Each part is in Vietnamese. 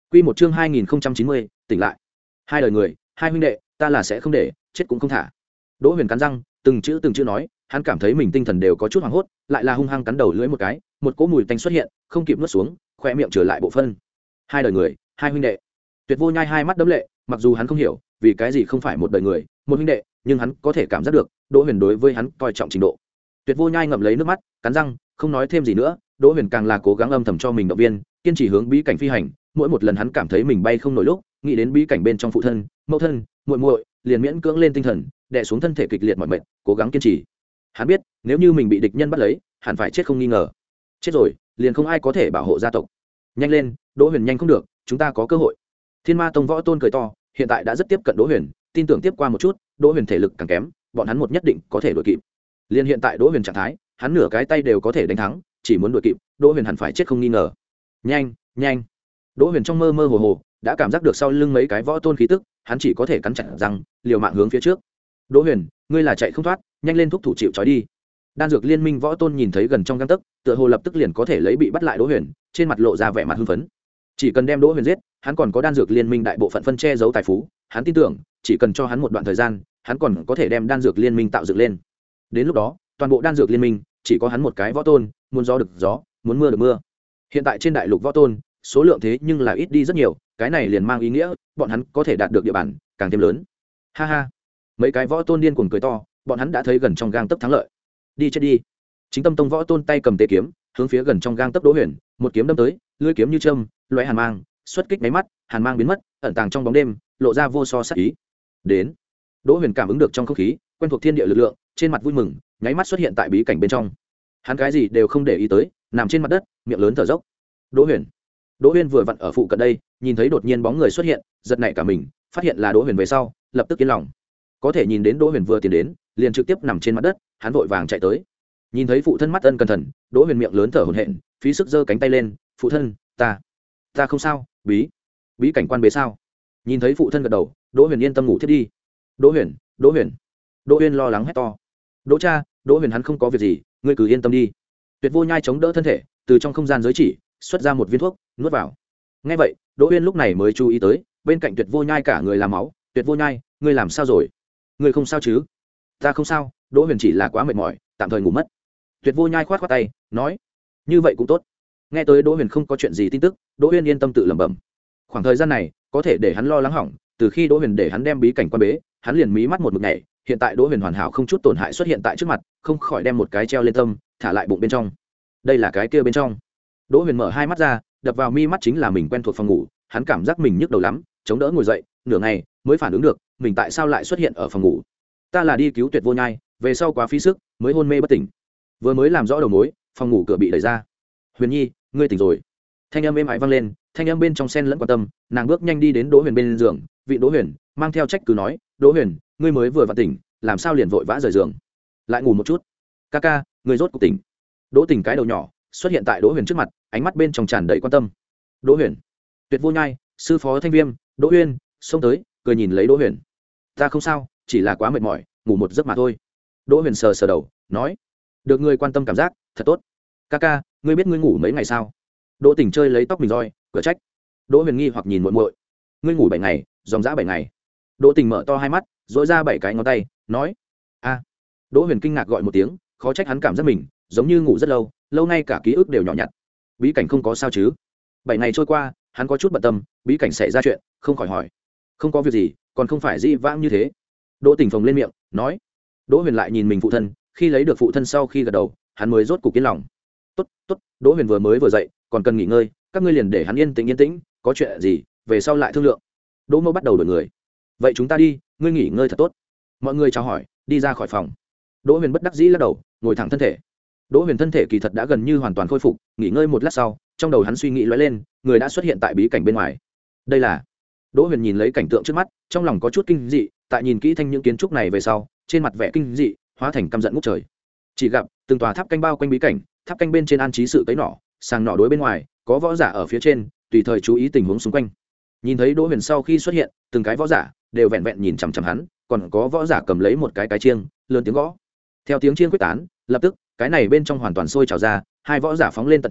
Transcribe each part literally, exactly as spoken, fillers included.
Quy một chương hai nghìn chín mươi, tỉnh lại. Hai đời người, hai huynh đệ, ta là sẽ không để, chết cũng không thả. Đỗ Huyền cắn răng, từng chữ từng chữ nói, hắn cảm thấy mình tinh thần đều có chút hoảng hốt, lại là hung hăng cắn đầu lưỡi một cái, một cỗ mùi tanh xuất hiện, không kịp nuốt xuống, khóe miệng trở lại bộ phân. Hai đời người, hai huynh đệ. Tuyệt Vô Nhai hai mắt đẫm lệ, mặc dù hắn không hiểu, vì cái gì không phải một đời người, một huynh đệ, nhưng hắn có thể cảm giác được, Đỗ Huyền đối với hắn coi trọng trình độ. Tuyệt Vô Nhai ngậm lấy nước mắt, cắn răng, không nói thêm gì nữa, Đỗ Huyền càng là cố gắng âm thầm cho mình động viên, kiên trì hướng bí cảnh phi hành, mỗi một lần hắn cảm thấy mình bay không nổi lúc, nghĩ đến bí cảnh bên trong phụ thân, mẫu thân, muội muội, liền miễn cưỡng lên tinh thần, đè xuống thân thể kịch liệt mỏi mệt, cố gắng kiên trì. Hắn biết, nếu như mình bị địch nhân bắt lấy, hẳn phải chết không nghi ngờ. Chết rồi, liền không ai có thể bảo hộ gia tộc. Nhanh lên, Đỗ Huyền nhanh không được, chúng ta có cơ hội. Thiên Ma Tông võ tôn cười to, hiện tại đã rất tiếp cận Đỗ Huyền, tin tưởng tiếp qua một chút, Đỗ Huyền thể lực càng kém, bọn hắn một nhất định có thể đuổi kịp. Liên hiện tại Đỗ Huyền trạng thái, hắn nửa cái tay đều có thể đánh thắng, chỉ muốn đuổi kịp, Đỗ Huyền hẳn phải chết không nghi ngờ. Nhanh, nhanh. Đỗ Huyền trong mơ mơ hồ hồ đã cảm giác được sau lưng mấy cái võ tôn khí tức, hắn chỉ có thể cắn chặt răng, liều mạng hướng phía trước. Đỗ Huyền, ngươi là chạy không thoát, nhanh lên thúc thủ chịu trói đi. Đan dược liên minh võ tôn nhìn thấy gần trong gang tấc, tựa hồ lập tức liền có thể lấy bị bắt lại Đỗ Huyền, trên mặt lộ ra vẻ mặt hưng phấn. Chỉ cần đem Đỗ Huyền giết, hắn còn có đan dược liên minh đại bộ phận phân che giấu tài phú, hắn tin tưởng, chỉ cần cho hắn một đoạn thời gian, hắn còn có thể đem đan dược liên minh tạo dựng lên. Đến lúc đó, toàn bộ đan dược liên minh chỉ có hắn một cái võ tôn, muốn gió được gió, muốn mưa được mưa. Hiện tại trên đại lục võ tôn, số lượng thế nhưng là ít đi rất nhiều, cái này liền mang ý nghĩa bọn hắn có thể đạt được địa bàn càng thêm lớn. Ha ha, mấy cái võ tôn điên cuồng cười to, bọn hắn đã thấy gần trong gang tấc thắng lợi. Đi chết đi. Chính Tâm Tông võ tôn tay cầm tế kiếm, hướng phía gần trong gang tấc Đỗ Huyền, một kiếm đâm tới, lưỡi kiếm như châm, lóe hàn mang, xuất kích mấy mắt, hàn mang biến mất, ẩn tàng trong bóng đêm, lộ ra vô so sát ý. Đến. Đỗ Huyền cảm ứng được trong không khí quen thuộc thiên địa lực lượng, trên mặt vui mừng, nháy mắt xuất hiện tại bí cảnh bên trong. Hắn cái gì đều không để ý tới, nằm trên mặt đất, miệng lớn thở dốc. Đỗ Huyền. Đỗ Huyền vừa vặn ở phụ cận đây, nhìn thấy đột nhiên bóng người xuất hiện, giật nảy cả mình, phát hiện là Đỗ Huyền về sau, lập tức yên lòng. Có thể nhìn đến Đỗ Huyền vừa tiến đến, liền trực tiếp nằm trên mặt đất, hắn vội vàng chạy tới. Nhìn thấy phụ thân mắt ân cẩn thận, Đỗ Huyền miệng lớn thở hổn hển, phí sức giơ cánh tay lên, "Phụ thân, ta, ta không sao, bí, bí cảnh quan bế sao?" Nhìn thấy phụ thân gật đầu, Đỗ Huyền yên tâm ngủ thiết đi. "Đỗ Huyền, Đỗ Huyền." Đỗ Huyền lo lắng hét to. "Đỗ cha, Đỗ Huyền hắn không có việc gì, ngươi cứ yên tâm đi." Tuyệt Vô Nhai chống đỡ thân thể, từ trong không gian giới chỉ xuất ra một viên thuốc, nuốt vào. Nghe vậy, Đỗ Huyền lúc này mới chú ý tới, bên cạnh Tuyệt Vô Nhai cả người làm máu. "Tuyệt Vô Nhai, ngươi làm sao rồi? Ngươi không sao chứ?" "Ta không sao." Đỗ Huyền chỉ là quá mệt mỏi, tạm thời ngủ mất. Tuyệt Vô Nhai khoát khoát tay, nói: "Như vậy cũng tốt." Nghe tới Đỗ Huyền không có chuyện gì tin tức, Đỗ Huyền yên tâm tự lẩm bẩm. Khoảng thời gian này, có thể để hắn lo lắng hỏng, từ khi Đỗ Huyền để hắn đem bí cảnh quan bế, hắn liền mí mắt một mực nhảy, hiện tại Đỗ Huyền hoàn hảo không chút tổn hại xuất hiện tại trước mặt, không khỏi đem một cái treo lên tâm, thả lại bụng bên trong. Đây là cái kia bên trong. Đỗ Huyền mở hai mắt ra, đập vào mi mắt chính là mình quen thuộc phòng ngủ, hắn cảm giác mình nhức đầu lắm, chống đỡ ngồi dậy, nửa ngày mới phản ứng được, mình tại sao lại xuất hiện ở phòng ngủ. Ta là đi cứu Tuyệt Vô Nhai, về sau quá phí sức, mới hôn mê bất tỉnh. Vừa mới làm rõ đầu mối, phòng ngủ cửa bị đẩy ra. "Huyền Nhi, ngươi tỉnh rồi." Thanh âm êm ái vang lên, thanh âm bên trong xen lẫn quan tâm, nàng bước nhanh đi đến Đỗ Huyền bên giường, vị Đỗ Huyền, mang theo trách cứ nói: "Đỗ Huyền, ngươi mới vừa vặn tỉnh, làm sao liền vội vã rời giường? Lại ngủ một chút." "Ca ca, ngươi rốt cuộc tỉnh." Đỗ Tỉnh cái đầu nhỏ xuất hiện tại Đỗ Huyền trước mặt, ánh mắt bên trong tràn đầy quan tâm. "Đỗ Huyền." Tuyệt Vô Nhai, sư phó Thanh Viêm, Đỗ Huyền xông tới, cười nhìn lấy Đỗ Huyền. "Ta không sao, chỉ là quá mệt mỏi, ngủ một giấc mà thôi." Đỗ Huyền sờ sờ đầu, nói: "Được ngươi quan tâm cảm giác, thật tốt. Ca ca, ngươi biết ngươi ngủ mấy ngày sao?" Đỗ Tỉnh chơi lấy tóc mình roi, cửa trách. Đỗ Huyền nghi hoặc nhìn muội muội. "Ngươi ngủ bảy ngày, dòng dã bảy ngày." Đỗ Tỉnh mở to hai mắt, dỗi ra bảy cái ngón tay, nói: "A." Đỗ Huyền kinh ngạc gọi một tiếng, khó trách hắn cảm giác mình giống như ngủ rất lâu, lâu nay cả ký ức đều nhỏ nhặt. Bí cảnh không có sao chứ? Bảy ngày trôi qua, hắn có chút bận tâm, bí cảnh xảy ra chuyện, không khỏi hỏi. "Không có việc gì, còn không phải dĩ vãng như thế." Đỗ Tỉnh phồng lên miệng, nói. Đỗ Huyền lại nhìn mình phụ thân, khi lấy được phụ thân sau khi gật đầu, hắn mới rốt cục yên lòng. "Tốt, tốt." Đỗ Huyền vừa mới vừa dậy, còn cần nghỉ ngơi, các ngươi liền để hắn yên tĩnh yên tĩnh, có chuyện gì, về sau lại thương lượng. Đỗ Mẫu bắt đầu đổi người. "Vậy chúng ta đi, ngươi nghỉ ngơi thật tốt." Mọi người chào hỏi, đi ra khỏi phòng. Đỗ Huyền bất đắc dĩ lắc đầu, ngồi thẳng thân thể. Đỗ Huyền thân thể kỳ thật đã gần như hoàn toàn khôi phục, nghỉ ngơi một lát sau, trong đầu hắn suy nghĩ lóe lên, người đã xuất hiện tại bí cảnh bên ngoài. Đây là Đỗ Huyền nhìn lấy cảnh tượng trước mắt, trong lòng có chút kinh dị, tại nhìn kỹ thanh những kiến trúc này về sau, trên mặt vẻ kinh dị hóa thành căm giận ngút trời. Chỉ gặp từng tòa tháp canh bao quanh bí cảnh, tháp canh bên trên an trí sự cấy nỏ, sàng nỏ đối bên ngoài, có võ giả ở phía trên, tùy thời chú ý tình huống xung quanh. Nhìn thấy Đỗ Huyền sau khi xuất hiện, từng cái võ giả đều vẹn vẹn nhìn chằm chằm hắn, còn có võ giả cầm lấy một cái cái chiêng, lớn tiếng gõ. Theo tiếng chiêng quyết tán, lập tức, cái này bên trong hoàn toàn sôi trào ra, hai võ giả phóng lên tận trời,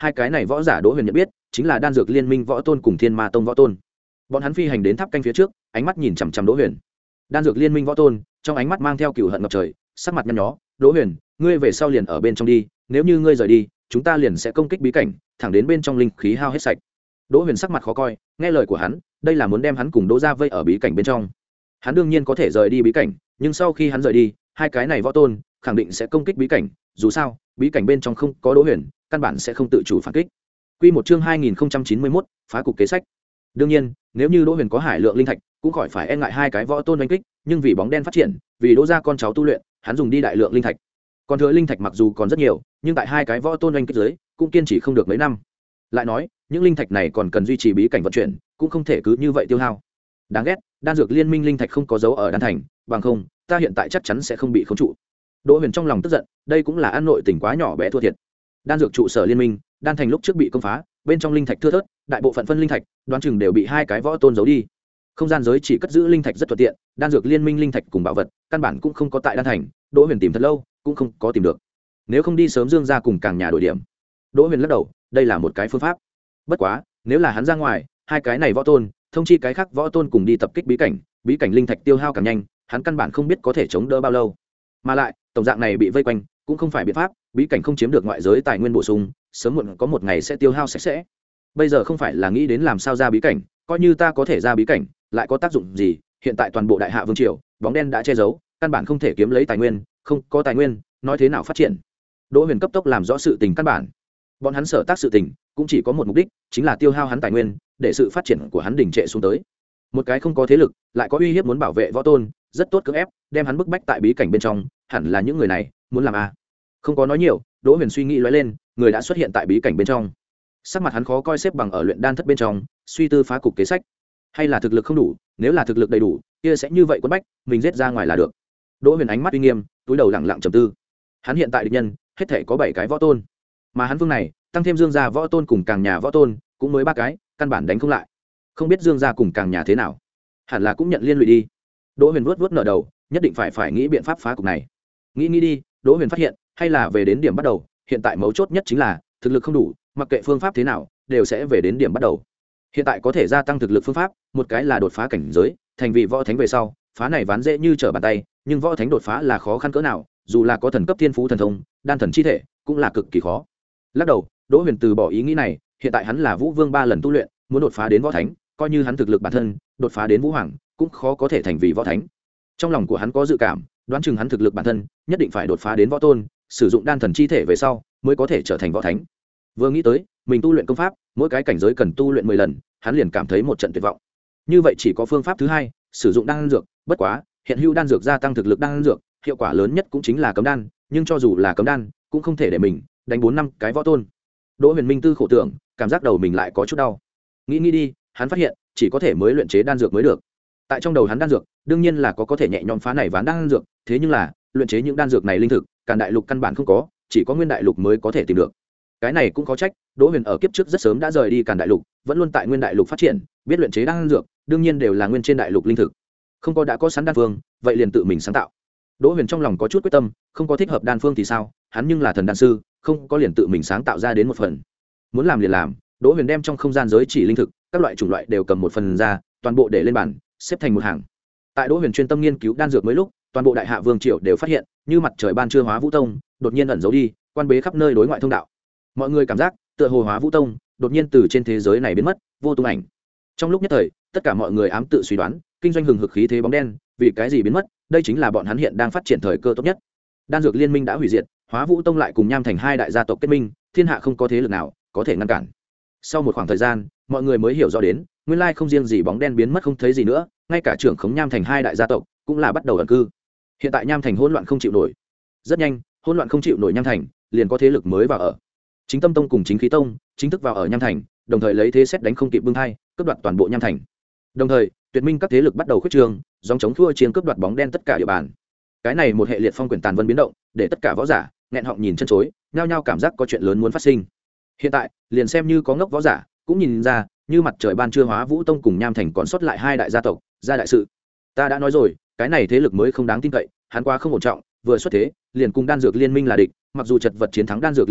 hai cái này võ giả Đỗ Huyền nhận biết chính là đan dược liên minh võ tôn cùng thiên ma tông võ tôn. Bọn hắn phi hành đến tháp canh phía trước, ánh mắt nhìn chằm chằm Đỗ Huyền. Đan dược liên minh võ tôn trong ánh mắt mang theo cừu hận ngập trời, sắc mặt nhăn nhó. Đỗ Huyền, ngươi về sau liền ở bên trong đi, nếu như ngươi rời đi chúng ta liền sẽ công kích bí cảnh, thẳng đến bên trong linh khí hao hết sạch. Đỗ Huyền sắc mặt khó coi, nghe lời của hắn đây là muốn đem hắn cùng Đỗ gia vây ở bí cảnh bên trong. Hắn đương nhiên có thể rời đi bí cảnh, nhưng sau khi hắn rời đi hai cái này võ tôn khẳng định sẽ công kích bí cảnh, dù sao bí cảnh bên trong không có Đỗ Huyền căn bản sẽ không tự chủ phản kích. Quy một chương hai nghìn không trăm chín mươi mốt, phá cục kế sách. Đương nhiên nếu như Đỗ Huyền có hải lượng linh thạch cũng khỏi phải e ngại hai cái võ tôn đánh kích, nhưng vì bóng đen phát triển, vì Đỗ gia con cháu tu luyện, hắn dùng đi đại lượng linh thạch. Còn thừa linh thạch mặc dù còn rất nhiều, nhưng tại hai cái võ tôn đánh kích dưới cũng kiên trì không được mấy năm. Lại nói những linh thạch này còn cần duy trì bí cảnh vận chuyển, cũng không thể cứ như vậy tiêu hao. Đáng ghét, đan dược liên minh linh thạch không có dấu ở đan thành, bằng không ta hiện tại chắc chắn sẽ không bị khống trụ. Đỗ Huyền trong lòng tức giận, đây cũng là ăn nội tình quá nhỏ bé thua thiệt. Đan dược trụ sở liên minh đan thành lúc trước bị công phá, bên trong linh thạch thưa thớt, đại bộ phận phân linh thạch đoán chừng đều bị hai cái võ tôn giấu đi. Không gian giới chỉ cất giữ linh thạch rất thuận tiện, đan dược liên minh linh thạch cùng bảo vật căn bản cũng không có tại đan thành. Đỗ Huyền tìm thật lâu cũng không có tìm được. Nếu không đi sớm Dương ra cùng Càng nhà đổi điểm. Đỗ Huyền lắc đầu, đây là một cái phương pháp. Bất quá nếu là hắn ra ngoài, hai cái này võ tôn thông chi cái khác võ tôn cùng đi tập kích bí cảnh, bí cảnh linh thạch tiêu hao càng nhanh, hắn căn bản không biết có thể chống đỡ bao lâu. Mà lại tổng dạng này bị vây quanh cũng không phải biện pháp, bí cảnh không chiếm được ngoại giới tài nguyên bổ sung, sớm muộn có một ngày sẽ tiêu hao sạch sẽ. Bây giờ không phải là nghĩ đến làm sao ra bí cảnh, coi như ta có thể ra bí cảnh lại có tác dụng gì, hiện tại toàn bộ đại hạ vương triều bóng đen đã che giấu, căn bản không thể kiếm lấy tài nguyên, không có tài nguyên nói thế nào phát triển. Đỗ Huyền cấp tốc làm rõ sự tình căn bản. Bọn hắn sở tác sự tình cũng chỉ có một mục đích, chính là tiêu hao hắn tài nguyên, để sự phát triển của hắn đình trệ xuống tới. Một cái không có thế lực lại có uy hiếp muốn bảo vệ võ tôn, rất tốt cưỡng ép đem hắn bức bách tại bí cảnh bên trong, hẳn là những người này muốn làm a. Không có nói nhiều, Đỗ Huyền suy nghĩ lóe lên, người đã xuất hiện tại bí cảnh bên trong. Sắc mặt hắn khó coi, xếp bằng ở luyện đan thất bên trong, suy tư phá cục kế sách. Hay là thực lực không đủ, nếu là thực lực đầy đủ, kia sẽ như vậy quấn bách, mình giết ra ngoài là được. Đỗ Huyền ánh mắt uy nghiêm, túi đầu lặng lặng trầm tư. Hắn hiện tại địch nhân hết thể có bảy cái võ tôn, mà hắn vương này tăng thêm Dương gia võ tôn cùng Càng nhà võ tôn cũng mới ba cái, căn bản đánh không lại. Không biết Dương gia cùng Càng nhà thế nào, hẳn là cũng nhận liên lụy đi. Đỗ Huyền vuốt vuốt nở đầu, nhất định phải phải nghĩ biện pháp phá cục này. Nghĩ nghĩ đi, Đỗ Huyền phát hiện hay là về đến điểm bắt đầu, hiện tại mấu chốt nhất chính là thực lực không đủ, mặc kệ phương pháp thế nào đều sẽ về đến điểm bắt đầu. Hiện tại có thể gia tăng thực lực phương pháp, một cái là đột phá cảnh giới, thành vị võ thánh về sau, phá này ván dễ như trở bàn tay, nhưng võ thánh đột phá là khó khăn cỡ nào, dù là có thần cấp thiên phú thần thông, đan thần chi thể, cũng là cực kỳ khó. Lắc đầu, Đỗ Huyền từ bỏ ý nghĩ này, hiện tại hắn là Vũ Vương ba lần tu luyện, muốn đột phá đến võ thánh, coi như hắn thực lực bản thân đột phá đến Vũ Hoàng, cũng khó có thể thành vị võ thánh. Trong lòng của hắn có dự cảm, đoán chừng hắn thực lực bản thân nhất định phải đột phá đến võ tôn, sử dụng đan thần chi thể về sau mới có thể trở thành võ thánh. Vừa nghĩ tới mình tu luyện công pháp mỗi cái cảnh giới cần tu luyện mười lần, hắn liền cảm thấy một trận tuyệt vọng. Như vậy chỉ có phương pháp thứ hai, sử dụng đan dược, bất quá hiện hữu đan dược gia tăng thực lực đan dược, hiệu quả lớn nhất cũng chính là cấm đan, nhưng cho dù là cấm đan cũng không thể để mình đánh bốn năm cái võ tôn. Đỗ Huyền minh tư khổ tưởng, cảm giác đầu mình lại có chút đau. Nghĩ nghĩ đi, hắn phát hiện chỉ có thể mới luyện chế đan dược mới được. Tại trong đầu hắn đan dược đương nhiên là có có thể nhẹ nhõm phá này ván đan dược, thế nhưng là luyện chế những đan dược này linh thực Càn đại lục căn bản không có, chỉ có Nguyên đại lục mới có thể tìm được. Cái này cũng có trách, Đỗ Huyền ở kiếp trước rất sớm đã rời đi Càn đại lục, vẫn luôn tại Nguyên đại lục phát triển, biết luyện chế đan dược đương nhiên đều là nguyên trên đại lục linh thực. Không có đã có sẵn đan phương, vậy liền tự mình sáng tạo. Đỗ Huyền trong lòng có chút quyết tâm, không có thích hợp đan phương thì sao, hắn nhưng là thần đan sư, không có liền tự mình sáng tạo ra đến một phần. Muốn làm liền làm, Đỗ Huyền đem trong không gian giới chỉ linh thực, các loại chủng loại đều cầm một phần ra, toàn bộ để lên bàn, xếp thành một hàng. Tại Đỗ Huyền chuyên tâm nghiên cứu đan dược mới lúc, toàn bộ đại hạ vương triều đều phát hiện, như mặt trời ban trưa Hóa Vũ Tông đột nhiên ẩn giấu đi, quan bế khắp nơi đối ngoại thông đạo. Mọi người cảm giác, tựa hồ Hóa Vũ Tông đột nhiên từ trên thế giới này biến mất, vô tung ảnh. Trong lúc nhất thời, tất cả mọi người ám tự suy đoán, kinh doanh hừng hực khí thế bóng đen, vì cái gì biến mất, đây chính là bọn hắn hiện đang phát triển thời cơ tốt nhất. Đan dược liên minh đã hủy diệt, Hóa Vũ Tông lại cùng Nham Thành hai đại gia tộc kết minh, thiên hạ không có thế lực nào có thể ngăn cản. Sau một khoảng thời gian, mọi người mới hiểu rõ đến, nguyên lai không riêng gì bóng đen biến mất không thấy gì nữa, ngay cả trưởng khống Nham Thành hai đại gia tộc cũng là bắt đầu ẩn cư. Hiện tại Nham Thành hỗn loạn không chịu nổi. Rất nhanh, hỗn loạn không chịu nổi Nham Thành, liền có thế lực mới vào ở. Chính Tâm Tông cùng Chính Khí Tông chính thức vào ở Nham Thành, đồng thời lấy thế xét đánh không kịp bưng thai, cướp đoạt toàn bộ Nham Thành. Đồng thời, Tuyệt Minh các thế lực bắt đầu khuyết trương, dòng chống thua chiến cướp đoạt bóng đen tất cả địa bàn. Cái này một hệ liệt phong quyển tàn vân biến động, để tất cả võ giả nghẹn họng nhìn chân chối, nhao nhao cảm giác có chuyện lớn muốn phát sinh. Hiện tại, liền xem như có ngốc võ giả, cũng nhìn ra, như mặt trời ban trưa Hóa Vũ Tông cùng Nham Thành còn sót lại hai đại gia tộc, gia đại sự. Ta đã nói rồi, cái này thế lực mới không đáng tin cậy, hắn quá không ổn trọng, vừa xuất thế, liền cùng đan dược liên minh là địch, mặc dù chật vật chiến thắng đan dược liên minh,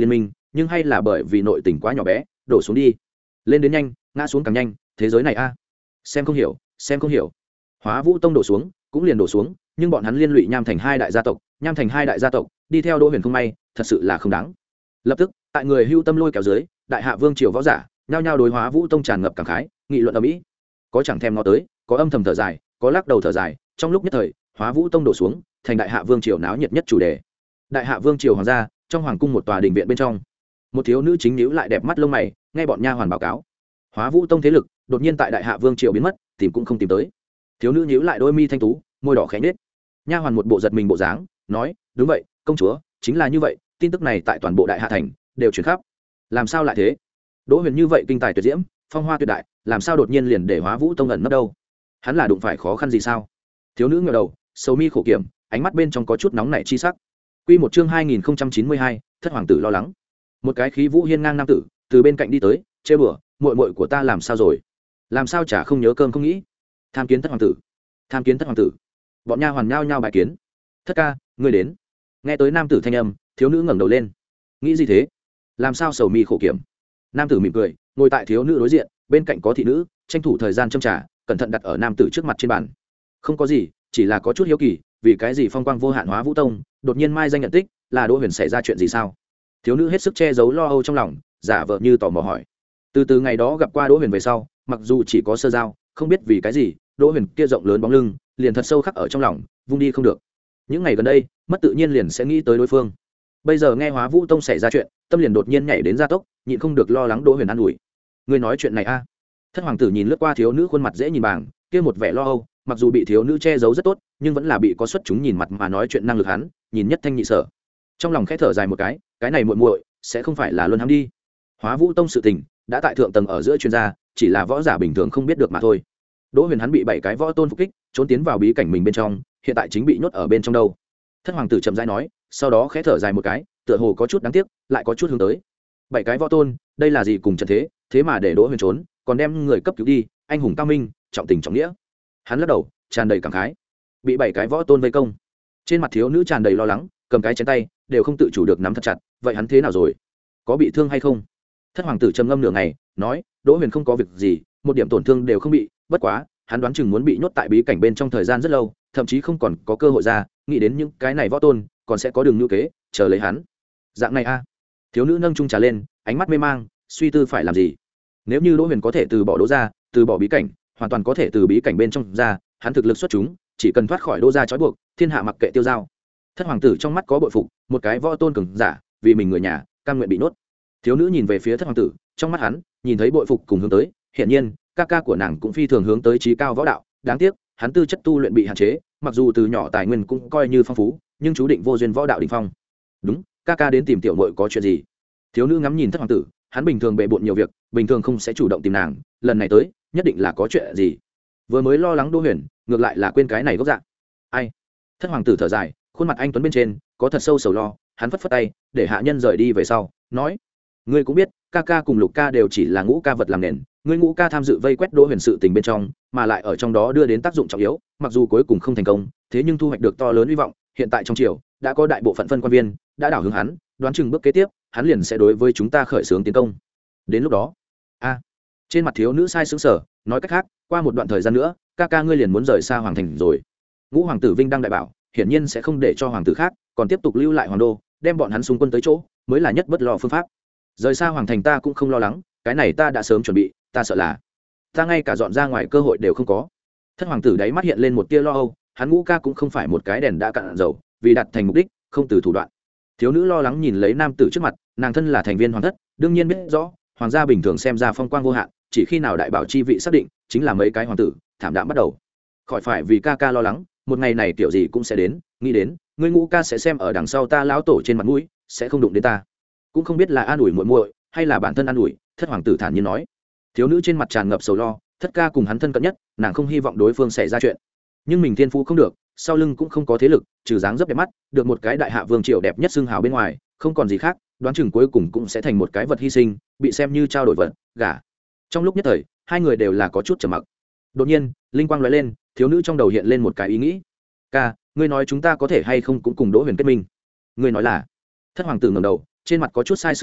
nhưng hay là bởi vì nội tình quá nhỏ bé đổ xuống đi, lên đến nhanh ngã xuống càng nhanh. Thế giới này a xem không hiểu, xem không hiểu. Hóa Vũ Tông đổ xuống cũng liền đổ xuống, nhưng bọn hắn liên lụy Nham Thành hai đại gia tộc, Nham Thành hai đại gia tộc đi theo Đỗ Huyền không may, thật sự là không đáng. Lập tức tại người hưu tâm lôi kéo dưới, đại hạ vương triều võ giả nhao nhao đối Hóa Vũ Tông tràn ngập cảm khái, nghị luận ở mỹ, có chẳng thèm ngó tới, có âm thầm thở dài, có lắc đầu thở dài. Trong lúc nhất thời, Hóa Vũ Tông đổ xuống thành đại hạ vương triều náo nhiệt nhất chủ đề. Đại hạ vương triều hoàng gia, trong hoàng cung một tòa đình viện bên trong, một thiếu nữ chính nhíu lại đẹp mắt lông mày, nghe bọn nha hoàn báo cáo Hóa Vũ Tông thế lực đột nhiên tại đại hạ vương triều biến mất, tìm cũng không tìm tới. Thiếu nữ nhíu lại đôi mi thanh tú, môi đỏ khẽ nhếch. Nha hoàn một bộ giật mình bộ dáng, nói đúng vậy công chúa, chính là như vậy, tin tức này tại toàn bộ đại hạ thành đều truyền khắp. Làm sao lại thế? Đỗ Huyền như vậy kinh tài tuyệt diễm, phong hoa tuyệt đại, làm sao đột nhiên liền để Hóa Vũ Tông ẩn nấp đâu? Hắn là đụng phải khó khăn gì sao? Thiếu nữ ngẩng đầu, sầu mi khổ kiểm, ánh mắt bên trong có chút nóng nảy chi sắc. Quy một chương hai nghìn chín mươi hai, thất hoàng tử lo lắng. Một cái khí vũ hiên ngang nam tử từ bên cạnh đi tới, chê bừa, muội muội của ta làm sao rồi? Làm sao chả không nhớ cơm không nghĩ? Tham kiến thất hoàng tử, tham kiến thất hoàng tử. Bọn nha hoàn nhao nhao bài kiến. Thất ca, ngươi đến. Nghe tới nam tử thanh âm, thiếu nữ ngẩng đầu lên. Nghĩ gì thế? Làm sao sầu mi khổ kiểm? Nam tử mỉm cười, ngồi tại thiếu nữ đối diện, bên cạnh có thị nữ, tranh thủ thời gian châm trà, cẩn thận đặt ở nam tử trước mặt trên bàn. Không có gì, chỉ là có chút hiếu kỳ, vì cái gì phong quang vô hạn Hóa Vũ Tông đột nhiên mai danh nhận tích, là Đỗ Huyền xảy ra chuyện gì sao? Thiếu nữ hết sức che giấu lo âu trong lòng, giả vờ như tò mò hỏi. Từ từ ngày đó gặp qua Đỗ Huyền về sau, mặc dù chỉ có sơ giao, không biết vì cái gì Đỗ Huyền kia rộng lớn bóng lưng liền thật sâu khắc ở trong lòng, vung đi không được. Những ngày gần đây mất tự nhiên liền sẽ nghĩ tới đối phương. Bây giờ nghe Hóa Vũ Tông xảy ra chuyện, tâm liền đột nhiên nhảy đến gia tốc, nhịn không được lo lắng Đỗ Huyền an ủi. Ngươi nói chuyện này a? Thất hoàng tử nhìn lướt qua thiếu nữ khuôn mặt dễ nhìn bảng, kia một vẻ lo âu, mặc dù bị thiếu nữ che giấu rất tốt, nhưng vẫn là bị có xuất chúng nhìn mặt mà nói chuyện năng lực hắn, nhìn nhất thanh nhị sở. Trong lòng khẽ thở dài một cái, cái này muội muội sẽ không phải là luôn hám đi. Hóa Vũ Tông sự tình đã tại thượng tầng ở giữa chuyên gia, chỉ là võ giả bình thường không biết được mà thôi. Đỗ Huyền hắn bị bảy cái võ tôn phục kích, trốn tiến vào bí cảnh mình bên trong, hiện tại chính bị nhốt ở bên trong đâu. Thất hoàng tử chậm rãi nói, sau đó khẽ thở dài một cái, tựa hồ có chút đáng tiếc, lại có chút hướng tới. Bảy cái võ tôn, đây là gì cùng trận thế, thế mà để Đỗ Huyền trốn, còn đem người cấp cứu đi, anh hùng cao minh, trọng tình trọng nghĩa. Hắn lắc đầu, tràn đầy cảm khái. Bị bảy cái võ tôn vây công, trên mặt thiếu nữ tràn đầy lo lắng, cầm cái chén tay đều không tự chủ được nắm thật chặt. Vậy hắn thế nào rồi? Có bị thương hay không? Thất hoàng tử trầm ngâm nửa ngày, nói, Đỗ Huyền không có việc gì, một điểm tổn thương đều không bị, bất quá hắn đoán chừng muốn bị nhốt tại bí cảnh bên trong thời gian rất lâu, thậm chí không còn có cơ hội ra, nghĩ đến những cái này võ tôn còn sẽ có đường lưu kế chờ lấy hắn. Dạng này a? Thiếu nữ nâng chung trà lên, ánh mắt mê mang, suy tư phải làm gì. Nếu như Đỗ Huyền có thể từ bỏ Đỗ gia, từ bỏ bí cảnh, hoàn toàn có thể từ bí cảnh bên trong ra, hắn thực lực xuất chúng, chỉ cần thoát khỏi Đỗ gia trói buộc, thiên hạ mặc kệ tiêu dao. Thất hoàng tử trong mắt có bội phục, một cái võ tôn cường giả, vì mình người nhà, cam nguyện bị nuốt. Thiếu nữ nhìn về phía thất hoàng tử, trong mắt hắn nhìn thấy bội phục cùng hướng tới, hiển nhiên ca ca của nàng cũng phi thường hướng tới trí cao võ đạo. Đáng tiếc hắn tư chất tu luyện bị hạn chế, mặc dù từ nhỏ tài nguyên cũng coi như phong phú, nhưng chú định vô duyên võ đạo đỉnh phong. Đúng, ca ca đến tìm tiểu muội có chuyện gì? Thiếu nữ ngắm nhìn thất hoàng tử, hắn bình thường bệ bội nhiều việc, bình thường không sẽ chủ động tìm nàng, lần này tới nhất định là có chuyện gì. Vừa mới lo lắng Đỗ Huyền, ngược lại là quên cái này gốc dạng. Ai? Thất hoàng tử thở dài, khuôn mặt anh tuấn bên trên có thật sâu sầu lo, hắn phất phất tay để hạ nhân rời đi về sau, nói, ngươi cũng biết ca ca cùng Lục ca đều chỉ là ngũ ca vật làm nền, ngươi ngũ ca tham dự vây quét Đỗ Huyền sự tình bên trong, mà lại ở trong đó đưa đến tác dụng trọng yếu, mặc dù cuối cùng không thành công, thế nhưng thu hoạch được to lớn hy vọng. Hiện tại trong triều đã có đại bộ phận phân quan viên đã đảo hướng hắn, đoán chừng bước kế tiếp hắn liền sẽ đối với chúng ta khởi xướng tiến công. Đến lúc đó, a, trên mặt thiếu nữ sai sững sờ, nói cách khác, qua một đoạn thời gian nữa, ca ca ngươi liền muốn rời xa hoàng thành rồi. Ngũ hoàng tử Vinh đang đại bảo, hiển nhiên sẽ không để cho hoàng tử khác còn tiếp tục lưu lại hoàng đô, đem bọn hắn xung quân tới chỗ mới là nhất bất lo phương pháp. Rời xa hoàng thành ta cũng không lo lắng, cái này ta đã sớm chuẩn bị, ta sợ là ta ngay cả dọn ra ngoài cơ hội đều không có. Thất hoàng tử đáy mắt hiện lên một tia lo âu, hắn ngũ ca cũng không phải một cái đèn đã cạn dầu, vì đạt thành mục đích không từ thủ đoạn. Thiếu nữ lo lắng nhìn lấy nam tử trước mặt, nàng thân là thành viên hoàng thất, đương nhiên biết rõ hoàng gia bình thường xem ra phong quang vô hạn, chỉ khi nào đại bảo chi vị xác định, chính là mấy cái hoàng tử thảm đạm bắt đầu. Khỏi phải vì ca ca lo lắng, một ngày này kiểu gì cũng sẽ đến, nghĩ đến ngươi ngũ ca sẽ xem ở đằng sau ta lão tổ trên mặt mũi, sẽ không đụng đến ta. Cũng không biết là an ủi muội muội hay là bản thân an ủi. Thất hoàng tử thản nhiên nói. Thiếu nữ trên mặt tràn ngập sầu lo, thất ca cùng hắn thân cận nhất, nàng không hy vọng đối phương xảy ra chuyện, nhưng mình thiên phú không được, sau lưng cũng không có thế lực, trừ dáng dấp đẹp mắt, được một cái đại hạ vương triều đẹp nhất xưng hào bên ngoài, không còn gì khác, đoán chừng cuối cùng cũng sẽ thành một cái vật hy sinh, bị xem như trao đổi vật, gả. Trong lúc nhất thời, hai người đều là có chút trầm mặc. Đột nhiên, linh quang lóe lên, thiếu nữ trong đầu hiện lên một cái ý nghĩ. Ca, ngươi nói chúng ta có thể hay không cũng cùng Đỗ Huyền kết minh? Ngươi nói là? Thất hoàng tử ngẩng đầu, trên mặt có chút sai sững sờ,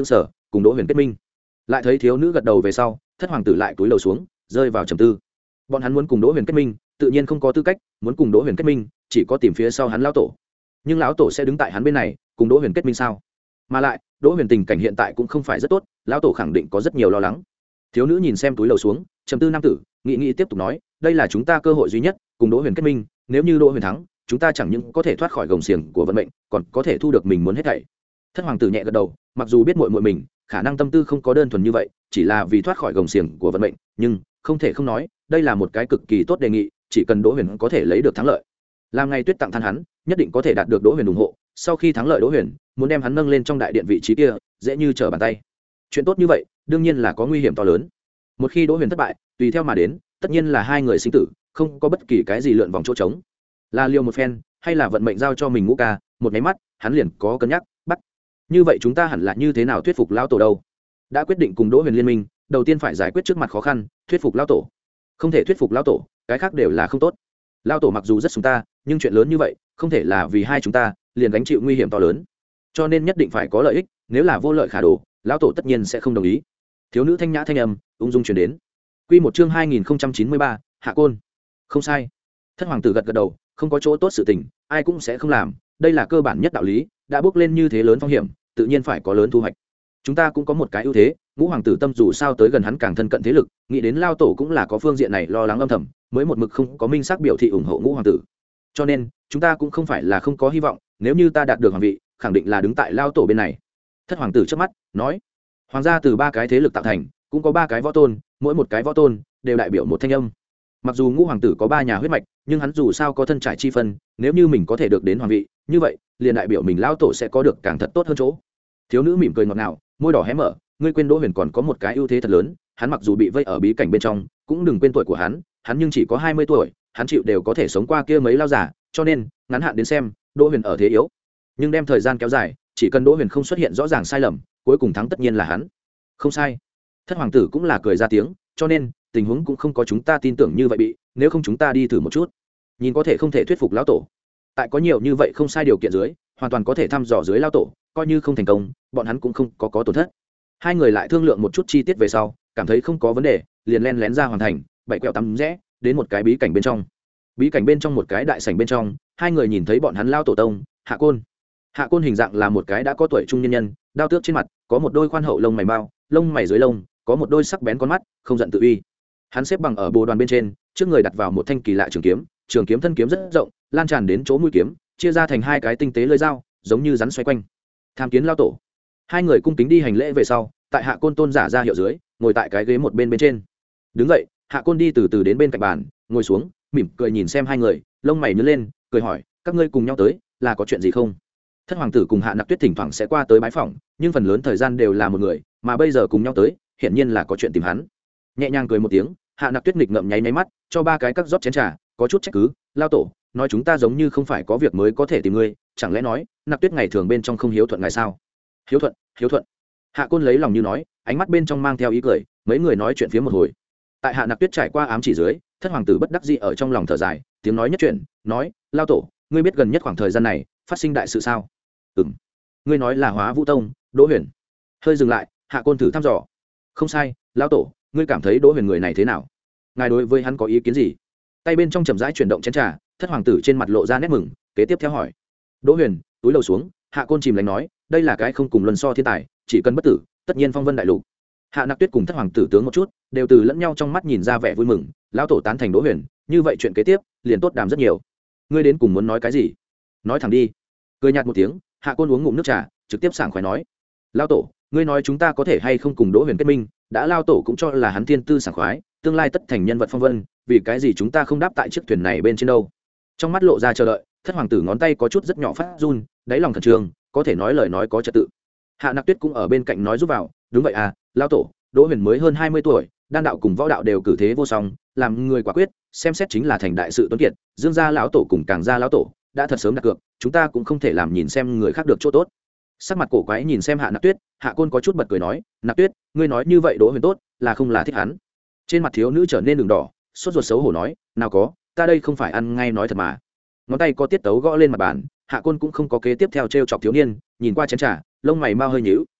cùng đỗ huyền kết minh. Lại thấy thiếu nữ gật đầu về sau, thất hoàng tử lại túi đầu xuống rơi vào trầm tư. Bọn hắn muốn cùng đỗ huyền kết minh tự nhiên không có tư cách, muốn cùng đỗ huyền kết minh chỉ có tìm phía sau hắn lão tổ. Nhưng lão tổ sẽ đứng tại hắn bên này cùng đỗ huyền kết minh sao? Mà lại đỗ huyền tình cảnh hiện tại cũng không phải rất tốt, lão tổ khẳng định có rất nhiều lo lắng. Thiếu nữ nhìn xem túi lầu xuống trầm tư nam tử, nghĩ nghĩ tiếp tục nói, đây là chúng ta cơ hội duy nhất cùng đỗ huyền kết minh, nếu như đỗ huyền thắng chúng ta chẳng những có thể thoát khỏi gồng xiềng của vận mệnh, còn có thể thu được mình muốn hết thảy. Thất hoàng tử nhẹ gật đầu, mặc dù biết muội muội mình khả năng tâm tư không có đơn thuần như vậy, chỉ là vì thoát khỏi gồng xiềng của vận mệnh, nhưng không thể không nói đây là một cái cực kỳ tốt đề nghị, chỉ cần đỗ huyền có thể lấy được thắng lợi, làm ngày tuyết tặng than hắn nhất định có thể đạt được đỗ huyền ủng hộ. Sau khi thắng lợi đỗ huyền muốn đem hắn nâng lên trong đại điện vị trí kia dễ như trở bàn tay. Chuyện tốt như vậy đương nhiên là có nguy hiểm to lớn. Một khi đỗ huyền thất bại, tùy theo mà đến tất nhiên là hai người sinh tử, không có bất kỳ cái gì lượn vòng chỗ trống. Là liều một phen hay là vận mệnh giao cho mình ngũ ca, một cái mắt hắn liền có cân nhắc bắt. Như vậy chúng ta hẳn là như thế nào thuyết phục lão tổ đâu? Đã quyết định cùng đỗ huyền liên minh, đầu tiên phải giải quyết trước mặt khó khăn, thuyết phục lão tổ. Không thể thuyết phục lão tổ, cái khác đều là không tốt. Lão tổ mặc dù rất sủng ta, nhưng chuyện lớn như vậy không thể là vì hai chúng ta liền gánh chịu nguy hiểm to lớn, cho nên nhất định phải có lợi ích, nếu là vô lợi khả đổ, lão tổ tất nhiên sẽ không đồng ý. Thiếu nữ thanh nhã thanh âm ung dung truyền đến. Quy một chương hai nghìn chín mươi ba, Hạ Côn. Không sai. Thất hoàng tử gật gật đầu, không có chỗ tốt sự tình ai cũng sẽ không làm, đây là cơ bản nhất đạo lý, đã bước lên như thế lớn phong hiểm tự nhiên phải có lớn thu hoạch. Chúng ta cũng có một cái ưu thế, ngũ hoàng tử tâm dù sao tới gần hắn càng thân cận thế lực, nghĩ đến lao tổ cũng là có phương diện này lo lắng âm thầm, mới một mực không có minh xác biểu thị ủng hộ ngũ hoàng tử. Cho nên chúng ta cũng không phải là không có hy vọng, nếu như ta đạt được hoàng vị khẳng định là đứng tại lao tổ bên này. Thất hoàng tử trước mắt nói, hoàng gia từ ba cái thế lực tạo thành, cũng có ba cái võ tôn, mỗi một cái võ tôn đều đại biểu một thanh âm. Mặc dù ngũ hoàng tử có ba nhà huyết mạch, nhưng hắn dù sao có thân trải chi phân, nếu như mình có thể được đến hoàng vị, như vậy liền đại biểu mình lao tổ sẽ có được càng thật tốt hơn chỗ. Thiếu nữ mỉm cười ngọt ngào, môi đỏ hé mở, ngươi quên đỗ huyền còn có một cái ưu thế thật lớn, hắn mặc dù bị vây ở bí cảnh bên trong, cũng đừng quên tuổi của hắn, hắn nhưng chỉ có hai mươi tuổi, hắn chịu đều có thể sống qua kia mấy lao giả, cho nên ngắn hạn đến xem đỗ huyền ở thế yếu, nhưng đem thời gian kéo dài, chỉ cần đỗ huyền không xuất hiện rõ ràng sai lầm, cuối cùng thắng tất nhiên là hắn. Không sai. Thất hoàng tử cũng là cười ra tiếng, cho nên tình huống cũng không có chúng ta tin tưởng như vậy bị, nếu không chúng ta đi thử một chút, nhìn có thể không thể thuyết phục lão tổ. Tại có nhiều như vậy không sai điều kiện dưới, hoàn toàn có thể thăm dò dưới lão tổ, coi như không thành công bọn hắn cũng không có có tổn thất. Hai người lại thương lượng một chút chi tiết về sau, cảm thấy không có vấn đề, liền len lén ra hoàn thành bảy quẹo tắm rẽ đến một cái bí cảnh bên trong. Bí cảnh bên trong một cái đại sảnh bên trong, hai người nhìn thấy bọn hắn lao tổ tông Hạ Côn. Hạ Côn hình dạng là một cái đã có tuổi trung nhân nhân, đao tước trên mặt, có một đôi khoan hậu lông mày bao, lông mày dưới lông có một đôi sắc bén con mắt, không giận tự uy. Hắn xếp bằng ở bồ đoàn bên trên, trước người đặt vào một thanh kỳ lạ trường kiếm, trường kiếm thân kiếm rất rộng, lan tràn đến chỗ mũi kiếm, chia ra thành hai cái tinh tế lưỡi dao, giống như rắn xoay quanh. Tham kiến lao tổ. Hai người cung kính đi hành lễ về sau, tại Hạ Côn tôn giả ra hiệu dưới, ngồi tại cái ghế một bên bên trên. Đứng dậy, Hạ Côn đi từ từ đến bên cạnh bàn, ngồi xuống, mỉm cười nhìn xem hai người, lông mày nhướng lên, cười hỏi, các ngươi cùng nhau tới là có chuyện gì không? Thất hoàng tử cùng Hạ Nặc Tuyết thỉnh thoảng sẽ qua tới bái phỏng, nhưng phần lớn thời gian đều là một người, mà bây giờ cùng nhau tới, hiển nhiên là có chuyện tìm hắn. Nhẹ nhàng cười một tiếng, Hạ Nặc Tuyết nghịch ngậm nháy nháy mắt, cho ba cái các rót chén trà, có chút trách cứ, lao tổ nói chúng ta giống như không phải có việc mới có thể tìm ngươi, chẳng lẽ nói Nặc Tuyết ngày thường bên trong không hiếu thuận ngài sao? Hiếu thuận, hiếu thuận. Hạ Côn lấy lòng như nói, ánh mắt bên trong mang theo ý cười, mấy người nói chuyện phía một hồi. Tại Hạ Nặc Tuyết trải qua ám chỉ dưới, thất hoàng tử bất đắc dĩ ở trong lòng thở dài, tiếng nói nhất chuyện, nói, lao tổ, ngươi biết gần nhất khoảng thời gian này phát sinh đại sự sao? Ừm. Ngươi nói là Hóa Vũ Tông, Đỗ Huyền. Hơi dừng lại, Hạ Côn thử thăm dò. Không sai, lao tổ, ngươi cảm thấy Đỗ Huyền người này thế nào? Ngài đối với hắn có ý kiến gì? Tay bên trong chậm rãi chuyển động chén trà, thất hoàng tử trên mặt lộ ra nét mừng, kế tiếp theo hỏi. Đỗ Huyền túi lầu xuống, Hạ Côn chìm lánh nói, đây là cái không cùng luân so thiên tài, chỉ cần bất tử tất nhiên phong vân đại lục. Hạ Nặc Tuyết cùng thất hoàng tử tướng một chút, đều từ lẫn nhau trong mắt nhìn ra vẻ vui mừng, lão tổ tán thành Đỗ Huyền, như vậy chuyện kế tiếp liền tốt đàm rất nhiều. Ngươi đến cùng muốn nói cái gì? Nói thẳng đi. Cười nhạt một tiếng, Hạ Côn uống ngụm nước trà, trực tiếp sảng khoái nói, lão tổ, ngươi nói chúng ta có thể hay không cùng Đỗ Huyền kết minh, đã lão tổ cũng cho là hắn thiên tư sảng khoái, tương lai tất thành nhân vật phong vân, vì cái gì chúng ta không đáp tại chiếc thuyền này bên trên đâu? Trong mắt lộ ra chờ đợi, thất hoàng tử ngón tay có chút rất nhỏ phát run, đáy lòng khẩn trương, có thể nói lời nói có trật tự. Hạ Nặc Tuyết cũng ở bên cạnh nói giúp vào, đúng vậy à, lão tổ, Đỗ Huyền mới hơn hai mươi tuổi, đan đạo cùng võ đạo đều cử thế vô song, làm người quả quyết, xem xét chính là thành đại sự tuấn kiệt, Dương gia lão tổ cùng Càng gia lão tổ đã thật sớm đặt cược, chúng ta cũng không thể làm nhìn xem người khác được chỗ tốt. Sắc mặt cổ quái nhìn xem Hạ Nặc Tuyết, Hạ Côn có chút bật cười nói, Nặc Tuyết, ngươi nói như vậy Đỗ Huyền tốt, là không là thích hắn? Trên mặt thiếu nữ trở nên đường đỏ, sốt ruột xấu hổ nói, nào có, ta đây không phải ăn ngay nói thật mà. Ngón tay có tiết tấu gõ lên mặt bàn, Hạ Côn cũng không có kế tiếp theo trêu chọc thiếu niên, nhìn qua chén trà, lông mày mau hơi nhíu,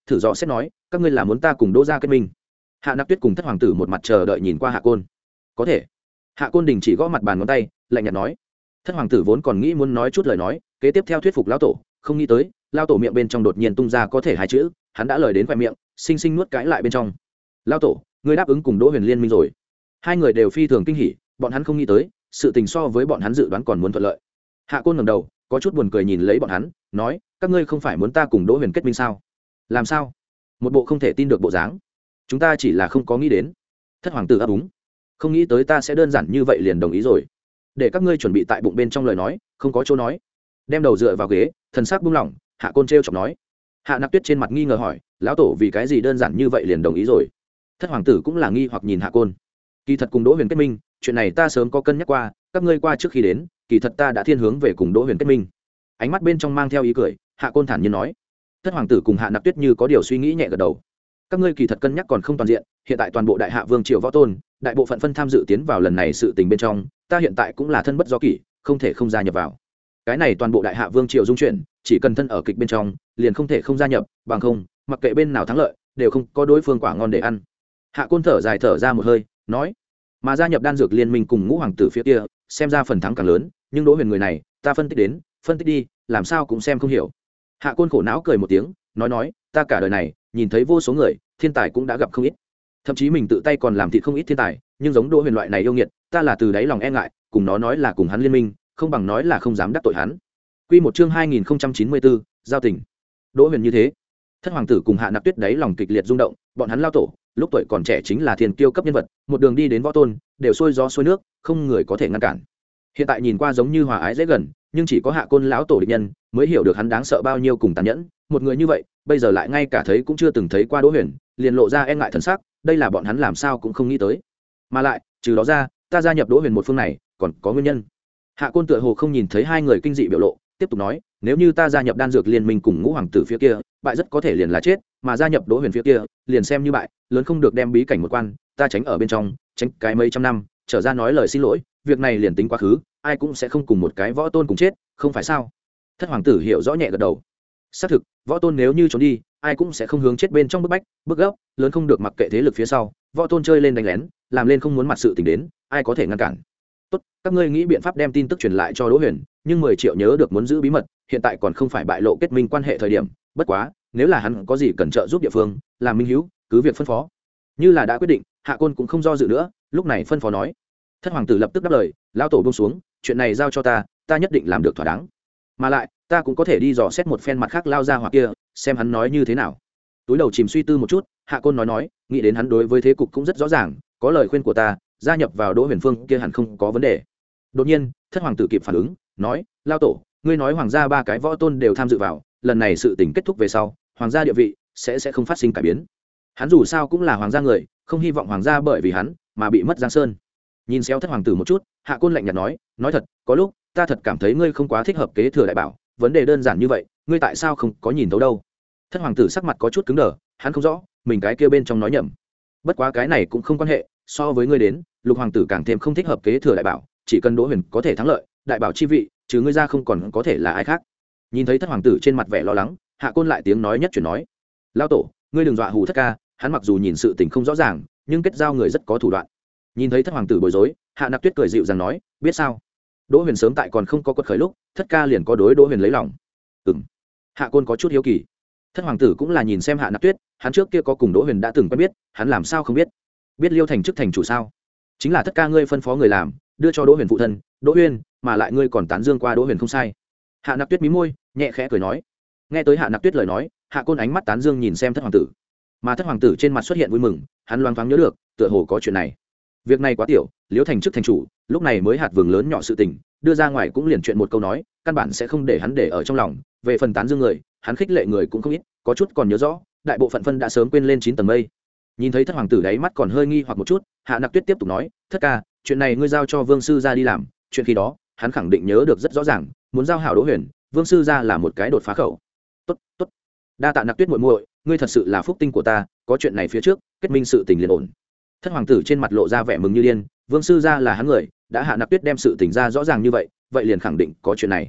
thử rõ xét nói các ngươi là muốn ta cùng đỗ gia kết minh. Hạ Nặc Tuyết cùng Thất Hoàng tử một mặt chờ đợi nhìn qua Hạ Côn. Có thể. Hạ Côn đình chỉ gõ mặt bàn ngón tay, lạnh nhạt nói. Thất Hoàng tử vốn còn nghĩ muốn nói chút lời nói kế tiếp theo thuyết phục lão tổ, không nghĩ tới lão tổ miệng bên trong đột nhiên tung ra có thể hai chữ, hắn đã lời đến khoe miệng sinh sinh nuốt cãi lại bên trong. Lão tổ, ngươi đáp ứng cùng Đỗ Huyền liên minh rồi. Hai người đều phi thường kinh hỉ, bọn hắn không nghĩ tới sự tình so với bọn hắn dự đoán còn muốn thuận lợi. Hạ Côn ngẩng đầu có chút buồn cười nhìn lấy bọn hắn, nói các ngươi không phải muốn ta cùng Đỗ Huyền kết minh sao? Làm sao? Một bộ không thể tin được bộ dáng. Chúng ta chỉ là không có nghĩ đến. Thất Hoàng tử ấp úng, không nghĩ tới ta sẽ đơn giản như vậy liền đồng ý rồi. Để các ngươi chuẩn bị tại bụng bên trong lời nói không có chỗ nói. Đem đầu dựa vào ghế, thần sắc buông lỏng, Hạ Côn trêu chọc nói. Hạ Nặc Tuyết trên mặt nghi ngờ hỏi, lão tổ vì cái gì đơn giản như vậy liền đồng ý rồi? Thất Hoàng tử cũng là nghi hoặc nhìn Hạ Côn. Kỳ thật cùng Đỗ Huyền kết minh, chuyện này ta sớm có cân nhắc qua, các ngươi qua trước khi đến, kỳ thật ta đã thiên hướng về cùng Đỗ Huyền kết minh. Ánh mắt bên trong mang theo ý cười, Hạ Côn thản nhiên nói. Thất Hoàng tử cùng Hạ Nặc Tuyết như có điều suy nghĩ nhẹ gật đầu. Các ngươi kỳ thật cân nhắc còn không toàn diện, hiện tại toàn bộ đại hạ vương triều võ tôn, đại bộ phận phân tham dự tiến vào lần này sự tình bên trong, ta hiện tại cũng là thân bất do kỷ, không thể không gia nhập vào. Cái này toàn bộ đại hạ vương triều dung chuyển, chỉ cần thân ở kịch bên trong, liền không thể không gia nhập, bằng không, mặc kệ bên nào thắng lợi, đều không có đối phương quả ngon để ăn. Hạ Côn thở dài thở ra một hơi, nói: "Mà gia nhập đan dược liên minh cùng Ngũ hoàng tử phía kia, xem ra phần thắng càng lớn, nhưng Đỗ Huyền người này, ta phân tích đến, phân tích đi, làm sao cũng xem không hiểu." Hạ Côn khổ não cười một tiếng, nói nói: "Ta cả đời này, nhìn thấy vô số người, thiên tài cũng đã gặp không ít. Thậm chí mình tự tay còn làm thịt không ít thiên tài, nhưng giống Đỗ Huyền loại này yêu nghiệt, ta là từ đáy lòng e ngại, cùng nó nói là cùng hắn liên minh, không bằng nói là không dám đắc tội hắn." Quy một chương hai nghìn không trăm chín mươi bốn, giao tình. Đỗ Huyền như thế. Thất Hoàng tử cùng Hạ Nặc Tuyết đáy lòng kịch liệt rung động, bọn hắn lao tổ, lúc tuổi còn trẻ chính là thiên kiêu cấp nhân vật, một đường đi đến võ tôn, đều xuôi gió xuôi nước, không người có thể ngăn cản. Hiện tại nhìn qua giống như hòa ái dễ gần, nhưng chỉ có Hạ Côn lão tổ địch nhân mới hiểu được hắn đáng sợ bao nhiêu cùng tàn nhẫn, một người như vậy, bây giờ lại ngay cả thấy cũng chưa từng thấy qua Đỗ Huyền, liền lộ ra e ngại thần sắc, đây là bọn hắn làm sao cũng không nghĩ tới. Mà lại, trừ đó ra, ta gia nhập Đỗ Huyền một phương này, còn có nguyên nhân. Hạ Côn tựa hồ không nhìn thấy hai người kinh dị biểu lộ, tiếp tục nói, nếu như ta gia nhập đan dược liên minh cùng Ngũ hoàng tử phía kia, bại rất có thể liền là chết, mà gia nhập Đỗ Huyền phía kia, liền xem như bại, lớn không được đem bí cảnh một quan, ta tránh ở bên trong, tránh cái mấy trăm năm, trở ra nói lời xin lỗi, việc này liền tính quá khứ, ai cũng sẽ không cùng một cái võ tôn cùng chết, không phải sao? Thất Hoàng tử hiểu rõ nhẹ gật đầu. Xác thực, võ tôn nếu như trốn đi, ai cũng sẽ không hướng chết bên trong bức bách, bức gấp, lớn không được mặc kệ thế lực phía sau, võ tôn chơi lên đánh lén, làm lên không muốn mặt sự tình đến, ai có thể ngăn cản? Tốt, các ngươi nghĩ biện pháp đem tin tức truyền lại cho Đỗ Huyền, nhưng mười triệu nhớ được muốn giữ bí mật, hiện tại còn không phải bại lộ kết minh quan hệ thời điểm, bất quá, nếu là hắn có gì cần trợ giúp địa phương, làm minh hữu, cứ việc phân phó. Như là đã quyết định, Hạ Côn cũng không do dự nữa, lúc này phân phó nói. Thất Hoàng tử lập tức đáp lời, lão tổ buông xuống, chuyện này giao cho ta, ta nhất định làm được thỏa đáng. Mà lại, ta cũng có thể đi dò xét một phen mặt khác lao ra hoặc kia, xem hắn nói như thế nào. Túi đầu chìm suy tư một chút, Hạ Côn nói nói, nghĩ đến hắn đối với thế cục cũng rất rõ ràng, có lời khuyên của ta, gia nhập vào Đỗ Huyền phương kia hẳn không có vấn đề. Đột nhiên, Thất Hoàng tử kịp phản ứng, nói, lao tổ, ngươi nói hoàng gia ba cái võ tôn đều tham dự vào, lần này sự tình kết thúc về sau, hoàng gia địa vị sẽ sẽ không phát sinh cải biến. Hắn dù sao cũng là hoàng gia người, không hy vọng hoàng gia bởi vì hắn mà bị mất Giang Sơn. Nhìn xéo Thất Hoàng tử một chút, Hạ Côn lạnh nhạt nói, nói thật, có lúc ta thật cảm thấy ngươi không quá thích hợp kế thừa đại bảo, vấn đề đơn giản như vậy, ngươi tại sao không có nhìn thấu đâu? Thất Hoàng tử sắc mặt có chút cứng đờ, hắn không rõ mình cái kia bên trong nói nhầm. Bất quá cái này cũng không quan hệ, so với ngươi đến, Lục hoàng tử càng thêm không thích hợp kế thừa đại bảo, chỉ cần Đỗ Huyền có thể thắng lợi, đại bảo chi vị, trừ ngươi ra không còn có thể là ai khác. Nhìn thấy Thất Hoàng tử trên mặt vẻ lo lắng, Hạ Côn lại tiếng nói nhất chuyển nói, lão tổ, ngươi đừng dọa hù Thất ca, hắn mặc dù nhìn sự tình không rõ ràng, nhưng kết giao người rất có thủ đoạn. Nhìn thấy Thất Hoàng tử bối rối, Hạ Nặc Tuyết cười dịu dàng nói, biết sao? Đỗ Huyền sớm tại còn không có quật khởi lúc, Thất ca liền có đối Đỗ Huyền lấy lòng. Ừm. Hạ Côn có chút hiếu kỳ. Thất Hoàng tử cũng là nhìn xem Hạ Nặc Tuyết, hắn trước kia có cùng Đỗ Huyền đã từng quen biết, hắn làm sao không biết? Biết Liêu thành chức thành chủ sao? Chính là Thất ca ngươi phân phó người làm, đưa cho Đỗ Huyền phụ thân, Đỗ Huyền, mà lại ngươi còn tán dương qua Đỗ Huyền không sai. Hạ Nặc Tuyết mí môi, nhẹ khẽ cười nói. Nghe tới Hạ Nặc Tuyết lời nói, Hạ Côn ánh mắt tán dương nhìn xem Thất Hoàng tử. Mà Thất Hoàng tử trên mặt xuất hiện vui mừng, hắn loáng thoáng nhớ được, tựa hồ có chuyện này. Việc này quá tiểu, Liễu thành chức thành chủ, lúc này mới hạt vừng lớn nhỏ sự tình, đưa ra ngoài cũng liền chuyện một câu nói, căn bản sẽ không để hắn để ở trong lòng. Về phần tán dương người, hắn khích lệ người cũng không ít, có chút còn nhớ rõ, đại bộ phận phân đã sớm quên lên chín tầng mây. Nhìn thấy Thất Hoàng tử đáy mắt còn hơi nghi hoặc một chút, Hạ Nặc Tuyết tiếp tục nói, Thất ca, chuyện này ngươi giao cho Vương sư gia đi làm, chuyện khi đó, hắn khẳng định nhớ được rất rõ ràng, muốn giao hảo Đỗ Huyền, Vương sư gia là một cái đột phá khẩu. Tốt, tốt. Đa tạ Nặc Tuyết muội muội, ngươi thật sự là phúc tinh của ta, có chuyện này phía trước, kết minh sự tình liền ổn. Thất Hoàng tử trên mặt lộ ra vẻ mừng như điên, Vương sư gia là hắn người, đã Hạ Nặc Tuyết đem sự tình ra rõ ràng như vậy, vậy liền khẳng định có chuyện này.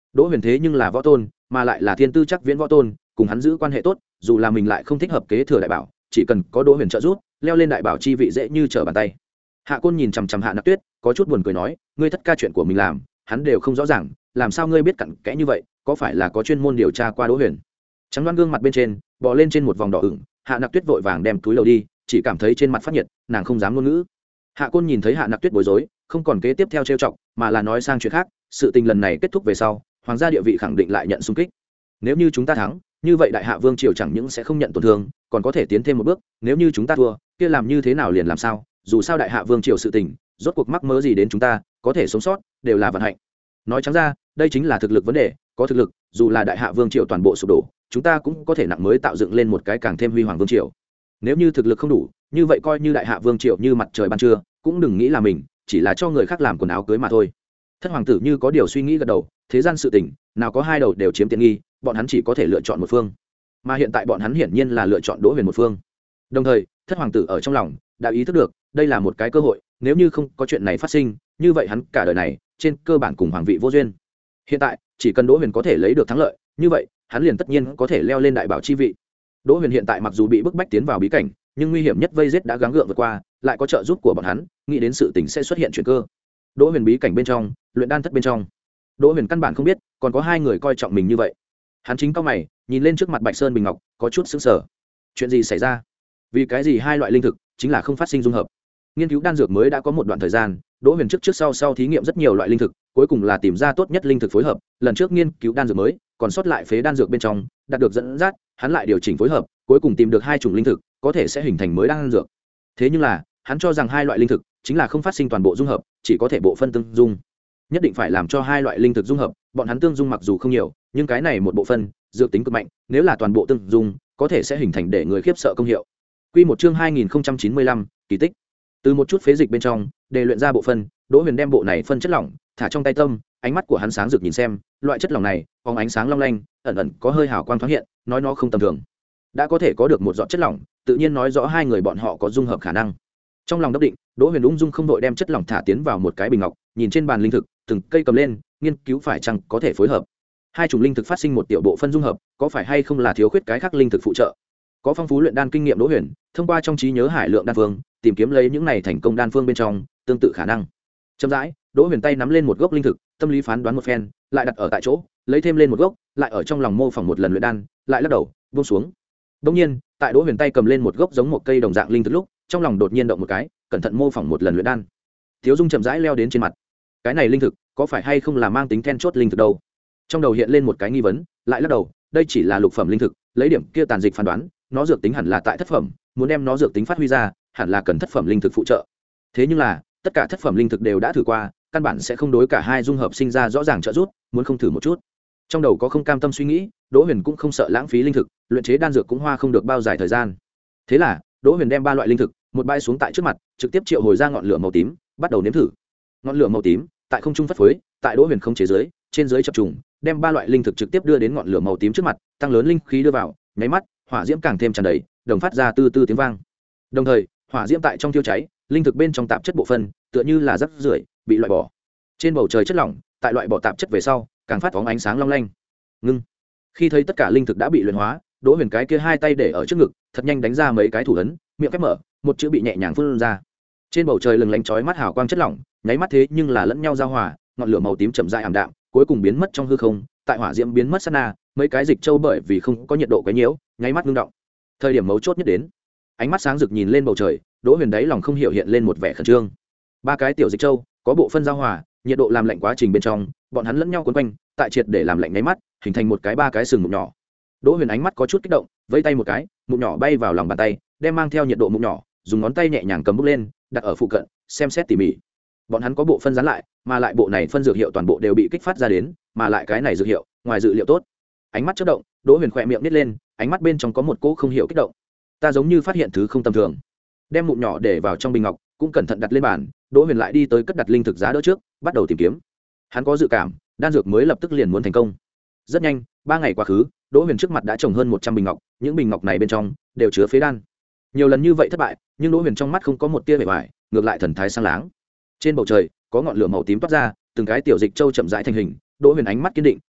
Đỗ Huyền thế nhưng là võ tôn, mà lại là thiên tư chắc viễn võ tôn, cùng hắn giữ quan hệ tốt, dù là mình lại không thích hợp kế thừa đại bảo, chỉ cần có Đỗ Huyền trợ giúp, leo lên đại bảo chi vị dễ như trở bàn tay. Hạ Côn nhìn chằm chằm Hạ Nặc Tuyết, có chút buồn cười nói, ngươi tất cả chuyện của mình làm, hắn đều không rõ ràng, làm sao ngươi biết cặn kẽ như vậy, có phải là có chuyên môn điều tra qua Đỗ Huyền? Trắng đoán gương mặt bên trên bò lên trên một vòng đỏ ửng, Hạ Nặc Tuyết vội vàng đem túi lầu đi, chỉ cảm thấy trên mặt phát nhiệt, nàng không dám ngôn ngữ. Hạ Côn nhìn thấy Hạ Nặc Tuyết bối rối, không còn kế tiếp theo trêu chọc, mà là nói sang chuyện khác, sự tình lần này kết thúc về sau, hoàng gia địa vị khẳng định lại nhận xung kích. Nếu như chúng ta thắng, như vậy đại hạ vương triều chẳng những sẽ không nhận tổn thương, còn có thể tiến thêm một bước, nếu như chúng ta thua, kia làm như thế nào liền làm sao, dù sao đại hạ vương triều sự tình, rốt cuộc mắc mớ gì đến chúng ta, có thể sống sót, đều là vận hạnh. Nói trắng ra, đây chính là thực lực vấn đề, có thực lực, dù là đại hạ vương triều toàn bộ sụp đổ, chúng ta cũng có thể nặng mới tạo dựng lên một cái càng thêm huy hoàng vương triều. Nếu như thực lực không đủ, như vậy coi như đại hạ vương triều như mặt trời ban trưa, cũng đừng nghĩ là mình chỉ là cho người khác làm quần áo cưới mà thôi. Thất hoàng tử như có điều suy nghĩ gật đầu, thế gian sự tình nào có hai đầu đều chiếm tiện nghi, bọn hắn chỉ có thể lựa chọn một phương, mà hiện tại bọn hắn hiển nhiên là lựa chọn Đỗ Huyền một phương. Đồng thời thất hoàng tử ở trong lòng đã ý thức được đây là một cái cơ hội, nếu như không có chuyện này phát sinh, như vậy hắn cả đời này trên cơ bản cùng hoàng vị vô duyên. Hiện tại chỉ cần Đỗ Huyền có thể lấy được thắng lợi, như vậy hắn liền tất nhiên có thể leo lên đại bảo chi vị. Đỗ Huyền hiện tại mặc dù bị bức bách tiến vào bí cảnh, nhưng nguy hiểm nhất vây giết đã gắng gượng vượt qua, lại có trợ giúp của bọn hắn, nghĩ đến sự tình sẽ xuất hiện chuyển cơ. Đỗ Huyền bí cảnh bên trong, luyện đan thất bên trong, Đỗ Huyền căn bản không biết còn có hai người coi trọng mình như vậy. Hắn chính cao mày, nhìn lên trước mặt Bạch Sơn bình ngọc, có chút sững sờ. Chuyện gì xảy ra? Vì cái gì hai loại linh thực chính là không phát sinh dung hợp? Nghiên cứu đan dược mới đã có một đoạn thời gian, Đỗ Huyền trước trước sau sau thí nghiệm rất nhiều loại linh thực, cuối cùng là tìm ra tốt nhất linh thực phối hợp. Lần trước nghiên cứu đan dược mới, còn sót lại phế đan dược bên trong, đạt được dẫn dắt, hắn lại điều chỉnh phối hợp, cuối cùng tìm được hai chủng linh thực, có thể sẽ hình thành mới đan dược. Thế nhưng là, hắn cho rằng hai loại linh thực chính là không phát sinh toàn bộ dung hợp, chỉ có thể bộ phân tương dung. Nhất định phải làm cho hai loại linh thực dung hợp, bọn hắn tương dung mặc dù không nhiều, nhưng cái này một bộ phân, dược tính cực mạnh, nếu là toàn bộ tương dung, có thể sẽ hình thành để người khiếp sợ công hiệu. Quy một chương hai nghìn không trăm chín mươi lăm, kỳ tích. Từ một chút phế dịch bên trong, để luyện ra bộ phân, Đỗ Huyền đem bộ này phân chất lỏng thả trong tay tâm, ánh mắt của hắn sáng rực nhìn xem, loại chất lỏng này, phóng ánh sáng long lanh, ẩn ẩn có hơi hào quang thoáng hiện, nói nó không tầm thường. Đã có thể có được một giọt chất lỏng, tự nhiên nói rõ hai người bọn họ có dung hợp khả năng. Trong lòng đắc định, Đỗ Huyền ung dung không đội đem chất lỏng thả tiến vào một cái bình ngọc, nhìn trên bàn linh thực, từng cây cầm lên, nghiên cứu phải chăng có thể phối hợp. Hai chủng linh thực phát sinh một tiểu bộ phân dung hợp, có phải hay không là thiếu khuyết cái khác linh thực phụ trợ? Có phong phú luyện đan kinh nghiệm Đỗ Huyền, thông qua trong trí nhớ hải lượng đan phương, tìm kiếm lấy những này thành công đan phương bên trong tương tự khả năng. Chậm rãi, Đỗ Huyền tay nắm lên một gốc linh thực, tâm lý phán đoán một phen, lại đặt ở tại chỗ, lấy thêm lên một gốc, lại ở trong lòng mô phỏng một lần luyện đan, lại lắc đầu, buông xuống. Đương nhiên, tại Đỗ Huyền tay cầm lên một gốc giống một cây đồng dạng linh thực lúc, trong lòng đột nhiên động một cái, cẩn thận mô phỏng một lần luyện đan. Thiếu Dung chậm rãi leo đến trên mặt. Cái này linh thực, có phải hay không là mang tính then chốt linh thực đâu? Trong đầu hiện lên một cái nghi vấn, lại lắc đầu, đây chỉ là lục phẩm linh thực, lấy điểm kia tàn dịch phán đoán, nó dược tính hẳn là tại thất phẩm, muốn đem nó dược tính phát huy ra, hẳn là cần thất phẩm linh thực phụ trợ. Thế nhưng là, tất cả thất phẩm linh thực đều đã thử qua, căn bản sẽ không đối cả hai dung hợp sinh ra rõ ràng trợ giúp, muốn không thử một chút. Trong đầu có không cam tâm suy nghĩ, Đỗ Huyền cũng không sợ lãng phí linh thực, luyện chế đan dược cũng hoa không được bao dài thời gian. Thế là, Đỗ Huyền đem ba loại linh thực, một bãi xuống tại trước mặt, trực tiếp triệu hồi ra ngọn lửa màu tím, bắt đầu nếm thử. Ngọn lửa màu tím, tại không trung phất phới, tại Đỗ Huyền không chế dưới, trên dưới chập trùng, đem ba loại linh thực trực tiếp đưa đến ngọn lửa màu tím trước mặt, tăng lớn linh khí đưa vào, nháy mắt, hỏa diễm càng thêm tràn đầy, đồng phát ra tư tư tiếng vang. Đồng thời, hỏa diễm tại trong thiêu cháy, linh thực bên trong tạp chất bộ phận, tựa như là rác rưởi, bị loại bỏ. Trên bầu trời chất lỏng, tại loại bỏ tạp chất về sau, càng phát phóng ánh sáng long lanh. Ngưng. Khi thấy tất cả linh thực đã bị luyện hóa, Đỗ Huyền cái kia hai tay để ở trước ngực, thật nhanh đánh ra mấy cái thủ ấn, miệng khép mở, một chữ bị nhẹ nhàng phun ra. Trên bầu trời lừng lánh chói mắt hào quang chất lỏng, nháy mắt thế nhưng là lẫn nhau giao hòa, ngọn lửa màu tím chậm rãi ảm đạm, cuối cùng biến mất trong hư không, tại hỏa diễm biến mất sát na, mấy cái dịch châu bởi vì không có nhiệt độ quá nhiễu, nháy mắt ngưng động. Thời điểm mấu chốt nhất đến, ánh mắt sáng rực nhìn lên bầu trời, Đỗ Huyền đáy lòng không hiểu hiện lên một vẻ khẩn trương. Ba cái tiểu dịch châu, có bộ phân giao hòa, nhiệt độ làm lạnh quá trình bên trong, bọn hắn lẫn nhau quấn quanh, tại triệt để làm lạnh nháy mắt, hình thành một cái ba cái sừng mụn nhỏ. Đỗ Huyền ánh mắt có chút kích động, vẫy tay một cái, mụn nhỏ bay vào lòng bàn tay, đem mang theo nhiệt độ mụn nhỏ, dùng ngón tay nhẹ nhàng cầm bút lên, đặt ở phụ cận, xem xét tỉ mỉ. Bọn hắn có bộ phân dán lại, mà lại bộ này phân dược hiệu toàn bộ đều bị kích phát ra đến, mà lại cái này dược hiệu, ngoài dự liệu tốt. Ánh mắt chớp động, Đỗ Huyền khỏe miệng nít lên, ánh mắt bên trong có một cỗ không hiểu kích động. Ta giống như phát hiện thứ không tầm thường. Đem mụn nhỏ để vào trong bình ngọc, cũng cẩn thận đặt lên bàn, Đỗ Huyền lại đi tới cất đặt linh thực giá đỡ trước, bắt đầu tìm kiếm. Hắn có dự cảm, đan dược mới lập tức liền muốn thành công. Rất nhanh, ba ngày quá khứ, Đỗ Huyền trước mặt đã trồng hơn một trăm bình ngọc, những bình ngọc này bên trong đều chứa phế đan. Nhiều lần như vậy thất bại, nhưng Đỗ Huyền trong mắt không có một tia vẻ vải, ngược lại thần thái sáng láng. Trên bầu trời, có ngọn lửa màu tím toát ra, từng cái tiểu dịch châu chậm rãi thành hình, Đỗ Huyền ánh mắt kiên định,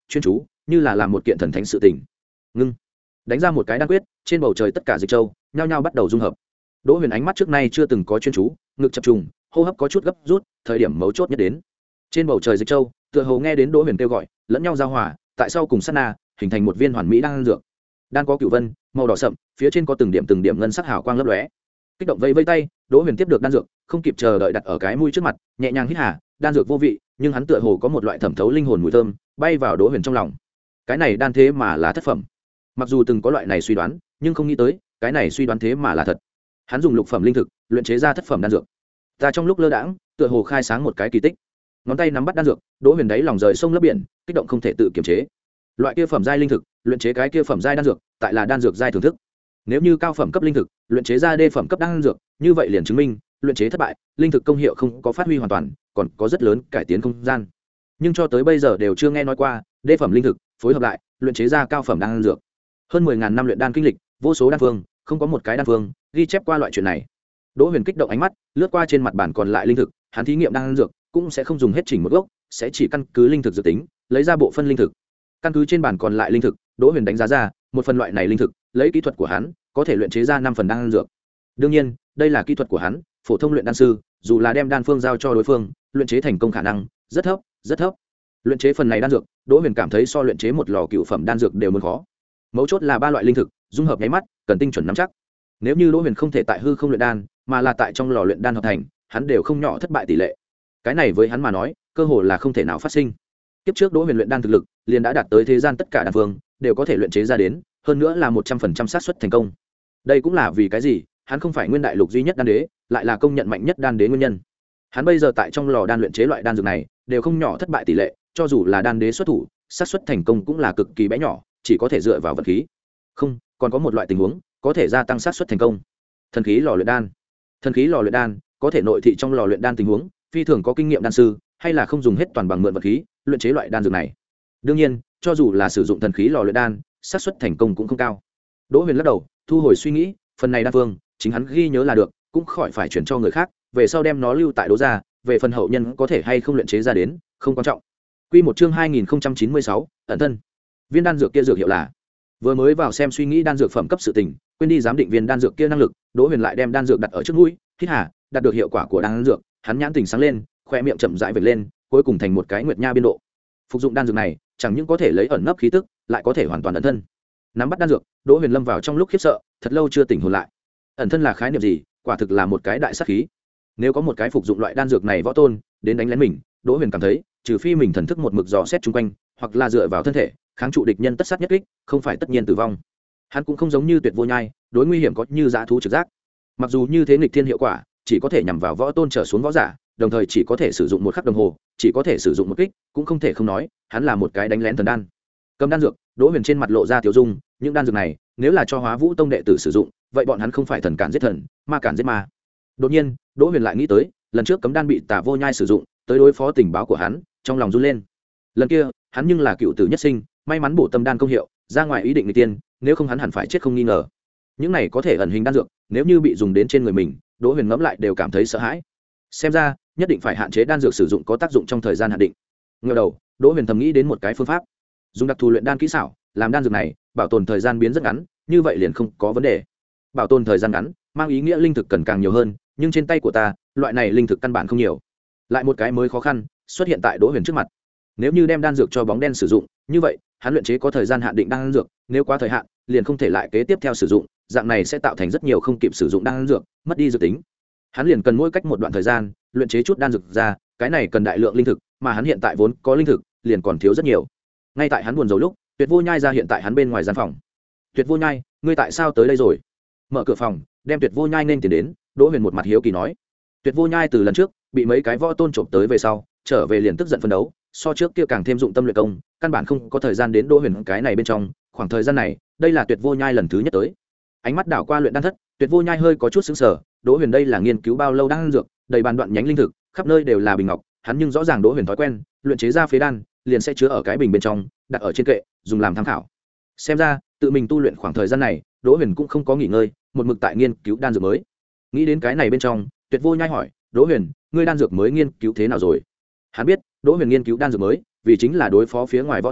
chuyên chú như là làm một kiện thần thánh sự tình. Ngưng, đánh ra một cái đan quyết, trên bầu trời tất cả dịch châu nhao nhao bắt đầu dung hợp. Đỗ Huyền ánh mắt trước nay chưa từng có chuyên chú, ngực chập trùng, hô hấp có chút gấp rút, thời điểm mấu chốt nhất đến. Trên bầu trời dịch châu tựa hồ nghe đến Đỗ Huyền kêu gọi, lẫn nhau giao hòa, tại sau cùng sát na hình thành một viên hoàn mỹ đan dược. Đan có cửu vân, màu đỏ sậm, phía trên có từng điểm từng điểm ngân sắc hào quang lấp lóe. Kích động vây vây tay, Đỗ Huyền tiếp được đan dược, không kịp chờ đợi đặt ở cái mũi trước mặt, nhẹ nhàng hít hà, đan dược vô vị, nhưng hắn tựa hồ có một loại thẩm thấu linh hồn mùi thơm, bay vào Đỗ Huyền trong lòng. Cái này đan thế mà là thất phẩm. Mặc dù từng có loại này suy đoán, nhưng không nghĩ tới, cái này suy đoán thế mà là thật. Hắn dùng lục phẩm linh thực, luyện chế ra thất phẩm đan dược. Ta trong lúc lơ đãng, tựa hồ khai sáng một cái kỳ tích. Ngón tay nắm bắt đan dược, Đỗ Huyền đáy lòng rời sông lấp biển, kích động không thể tự kiềm chế. Loại kia phẩm giai linh thực, luyện chế cái kia phẩm giai đan dược, tại là đan dược giai thưởng thức. Nếu như cao phẩm cấp linh thực, luyện chế ra đê phẩm cấp đan dược, như vậy liền chứng minh luyện chế thất bại, linh thực công hiệu không có phát huy hoàn toàn, còn có rất lớn cải tiến không gian. Nhưng cho tới bây giờ đều chưa nghe nói qua đê phẩm linh thực phối hợp lại luyện chế ra cao phẩm đan dược. Hơn mười ngàn năm luyện đan kinh lịch, vô số đan phương, không có một cái đan phương ghi chép qua loại chuyện này. Đỗ Huyền kích động ánh mắt lướt qua trên mặt bản còn lại linh thực, hắn thí nghiệm đan dược cũng sẽ không dùng hết chỉnh một gốc, sẽ chỉ căn cứ linh thực dự tính, lấy ra bộ phân linh thực. Căn cứ trên bản còn lại linh thực, Đỗ Huyền đánh giá ra, một phần loại này linh thực, lấy kỹ thuật của hắn, có thể luyện chế ra năm phần đan dược. Đương nhiên, đây là kỹ thuật của hắn, phổ thông luyện đan sư, dù là đem đan phương giao cho đối phương, luyện chế thành công khả năng rất thấp, rất thấp. Luyện chế phần này đan dược, Đỗ Huyền cảm thấy so luyện chế một lò cựu phẩm đan dược đều muốn khó. Mấu chốt là ba loại linh thực, dung hợp nháy mắt, cần tinh chuẩn nắm chắc. Nếu như Đỗ Huyền không thể tại hư không luyện đan, mà là tại trong lò luyện đan hợp thành, hắn đều không nhỏ thất bại tỷ lệ. Cái này với hắn mà nói, cơ hội là không thể nào phát sinh. Kiếp trước Đỗ Huyền luyện đan thực lực, liền đã đạt tới thế gian tất cả đan phương đều có thể luyện chế ra đến, hơn nữa là một trăm phần trăm xác suất thành công. Đây cũng là vì cái gì, hắn không phải nguyên đại lục duy nhất đan đế, lại là công nhận mạnh nhất đan đế nguyên nhân. Hắn bây giờ tại trong lò đan luyện chế loại đan dược này, đều không nhỏ thất bại tỷ lệ, cho dù là đan đế xuất thủ, xác suất thành công cũng là cực kỳ bé nhỏ, chỉ có thể dựa vào vận khí. Không, còn có một loại tình huống có thể gia tăng xác suất thành công. Thần khí lò luyện đan. Thần khí lò luyện đan có thể nội thị trong lò luyện đan tình huống, phi thường có kinh nghiệm đan sư, hay là không dùng hết toàn bằng mượn vật khí, luyện chế loại đan dược này. Đương nhiên, cho dù là sử dụng thần khí lò luyện đan, xác suất thành công cũng không cao. Đỗ Huyền lắc đầu, thu hồi suy nghĩ, phần này đan phương, chính hắn ghi nhớ là được, cũng khỏi phải chuyển cho người khác, về sau đem nó lưu tại Đỗ gia, về phần hậu nhân có thể hay không luyện chế ra đến, không quan trọng. Quy một chương hai nghìn không trăm chín mươi sáu, ẩn thân. Viên đan dược kia dược hiệu là. Vừa mới vào xem suy nghĩ đan dược phẩm cấp sự tình, quên đi giám định viên đan dược kia năng lực, Đỗ Huyền lại đem đan dược đặt ở trước mũi, hít hà, đạt được hiệu quả của đan dược, hắn nhãn tình sáng lên, khoe miệng chậm rãi vệt lên, cuối cùng thành một cái nguyệt nha biên độ. Phục dụng đan dược này, chẳng những có thể lấy ẩn nấp khí tức, lại có thể hoàn toàn ẩn thân. Nắm bắt đan dược, Đỗ Huyền lâm vào trong lúc khiếp sợ, thật lâu chưa tỉnh hồn lại. Ẩn thân là khái niệm gì? Quả thực là một cái đại sát khí. Nếu có một cái phục dụng loại đan dược này võ tôn đến đánh lén mình, Đỗ Huyền cảm thấy, trừ phi mình thần thức một mực dò xét chung quanh, hoặc là dựa vào thân thể kháng trụ địch nhân tất sát nhất kích, không phải tất nhiên tử vong. Hắn cũng không giống như Tuyệt Vô Nhai, đối nguy hiểm có như dã thú trực giác. Mặc dù như thế nghịch thiên hiệu quả, chỉ có thể nhằm vào võ tôn trở xuống võ giả, đồng thời chỉ có thể sử dụng một khắc đồng hồ, chỉ có thể sử dụng một kích, cũng không thể không nói, hắn là một cái đánh lén thần đan. Cầm đan dược, Đỗ Huyền trên mặt lộ ra tiểu dung, những đan dược này, nếu là cho Hóa Vũ Tông đệ tử sử dụng, vậy bọn hắn không phải thần cản giết thần, ma cản giết ma. Đột nhiên, Đỗ Huyền lại nghĩ tới, lần trước cấm đan bị Tả Vô Nhai sử dụng, tới đối phó tình báo của hắn, trong lòng run lên. Lần kia, hắn nhưng là cựu tử nhất sinh, may mắn bổ tâm đan công hiệu, ra ngoài ý định người tiên, nếu không hắn hẳn phải chết không nghi ngờ. Những này có thể ẩn hình đan dược, nếu như bị dùng đến trên người mình, Đỗ Huyền ngẫm lại đều cảm thấy sợ hãi. Xem ra, nhất định phải hạn chế đan dược sử dụng có tác dụng trong thời gian hạn định. Ngửa đầu, Đỗ Huyền thầm nghĩ đến một cái phương pháp, dùng đặc thù luyện đan kỹ xảo, làm đan dược này bảo tồn thời gian biến rất ngắn, như vậy liền không có vấn đề. Bảo tồn thời gian ngắn, mang ý nghĩa linh thực cần càng nhiều hơn, nhưng trên tay của ta, loại này linh thực căn bản không nhiều. Lại một cái mới khó khăn xuất hiện tại Đỗ Huyền trước mặt. Nếu như đem đan dược cho bóng đen sử dụng, như vậy, hắn luyện chế có thời gian hạn định đan dược, nếu quá thời hạn, liền không thể lại kế tiếp theo sử dụng, dạng này sẽ tạo thành rất nhiều không kịp sử dụng đan dược, mất đi dược tính. Hắn liền cần mỗi cách một đoạn thời gian, luyện chế chút đan dược ra, cái này cần đại lượng linh thực, mà hắn hiện tại vốn có linh thực, liền còn thiếu rất nhiều. Ngay tại hắn buồn rầu lúc, Tuyệt Vô Nhai ra hiện tại hắn bên ngoài gian phòng. Tuyệt Vô Nhai, ngươi tại sao tới đây rồi? Mở cửa phòng, đem Tuyệt Vô Nhai nên tiền đến, Đỗ Huyền một mặt hiếu kỳ nói. Tuyệt Vô Nhai từ lần trước bị mấy cái võ tôn trộm tới về sau, trở về liền tức giận phân đấu, so trước kia càng thêm dụng tâm luyện công, căn bản không có thời gian đến Đỗ Huyền cái này bên trong, khoảng thời gian này, đây là Tuyệt Vô Nhai lần thứ nhất tới. Ánh mắt đảo qua luyện đan thất, Tuyệt Vô Nhai hơi có chút sững sờ, Đỗ Huyền đây là nghiên cứu bao lâu đan dược, đầy bàn đoạn nhánh linh thực, khắp nơi đều là bình ngọc, hắn nhưng rõ ràng Đỗ Huyền thói quen, luyện chế ra phế đan, liền sẽ chứa ở cái bình bên trong, đặt ở trên kệ, dùng làm tham khảo. Xem ra, tự mình tu luyện khoảng thời gian này, Đỗ Huyền cũng không có nghỉ ngơi, một mực tại nghiên cứu đan dược mới. Nghĩ đến cái này bên trong, Tuyệt Vô Nhai hỏi, Đỗ Huyền, ngươi đan dược mới nghiên cứu thế nào rồi? Hắn biết, Đỗ Huyền nghiên cứu đan dược mới, vì chính là đối phó phía ngoài võ tôn,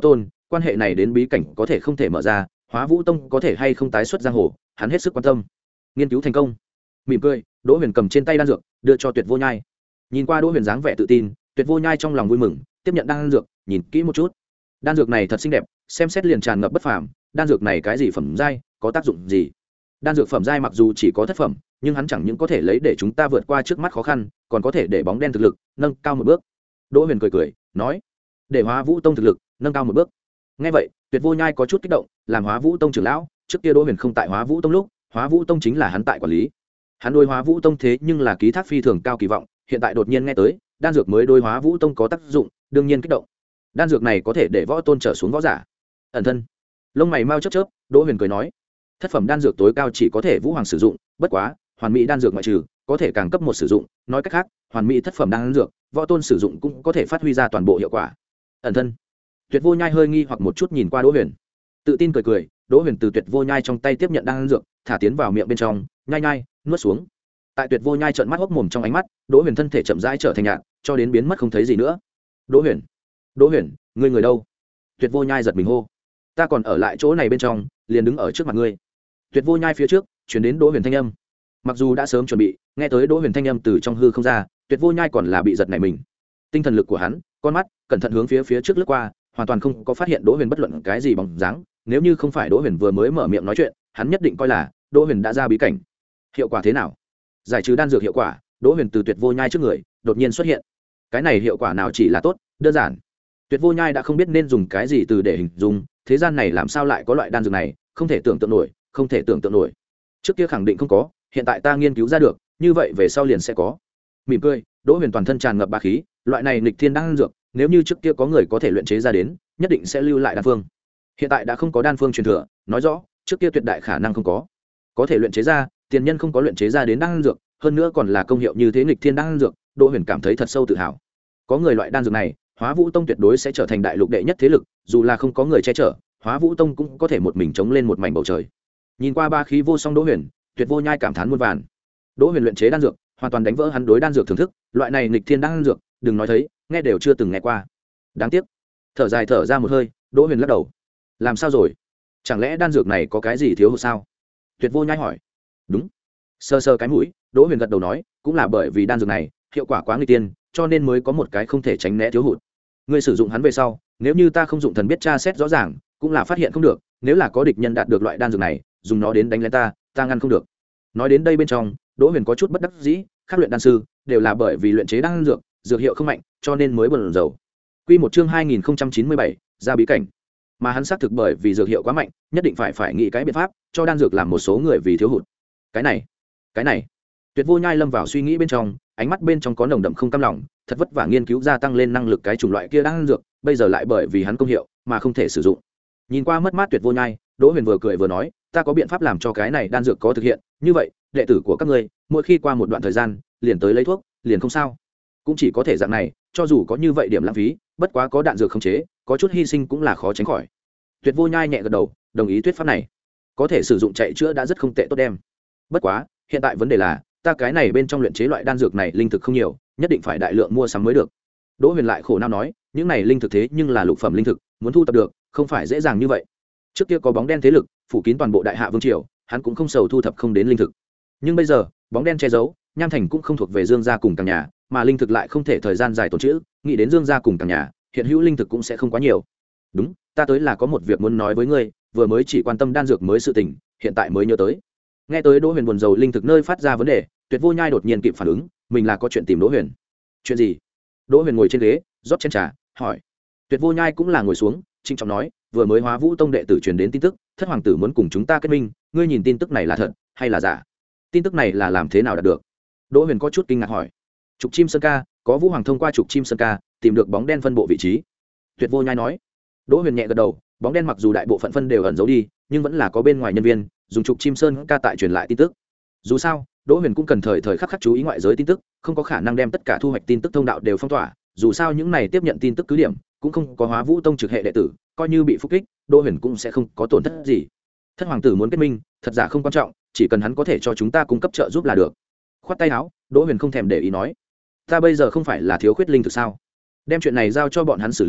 quan hệ này đến bí cảnh có thể không thể mở ra, Hóa Vũ Tông có thể hay không tái xuất giang hồ, hắn hết sức quan tâm. Nghiên cứu thành công. Mỉm cười, Đỗ Huyền cầm trên tay đan dược đưa cho Tuyệt Vô Nhai. Nhìn qua Đỗ Huyền dáng vẻ tự tin, Tuyệt Vô Nhai trong lòng vui mừng, tiếp nhận đan dược, nhìn kỹ một chút. Đan dược này thật xinh đẹp, xem xét liền tràn ngập bất phàm, đan dược này cái gì phẩm giai, có tác dụng gì? Đan dược phẩm giai mặc dù chỉ có thất phẩm, nhưng hắn chẳng những có thể lấy để chúng ta vượt qua trước mắt khó khăn, còn có thể để bóng đen thực lực nâng cao một bước. Đỗ Huyền cười cười, nói: "Để Hóa Vũ Tông thực lực nâng cao một bước." Nghe vậy, Tuyệt Vô Nhai có chút kích động, làm Hóa Vũ Tông trưởng lão, trước kia Đỗ Huyền không tại Hóa Vũ Tông lúc, Hóa Vũ Tông chính là hắn tại quản lý. Hắn đối Hóa Vũ Tông thế nhưng là ký thác phi thường cao kỳ vọng, hiện tại đột nhiên nghe tới, đan dược mới đối Hóa Vũ Tông có tác dụng, đương nhiên kích động. Đan dược này có thể để võ tôn trở xuống võ giả. Ẩn thân. Lông mày mau chớp chớp, Đỗ Huyền cười nói: "Thất phẩm đan dược tối cao chỉ có thể Vũ Hoàng sử dụng, bất quá, hoàn mỹ đan dược ngoại trừ, có thể càng cấp một sử dụng, nói cách khác, hoàn mỹ thất phẩm đan dược, võ tôn sử dụng cũng có thể phát huy ra toàn bộ hiệu quả." Ẩn thân. Tuyệt Vô Nhai hơi nghi hoặc một chút nhìn qua Đỗ Huyền, tự tin cười cười. Đỗ Huyền từ Tuyệt Vô Nhai trong tay tiếp nhận đan dược, thả tiến vào miệng bên trong, nhai nhai, nuốt xuống. Tại Tuyệt Vô Nhai trợn mắt hốc mồm trong ánh mắt, Đỗ Huyền thân thể chậm rãi trở thành nhạt, cho đến biến mất không thấy gì nữa. Đỗ Huyền, Đỗ Huyền, ngươi người đâu? Tuyệt Vô Nhai giật mình hô. Ta còn ở lại chỗ này bên trong, liền đứng ở trước mặt ngươi. Tuyệt Vô Nhai phía trước chuyển đến Đỗ Huyền thanh âm. Mặc dù đã sớm chuẩn bị, nghe tới Đỗ Huyền thanh âm từ trong hư không ra, Tuyệt Vô Nhai còn là bị giật nảy mình. Tinh thần lực của hắn, con mắt cẩn thận hướng phía phía trước lướt qua, hoàn toàn không có phát hiện Đỗ Huyền bất luận cái gì bóng dáng. Nếu như không phải Đỗ Huyền vừa mới mở miệng nói chuyện, hắn nhất định coi là Đỗ Huyền đã ra bí cảnh. Hiệu quả thế nào? Giải trừ đan dược hiệu quả, Đỗ Huyền từ Tuyệt Vô Nhai trước người đột nhiên xuất hiện. Cái này hiệu quả nào chỉ là tốt, đơn giản. Tuyệt Vô Nhai đã không biết nên dùng cái gì từ để hình dung, thế gian này làm sao lại có loại đan dược này, không thể tưởng tượng nổi, không thể tưởng tượng nổi. Trước kia khẳng định không có, hiện tại ta nghiên cứu ra được, như vậy về sau liền sẽ có. Mỉm cười, Đỗ Huyền toàn thân tràn ngập bá khí, loại này nghịch thiên đan dược, nếu như trước kia có người có thể luyện chế ra đến, nhất định sẽ lưu lại đan phương. Hiện tại đã không có đan phương truyền thừa, nói rõ, trước kia tuyệt đại khả năng không có. Có thể luyện chế ra, tiền nhân không có luyện chế ra đến đan dược, hơn nữa còn là công hiệu như thế nghịch thiên đan dược, Đỗ Huyền cảm thấy thật sâu tự hào. Có người loại đan dược này, Hóa Vũ Tông tuyệt đối sẽ trở thành đại lục đệ nhất thế lực, dù là không có người che chở, Hóa Vũ Tông cũng có thể một mình chống lên một mảnh bầu trời. Nhìn qua ba khí vô song Đỗ Huyền, Tuyệt Vô Nhai cảm thán muôn vàn. Đỗ Huyền luyện chế đan dược, hoàn toàn đánh vỡ hắn đối đan dược thưởng thức, loại này nghịch thiên đan dược, đừng nói thấy, nghe đều chưa từng nghe qua. Đáng tiếc. Thở dài thở ra một hơi, Đỗ Huyền lắc đầu. Làm sao rồi? Chẳng lẽ đan dược này có cái gì thiếu hụt sao? Tuyệt Vô Nhai hỏi. Đúng. Sơ sơ cái mũi, Đỗ Huyền gật đầu nói, cũng là bởi vì đan dược này hiệu quả quá nguy tiên, cho nên mới có một cái không thể tránh né thiếu hụt. Ngươi sử dụng hắn về sau, nếu như ta không dụng thần biết tra xét rõ ràng, cũng là phát hiện không được, nếu là có địch nhân đạt được loại đan dược này, dùng nó đến đánh lén ta, ta ngăn không được. Nói đến đây bên trong, Đỗ Huyền có chút bất đắc dĩ, các luyện đan sư đều là bởi vì luyện chế đan dược, dược hiệu không mạnh, cho nên mới bần dầu. Quy một chương hai nghìn không trăm chín mươi bảy, ra bí cảnh. Mà hắn xác thực bởi vì dược hiệu quá mạnh, nhất định phải phải nghĩ cái biện pháp cho đan dược làm một số người vì thiếu hụt. Cái này, cái này. Tuyệt Vô Nhai lâm vào suy nghĩ bên trong, ánh mắt bên trong có nồng đậm không cam lòng, thật vất vả nghiên cứu gia tăng lên năng lực cái chủng loại kia đan dược, bây giờ lại bởi vì hắn công hiệu mà không thể sử dụng. Nhìn qua mất mát Tuyệt Vô Nhai, Đỗ Huyền vừa cười vừa nói, ta có biện pháp làm cho cái này đan dược có thực hiện, như vậy, đệ tử của các ngươi, mỗi khi qua một đoạn thời gian, liền tới lấy thuốc, liền không sao. Cũng chỉ có thể dạng này, cho dù có như vậy điểm lãng phí, bất quá có đạn dược khống chế, có chút hy sinh cũng là khó tránh khỏi. Tuyệt Vô Nhai nhẹ gật đầu, đồng ý thuyết pháp này. Có thể sử dụng chạy chữa đã rất không tệ tốt đem. Bất quá, hiện tại vấn đề là, ta cái này bên trong luyện chế loại đan dược này linh thực không nhiều, nhất định phải đại lượng mua sắm mới được. Đỗ Huyền lại khổ não nói, những này linh thực thế nhưng là lục phẩm linh thực, muốn thu tập được, không phải dễ dàng như vậy. Trước kia có bóng đen thế lực phủ kín toàn bộ đại hạ vương triều, hắn cũng không sầu thu thập không đến linh thực. Nhưng bây giờ, bóng đen che giấu, Nham Thành cũng không thuộc về Dương gia cùng Càng nhà, mà linh thực lại không thể thời gian dài tồn trữ, nghĩ đến Dương gia cùng Càng nhà, hiện hữu linh thực cũng sẽ không quá nhiều. Đúng, ta tới là có một việc muốn nói với ngươi, vừa mới chỉ quan tâm đan dược mới sự tình, hiện tại mới nhớ tới. Nghe tới Đỗ Huyền buồn rầu linh thực nơi phát ra vấn đề, Tuyệt Vô Nhai đột nhiên kịp phản ứng, mình là có chuyện tìm Đỗ Huyền. Chuyện gì? Đỗ Huyền ngồi trên ghế, rót chén trà, hỏi. Tuyệt Vô Nhai cũng là ngồi xuống, trịnh trọng nói, vừa mới Hóa Vũ Tông đệ tử truyền đến tin tức, thất hoàng tử muốn cùng chúng ta kết minh, ngươi nhìn tin tức này là thật hay là giả? Tin tức này là làm thế nào đạt được? Đỗ Huyền có chút kinh ngạc hỏi. Trục Chim Sơn Ca, có Vũ Hoàng thông qua Trục Chim Sơn Ca tìm được bóng đen phân bộ vị trí. Tuyệt Vô Nhai nói. Đỗ Huyền nhẹ gật đầu, bóng đen mặc dù đại bộ phận phân đều ẩn giấu đi, nhưng vẫn là có bên ngoài nhân viên dùng Trục Chim Sơn Ca tại truyền lại tin tức. Dù sao, Đỗ Huyền cũng cần thời thời khắc khắc chú ý ngoại giới tin tức, không có khả năng đem tất cả thu hoạch tin tức thông đạo đều phong tỏa, dù sao những này tiếp nhận tin tức cứ điểm cũng không có Hóa Vũ Tông trực hệ đệ tử, coi như bị phục kích, Đỗ Huyền cũng sẽ không có tổn thất gì. Thất hoàng tử muốn kết minh, thật giả không quan trọng, chỉ cần hắn có thể cho chúng ta cung cấp trợ giúp là được. Khoát tay áo, Đỗ Huyền không thèm để ý nói, ta bây giờ không phải là thiếu khuyết linh thực sao? Đem chuyện này giao cho bọn hắn xử lý,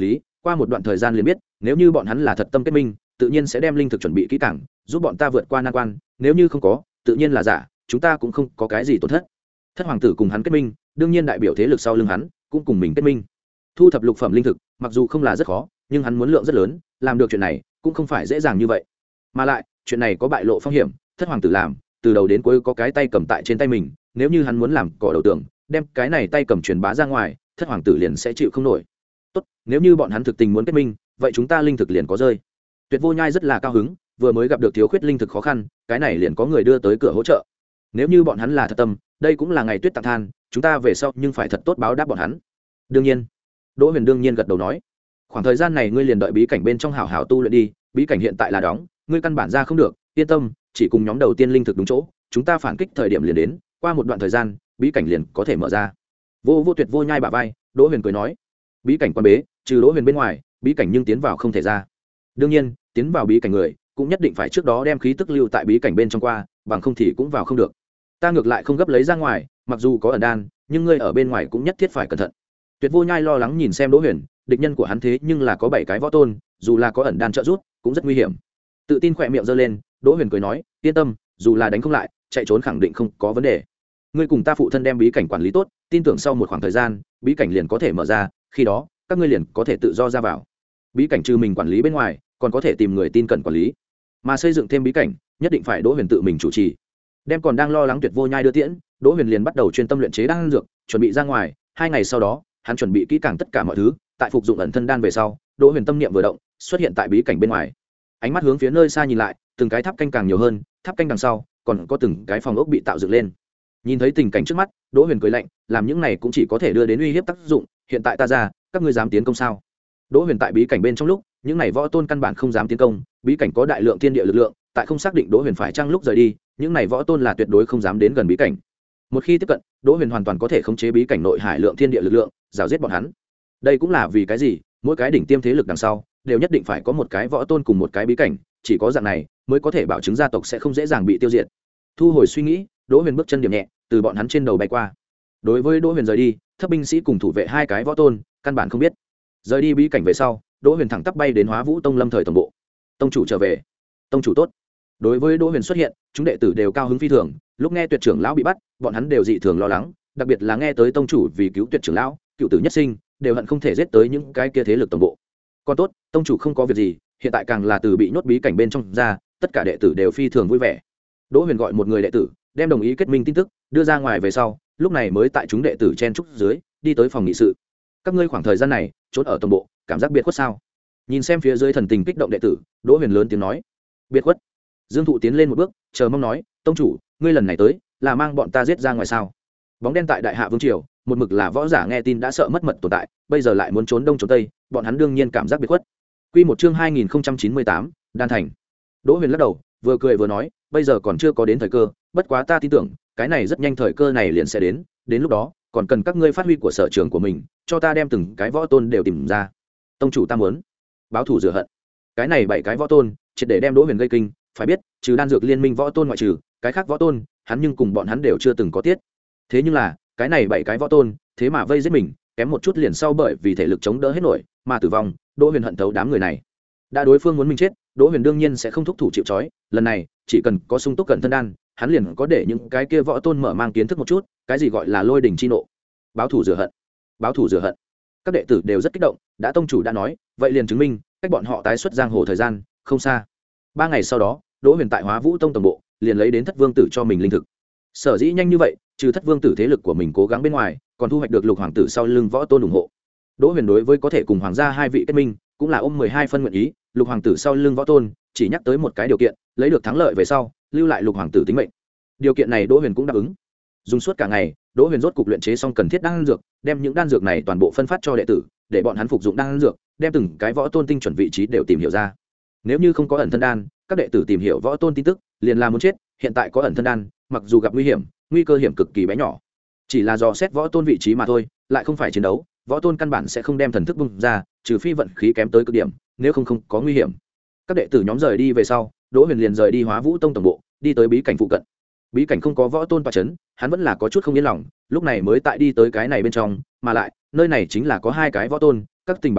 qua một đoạn thời gian liền biết, nếu như bọn hắn là thật tâm kết minh, tự nhiên sẽ đem linh thực chuẩn bị kỹ càng, giúp bọn ta vượt qua nan quan, nếu như không có, tự nhiên là giả, chúng ta cũng không có cái gì tổn thất. Thất hoàng tử cùng hắn kết minh, đương nhiên đại biểu thế lực sau lưng hắn cũng cùng mình kết minh. Thu thập lục phẩm linh thực, mặc dù không là rất khó, nhưng hắn muốn lượng rất lớn, làm được chuyện này cũng không phải dễ dàng như vậy. Mà lại, chuyện này có bại lộ phong hiểm, thất hoàng tử làm, từ đầu đến cuối có cái tay cầm tại trên tay mình, nếu như hắn muốn làm cỏ đầu tường, đem cái này tay cầm truyền bá ra ngoài, thất hoàng tử liền sẽ chịu không nổi. Tốt, nếu như bọn hắn thực tình muốn kết minh, vậy chúng ta linh thực liền có rơi. Tuyệt Vô Nhai rất là cao hứng, vừa mới gặp được thiếu khuyết linh thực khó khăn, cái này liền có người đưa tới cửa hỗ trợ. Nếu như bọn hắn là thật tâm, đây cũng là ngày tuyết tặng than, chúng ta về sau nhưng phải thật tốt báo đáp bọn hắn. Đương nhiên, Đỗ Huyền đương nhiên gật đầu nói, khoảng thời gian này ngươi liền đợi bí cảnh bên trong hảo hảo tu luyện đi, bí cảnh hiện tại là đóng, ngươi căn bản ra không được, yên tâm, chỉ cùng nhóm đầu tiên linh thực đúng chỗ, chúng ta phản kích thời điểm liền đến, qua một đoạn thời gian, bí cảnh liền có thể mở ra. Vô Vô Tuyệt Vô Nhai bả vai, Đỗ Huyền cười nói, bí cảnh quan bế, trừ Đỗ Huyền bên ngoài, bí cảnh nhưng tiến vào không thể ra. Đương nhiên, tiến vào bí cảnh người cũng nhất định phải trước đó đem khí tức lưu tại bí cảnh bên trong qua, bằng không thì cũng vào không được. Ta ngược lại không gấp lấy ra ngoài, mặc dù có ẩn đan, nhưng ngươi ở bên ngoài cũng nhất thiết phải cẩn thận. Tuyệt Vô Nhai lo lắng nhìn xem Đỗ Huyền, địch nhân của hắn thế nhưng là có bảy cái võ tôn, dù là có ẩn đan trợ giúp, cũng rất nguy hiểm. Tự tin khỏe miệng giơ lên, Đỗ Huyền cười nói, yên tâm, dù là đánh không lại, chạy trốn khẳng định không có vấn đề. Ngươi cùng ta phụ thân đem bí cảnh quản lý tốt, tin tưởng sau một khoảng thời gian, bí cảnh liền có thể mở ra, khi đó, các ngươi liền có thể tự do ra vào. Bí cảnh trừ mình quản lý bên ngoài, còn có thể tìm người tin cẩn quản lý. Mà xây dựng thêm bí cảnh, nhất định phải Đỗ Huyền tự mình chủ trì. Đem còn đang lo lắng Tuyệt Vô Nhai đưa tiễn, Đỗ Huyền liền bắt đầu chuyên tâm luyện chế đan dược, chuẩn bị ra ngoài. Hai ngày sau đó, hắn chuẩn bị kỹ càng tất cả mọi thứ, tại phục dụng ẩn thân đan về sau, Đỗ Huyền tâm niệm vừa động, xuất hiện tại bí cảnh bên ngoài. Ánh mắt hướng phía nơi xa nhìn lại, từng cái tháp canh càng nhiều hơn, tháp canh đằng sau còn có từng cái phòng ốc bị tạo dựng lên. Nhìn thấy tình cảnh trước mắt, Đỗ Huyền cười lạnh, làm những này cũng chỉ có thể đưa đến uy hiếp tác dụng, hiện tại ta ra, các ngươi dám tiến công sao? Đỗ Huyền tại bí cảnh bên trong lúc, những này võ tôn căn bản không dám tiến công, bí cảnh có đại lượng thiên địa lực lượng, tại không xác định Đỗ Huyền phải chăng lúc rời đi, những này võ tôn là tuyệt đối không dám đến gần bí cảnh. Một khi tiếp cận, Đỗ Huyền hoàn toàn có thể khống chế bí cảnh nội hải lượng thiên địa lực lượng, rào giết bọn hắn. Đây cũng là vì cái gì, mỗi cái đỉnh tiêm thế lực đằng sau đều nhất định phải có một cái võ tôn cùng một cái bí cảnh, chỉ có dạng này mới có thể bảo chứng gia tộc sẽ không dễ dàng bị tiêu diệt. Thu hồi suy nghĩ, Đỗ Huyền bước chân điểm nhẹ, từ bọn hắn trên đầu bay qua. Đối với Đỗ Huyền rời đi, thấp binh sĩ cùng thủ vệ hai cái võ tôn căn bản không biết. Rời đi bí cảnh về sau, Đỗ Huyền thẳng tắp bay đến Hóa Vũ Tông Lâm Thời tổng bộ. Tông chủ trở về. Tông chủ tốt. Đối với Đỗ Huyền xuất hiện, chúng đệ tử đều cao hứng phi thường, lúc nghe Tuyệt trưởng lão bị bắt, bọn hắn đều dị thường lo lắng, đặc biệt là nghe tới tông chủ vì cứu Tuyệt trưởng lão, cựu tử nhất sinh, đều hận không thể giết tới những cái kia thế lực tổng bộ. Còn tốt, tông chủ không có việc gì, hiện tại càng là từ bị nhốt bí cảnh bên trong ra, tất cả đệ tử đều phi thường vui vẻ. Đỗ Huyền gọi một người đệ tử, đem đồng ý kết minh tin tức đưa ra ngoài về sau, lúc này mới tại chúng đệ tử chen trúc dưới, đi tới phòng nghị sự. Các ngươi khoảng thời gian này trốn ở tổng bộ, cảm giác biệt khuất sao? Nhìn xem phía dưới thần tình kích động đệ tử, Đỗ Huyền lớn tiếng nói, biệt khuất. Dương Thụ tiến lên một bước, chờ mong nói, tông chủ, ngươi lần này tới là mang bọn ta giết ra ngoài sao? Bóng đen tại Đại Hạ Vương triều, một mực là võ giả nghe tin đã sợ mất mật tồn tại, bây giờ lại muốn trốn đông trốn tây, bọn hắn đương nhiên cảm giác biệt khuất. Quy một chương hai nghìn không trăm chín mươi tám, Đan Thành. Đỗ Huyền lắc đầu, vừa cười vừa nói, bây giờ còn chưa có đến thời cơ, bất quá ta tin tưởng, cái này rất nhanh thời cơ này liền sẽ đến, đến lúc đó, còn cần các ngươi phát huy của sở trường của mình, cho ta đem từng cái võ tôn đều tìm ra. Tông chủ ta muốn báo thù rửa hận. Cái này bảy cái võ tôn, triệt để đem Đỗ Huyền gây kinh, phải biết, trừ đan dược liên minh võ tôn ngoại trừ, cái khác võ tôn, hắn nhưng cùng bọn hắn đều chưa từng có tiết. Thế nhưng là, cái này bảy cái võ tôn, thế mà vây giết mình, kém một chút liền sau bởi vì thể lực chống đỡ hết nổi, mà tử vong. Đỗ Huyền hận thấu đám người này. Đã đối phương muốn mình chết, Đỗ Huyền đương nhiên sẽ không thúc thủ chịu trói, lần này, chỉ cần có sung túc cận thân đan, hắn liền có để những cái kia võ tôn mở mang kiến thức một chút, cái gì gọi là lôi đỉnh chi nộ. Báo thù rửa hận. Báo thù rửa hận. Các đệ tử đều rất kích động, đã tông chủ đã nói, vậy liền chứng minh, cách bọn họ tái xuất giang hồ thời gian không xa. Ba ngày sau đó, Đỗ Huyền tại Hóa Vũ Tông tổng bộ, liền lấy đến Thất Vương tử cho mình linh thực. Sở dĩ nhanh như vậy, trừ Thất Vương tử thế lực của mình cố gắng bên ngoài, còn thu hoạch được Lục hoàng tử sau lưng võ tôn ủng hộ. Đỗ Huyền đối với có thể cùng hoàng gia hai vị kết minh, cũng là ôm mười hai phân nguyện ý, Lục hoàng tử sau lưng võ tôn, chỉ nhắc tới một cái điều kiện, lấy được thắng lợi về sau, lưu lại Lục hoàng tử tính mệnh. Điều kiện này Đỗ Huyền cũng đáp ứng. Dùng suốt cả ngày, Đỗ Huyền rốt cục luyện chế xong cần thiết đan dược, đem những đan dược này toàn bộ phân phát cho đệ tử, để bọn hắn phục dụng đan dược, đem từng cái võ tôn tinh chuẩn vị trí đều tìm hiểu ra. Nếu như không có ẩn thân đan, các đệ tử tìm hiểu võ tôn tin tức, liền là muốn chết, hiện tại có ẩn thân đan, mặc dù gặp nguy hiểm, nguy cơ hiểm cực kỳ bé nhỏ. Chỉ là dò xét võ tôn vị trí mà thôi, lại không phải chiến đấu, võ tôn căn bản sẽ không đem thần thức bung ra, trừ phi vận khí kém tới cực điểm, nếu không không có nguy hiểm. Các đệ tử nhóm rời đi về sau, Đỗ Huyền liền rời đi Hóa Vũ Tông tổng bộ, đi tới bí cảnh phụ cận. Bí cảnh không có võ tôn tọa chấn, hắn vẫn là có chút không yên lòng, lúc này mới tại đi tới cái này bên trong, mà lại, nơi này chính là có hai cái võ tôn, các tình báo đến,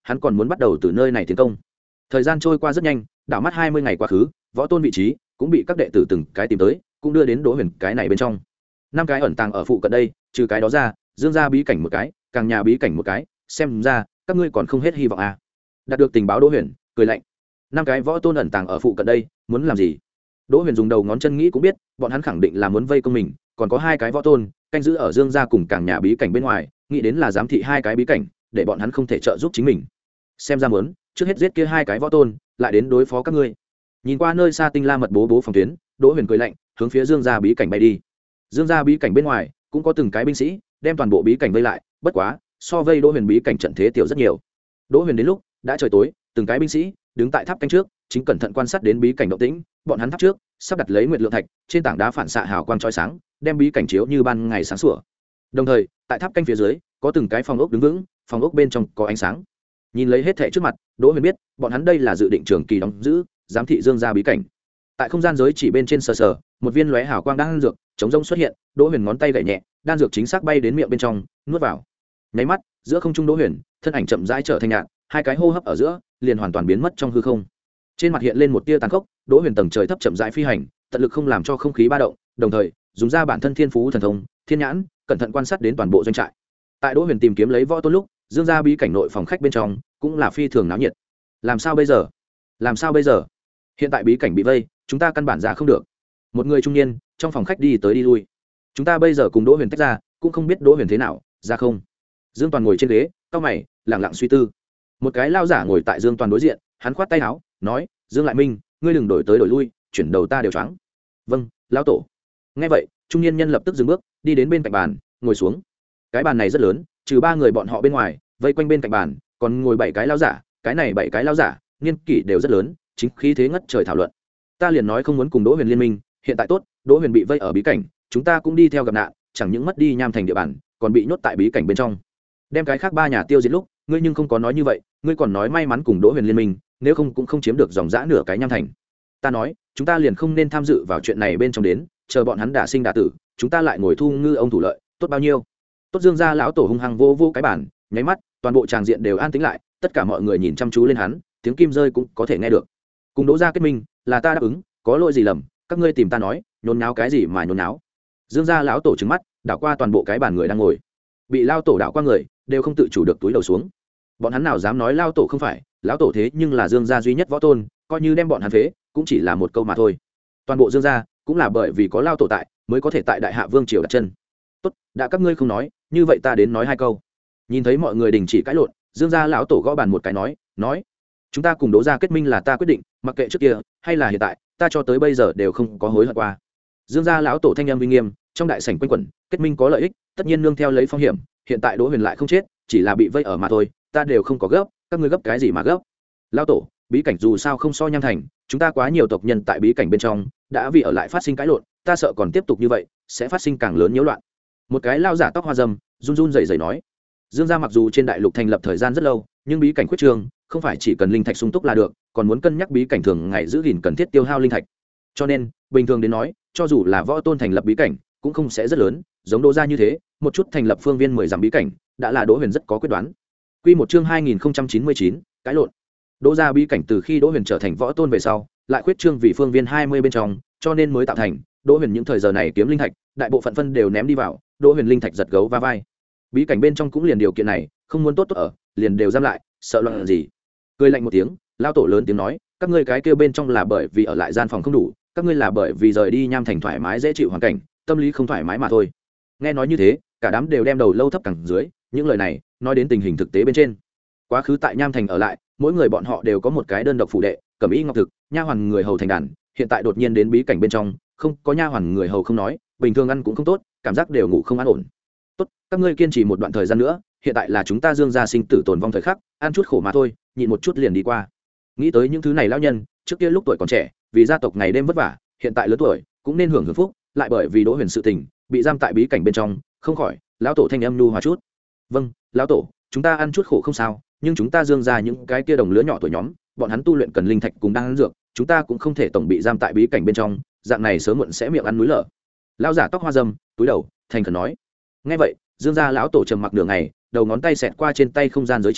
hắn còn muốn bắt đầu từ nơi này tiến công. Thời gian trôi qua rất nhanh, đảo mắt hai mươi ngày quá khứ, võ tôn vị trí cũng bị các đệ tử từng cái tìm tới, cũng đưa đến Đỗ Huyền cái này bên trong. Năm cái ẩn tàng ở phụ cận đây, trừ cái đó ra, Dương gia bí cảnh một cái, Càng nhà bí cảnh một cái, xem ra các ngươi còn không hết hy vọng à. Đạt được tình báo Đỗ Huyền cười lạnh. Năm cái võ tôn ẩn tàng ở phụ cận đây, muốn làm gì? Đỗ Huyền dùng đầu ngón chân nghĩ cũng biết, bọn hắn khẳng định là muốn vây công mình, còn có hai cái võ tôn canh giữ ở Dương gia cùng Càng nhà bí cảnh bên ngoài, nghĩ đến là giám thị hai cái bí cảnh, để bọn hắn không thể trợ giúp chính mình. Xem ra muốn trước hết giết kia hai cái võ tôn, lại đến đối phó các ngươi. Nhìn qua nơi xa tinh la mật bố bố phòng tuyến, Đỗ Huyền cười lạnh, hướng phía Dương gia bí cảnh bay đi. Dương gia bí cảnh bên ngoài cũng có từng cái binh sĩ đem toàn bộ bí cảnh vây lại, bất quá so vây Đỗ Huyền bí cảnh trận thế tiểu rất nhiều. Đỗ Huyền đến lúc đã trời tối, từng cái binh sĩ đứng tại tháp canh trước, chính cẩn thận quan sát đến bí cảnh động tĩnh. Bọn hắn tháp trước sắp đặt lấy nguyệt lượng thạch, trên tảng đá phản xạ hào quang chói sáng, đem bí cảnh chiếu như ban ngày sáng sủa. Đồng thời tại tháp canh phía dưới có từng cái phòng ốc đứng vững, phòng ốc bên trong có ánh sáng. Nhìn lấy hết thảy trước mặt, Đỗ Huyền biết bọn hắn đây là dự định trường kỳ đóng giữ giám thị Dương gia bí cảnh. Tại không gian giới chỉ bên trên sờ sờ, một viên lóe hào quang đan dược chống rông xuất hiện. Đỗ Huyền ngón tay gảy nhẹ, đan dược chính xác bay đến miệng bên trong, nuốt vào. Nháy mắt, giữa không trung Đỗ Huyền thân ảnh chậm rãi trở thành nhạt, hai cái hô hấp ở giữa liền hoàn toàn biến mất trong hư không. Trên mặt hiện lên một tia tàn khốc, Đỗ Huyền tầng trời thấp chậm rãi phi hành, tận lực không làm cho không khí ba động, đồng thời dùng ra bản thân thiên phú thần thông thiên nhãn, cẩn thận quan sát đến toàn bộ doanh trại. Tại Đỗ Huyền tìm kiếm lấy võ tôn lúc, Dương gia bí cảnh nội phòng khách bên trong cũng là phi thường náo nhiệt. Làm sao bây giờ? Làm sao bây giờ? Hiện tại bí cảnh bị vây, chúng ta căn bản ra không được. Một người trung niên trong phòng khách đi tới đi lui. Chúng ta bây giờ cùng Đỗ Huyền tách ra, cũng không biết Đỗ Huyền thế nào, ra không? Dương Toàn ngồi trên ghế, cau mày, lặng lặng suy tư. Một cái lao giả ngồi tại Dương Toàn đối diện, hắn khoát tay áo, nói: "Dương Lại Minh, ngươi đừng đổi tới đổi lui, chuyển đầu ta đều choáng." "Vâng, lão tổ." Nghe vậy, trung niên nhân lập tức dừng bước, đi đến bên cạnh bàn, ngồi xuống. Cái bàn này rất lớn, trừ ba người bọn họ bên ngoài, vây quanh bên cạnh bàn còn ngồi bảy cái lao giả. Cái này bảy cái lao giả niên kỷ đều rất lớn, chính khí thế ngất trời thảo luận. Ta liền nói không muốn cùng Đỗ Huyền liên minh, hiện tại tốt, Đỗ Huyền bị vây ở bí cảnh, chúng ta cũng đi theo gặp nạn, chẳng những mất đi Nham Thành địa bàn, còn bị nhốt tại bí cảnh bên trong. Đem cái khác ba nhà tiêu diệt lúc, ngươi nhưng không có nói như vậy, ngươi còn nói may mắn cùng Đỗ Huyền liên minh, nếu không cũng không chiếm được dòng dã nửa cái Nham Thành. Ta nói, chúng ta liền không nên tham dự vào chuyện này bên trong đến, chờ bọn hắn đả sinh đả tử, chúng ta lại ngồi thu ngư ông thủ lợi, tốt bao nhiêu. Tốt Dương gia lão tổ hung hăng vô vô cái bản, nháy mắt, toàn bộ tràng diện đều an tĩnh lại, tất cả mọi người nhìn chăm chú lên hắn, tiếng kim rơi cũng có thể nghe được. Cùng Đỗ gia kết minh, là ta đáp ứng, có lỗi gì lầm, các ngươi tìm ta nói, nhốn náo cái gì mà nhốn náo. Dương gia lão tổ trừng mắt, đảo qua toàn bộ cái bàn người đang ngồi. Bị lão tổ đảo qua người, đều không tự chủ được túi đầu xuống. Bọn hắn nào dám nói lão tổ không phải, lão tổ thế nhưng là Dương gia duy nhất võ tôn, coi như đem bọn hắn phế, cũng chỉ là một câu mà thôi. Toàn bộ Dương gia cũng là bởi vì có lão tổ tại, mới có thể tại Đại Hạ Vương triều đặt chân. Tốt, đã các ngươi không nói, như vậy ta đến nói hai câu. Nhìn thấy mọi người đình chỉ cãi lộn, Dương gia lão tổ gõ bàn một cái nói, nói: "Chúng ta cùng Đỗ gia kết minh là ta quyết định, mặc kệ trước kia hay là hiện tại, ta cho tới bây giờ đều không có hối hận qua." Dương gia lão tổ thanh âm uy nghiêm, trong đại sảnh quanh quẩn, kết minh có lợi ích, tất nhiên nương theo lấy phong hiểm, hiện tại Đỗ Huyền lại không chết, chỉ là bị vây ở mà thôi, ta đều không có gấp, các ngươi gấp cái gì mà gấp? Lão tổ, bí cảnh dù sao không so Nham Thành, chúng ta quá nhiều tộc nhân tại bí cảnh bên trong, đã vì ở lại phát sinh cãi lộn, ta sợ còn tiếp tục như vậy, sẽ phát sinh càng lớn nhiễu loạn. Một cái lao giả tóc hoa râm, run run rẩy rẩy nói: Dương gia mặc dù trên đại lục thành lập thời gian rất lâu, nhưng bí cảnh khuyết trường không phải chỉ cần linh thạch sung túc là được, còn muốn cân nhắc bí cảnh thường ngày giữ gìn cần thiết tiêu hao linh thạch. Cho nên, bình thường đến nói, cho dù là võ tôn thành lập bí cảnh, cũng không sẽ rất lớn, giống Đỗ gia như thế, một chút thành lập phương viên mười dặm bí cảnh, đã là Đỗ Huyền rất có quyết đoán. Quy một chương hai nghìn không trăm chín mươi chín, cãi lộn. Đỗ gia bí cảnh từ khi Đỗ Huyền trở thành võ tôn về sau, lại khuyết trương vì phương viên hai mươi bên trong, cho nên mới tạo thành. Đỗ Huyền những thời giờ này kiếm linh thạch, đại bộ phận phân đều ném đi vào, Đỗ Huyền linh thạch giật gấu va vai. Bí cảnh bên trong cũng liền điều kiện này, không muốn tốt tốt ở, liền đều giam lại, sợ loạn gì. Cười lạnh một tiếng, lão tổ lớn tiếng nói: "Các ngươi cái kia bên trong là bởi vì ở lại gian phòng không đủ, các ngươi là bởi vì rời đi Nham Thành thoải mái dễ chịu hoàn cảnh, tâm lý không thoải mái mà thôi." Nghe nói như thế, cả đám đều đem đầu lâu thấp cẳng dưới, những lời này nói đến tình hình thực tế bên trên. Quá khứ tại Nham Thành ở lại, mỗi người bọn họ đều có một cái đơn độc phủ đệ, cẩm y ngọc thực, nha hoàn người hầu thành đàn, hiện tại đột nhiên đến bí cảnh bên trong, không có nha hoàn người hầu không nói, bình thường ăn cũng không tốt, cảm giác đều ngủ không an ổn. Tốt, các ngươi kiên trì một đoạn thời gian nữa, hiện tại là chúng ta Dương gia sinh tử tồn vong thời khắc, ăn chút khổ mà thôi, nhịn một chút liền đi qua. Nghĩ tới những thứ này lão nhân, trước kia lúc tuổi còn trẻ, vì gia tộc ngày đêm vất vả, hiện tại lớn tuổi, cũng nên hưởng hưởng phúc, lại bởi vì Đỗ Huyền sự tình, bị giam tại bí cảnh bên trong, không khỏi, lão tổ thanh âm nhu hòa chút. Vâng, lão tổ, chúng ta ăn chút khổ không sao, nhưng chúng ta Dương gia những cái kia đồng lứa nhỏ tuổi nhóm, bọn hắn tu luyện cần linh thạch cùng đang ăn dược, chúng ta cũng không thể tổng bị giam tại bí cảnh bên trong, dạng này sớm muộn sẽ miệng ăn núi lở. Lão giả tóc hoa râm, túi đầu, thành khẩn nói. Nghe vậy, Dương gia lão tổ trầm mặc nửa ngày, đầu ngón tay xẹt qua trên tay không gian giới chỉ,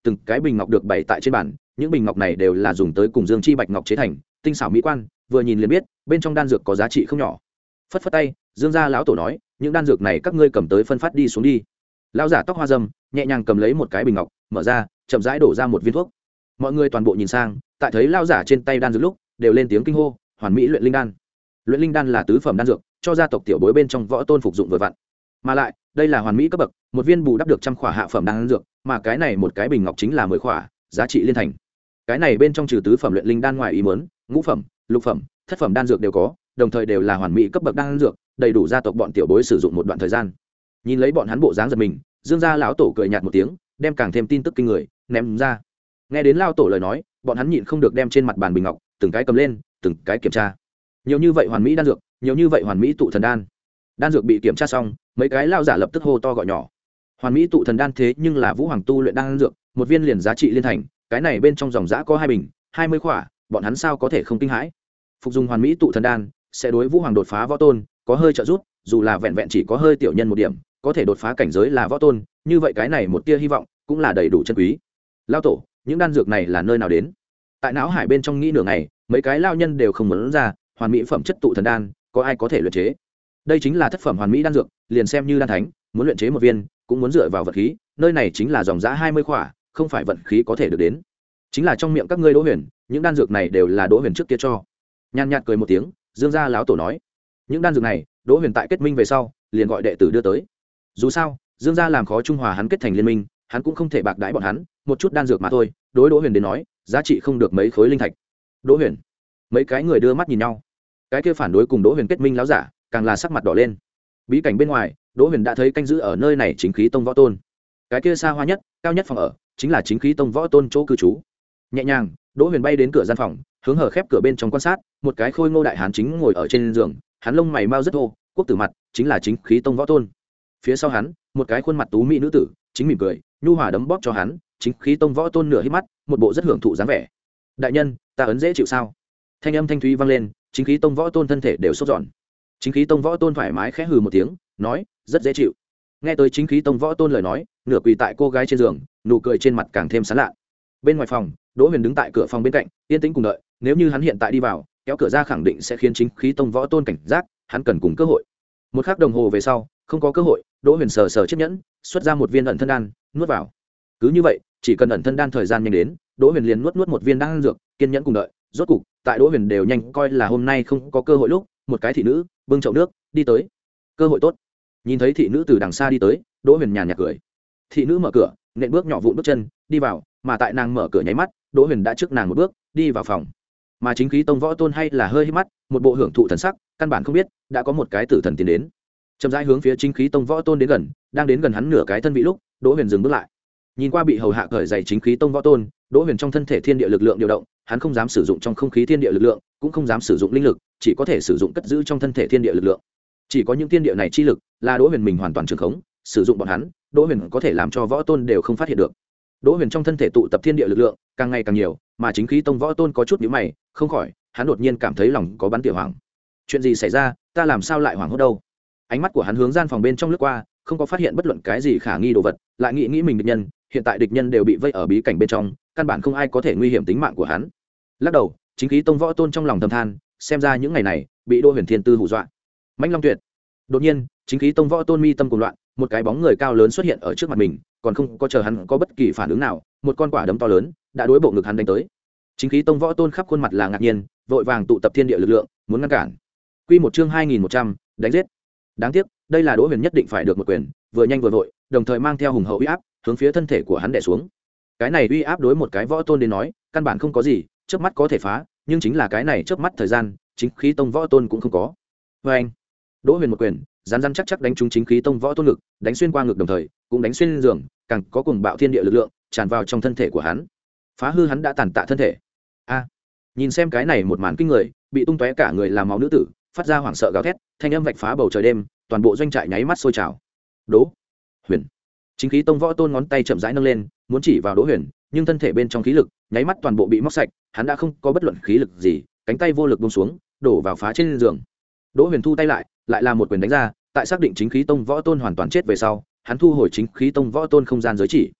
từng cái bình ngọc được bày tại trên bàn, những bình ngọc này đều là dùng tới cùng dương chi bạch ngọc chế thành, tinh xảo mỹ quan, vừa nhìn liền biết bên trong đan dược có giá trị không nhỏ. Phất phất tay, Dương gia lão tổ nói, những đan dược này các ngươi cầm tới phân phát đi xuống đi. Lão giả tóc hoa râm nhẹ nhàng cầm lấy một cái bình ngọc, mở ra, chậm rãi đổ ra một viên thuốc. Mọi người toàn bộ nhìn sang, tại thấy lão giả trên tay đan dược lúc, đều lên tiếng kinh hô, hoàn mỹ luyện linh đan. Luyện linh đan là tứ phẩm đan dược, cho gia tộc tiểu bối bên trong võ tôn phục dụng vừa vặn. Mà lại, đây là hoàn mỹ cấp bậc, một viên bù đắp được trăm khỏa hạ phẩm đan dược, mà cái này một cái bình ngọc chính là mười khỏa, giá trị liên thành. Cái này bên trong trừ tứ phẩm luyện linh đan ngoài ý muốn, ngũ phẩm, lục phẩm, thất phẩm đan dược đều có, đồng thời đều là hoàn mỹ cấp bậc đan dược, đầy đủ gia tộc bọn tiểu bối sử dụng một đoạn thời gian. Nhìn lấy bọn hắn bộ dáng giật mình, Dương gia lão tổ cười nhạt một tiếng, đem càng thêm tin tức kinh người ném ra. Nghe đến lão tổ lời nói, bọn hắn nhịn không được đem trên mặt bàn bình ngọc từng cái cầm lên, từng cái kiểm tra. Nhiều như vậy hoàn mỹ đan dược, nhiều như vậy hoàn mỹ tụ thần đan. Đan dược bị kiểm tra xong, mấy cái lão giả lập tức hô to gọi nhỏ. Hoàn mỹ tụ thần đan thế nhưng là Vũ Hoàng tu luyện đan dược, một viên liền giá trị liên thành, cái này bên trong dòng giá có hai bình, hai mươi khỏa, bọn hắn sao có thể không kinh hãi. Phục dùng hoàn mỹ tụ thần đan sẽ đối Vũ Hoàng đột phá võ tôn có hơi trợ giúp, dù là vẹn vẹn chỉ có hơi tiểu nhân một điểm, có thể đột phá cảnh giới là võ tôn, như vậy cái này một tia hy vọng cũng là đầy đủ chân quý. Lão tổ, những đan dược này là nơi nào đến? Tại não hải bên trong nghĩ nửa ngày, mấy cái lao nhân đều không muốn ra, hoàn mỹ phẩm chất tụ thần đan, có ai có thể luyện chế? Đây chính là thất phẩm hoàn mỹ đan dược, liền xem như đan thánh, muốn luyện chế một viên, cũng muốn dựa vào vật khí, nơi này chính là dòng giá hai mươi khỏa, không phải vận khí có thể được đến. Chính là trong miệng các ngươi Đỗ Huyền, những đan dược này đều là Đỗ Huyền trước kia cho. Nhàn nhạt cười một tiếng, Dương gia lão tổ nói, những đan dược này, Đỗ Huyền tại kết minh về sau, liền gọi đệ tử đưa tới. Dù sao, Dương gia làm khó trung hòa hắn kết thành liên minh, hắn cũng không thể bạc đãi bọn hắn, một chút đan dược mà thôi, đối Đỗ Huyền đến nói, giá trị không được mấy khối linh thạch. Đỗ Huyền, mấy cái người đưa mắt nhìn nhau. Cái kia phản đối cùng Đỗ Huyền kết minh lão giả, càng là sắc mặt đỏ lên. Bí cảnh bên ngoài, Đỗ Huyền đã thấy canh giữ ở nơi này Chính Khí Tông võ tôn. Cái kia xa hoa nhất, cao nhất phòng ở, chính là Chính Khí Tông võ tôn chỗ cư trú. Nhẹ nhàng, Đỗ Huyền bay đến cửa gian phòng, hướng hở khép cửa bên trong quan sát, một cái khôi ngô đại hán chính ngồi ở trên giường, hắn lông mày mau rất thô, quốc tử mặt, chính là Chính Khí Tông võ tôn. Phía sau hắn, một cái khuôn mặt tú mỹ nữ tử, chính mỉm cười, nhu hòa đấm bóp cho hắn, Chính Khí Tông võ tôn nửa hít mắt, một bộ rất hưởng thụ dáng vẻ. Đại nhân, ta ấn dễ chịu sao? Thanh âm thanh thúy vang lên, Chính Khí Tông võ tôn thân thể đều sốt giòn. Chính Khí Tông võ tôn thoải mái khẽ hừ một tiếng, nói, rất dễ chịu. Nghe tới Chính Khí Tông võ tôn lời nói, nửa quỳ tại cô gái trên giường, nụ cười trên mặt càng thêm sán lạ. Bên ngoài phòng, Đỗ Huyền đứng tại cửa phòng bên cạnh, yên tĩnh cùng đợi, nếu như hắn hiện tại đi vào, kéo cửa ra khẳng định sẽ khiến Chính Khí Tông võ tôn cảnh giác, hắn cần cùng cơ hội. Một khắc đồng hồ về sau, không có cơ hội, Đỗ Huyền sờ sờ chiếc nhẫn, xuất ra một viên ẩn thân đan, nuốt vào. Cứ như vậy, chỉ cần ẩn thân đan thời gian nhanh đến, Đỗ Huyền liền nuốt nuốt một viên đan dược, kiên nhẫn cùng đợi. Rốt cục, tại Đỗ Huyền đều nhanh coi là hôm nay không có cơ hội lúc, một cái thị nữ bưng chậu nước đi tới. Cơ hội tốt. Nhìn thấy thị nữ từ đằng xa đi tới, Đỗ Huyền nhàn nhạt cười. Thị nữ mở cửa, nện bước nhỏ vụn bước chân đi vào, mà tại nàng mở cửa nháy mắt, Đỗ Huyền đã trước nàng một bước đi vào phòng. Mà Chính Khí Tông võ tôn hay là hơi hít mắt, một bộ hưởng thụ thần sắc, căn bản không biết đã có một cái tử thần tiến đến. Chậm rãi hướng phía Chính Khí Tông võ tôn đến gần, đang đến gần hắn nửa cái thân vị lúc, Đỗ Huyền dừng bước lại. Nhìn qua bị hầu hạ cởi giày Chính Khí Tông võ tôn, Đỗ Huyền trong thân thể thiên địa lực lượng điều động, hắn không dám sử dụng trong không khí thiên địa lực lượng, cũng không dám sử dụng linh lực, chỉ có thể sử dụng cất giữ trong thân thể thiên địa lực lượng. Chỉ có những thiên địa này chi lực là Đỗ Huyền mình hoàn toàn trường khống, sử dụng bọn hắn, Đỗ Huyền có thể làm cho võ tôn đều không phát hiện được. Đỗ Huyền trong thân thể tụ tập thiên địa lực lượng càng ngày càng nhiều, mà Chính Khí Tông võ tôn có chút nhíu mày, không khỏi, hắn đột nhiên cảm thấy lòng có bắn tỉa hoàng. Chuyện gì xảy ra, ta làm sao lại hoảng hốt đâu? Ánh mắt của hắn hướng gian phòng bên trong lướt qua, không có phát hiện bất luận cái gì khả nghi đồ vật, lại nghĩ nghĩ mình địch nhân, hiện tại địch nhân đều bị vây ở bí cảnh bên trong, căn bản không ai có thể nguy hiểm tính mạng của hắn. Lắc đầu, Chính Khí Tông võ tôn trong lòng thầm than, xem ra những ngày này bị Đỗ Huyền thiên tư hù dọa. Mãnh Long Tuyệt. Đột nhiên, Chính Khí Tông võ tôn mi tâm cuồng loạn, một cái bóng người cao lớn xuất hiện ở trước mặt mình, còn không có chờ hắn có bất kỳ phản ứng nào, một con quả đấm to lớn đã đối bộ ngực hắn đánh tới. Chính Khí Tông võ tôn khắp khuôn mặt là ngạc nhiên, vội vàng tụ tập thiên địa lực lượng, muốn ngăn cản. Quy một chương hai nghìn một trăm, đánh giết. Đáng tiếc, đây là Đỗ Huyền nhất định phải được một quyền, vừa nhanh vừa vội, đồng thời mang theo hùng hậu uy áp, hướng phía thân thể của hắn đè xuống. Cái này uy áp đối một cái võ tôn đến nói, căn bản không có gì, chớp mắt có thể phá, nhưng chính là cái này chớp mắt thời gian, Chính Khí Tông võ tôn cũng không có. Oeng! Đỗ Huyền một quyền, rắn rắn chắc chắc đánh trúng Chính Khí Tông võ tôn ngực, đánh xuyên qua ngực đồng thời, cũng đánh xuyên giường, càng có cuồng bạo thiên địa lực lượng tràn vào trong thân thể của hắn, phá hư hắn đã tàn tạ thân thể. A! Nhìn xem cái này một màn kinh người, bị tung tóe cả người làm máu nữ tử, phát ra hoảng sợ gào thét, thanh âm vạch phá bầu trời đêm, toàn bộ doanh trại nháy mắt sôi trào. Đỗ Huyền! Chính Khí Tông võ tôn ngón tay chậm rãi nâng lên, muốn chỉ vào Đỗ Huyền, nhưng thân thể bên trong khí lực nháy mắt toàn bộ bị móc sạch, hắn đã không có bất luận khí lực gì, cánh tay vô lực buông xuống, đổ vào phá trên giường. Đỗ Huyền thu tay lại, lại là một quyền đánh ra, tại xác định Chính Khí Tông võ tôn hoàn toàn chết về sau, hắn thu hồi Chính Khí Tông võ tôn không gian giới chỉ.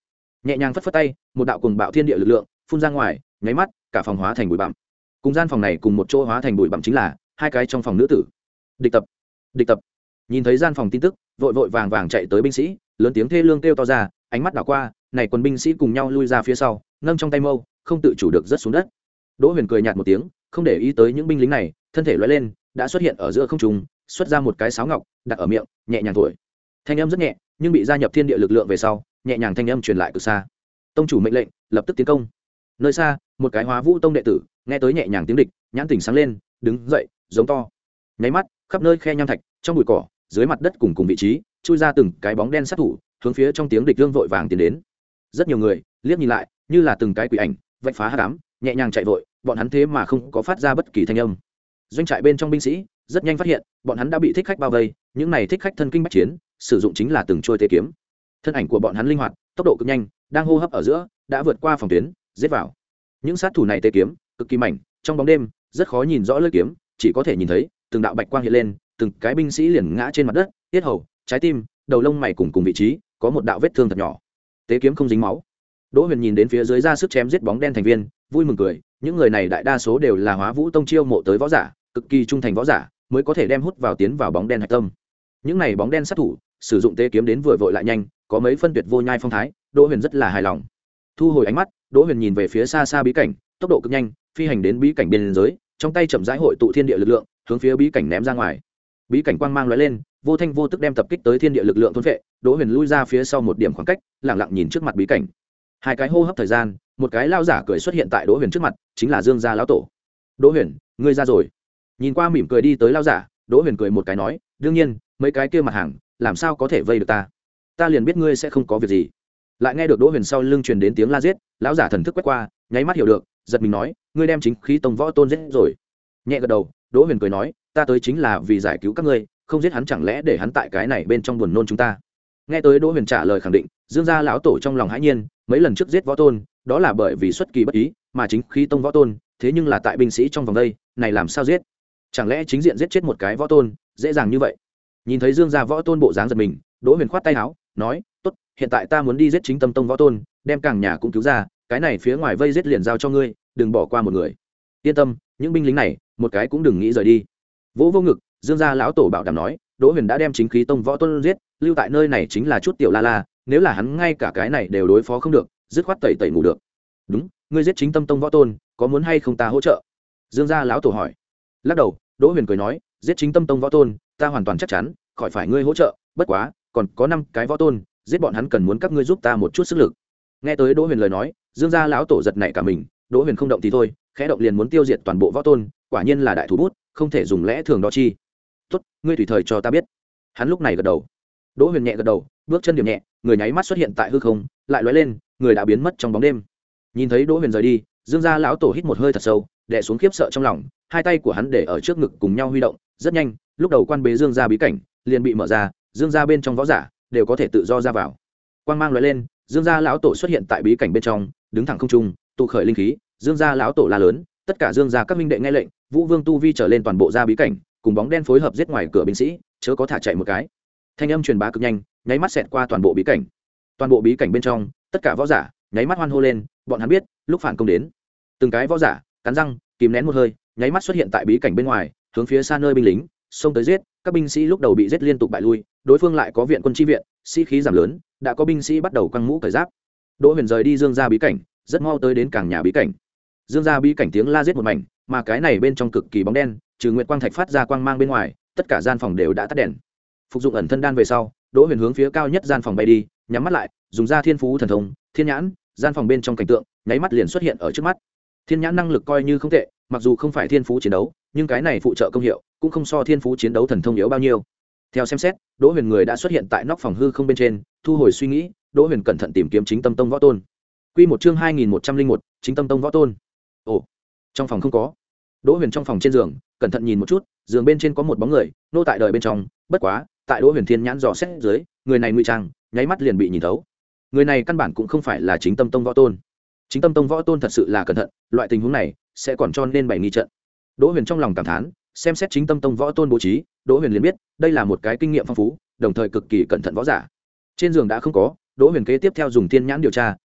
nhẹ nhàng phất phất tay, một đạo cùng bạo thiên địa lực lượng phun ra ngoài, nháy mắt cả phòng hóa thành bụi bặm. Cùng gian phòng này cùng một chỗ hóa thành bụi bặm chính là hai cái trong phòng nữ tử. Địch tập, địch tập. Nhìn thấy gian phòng tin tức, vội vội vàng vàng chạy tới binh sĩ, lớn tiếng thê lương kêu to ra, ánh mắt đảo qua, này quân binh sĩ cùng nhau lui ra phía sau, nâng trong tay mâu, không tự chủ được rớt xuống đất. Đỗ Huyền cười nhạt một tiếng, không để ý tới những binh lính này, thân thể lóe lên, đã xuất hiện ở giữa không trung, xuất ra một cái sáo ngọc, đặt ở miệng, nhẹ nhàng thổi. Thanh âm rất nhẹ, nhưng bị gia nhập thiên địa lực lượng về sau, nhẹ nhàng thanh âm truyền lại từ xa. Tông chủ mệnh lệnh, lập tức tiến công. Nơi xa, một cái Hóa Vũ tông đệ tử, nghe tới nhẹ nhàng tiếng địch, nhãn tỉnh sáng lên, đứng dậy, giống to. Nháy mắt, khắp nơi khe nham thạch, trong bụi cỏ, dưới mặt đất cùng cùng vị trí, chui ra từng cái bóng đen sát thủ, hướng phía trong tiếng địch lương vội vàng tiến đến. Rất nhiều người liếc nhìn lại, như là từng cái quỷ ảnh, vạch phá hắc ám, nhẹ nhàng chạy vội, bọn hắn thế mà không có phát ra bất kỳ thanh âm. Doanh trại bên trong binh sĩ rất nhanh phát hiện, bọn hắn đã bị thích khách bao vây, những này thích khách thân kinh bách chiến, sử dụng chính là từng trôi tế kiếm. Thân ảnh của bọn hắn linh hoạt, tốc độ cực nhanh, đang hô hấp ở giữa, đã vượt qua phòng tuyến, giết vào. Những sát thủ này tế kiếm cực kỳ mảnh, trong bóng đêm rất khó nhìn rõ lưỡi kiếm, chỉ có thể nhìn thấy từng đạo bạch quang hiện lên, từng cái binh sĩ liền ngã trên mặt đất, tiết hầu, trái tim, đầu lông mày cùng cùng vị trí có một đạo vết thương thật nhỏ. Tế kiếm không dính máu. Đỗ Huyền nhìn đến phía dưới ra sức chém giết bóng đen thành viên, vui mừng cười, những người này đại đa số đều là Hóa Vũ tông chiêu mộ tới võ giả, cực kỳ trung thành võ giả, mới có thể đem hút vào tiến vào bóng đen hạch tâm. Những này bóng đen sát thủ, sử dụng tế kiếm đến vừa vội lại nhanh, có mấy phân tuyệt vô nhai phong thái, Đỗ Huyền rất là hài lòng. Thu hồi ánh mắt, Đỗ Huyền nhìn về phía xa xa bí cảnh, tốc độ cực nhanh, phi hành đến bí cảnh biên giới, trong tay chậm rãi hội tụ thiên địa lực lượng, hướng phía bí cảnh ném ra ngoài. Bí cảnh quang mang lóe lên, vô thanh vô tức đem tập kích tới thiên địa lực lượng thôn phệ. Đỗ Huyền lui ra phía sau một điểm khoảng cách, lặng lặng nhìn trước mặt bí cảnh. Hai cái hô hấp thời gian, một cái lao giả cười xuất hiện tại Đỗ Huyền trước mặt, chính là Dương gia lão tổ. Đỗ Huyền, ngươi ra rồi. Nhìn qua mỉm cười đi tới lao giả, Đỗ Huyền cười một cái nói, đương nhiên, mấy cái kia mặt hàng, làm sao có thể vây được ta? Ta liền biết ngươi sẽ không có việc gì. Lại nghe được Đỗ Huyền sau lưng truyền đến tiếng la giết, lão giả thần thức quét qua, nháy mắt hiểu được, giật mình nói, ngươi đem chính khí tông võ tôn giết rồi. Nhẹ gật đầu, Đỗ Huyền cười nói, ta tới chính là vì giải cứu các ngươi, không giết hắn chẳng lẽ để hắn tại cái này bên trong buồn nôn chúng ta. Nghe tới Đỗ Huyền trả lời khẳng định, Dương gia lão tổ trong lòng hãi nhiên, mấy lần trước giết võ tôn, đó là bởi vì xuất kỳ bất ý, mà chính khí tông võ tôn, thế nhưng là tại binh sĩ trong vòng đây, này làm sao giết? Chẳng lẽ chính diện giết chết một cái võ tôn, dễ dàng như vậy? Nhìn thấy Dương gia võ tôn bộ dáng giật mình, Đỗ Huyền khoát tay áo, nói, tốt, hiện tại ta muốn đi giết chính tâm tông võ tôn, đem càng nhà cũng cứu ra, cái này phía ngoài vây giết liền giao cho ngươi, đừng bỏ qua một người. Yên tâm, những binh lính này, một cái cũng đừng nghĩ rời đi. Vỗ vô ngực, Dương gia lão tổ bảo đảm nói, Đỗ Huyền đã đem chính khí tông võ tôn giết, lưu tại nơi này chính là chút tiểu la la, nếu là hắn ngay cả cái này đều đối phó không được, dứt khoát tẩy tẩy ngủ được. Đúng, ngươi giết chính tâm tông võ tôn, có muốn hay không ta hỗ trợ? Dương gia lão tổ hỏi. Lắc đầu, Đỗ Huyền cười nói, giết chính tâm tông võ tôn, ta hoàn toàn chắc chắn, khỏi phải ngươi hỗ trợ, bất quá, còn có năm cái võ tôn, giết bọn hắn cần muốn các ngươi giúp ta một chút sức lực. Nghe tới Đỗ Huyền lời nói, Dương gia lão tổ giật nảy cả mình, Đỗ Huyền không động thì thôi, khẽ động liền muốn tiêu diệt toàn bộ võ tôn, quả nhiên là đại thủ bút, không thể dùng lẽ thường đo chi. Tốt, ngươi tùy thời cho ta biết. Hắn lúc này gật đầu. Đỗ Huyền nhẹ gật đầu, bước chân điểm nhẹ, người nháy mắt xuất hiện tại hư không, lại lóe lên, người đã biến mất trong bóng đêm. Nhìn thấy Đỗ Huyền rời đi, Dương gia lão tổ hít một hơi thật sâu, đè xuống khiếp sợ trong lòng, hai tay của hắn để ở trước ngực cùng nhau huy động, rất nhanh, lúc đầu quan bế Dương gia bí cảnh liền bị mở ra, Dương gia bên trong võ giả đều có thể tự do ra vào. Quang mang lóe lên, Dương gia lão tổ xuất hiện tại bí cảnh bên trong, đứng thẳng không trung, tụ khởi linh khí, Dương gia lão tổ la lớn, tất cả Dương gia các minh đệ nghe lệnh, Vũ Vương tu vi trở lên toàn bộ ra bí cảnh, cùng bóng đen phối hợp giết ngoài cửa binh sĩ, chớ có thả chạy một cái. Thanh âm truyền bá cực nhanh, nháy mắt xẹt qua toàn bộ bí cảnh. Toàn bộ bí cảnh bên trong, tất cả võ giả nháy mắt hoan hô lên, bọn hắn biết, lúc phản công đến. Từng cái võ giả cắn răng, kìm nén một hơi, nháy mắt xuất hiện tại bí cảnh bên ngoài, hướng phía xa nơi binh lính xông tới giết. Các binh sĩ lúc đầu bị giết liên tục bại lui, đối phương lại có viện quân chi viện, sĩ khí giảm lớn, đã có binh sĩ bắt đầu quăng mũ cởi giáp. Đỗ Huyền rời đi Dương gia bí cảnh, rất mau tới đến càng nhà bí cảnh. Dương gia bí cảnh tiếng la giết một mảnh, mà cái này bên trong cực kỳ bóng đen, trừ nguyệt quang thạch phát ra quang mang bên ngoài, tất cả gian phòng đều đã tắt đèn. Phục dụng ẩn thân đan về sau, Đỗ Huyền hướng phía cao nhất gian phòng bay đi, nhắm mắt lại, dùng ra thiên phú thần thông, thiên nhãn, gian phòng bên trong cảnh tượng, nháy mắt liền xuất hiện ở trước mắt. Thiên nhãn năng lực coi như không tệ, mặc dù không phải thiên phú chiến đấu, nhưng cái này phụ trợ công hiệu cũng không so thiên phú chiến đấu thần thông yếu bao nhiêu. Theo xem xét, Đỗ Huyền người đã xuất hiện tại nóc phòng hư không bên trên, thu hồi suy nghĩ, Đỗ Huyền cẩn thận tìm kiếm chính tâm tông võ tôn. Quy một chương hai nghìn một trăm linh một, chính tâm tông võ tôn. Ồ, trong phòng không có. Đỗ Huyền trong phòng trên giường, cẩn thận nhìn một chút, giường bên trên có một bóng người, nô tại đời bên trong, bất quá, tại Đỗ Huyền thiên nhãn dò xét dưới, người này ngụy trang, nháy mắt liền bị nhìn thấu. Người này căn bản cũng không phải là chính tâm tông võ tôn. Chính tâm tông võ tôn thật sự là cẩn thận, loại tình huống này sẽ còn cho nên bày nghi trận. Đỗ Huyền trong lòng cảm thán, xem xét chính tâm tông võ tôn bố trí, Đỗ Huyền liền biết, đây là một cái kinh nghiệm phong phú, đồng thời cực kỳ cẩn thận võ giả. Trên giường đã không có, Đỗ Huyền kế tiếp theo dùng thiên nhãn điều tra,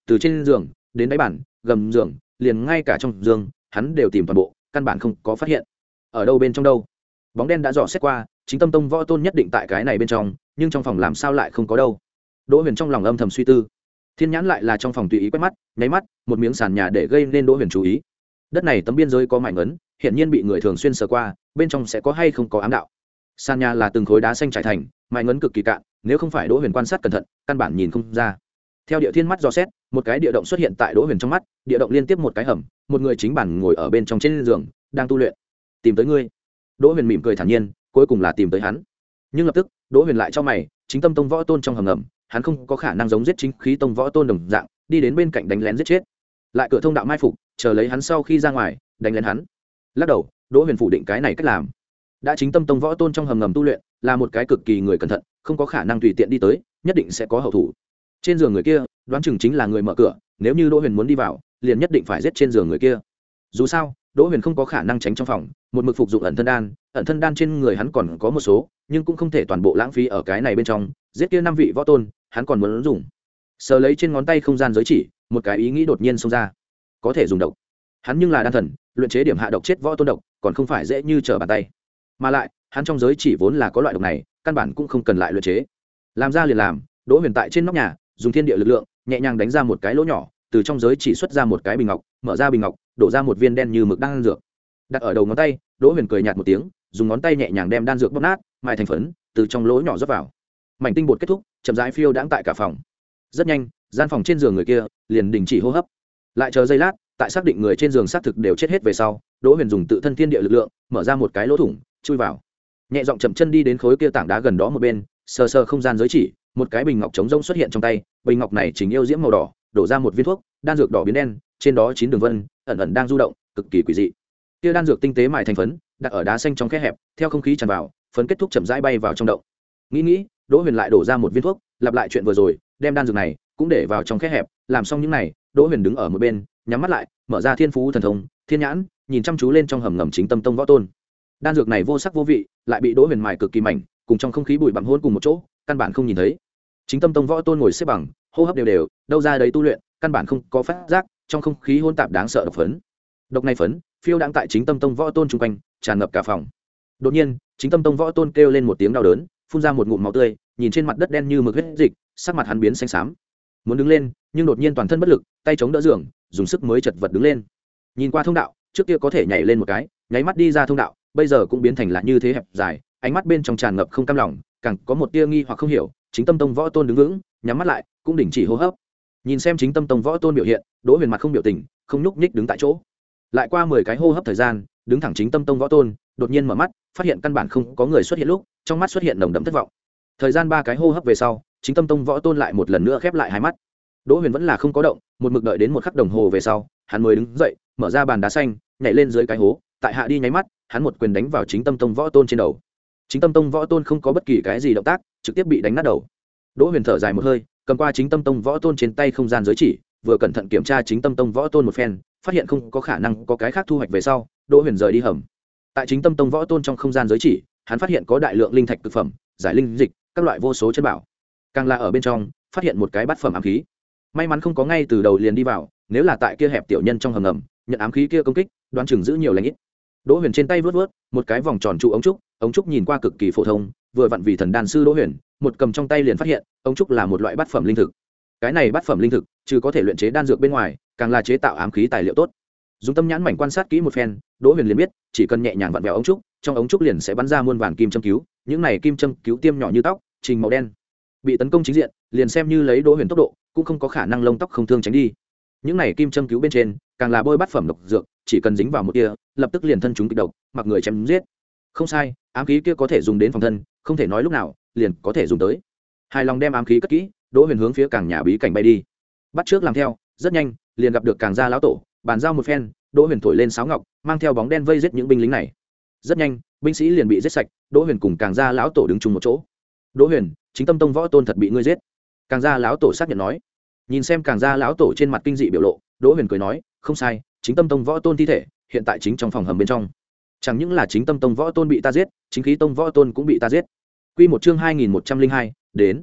từ trên giường đến đáy bàn gầm giường liền ngay cả trong giường hắn đều tìm toàn bộ căn bản không có phát hiện ở đâu bên trong đâu. Bóng đen đã dò xét qua, chính tâm tông võ tôn nhất định tại cái này bên trong, nhưng trong phòng làm sao lại không có đâu. Đỗ Huyền trong lòng âm thầm suy tư. Thiên nhãn lại là trong phòng tùy ý quét mắt, nháy mắt một miếng sàn nhà để gây nên Đỗ Huyền chú ý. Đất này tấm biên giới có mảnh ấn, hiện nhiên bị người thường xuyên sờ qua, bên trong sẽ có hay không có ám đạo. Sàn nhà là từng khối đá xanh trải thành, mảnh ấn cực kỳ cạn, nếu không phải Đỗ Huyền quan sát cẩn thận, căn bản nhìn không ra. Theo địa thiên mắt dò xét, một cái địa động xuất hiện tại Đỗ Huyền trong mắt, địa động liên tiếp một cái hầm, một người chính bản ngồi ở bên trong trên giường, đang tu luyện. Tìm tới ngươi. Đỗ Huyền mỉm cười thản nhiên, cuối cùng là tìm tới hắn. Nhưng lập tức, Đỗ Huyền lại cho mày, chính tâm tông võ tôn trong hầm ngầm, hắn không có khả năng giống giết chính khí tông võ tôn đồng dạng, đi đến bên cạnh đánh lén giết chết. Lại cửa thông đạo mai phục, chờ lấy hắn sau khi ra ngoài, đánh lén hắn. Lắc đầu, Đỗ Huyền phủ định cái này cách làm. Đã chính tâm tông võ tôn trong hầm ngầm tu luyện, là một cái cực kỳ người cẩn thận, không có khả năng tùy tiện đi tới, nhất định sẽ có hậu thủ. Trên giường người kia, đoán chừng chính là người mở cửa, nếu như Đỗ Huyền muốn đi vào, liền nhất định phải giết trên giường người kia. Dù sao, Đỗ Huyền không có khả năng tránh trong phòng, một mực phục dụng ẩn thân đan, ẩn thân đan trên người hắn còn có một số, nhưng cũng không thể toàn bộ lãng phí ở cái này bên trong, giết kia năm vị võ tôn, hắn còn muốn dùng. Sờ lấy trên ngón tay không gian giới chỉ, một cái ý nghĩ đột nhiên xông ra, có thể dùng độc. Hắn nhưng là đan thần, luyện chế điểm hạ độc chết võ tôn độc, còn không phải dễ như trở bàn tay. Mà lại, hắn trong giới chỉ vốn là có loại độc này, căn bản cũng không cần lại luyện chế. Làm ra liền làm, Đỗ Huyền tại trên nóc nhà, dùng thiên địa lực lượng, nhẹ nhàng đánh ra một cái lỗ nhỏ, từ trong giới chỉ xuất ra một cái bình ngọc, mở ra bình ngọc, đổ ra một viên đen như mực đan dược, đặt ở đầu ngón tay. Đỗ Huyền cười nhạt một tiếng, dùng ngón tay nhẹ nhàng đem đan dược bóp nát, mài thành phấn, từ trong lỗ nhỏ rót vào. Mảnh tinh bột kết thúc, chậm rãi phiêu đãng tại cả phòng. Rất nhanh, gian phòng trên giường người kia liền đình chỉ hô hấp. Lại chờ giây lát, tại xác định người trên giường xác thực đều chết hết về sau, Đỗ Huyền dùng tự thân thiên địa lực lượng, mở ra một cái lỗ thủng, chui vào. Nhẹ giọng chậm chân đi đến khối kia tảng đá gần đó một bên, sờ sờ không gian giới chỉ, một cái bình ngọc trống rỗng xuất hiện trong tay, bình ngọc này chính yêu diễm màu đỏ, đổ ra một viên thuốc, đan dược đỏ biến đen, trên đó chín đường vân ẩn ẩn đang du động, cực kỳ quỷ dị. Kia đan dược tinh tế mài thành phấn, đặt ở đá xanh trong khe hẹp, theo không khí tràn vào, phấn kết thúc chậm rãi bay vào trong động. Nghĩ nghĩ, Đỗ Huyền lại đổ ra một viên thuốc, lặp lại chuyện vừa rồi, đem đan dược này cũng để vào trong khe hẹp. Làm xong những này, Đỗ Huyền đứng ở một bên, nhắm mắt lại, mở ra thiên phú thần thông, thiên nhãn, nhìn chăm chú lên trong hầm ngầm chính tâm tông võ tôn. Đan dược này vô sắc vô vị, lại bị Đỗ Huyền mài cực kỳ mảnh, cùng trong không khí bụi bặm hôn cùng một chỗ, căn bản không nhìn thấy. Chính tâm tông võ tôn ngồi xếp bằng, hô hấp đều đều, đâu ra đấy tu luyện, căn bản không có phát giác, trong không khí hỗn tạp đáng sợ độc phấn. Độc này phấn phiêu đang tại chính tâm tông võ tôn chung quanh, tràn ngập cả phòng. Đột nhiên, chính tâm tông võ tôn kêu lên một tiếng đau đớn, phun ra một ngụm máu tươi, nhìn trên mặt đất đen như mực huyết dịch, sắc mặt hắn biến xanh xám. Muốn đứng lên, nhưng đột nhiên toàn thân bất lực, tay chống đỡ giường, dùng sức mới chật vật đứng lên. Nhìn qua thông đạo, trước kia có thể nhảy lên một cái, nháy mắt đi ra thông đạo, bây giờ cũng biến thành là như thế hẹp dài, ánh mắt bên trong tràn ngập không cam lòng, càng có một tia nghi hoặc không hiểu. Chính tâm tông võ tôn đứng vững, nhắm mắt lại, cũng đình chỉ hô hấp. Nhìn xem chính tâm tông võ tôn biểu hiện, Đỗ Huyền mặt không biểu tình, không nhúc nhích đứng tại chỗ. Lại qua mười cái hô hấp thời gian, đứng thẳng chính tâm tông võ tôn đột nhiên mở mắt, phát hiện căn bản không có người xuất hiện lúc, trong mắt xuất hiện nồng đậm thất vọng. Thời gian ba cái hô hấp về sau, chính tâm tông võ tôn lại một lần nữa khép lại hai mắt. Đỗ Huyền vẫn là không có động, một mực đợi đến một khắc đồng hồ về sau, hắn mới đứng dậy, mở ra bàn đá xanh, nhảy lên dưới cái hố, tại hạ đi nháy mắt, hắn một quyền đánh vào chính tâm tông võ tôn trên đầu. Chính tâm tông võ tôn không có bất kỳ cái gì động tác, trực tiếp bị đánh nát đầu. Đỗ Huyền thở dài một hơi, cầm qua chính tâm tông võ tôn trên tay không gian giới chỉ, vừa cẩn thận kiểm tra chính tâm tông võ tôn một phen, phát hiện không có khả năng có cái khác thu hoạch về sau, Đỗ Huyền rời đi hầm. Tại chính tâm tông võ tôn trong không gian giới chỉ, hắn phát hiện có đại lượng linh thạch thực phẩm, giải linh dịch, các loại vô số chân bảo. Càng là ở bên trong, phát hiện một cái bát phẩm ám khí. May mắn không có ngay từ đầu liền đi vào, nếu là tại kia hẹp tiểu nhân trong hầm ngầm, nhận ám khí kia công kích, đoán chừng giữ nhiều lành ít. Đỗ Huyền trên tay vớt vớt một cái vòng tròn trụ ống trúc, ống trúc nhìn qua cực kỳ phổ thông, vừa vặn vì thần đan sư Đỗ Huyền, một cầm trong tay liền phát hiện, ống trúc là một loại bát phẩm linh thực. Cái này bát phẩm linh thực, trừ có thể luyện chế đan dược bên ngoài, càng là chế tạo ám khí tài liệu tốt. Dùng tâm nhãn mảnh quan sát kỹ một phen, Đỗ Huyền liền biết, chỉ cần nhẹ nhàng vặn vẹo ống trúc, trong ống trúc liền sẽ bắn ra muôn vàn kim châm cứu, những này kim châm cứu tiêm nhỏ như tóc, trình màu đen. Bị tấn công chính diện, liền xem như lấy Đỗ Huyền tốc độ, cũng không có khả năng lông tóc không thương tránh đi. Những này kim châm cứu bên trên, càng là bôi bát phẩm độc dược, chỉ cần dính vào một tia, lập tức liền thân chúng kịch độc, mặc người chém giết. Không sai, ám khí kia có thể dùng đến phòng thân, không thể nói lúc nào liền có thể dùng tới. Hài lòng đem ám khí cất kỹ, Đỗ Huyền hướng phía càng nhà bí cảnh bay đi. Bắt trước làm theo, rất nhanh, liền gặp được càng gia lão tổ, bàn giao một phen, Đỗ Huyền thổi lên sáo ngọc, mang theo bóng đen vây giết những binh lính này. Rất nhanh, binh sĩ liền bị giết sạch, Đỗ Huyền cùng càng gia lão tổ đứng chung một chỗ. Đỗ Huyền, chính tâm tông võ tôn thật bị ngươi giết. Càng gia lão tổ xác nhận nói. Nhìn xem càng gia lão tổ trên mặt kinh dị biểu lộ, Đỗ Huyền cười nói, không sai, chính tâm tông võ tôn thi thể hiện tại chính trong phòng hầm bên trong. Chẳng những là chính tâm tông võ tôn bị ta giết, chính khí tông võ tôn cũng bị ta giết. Quy một chương hai nghìn một trăm linh hai, đến.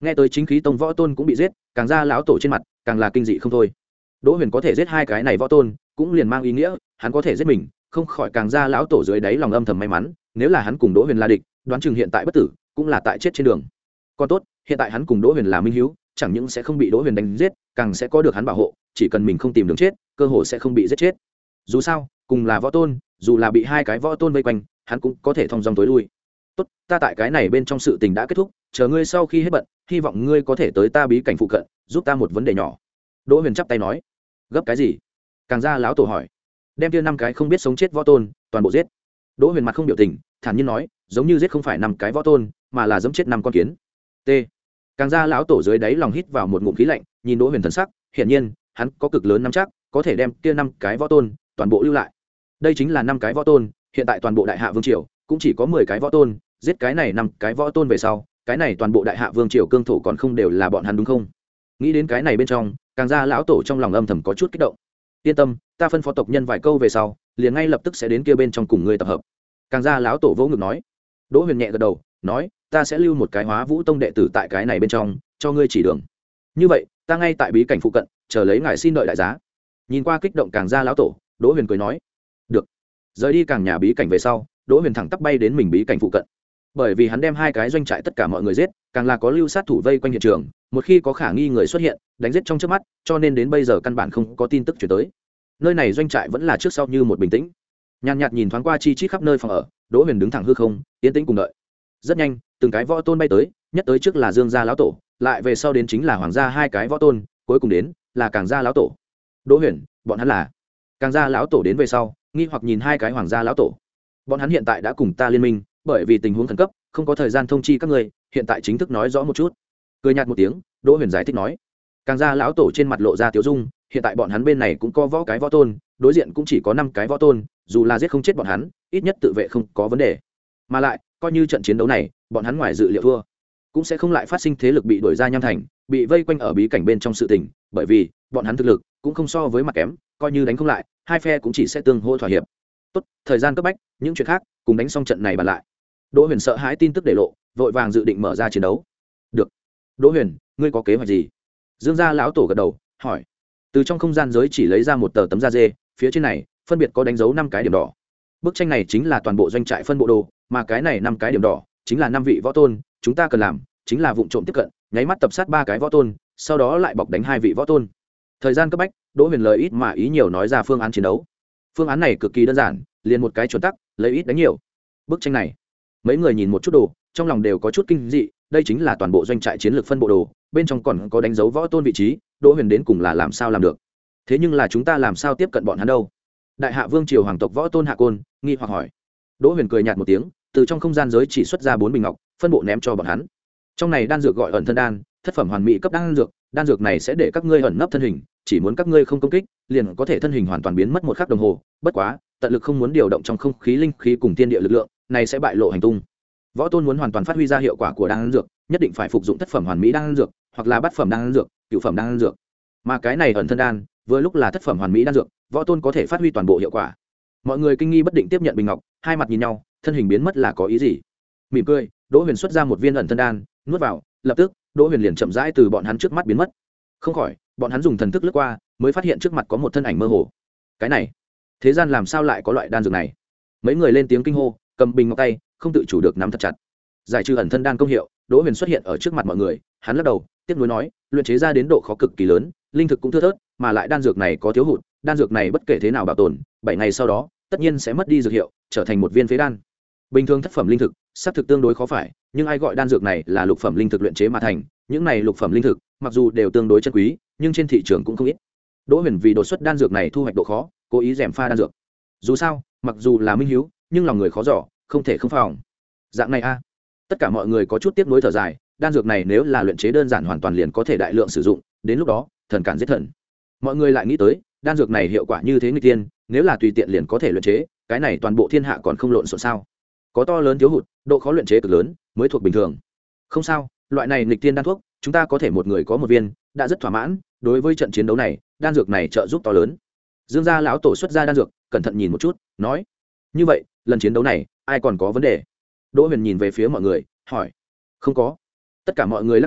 nghe tới chính khí tông võ tôn cũng bị giết, càng ra lão tổ trên mặt càng là kinh dị không thôi. Đỗ Huyền có thể giết hai cái này võ tôn cũng liền mang ý nghĩa hắn có thể giết mình, không khỏi càng ra lão tổ dưới đáy lòng âm thầm may mắn, nếu là hắn cùng Đỗ Huyền là địch, đoán chừng hiện tại bất tử cũng là tại chết trên đường. Còn tốt hiện tại hắn cùng Đỗ Huyền là minh hữu, chẳng những sẽ không bị Đỗ Huyền đánh giết, càng sẽ có được hắn bảo hộ, chỉ cần mình không tìm đường chết, cơ hội sẽ không bị giết chết. Dù sao cùng là võ tôn, dù là bị hai cái võ tôn vây quanh, hắn cũng có thể thông dong tối lui. Tốt, ta tại cái này bên trong sự tình đã kết thúc, chờ ngươi sau khi hết bận, hy vọng ngươi có thể tới ta bí cảnh phụ cận giúp ta một vấn đề nhỏ. Đỗ Huyền chắp tay nói. Gấp cái gì? Càng ra lão tổ hỏi. Đem kia năm cái không biết sống chết võ tôn toàn bộ giết. Đỗ Huyền mặt không biểu tình, thản nhiên nói, giống như giết không phải năm cái võ tôn, mà là giẫm chết năm con kiến. T. Càng ra lão tổ dưới đáy lòng hít vào một ngụm khí lạnh, nhìn Đỗ Huyền thần sắc, hiển nhiên hắn có cực lớn nắm chắc có thể đem kia năm cái võ tôn toàn bộ lưu lại. Đây chính là năm cái võ tôn, hiện tại toàn bộ đại hạ vương triều cũng chỉ có mười cái võ tôn, giết cái này năm cái võ tôn về sau, cái này toàn bộ đại hạ vương triều cương thổ còn không đều là bọn hắn đúng không? Nghĩ đến cái này bên trong, càng ra lão tổ trong lòng âm thầm có chút kích động. Yên tâm, ta phân phó tộc nhân vài câu về sau, liền ngay lập tức sẽ đến kia bên trong cùng ngươi tập hợp. Càng ra lão tổ vỗ ngực nói. Đỗ Huyền nhẹ gật đầu, nói, ta sẽ lưu một cái Hóa Vũ tông đệ tử tại cái này bên trong, cho ngươi chỉ đường. Như vậy, ta ngay tại bí cảnh phụ cận, chờ lấy ngài xin đợi đại giá. Nhìn qua kích động càng ra lão tổ, Đỗ Huyền cười nói, được. Rời đi càng nhà bí cảnh về sau, Đỗ Huyền thẳng tắp bay đến mình bí cảnh phụ cận. Bởi vì hắn đem hai cái doanh trại tất cả mọi người giết, càng là có lưu sát thủ vây quanh hiện trường, một khi có khả nghi người xuất hiện, đánh giết trong chớp mắt, cho nên đến bây giờ căn bản không có tin tức chuyển tới. Nơi này doanh trại vẫn là trước sau như một bình tĩnh. Nhàn nhạt nhìn thoáng qua chi chít khắp nơi phòng ở, Đỗ Huyền đứng thẳng hư không, yên tĩnh cùng đợi. Rất nhanh, từng cái võ tôn bay tới, nhất tới trước là Dương gia lão tổ, lại về sau đến chính là Hoàng gia hai cái võ tôn, cuối cùng đến là Càng gia lão tổ. Đỗ Huyền, bọn hắn là? Càng gia lão tổ đến về sau, nghi hoặc nhìn hai cái Hoàng gia lão tổ. Bọn hắn hiện tại đã cùng ta liên minh, bởi vì tình huống khẩn cấp, không có thời gian thông chi các ngươi, hiện tại chính thức nói rõ một chút. Cười nhạt một tiếng, Đỗ Huyền giải thích nói. Càng gia lão tổ trên mặt lộ ra tiểu dung, hiện tại bọn hắn bên này cũng có võ cái võ tôn, đối diện cũng chỉ có năm cái võ tôn, dù là giết không chết bọn hắn, ít nhất tự vệ không có vấn đề. Mà lại, coi như trận chiến đấu này, bọn hắn ngoài dự liệu thua, cũng sẽ không lại phát sinh thế lực bị đuổi ra Nham Thành, bị vây quanh ở bí cảnh bên trong sự tình, bởi vì bọn hắn thực lực cũng không so với mặt kém, coi như đánh không lại, hai phe cũng chỉ sẽ tương hỗ thỏa hiệp. Tốt, thời gian cấp bách, những chuyện khác cùng đánh xong trận này bàn lại. Đỗ Huyền sợ hãi tin tức để lộ, vội vàng dự định mở ra chiến đấu. Được. Đỗ Huyền, ngươi có kế hoạch gì? Dương gia lão tổ gật đầu, hỏi. Từ trong không gian giới chỉ lấy ra một tờ tấm da dê, phía trên này phân biệt có đánh dấu năm cái điểm đỏ. Bức tranh này chính là toàn bộ doanh trại phân bộ đồ, mà cái này năm cái điểm đỏ chính là năm vị võ tôn, chúng ta cần làm chính là vụng trộm tiếp cận, nháy mắt tập sát ba cái võ tôn, sau đó lại bọc đánh hai vị võ tôn. Thời gian cấp bách, Đỗ Huyền lời ít mà ý nhiều nói ra phương án chiến đấu. Phương án này cực kỳ đơn giản, liền một cái chuẩn tắc, lấy ít đánh nhiều. Bức tranh này, mấy người nhìn một chút đồ, trong lòng đều có chút kinh dị, đây chính là toàn bộ doanh trại chiến lược phân bộ đồ, bên trong còn có đánh dấu võ tôn vị trí, Đỗ Huyền đến cùng là làm sao làm được? Thế nhưng là chúng ta làm sao tiếp cận bọn hắn đâu? Đại hạ vương triều hoàng tộc võ tôn Hạ Côn nghi hoặc hỏi. Đỗ Huyền cười nhạt một tiếng, từ trong không gian giới chỉ xuất ra bốn bình ngọc, phân bộ ném cho bọn hắn. Trong này đan dược gọi ẩn thân đan, thất phẩm hoàn mỹ cấp đan dược, đan dược này sẽ để các ngươi ẩn nấp thân hình, chỉ muốn các ngươi không công kích, liền có thể thân hình hoàn toàn biến mất một khắc đồng hồ, bất quá, tận lực không muốn điều động trong không khí linh khí cùng thiên địa lực lượng, này sẽ bại lộ hành tung. Võ tôn muốn hoàn toàn phát huy ra hiệu quả của đan dược, nhất định phải phục dụng thất phẩm hoàn mỹ đan dược, hoặc là bát phẩm đan dược, cửu phẩm đan dược. Mà cái này ẩn thân đan, vừa lúc là thất phẩm hoàn mỹ đan dược, võ tôn có thể phát huy toàn bộ hiệu quả. Mọi người kinh nghi bất định tiếp nhận bình ngọc, hai mặt nhìn nhau, thân hình biến mất là có ý gì? Mỉm cười, Đỗ Huyền xuất ra một viên ẩn thân đan, nuốt vào, lập tức, Đỗ Huyền liền chậm rãi từ bọn hắn trước mắt biến mất. Không khỏi, bọn hắn dùng thần thức lướt qua, mới phát hiện trước mặt có một thân ảnh mơ hồ. Cái này, thế gian làm sao lại có loại đan dược này? Mấy người lên tiếng kinh hô, cầm bình ngọc tay, không tự chủ được nắm thật chặt. Giải trừ ẩn thân đan công hiệu, Đỗ Huyền xuất hiện ở trước mặt mọi người, hắn lắc đầu, tiếc nuối nói, luyện chế ra đến độ khó cực kỳ lớn, linh thực cũng thưa thớt, mà lại đan dược này có thiếu hụt, đan dược này bất kể thế nào bảo tồn, bảy ngày sau đó, tất nhiên sẽ mất đi dược hiệu, trở thành một viên phế đan. Bình thường thất phẩm linh thực, xác thực tương đối khó phải, nhưng ai gọi đan dược này là lục phẩm linh thực luyện chế mà thành, những này lục phẩm linh thực, mặc dù đều tương đối chân quý, nhưng trên thị trường cũng không ít. Đỗ Huyền vì đột xuất đan dược này thu hoạch độ khó, cố ý rèm pha đan dược. Dù sao, mặc dù là minh hiếu, nhưng lòng người khó dò, không thể không phòng. Dạng này a. Tất cả mọi người có chút tiếc nuối thở dài, đan dược này nếu là luyện chế đơn giản hoàn toàn liền có thể đại lượng sử dụng, đến lúc đó, thần cản giết thần. Mọi người lại nghĩ tới, đan dược này hiệu quả như thế nghịch tiên, nếu là tùy tiện liền có thể luyện chế, cái này toàn bộ thiên hạ còn không lộn xộn sao? Có to lớn thiếu hụt, độ khó luyện chế cực lớn, mới thuộc bình thường. Không sao, loại này nghịch tiên đan thuốc, chúng ta có thể một người có một viên, đã rất thỏa mãn, đối với trận chiến đấu này, đan dược này trợ giúp to lớn. Dương gia lão tổ xuất ra đan dược, cẩn thận nhìn một chút, nói: "Như vậy, lần chiến đấu này, ai còn có vấn đề?" Đỗ Huyền nhìn về phía mọi người, hỏi: "Không có." Tất cả mọi người lắc đầu,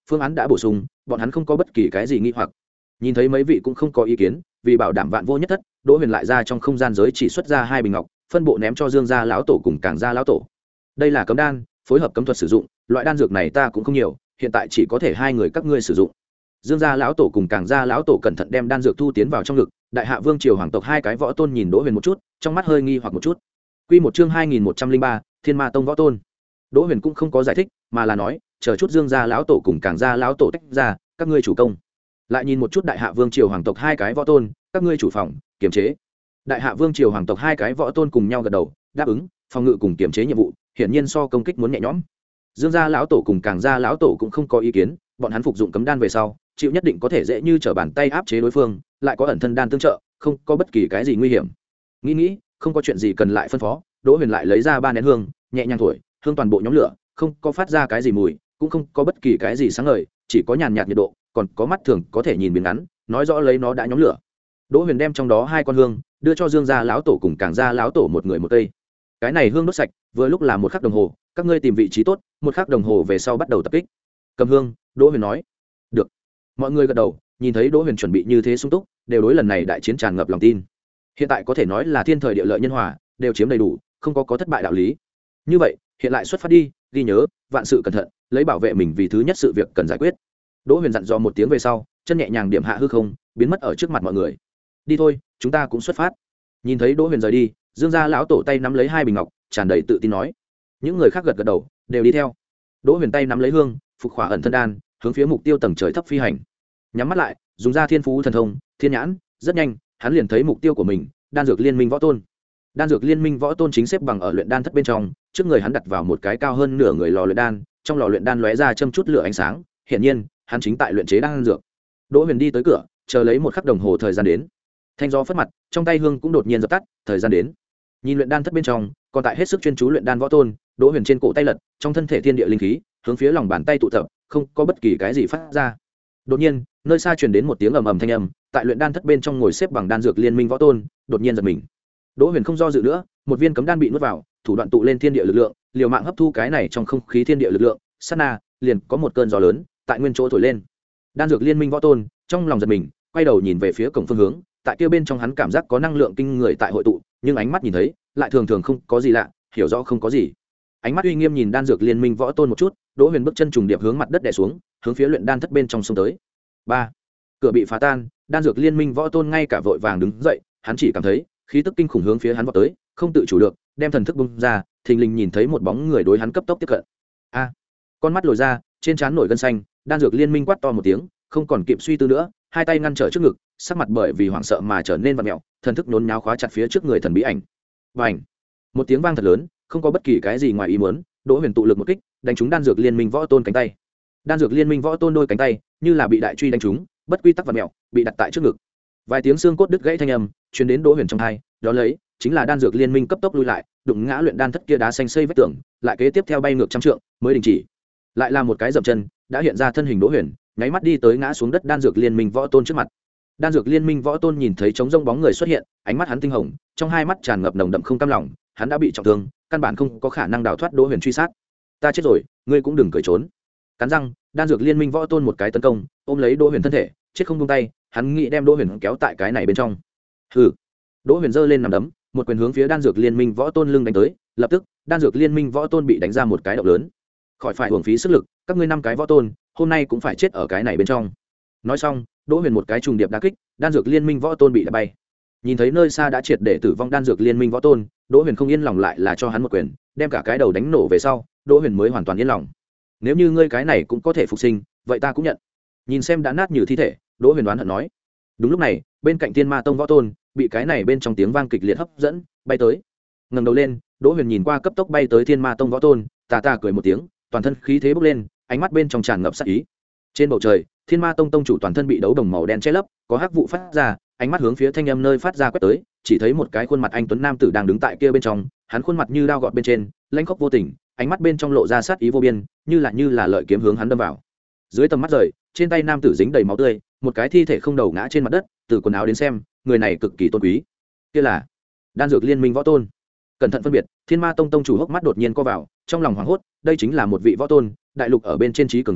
phương án đã bổ sung, bọn hắn không có bất kỳ cái gì nghi hoặc. Nhìn thấy mấy vị cũng không có ý kiến, vì bảo đảm vạn vô nhất thất, Đỗ Huyền lại ra trong không gian giới chỉ xuất ra hai bình ngọc, phân bộ ném cho Dương gia lão tổ cùng Cảng gia lão tổ. Đây là cấm đan, phối hợp cấm thuật sử dụng, loại đan dược này ta cũng không nhiều, hiện tại chỉ có thể hai người các ngươi sử dụng. Dương gia lão tổ cùng Cảng gia lão tổ cẩn thận đem đan dược thu tiến vào trong ngực, đại hạ vương triều hoàng tộc hai cái võ tôn nhìn Đỗ Huyền một chút, trong mắt hơi nghi hoặc một chút. Quy một chương hai nghìn một trăm linh ba, Thiên Ma tông võ tôn. Đỗ Huyền cũng không có giải thích, mà là nói, chờ chút Dương gia lão tổ cùng Cảng gia lão tổ tách ra, các ngươi chủ công. Lại nhìn một chút đại hạ vương triều hoàng tộc hai cái võ tôn, các ngươi chủ phòng, kiềm chế. Đại hạ vương triều hoàng tộc hai cái võ tôn cùng nhau gật đầu, đáp ứng, phòng ngự cùng kiềm chế nhiệm vụ, hiển nhiên so công kích muốn nhẹ nhõm. Dương gia lão tổ cùng Cảng gia lão tổ cũng không có ý kiến, bọn hắn phục dụng cấm đan về sau, chịu nhất định có thể dễ như trở bàn tay áp chế đối phương, lại có ẩn thân đan tương trợ, không có bất kỳ cái gì nguy hiểm. Nghĩ nghĩ, không có chuyện gì cần lại phân phó, Đỗ Huyền lại lấy ra ba nén hương, nhẹ nhàng thổi, hương toàn bộ nhóm lửa, không có phát ra cái gì mùi, cũng không có bất kỳ cái gì sáng ngời, chỉ có nhàn nhạt nhiệt độ, còn có mắt thường có thể nhìn biến ngắn, nói rõ lấy nó đã nhóm lửa. Đỗ Huyền đem trong đó hai con hương đưa cho Dương gia lão tổ cùng Cảng gia lão tổ một người một cây. Cái này hương đốt sạch, vừa lúc là một khắc đồng hồ, các ngươi tìm vị trí tốt, một khắc đồng hồ về sau bắt đầu tập kích. Cầm hương, Đỗ Huyền nói. Được. Mọi người gật đầu, nhìn thấy Đỗ Huyền chuẩn bị như thế sung túc, đều đối lần này đại chiến tràn ngập lòng tin. Hiện tại có thể nói là thiên thời địa lợi nhân hòa, đều chiếm đầy đủ, không có có thất bại đạo lý. Như vậy, hiện lại xuất phát đi, ghi nhớ, vạn sự cẩn thận, lấy bảo vệ mình vì thứ nhất sự việc cần giải quyết. Đỗ Huyền dặn dò một tiếng về sau, chân nhẹ nhàng điểm hạ hư không, biến mất ở trước mặt mọi người. Đi thôi, chúng ta cũng xuất phát. Nhìn thấy Đỗ Huyền rời đi, Dương gia lão tổ tay nắm lấy hai bình ngọc, tràn đầy tự tin nói. Những người khác gật gật đầu, đều đi theo. Đỗ Huyền tay nắm lấy hương, phục khỏa ẩn thân đan, hướng phía mục tiêu tầng trời thấp phi hành. Nhắm mắt lại, dùng ra thiên phú thần thông, thiên nhãn, rất nhanh, hắn liền thấy mục tiêu của mình, đan dược liên minh võ tôn. Đan dược liên minh võ tôn chính xếp bằng ở luyện đan thất bên trong, trước người hắn đặt vào một cái cao hơn nửa người lò luyện đan, trong lò luyện đan lóe ra châm chút lửa ánh sáng, hiển nhiên, hắn chính tại luyện chế đan dược. Đỗ Huyền đi tới cửa, chờ lấy một khắc đồng hồ thời gian đến. Thanh gió phất mặt, trong tay hương cũng đột nhiên dập tắt, thời gian đến. Nhìn luyện đan thất bên trong, còn tại hết sức chuyên chú luyện đan võ tôn, Đỗ Huyền trên cổ tay lật, trong thân thể thiên địa linh khí, hướng phía lòng bàn tay tụ tập, không có bất kỳ cái gì phát ra. Đột nhiên, nơi xa truyền đến một tiếng ầm ầm thanh âm, tại luyện đan thất bên trong ngồi xếp bằng đan dược liên minh võ tôn, đột nhiên giật mình. Đỗ Huyền không do dự nữa, một viên cấm đan bị nuốt vào, thủ đoạn tụ lên thiên địa lực lượng, liều mạng hấp thu cái này trong không khí thiên địa lực lượng, sát na, liền có một cơn gió lớn tại nguyên chỗ thổi lên. Đan dược liên minh võ tôn, trong lòng giật mình, quay đầu nhìn về phía cổng phương hướng, tại kia bên trong hắn cảm giác có năng lượng kinh người tại hội tụ, nhưng ánh mắt nhìn thấy, lại thường thường không có gì lạ, hiểu rõ không có gì. Ánh mắt uy nghiêm nhìn đan dược liên minh võ tôn một chút, Đỗ Huyền bước chân trùng điệp hướng mặt đất đè xuống, hướng phía luyện đan thất bên trong xông tới. Ba, cửa bị phá tan, đan dược liên minh võ tôn ngay cả vội vàng đứng dậy, hắn chỉ cảm thấy khí tức kinh khủng hướng phía hắn vọt tới, không tự chủ được, đem thần thức bung ra, thình lình nhìn thấy một bóng người đối hắn cấp tốc tiếp cận. A, con mắt lồi ra, trên trán nổi gân xanh, đan dược liên minh quát to một tiếng, không còn kịp suy tư nữa, hai tay ngăn trở trước ngực, sắc mặt bởi vì hoảng sợ mà trở nên vặn mèo, thần thức nhốn nháo khóa chặt phía trước người thần bí ảnh. Vành, một tiếng vang thật lớn, không có bất kỳ cái gì ngoài ý muốn, Đỗ Huyền tụ lực một kích, đánh trúng đan dược liên minh võ tôn cánh tay. Đan dược liên minh võ tôn đôi cánh tay như là bị đại truy đánh trúng, bất quy tắc vặn mèo, bị đặt tại trước ngực. Vài tiếng xương cốt đứt gãy thanh âm truyền đến Đỗ Huyền trong tai, đó lấy chính là đan dược liên minh cấp tốc lui lại, đụng ngã luyện đan thất kia đá xanh xây vách tường, lại kế tiếp theo bay ngược trăm trượng mới đình chỉ. Lại là một cái dậm chân, đã hiện ra thân hình Đỗ Huyền, nháy mắt đi tới ngã xuống đất đan dược liên minh võ tôn trước mặt. Đan dược liên minh võ tôn nhìn thấy trống rông bóng người xuất hiện, ánh mắt hắn tinh hồng, trong hai mắt tràn ngập nồng đậm không cam lòng, hắn đã bị trọng thương, căn bản không có khả năng đào thoát Đỗ Huyền truy sát. Ta chết rồi, ngươi cũng đừng cởi trốn. Cắn răng, đan dược liên minh võ tôn một cái tấn công, ôm lấy Đỗ Huyền thân thể, chết không buông tay, hắn nghĩ đem Đỗ Huyền kéo tại cái này bên trong. Hừ. Đỗ Huyền giơ lên nằm đấm, một quyền hướng phía đan dược liên minh võ tôn lưng đánh tới, lập tức, đan dược liên minh võ tôn bị đánh ra một cái động lớn. Khỏi phải uổng phí sức lực, các ngươi năm cái võ tôn, hôm nay cũng phải chết ở cái này bên trong. Nói xong, Đỗ Huyền một cái trùng điệp đá kích, đan dược liên minh võ tôn bị đá bay. Nhìn thấy nơi xa đã triệt để tử vong đan dược liên minh võ tôn, Đỗ Huyền không yên lòng lại là cho hắn một quyền, đem cả cái đầu đánh nổ về sau, Đỗ Huyền mới hoàn toàn yên lòng. Nếu như ngươi cái này cũng có thể phục sinh, vậy ta cũng nhận. Nhìn xem đã nát như thi thể, Đỗ Huyền đoán hận nói. Đúng lúc này, bên cạnh Thiên Ma tông võ tôn bị cái này bên trong tiếng vang kịch liệt hấp dẫn, bay tới. Ngẩng đầu lên, Đỗ Huyền nhìn qua cấp tốc bay tới Thiên Ma tông võ tôn, tà tà cười một tiếng, toàn thân khí thế bốc lên, ánh mắt bên trong tràn ngập sát ý. Trên bầu trời, Thiên Ma tông tông chủ toàn thân bị đấu đồng màu đen che lấp, có hắc vụ phát ra, ánh mắt hướng phía thanh âm nơi phát ra quét tới, chỉ thấy một cái khuôn mặt anh tuấn nam tử đang đứng tại kia bên trong, hắn khuôn mặt như dao gọt bên trên, lãnh khốc vô tình, ánh mắt bên trong lộ ra sát ý vô biên, như là như là lợi kiếm hướng hắn đâm vào. Dưới tầm mắt rời, trên tay nam tử dính đầy máu tươi, một cái thi thể không đầu ngã trên mặt đất, từ quần áo đến xem, người này cực kỳ tôn quý. Kia là đan dược liên minh võ tôn. Cẩn thận phân biệt, Thiên Ma tông tông chủ hốc mắt đột nhiên co vào, trong lòng hoảng hốt, đây chính là một vị võ tôn, đại lục ở bên trên trí cường giả,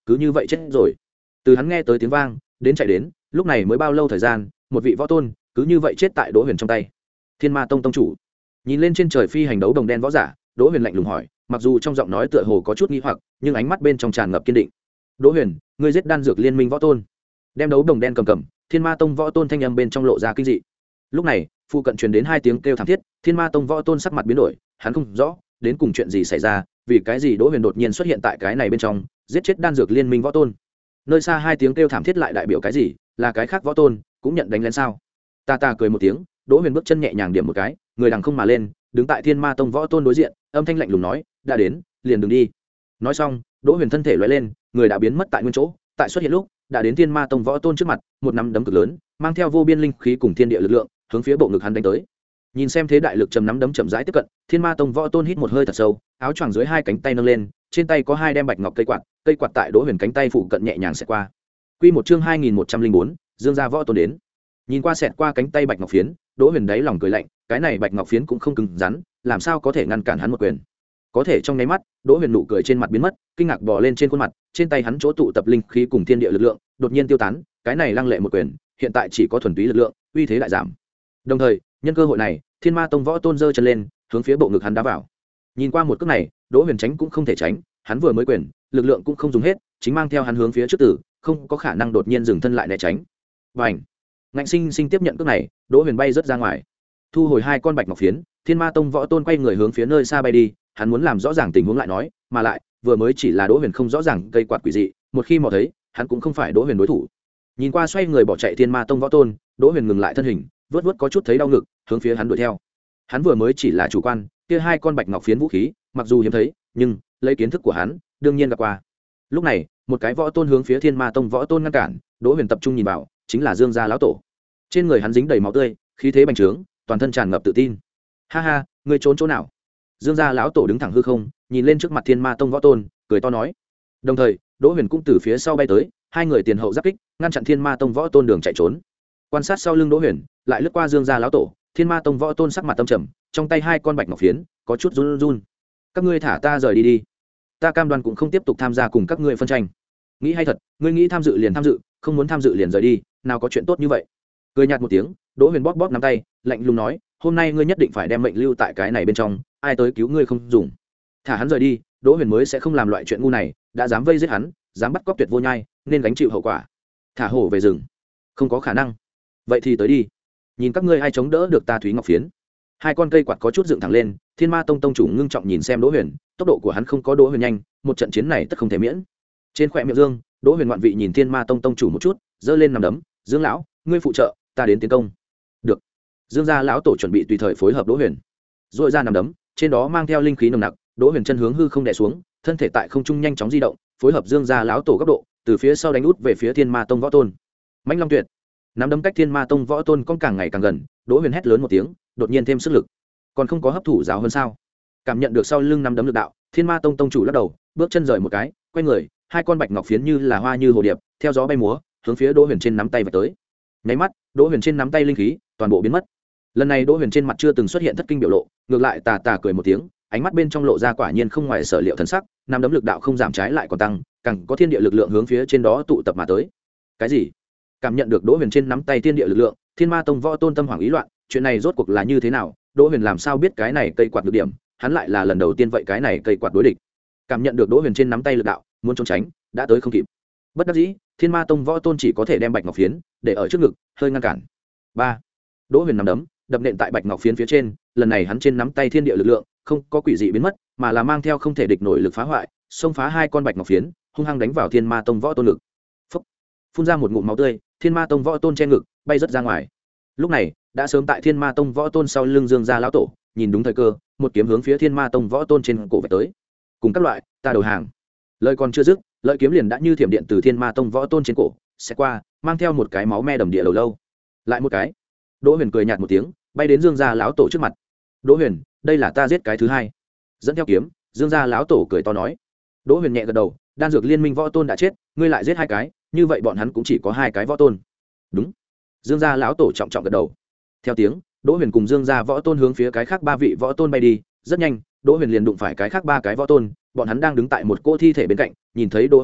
cứ như vậy chết rồi. Từ hắn nghe tới tiếng vang đến chạy đến, lúc này mới bao lâu thời gian, một vị võ tôn cứ như vậy chết tại Đỗ Huyền trong tay. Thiên Ma Tông tông chủ nhìn lên trên trời phi hành đấu đồng đen võ giả, Đỗ Huyền lạnh lùng hỏi, mặc dù trong giọng nói tựa hồ có chút nghi hoặc, nhưng ánh mắt bên trong tràn ngập kiên định. Đỗ Huyền, ngươi giết đan dược liên minh võ tôn? Đem đấu đồng đen cầm cầm, Thiên Ma Tông võ tôn thanh âm bên trong lộ ra kinh dị. Lúc này phụ cận truyền đến hai tiếng kêu thảm thiết, Thiên Ma Tông võ tôn sắc mặt biến đổi, hắn không rõ đến cùng chuyện gì xảy ra, vì cái gì Đỗ Huyền đột nhiên xuất hiện tại cái này bên trong, giết chết đan dược liên minh võ tôn. Nơi xa hai tiếng kêu thảm thiết lại đại biểu cái gì? Là cái khác võ tôn cũng nhận đánh lén sao? Ta ta cười một tiếng, Đỗ Huyền bước chân nhẹ nhàng điểm một cái, người đằng không mà lên, đứng tại Thiên Ma Tông võ tôn đối diện, âm thanh lạnh lùng nói, đã đến liền đừng đi. Nói xong, Đỗ Huyền thân thể lóe lên, người đã biến mất tại nguyên chỗ, tại xuất hiện lúc đã đến Thiên Ma Tông võ tôn trước mặt, một nắm đấm cực lớn mang theo vô biên linh khí cùng thiên địa lực lượng hướng phía bộ ngực hắn đánh tới. Nhìn xem thế đại lực chầm nắm đấm chậm rãi tiếp cận, Thiên Ma Tông võ tôn hít một hơi thật sâu, áo choàng dưới hai cánh tay nâng lên, trên tay có hai đem bạch ngọc cây quạt, cây quạt tại Đỗ Huyền cánh tay phụ cận nhẹ nhàng xẹt qua. Quy một chương hai nghìn một trăm linh bốn, Dương gia võ tôn đến. Nhìn qua xẹt qua cánh tay bạch ngọc phiến, Đỗ Huyền đáy lòng cười lạnh, cái này bạch ngọc phiến cũng không cứng rắn, làm sao có thể ngăn cản hắn một quyền. Có thể trong nháy mắt, Đỗ Huyền nụ cười trên mặt biến mất, kinh ngạc bò lên trên khuôn mặt, trên tay hắn chỗ tụ tập linh khí cùng thiên địa lực lượng đột nhiên tiêu tán, cái này lăng lệ một quyền, hiện tại chỉ có thuần túy lực lượng, uy thế đại giảm. Đồng thời, nhân cơ hội này, Thiên Ma Tông võ tôn giơ chân lên, hướng phía bộ ngực hắn đá vào. Nhìn qua một cước này, Đỗ Huyền tránh cũng không thể tránh, hắn vừa mới quyền, lực lượng cũng không dùng hết, chính mang theo hắn hướng phía trước tử, không có khả năng đột nhiên dừng thân lại né tránh. Bành! Ngạnh sinh sinh tiếp nhận cước này, Đỗ Huyền bay rất ra ngoài. Thu hồi hai con bạch ngọc phiến, Thiên Ma Tông võ tôn quay người hướng phía nơi xa bay đi, hắn muốn làm rõ ràng tình huống lại nói, mà lại, vừa mới chỉ là Đỗ Huyền không rõ ràng cây quạt quỷ dị, một khi mò thấy, hắn cũng không phải Đỗ Huyền đối thủ. Nhìn qua xoay người bỏ chạy Thiên Ma Tông võ tôn, Đỗ Huyền ngừng lại thân hình, vớt vớt có chút thấy đau ngực, hướng phía hắn đuổi theo. Hắn vừa mới chỉ là chủ quan, kia hai con bạch ngọc phiến vũ khí, mặc dù hiếm thấy, nhưng lấy kiến thức của hắn, đương nhiên gặp qua. Lúc này, một cái võ tôn hướng phía Thiên Ma Tông võ tôn ngăn cản, Đỗ Huyền tập trung nhìn vào, chính là Dương gia lão tổ. Trên người hắn dính đầy máu tươi, khí thế bành trướng, toàn thân tràn ngập tự tin. Ha ha, ngươi trốn chỗ nào? Dương gia lão tổ đứng thẳng hư không, nhìn lên trước mặt Thiên Ma Tông võ tôn, cười to nói. Đồng thời, Đỗ Huyền cũng từ phía sau bay tới, hai người tiền hậu giáp kích, ngăn chặn Thiên Ma Tông võ tôn đường chạy trốn. Quan sát sau lưng Đỗ Huyền, lại lướt qua Dương gia lão tổ, Thiên Ma Tông võ tôn sắc mặt tâm trầm, trong tay hai con bạch ngọc phiến, có chút run run. Các ngươi thả ta rời đi đi, ta cam đoan cũng không tiếp tục tham gia cùng các ngươi phân tranh. Nghĩ hay thật, ngươi nghĩ tham dự liền tham dự, không muốn tham dự liền rời đi, nào có chuyện tốt như vậy. Cười nhạt một tiếng, Đỗ Huyền bóp bóp nắm tay, lạnh lùng nói, hôm nay ngươi nhất định phải đem mệnh lưu tại cái này bên trong, ai tới cứu ngươi không dùng. Thả hắn rời đi, Đỗ Huyền mới sẽ không làm loại chuyện ngu này, đã dám vây giết hắn, dám bắt cóc tuyệt vô nhai, nên gánh chịu hậu quả. Thả hổ về rừng, không có khả năng. Vậy thì tới đi, nhìn các ngươi ai chống đỡ được ta Thúy Ngọc Phiến. Hai con cây quạt có chút dựng thẳng lên, Thiên Ma Tông tông chủ ngưng trọng nhìn xem Đỗ Huyền, tốc độ của hắn không có Đỗ Huyền nhanh, một trận chiến này tất không thể miễn. Trên khóe miệng Dương, Đỗ Huyền ngoạn vị nhìn Thiên Ma Tông tông chủ một chút, giơ lên nằm đấm, Dương lão, ngươi phụ trợ, ta đến tiến công. Được. Dương gia lão tổ chuẩn bị tùy thời phối hợp Đỗ Huyền. Rồi ra nằm đấm, trên đó mang theo linh khí nồng nặc, Đỗ Huyền chân hướng hư không đè xuống, thân thể tại không trung nhanh chóng di động, phối hợp Dương gia lão tổ góc độ, từ phía sau đánh út về phía Thiên Ma Tông võ tôn. Mãnh Long Tuyệt. Nắm đấm cách Thiên Ma Tông võ tôn con càng ngày càng gần, Đỗ Huyền hét lớn một tiếng, đột nhiên thêm sức lực. Còn không có hấp thụ giáo hơn sao? Cảm nhận được sau lưng nắm đấm lực đạo, Thiên Ma Tông tông chủ lắc đầu, bước chân rời một cái, quay người, hai con bạch ngọc phiến như là hoa như hồ điệp, theo gió bay múa, hướng phía Đỗ Huyền trên nắm tay vạch tới. Nháy mắt, Đỗ Huyền trên nắm tay linh khí toàn bộ biến mất. Lần này Đỗ Huyền trên mặt chưa từng xuất hiện thất kinh biểu lộ, ngược lại tà tà cười một tiếng, ánh mắt bên trong lộ ra quả nhiên không ngoài sở liệu thần sắc, nắm đấm lực đạo không giảm trái lại còn tăng, càng có thiên địa lực lượng hướng phía trên đó tụ tập mà tới. Cái gì? Cảm nhận được Đỗ Huyền trên nắm tay thiên địa lực lượng, Thiên Ma Tông võ tôn tâm hoảng ý loạn, chuyện này rốt cuộc là như thế nào? Đỗ Huyền làm sao biết cái này cây quạt được điểm, hắn lại là lần đầu tiên vậy cái này cây quạt đối địch. Cảm nhận được Đỗ Huyền trên nắm tay lực đạo, muốn trốn tránh, đã tới không kịp. Bất đắc dĩ, Thiên Ma Tông võ tôn chỉ có thể đem bạch ngọc phiến để ở trước ngực, hơi ngăn cản. Ba. Đỗ Huyền nắm đấm, đập nện tại bạch ngọc phiến phía trên, lần này hắn trên nắm tay thiên địa lực lượng không có quỷ dị biến mất, mà là mang theo không thể địch nổi lực phá hoại, xông phá hai con bạch ngọc phiến, hung hăng đánh vào Thiên Ma Tông võ tôn ngực. Phốc. Phun ra một ngụm máu tươi, Thiên Ma Tông võ tôn che ngực, bay rất ra ngoài. Lúc này, đã sớm tại Thiên Ma Tông võ tôn sau lưng Dương gia lão tổ, nhìn đúng thời cơ, một kiếm hướng phía Thiên Ma Tông võ tôn trên cổ vạch tới. Cùng các loại, ta đầu hàng. Lời còn chưa dứt, lợi kiếm liền đã như thiểm điện từ Thiên Ma Tông võ tôn trên cổ sẽ qua, mang theo một cái máu me đầm địa đầu lâu. Lại một cái. Đỗ Huyền cười nhạt một tiếng, bay đến Dương gia lão tổ trước mặt. Đỗ Huyền, đây là ta giết cái thứ hai. Dẫn theo kiếm, Dương gia lão tổ cười to nói. Đỗ Huyền nhẹ gật đầu, đan dược liên minh võ tôn đã chết, ngươi lại giết hai cái, như vậy bọn hắn cũng chỉ có hai cái võ tôn. Đúng. Dương gia lão tổ trọng trọng gật đầu. Theo tiếng, Đỗ Huyền cùng Dương gia võ tôn hướng phía cái khác ba vị võ tôn bay đi, rất nhanh, Đỗ Huyền liền đụng phải cái khác ba cái võ tôn, bọn hắn đang đứng tại một cô thi thể bên cạnh, nhìn thấy Đỗ Huyền tới,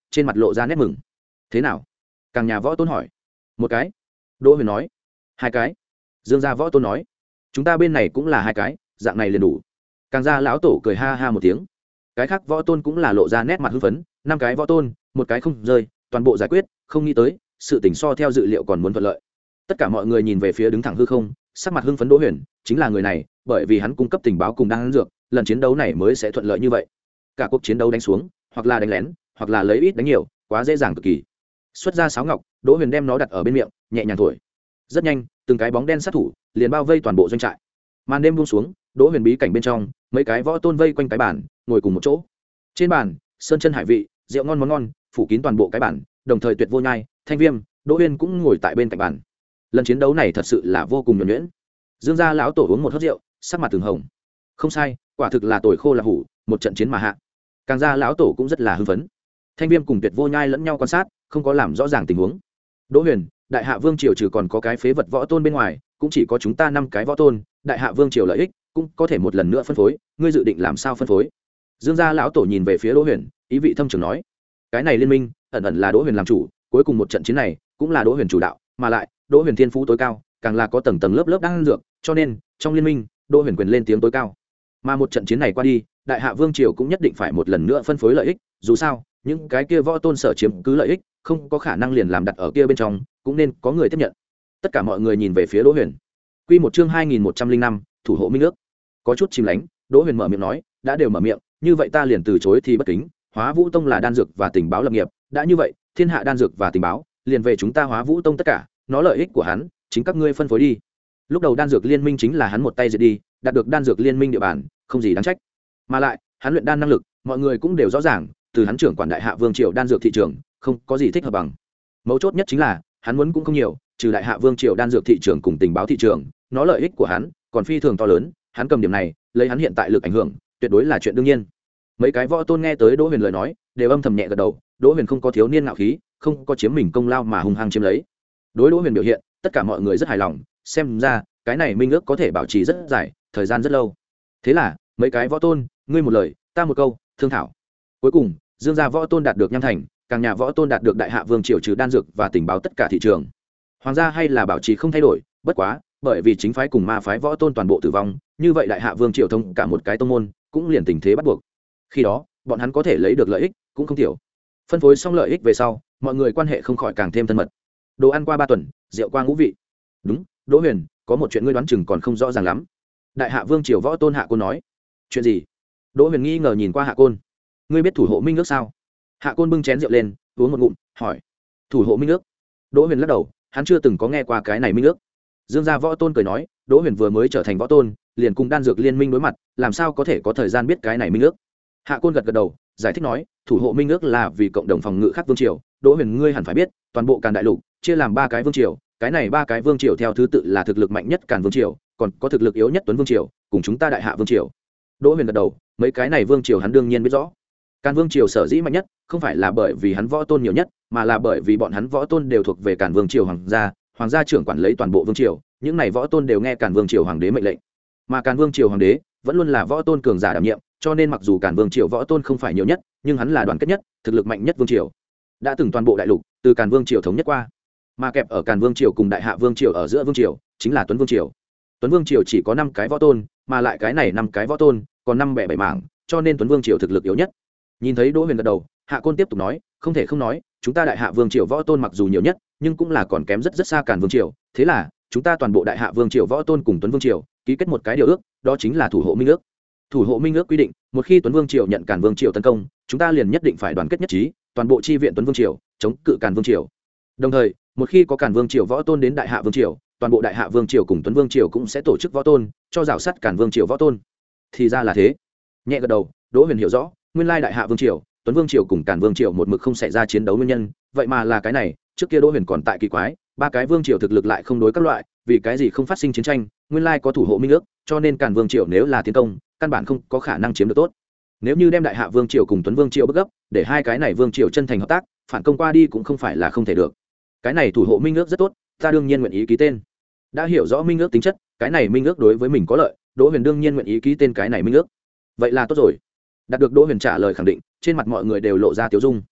trên mặt lộ ra nét mừng. Thế nào? Càng nhà võ tôn hỏi. Một cái. Đỗ Huyền nói. Hai cái. Dương gia võ tôn nói. Chúng ta bên này cũng là hai cái, dạng này liền đủ. Càng gia lão tổ cười ha ha một tiếng. Cái khác võ tôn cũng là lộ ra nét mặt hưng phấn, năm cái võ tôn, một cái không rơi, toàn bộ giải quyết, không nghĩ tới, sự tình so theo dự liệu còn muốn thuận lợi. Tất cả mọi người nhìn về phía đứng thẳng hư không, sắc mặt hưng phấn Đỗ Huyền, chính là người này, bởi vì hắn cung cấp tình báo cùng đan dược, lần chiến đấu này mới sẽ thuận lợi như vậy. Cả cuộc chiến đấu đánh xuống, hoặc là đánh lén, hoặc là lấy ít đánh nhiều, quá dễ dàng cực kỳ. Xuất ra sáo ngọc, Đỗ Huyền đem nó đặt ở bên miệng, nhẹ nhàng thổi. Rất nhanh, từng cái bóng đen sát thủ liền bao vây toàn bộ doanh trại. Màn đêm buông xuống, Đỗ Huyền bí cảnh bên trong, mấy cái võ tôn vây quanh cái bàn, ngồi cùng một chỗ. Trên bàn, sơn chân hải vị, rượu ngon món ngon, phủ kín toàn bộ cái bàn, đồng thời tuyệt vô nhai, Thanh Viêm, Đỗ Huyền cũng ngồi tại bên cạnh bàn. Lần chiến đấu này thật sự là vô cùng nhuần nhuyễn. Dương gia lão tổ uống một hớp rượu, sắc mặt từng hồng. Không sai, quả thực là tồi khô là hủ, một trận chiến mà hạ. Càng gia lão tổ cũng rất là hưng phấn. Thanh Viêm cùng tuyệt vô nhai lẫn nhau quan sát, không có làm rõ ràng tình huống. Đỗ Huyền, đại hạ vương triều trừ còn có cái phế vật võ tôn bên ngoài, cũng chỉ có chúng ta năm cái võ tôn, đại hạ vương triều lợi ích cũng có thể một lần nữa phân phối, ngươi dự định làm sao phân phối? Dương gia lão tổ nhìn về phía Đỗ Huyền, ý vị thâm trường nói, cái này liên minh ẩn ẩn là Đỗ Huyền làm chủ, cuối cùng một trận chiến này cũng là Đỗ Huyền chủ đạo, mà lại Đỗ Huyền thiên phú tối cao, càng là có tầng tầng lớp lớp đang dược, cho nên trong liên minh Đỗ Huyền quyền lên tiếng tối cao. Mà một trận chiến này qua đi, đại hạ vương triều cũng nhất định phải một lần nữa phân phối lợi ích, dù sao những cái kia võ tôn sở chiếm cứ lợi ích không có khả năng liền làm đặt ở kia bên trong, cũng nên có người tiếp nhận. Tất cả mọi người nhìn về phía Đỗ Huyền. Quy một chương hai nghìn một trăm linh năm, thủ hộ minh nước. Có chút chìm lánh, Đỗ Huyền mở miệng nói, đã đều mở miệng, như vậy ta liền từ chối thì bất kính. Hóa Vũ Tông là đan dược và tình báo lập nghiệp, đã như vậy, thiên hạ đan dược và tình báo, liền về chúng ta Hóa Vũ Tông tất cả, nó lợi ích của hắn, chính các ngươi phân phối đi. Lúc đầu đan dược liên minh chính là hắn một tay diệt đi, đạt được đan dược liên minh địa bàn, không gì đáng trách. Mà lại, hắn luyện đan năng lực, mọi người cũng đều rõ ràng, từ hắn trưởng quản đại hạ vương triều đan dược thị trường, không có gì thích hợp bằng. Mấu chốt nhất chính là, hắn muốn cũng không nhiều, trừ đại hạ vương triều đan dược thị trường cùng tình báo thị trường, nó lợi ích của hắn còn phi thường to lớn, hắn cầm điểm này, lấy hắn hiện tại lực ảnh hưởng, tuyệt đối là chuyện đương nhiên. Mấy cái võ tôn nghe tới Đỗ Huyền lời nói, đều âm thầm nhẹ gật đầu, Đỗ Huyền không có thiếu niên ngạo khí, không có chiếm mình công lao mà hung hăng chiếm lấy. Đối Đỗ Huyền biểu hiện, tất cả mọi người rất hài lòng, xem ra, cái này minh ước có thể bảo trì rất dài, thời gian rất lâu. Thế là, mấy cái võ tôn, ngươi một lời, ta một câu, thương thảo. Cuối cùng, Dương gia võ tôn đạt được nham thành, càng nhà võ tôn đạt được đại hạ vương triều trừ đan dược và tình báo tất cả thị trường. Hoàng gia hay là bảo trì không thay đổi, bất quá, bởi vì chính phái cùng ma phái võ tôn toàn bộ tử vong, như vậy đại hạ vương triều thông cả một cái tông môn, cũng liền tình thế bắt buộc. Khi đó, bọn hắn có thể lấy được lợi ích cũng không thiểu. Phân phối xong lợi ích về sau, mọi người quan hệ không khỏi càng thêm thân mật. Đồ ăn qua ba tuần, rượu qua ngũ vị. Đúng, Đỗ Huyền, có một chuyện ngươi đoán chừng còn không rõ ràng lắm. Đại hạ vương triều võ tôn Hạ Côn nói. Chuyện gì? Đỗ Huyền nghi ngờ nhìn qua Hạ Côn. Ngươi biết thủ hộ minh ước sao? Hạ Côn bưng chén rượu lên, uống một ngụm, hỏi. Thủ hộ minh ước? Đỗ Huyền lắc đầu, hắn chưa từng có nghe qua cái này minh ước. Dương gia võ tôn cười nói, Đỗ Huyền vừa mới trở thành võ tôn, liền cùng đan dược liên minh đối mặt, làm sao có thể có thời gian biết cái này minh ước? Hạ Côn gật gật đầu, giải thích nói, thủ hộ minh ước là vì cộng đồng phòng ngự khác vương triều. Đỗ Huyền ngươi hẳn phải biết, toàn bộ Càn Đại Lục chia làm ba cái vương triều, cái này ba cái vương triều theo thứ tự là thực lực mạnh nhất Càn vương triều, còn có thực lực yếu nhất Tuấn vương triều, cùng chúng ta Đại Hạ vương triều. Đỗ Huyền gật đầu, mấy cái này vương triều hắn đương nhiên biết rõ. Càn vương triều sở dĩ mạnh nhất, không phải là bởi vì hắn võ tôn nhiều nhất, mà là bởi vì bọn hắn võ tôn đều thuộc về Càn vương triều hoàng gia, hoàng gia trưởng quản lấy toàn bộ vương triều, những này võ tôn đều nghe Càn vương triều hoàng đế mệnh lệnh. Mà Càn vương triều hoàng đế vẫn luôn là võ tôn cường giả đảm nhiệm, cho nên mặc dù Càn vương triều võ tôn không phải nhiều nhất, nhưng hắn là đoàn kết nhất, thực lực mạnh nhất vương triều. Đã từng toàn bộ đại lục từ Càn vương triều thống nhất qua, mà kẹp ở Càn vương triều cùng Đại Hạ vương triều ở giữa vương triều chính là Tuấn vương triều. Tuấn vương triều chỉ có năm cái võ tôn, mà lại cái này năm cái võ tôn còn năm bẻ bảy mảng, cho nên Tuấn vương triều thực lực yếu nhất. Nhìn thấy Đỗ Huyền gật đầu, Hạ Côn tiếp tục nói, không thể không nói, chúng ta Đại Hạ vương triều võ tôn mặc dù nhiều nhất, nhưng cũng là còn kém rất rất xa Càn vương triều, thế là chúng ta toàn bộ Đại Hạ vương triều võ tôn cùng Tuấn vương triều ký kết một cái điều ước, đó chính là thủ hộ minh ước. Thủ hộ minh ước quy định, một khi Tuấn vương triều nhận Càn vương triều tấn công, chúng ta liền nhất định phải đoàn kết nhất trí, toàn bộ chi viện Tuấn vương triều, chống cự Càn vương triều. Đồng thời, một khi có Càn vương triều võ tôn đến Đại Hạ vương triều, toàn bộ Đại Hạ vương triều cùng Tuấn vương triều cũng sẽ tổ chức võ tôn, cho rào sát Càn vương triều võ tôn. Thì ra là thế. Nhẹ gật đầu, Đỗ Huyền hiểu rõ, nguyên lai Đại Hạ vương triều, Tuấn vương triều cùng Càn vương triều một mực không xảy ra chiến đấu nguyên nhân, vậy mà là cái này, trước kia Đỗ Huyền còn tại kỳ quái, ba cái vương triều thực lực lại không đối các loại, vì cái gì không phát sinh chiến tranh, nguyên lai có thủ hộ minh ước, cho nên Càn vương triều nếu là tiến công, căn bản không có khả năng chiếm được tốt. Nếu như đem Đại Hạ vương triều cùng Tuấn vương triều bức gấp, để hai cái này vương triều chân thành hợp tác, phản công qua đi cũng không phải là không thể được. Cái này thủ hộ minh ước rất tốt, ta đương nhiên nguyện ý ký tên. Đã hiểu rõ minh ước tính chất, cái này minh ước đối với mình có lợi, Đỗ Huyền đương nhiên nguyện ý ký tên cái này minh ước. Vậy là tốt rồi. Đạt được Đỗ Huyền trả lời khẳng định, trên mặt mọi người đều lộ ra tiếu dung.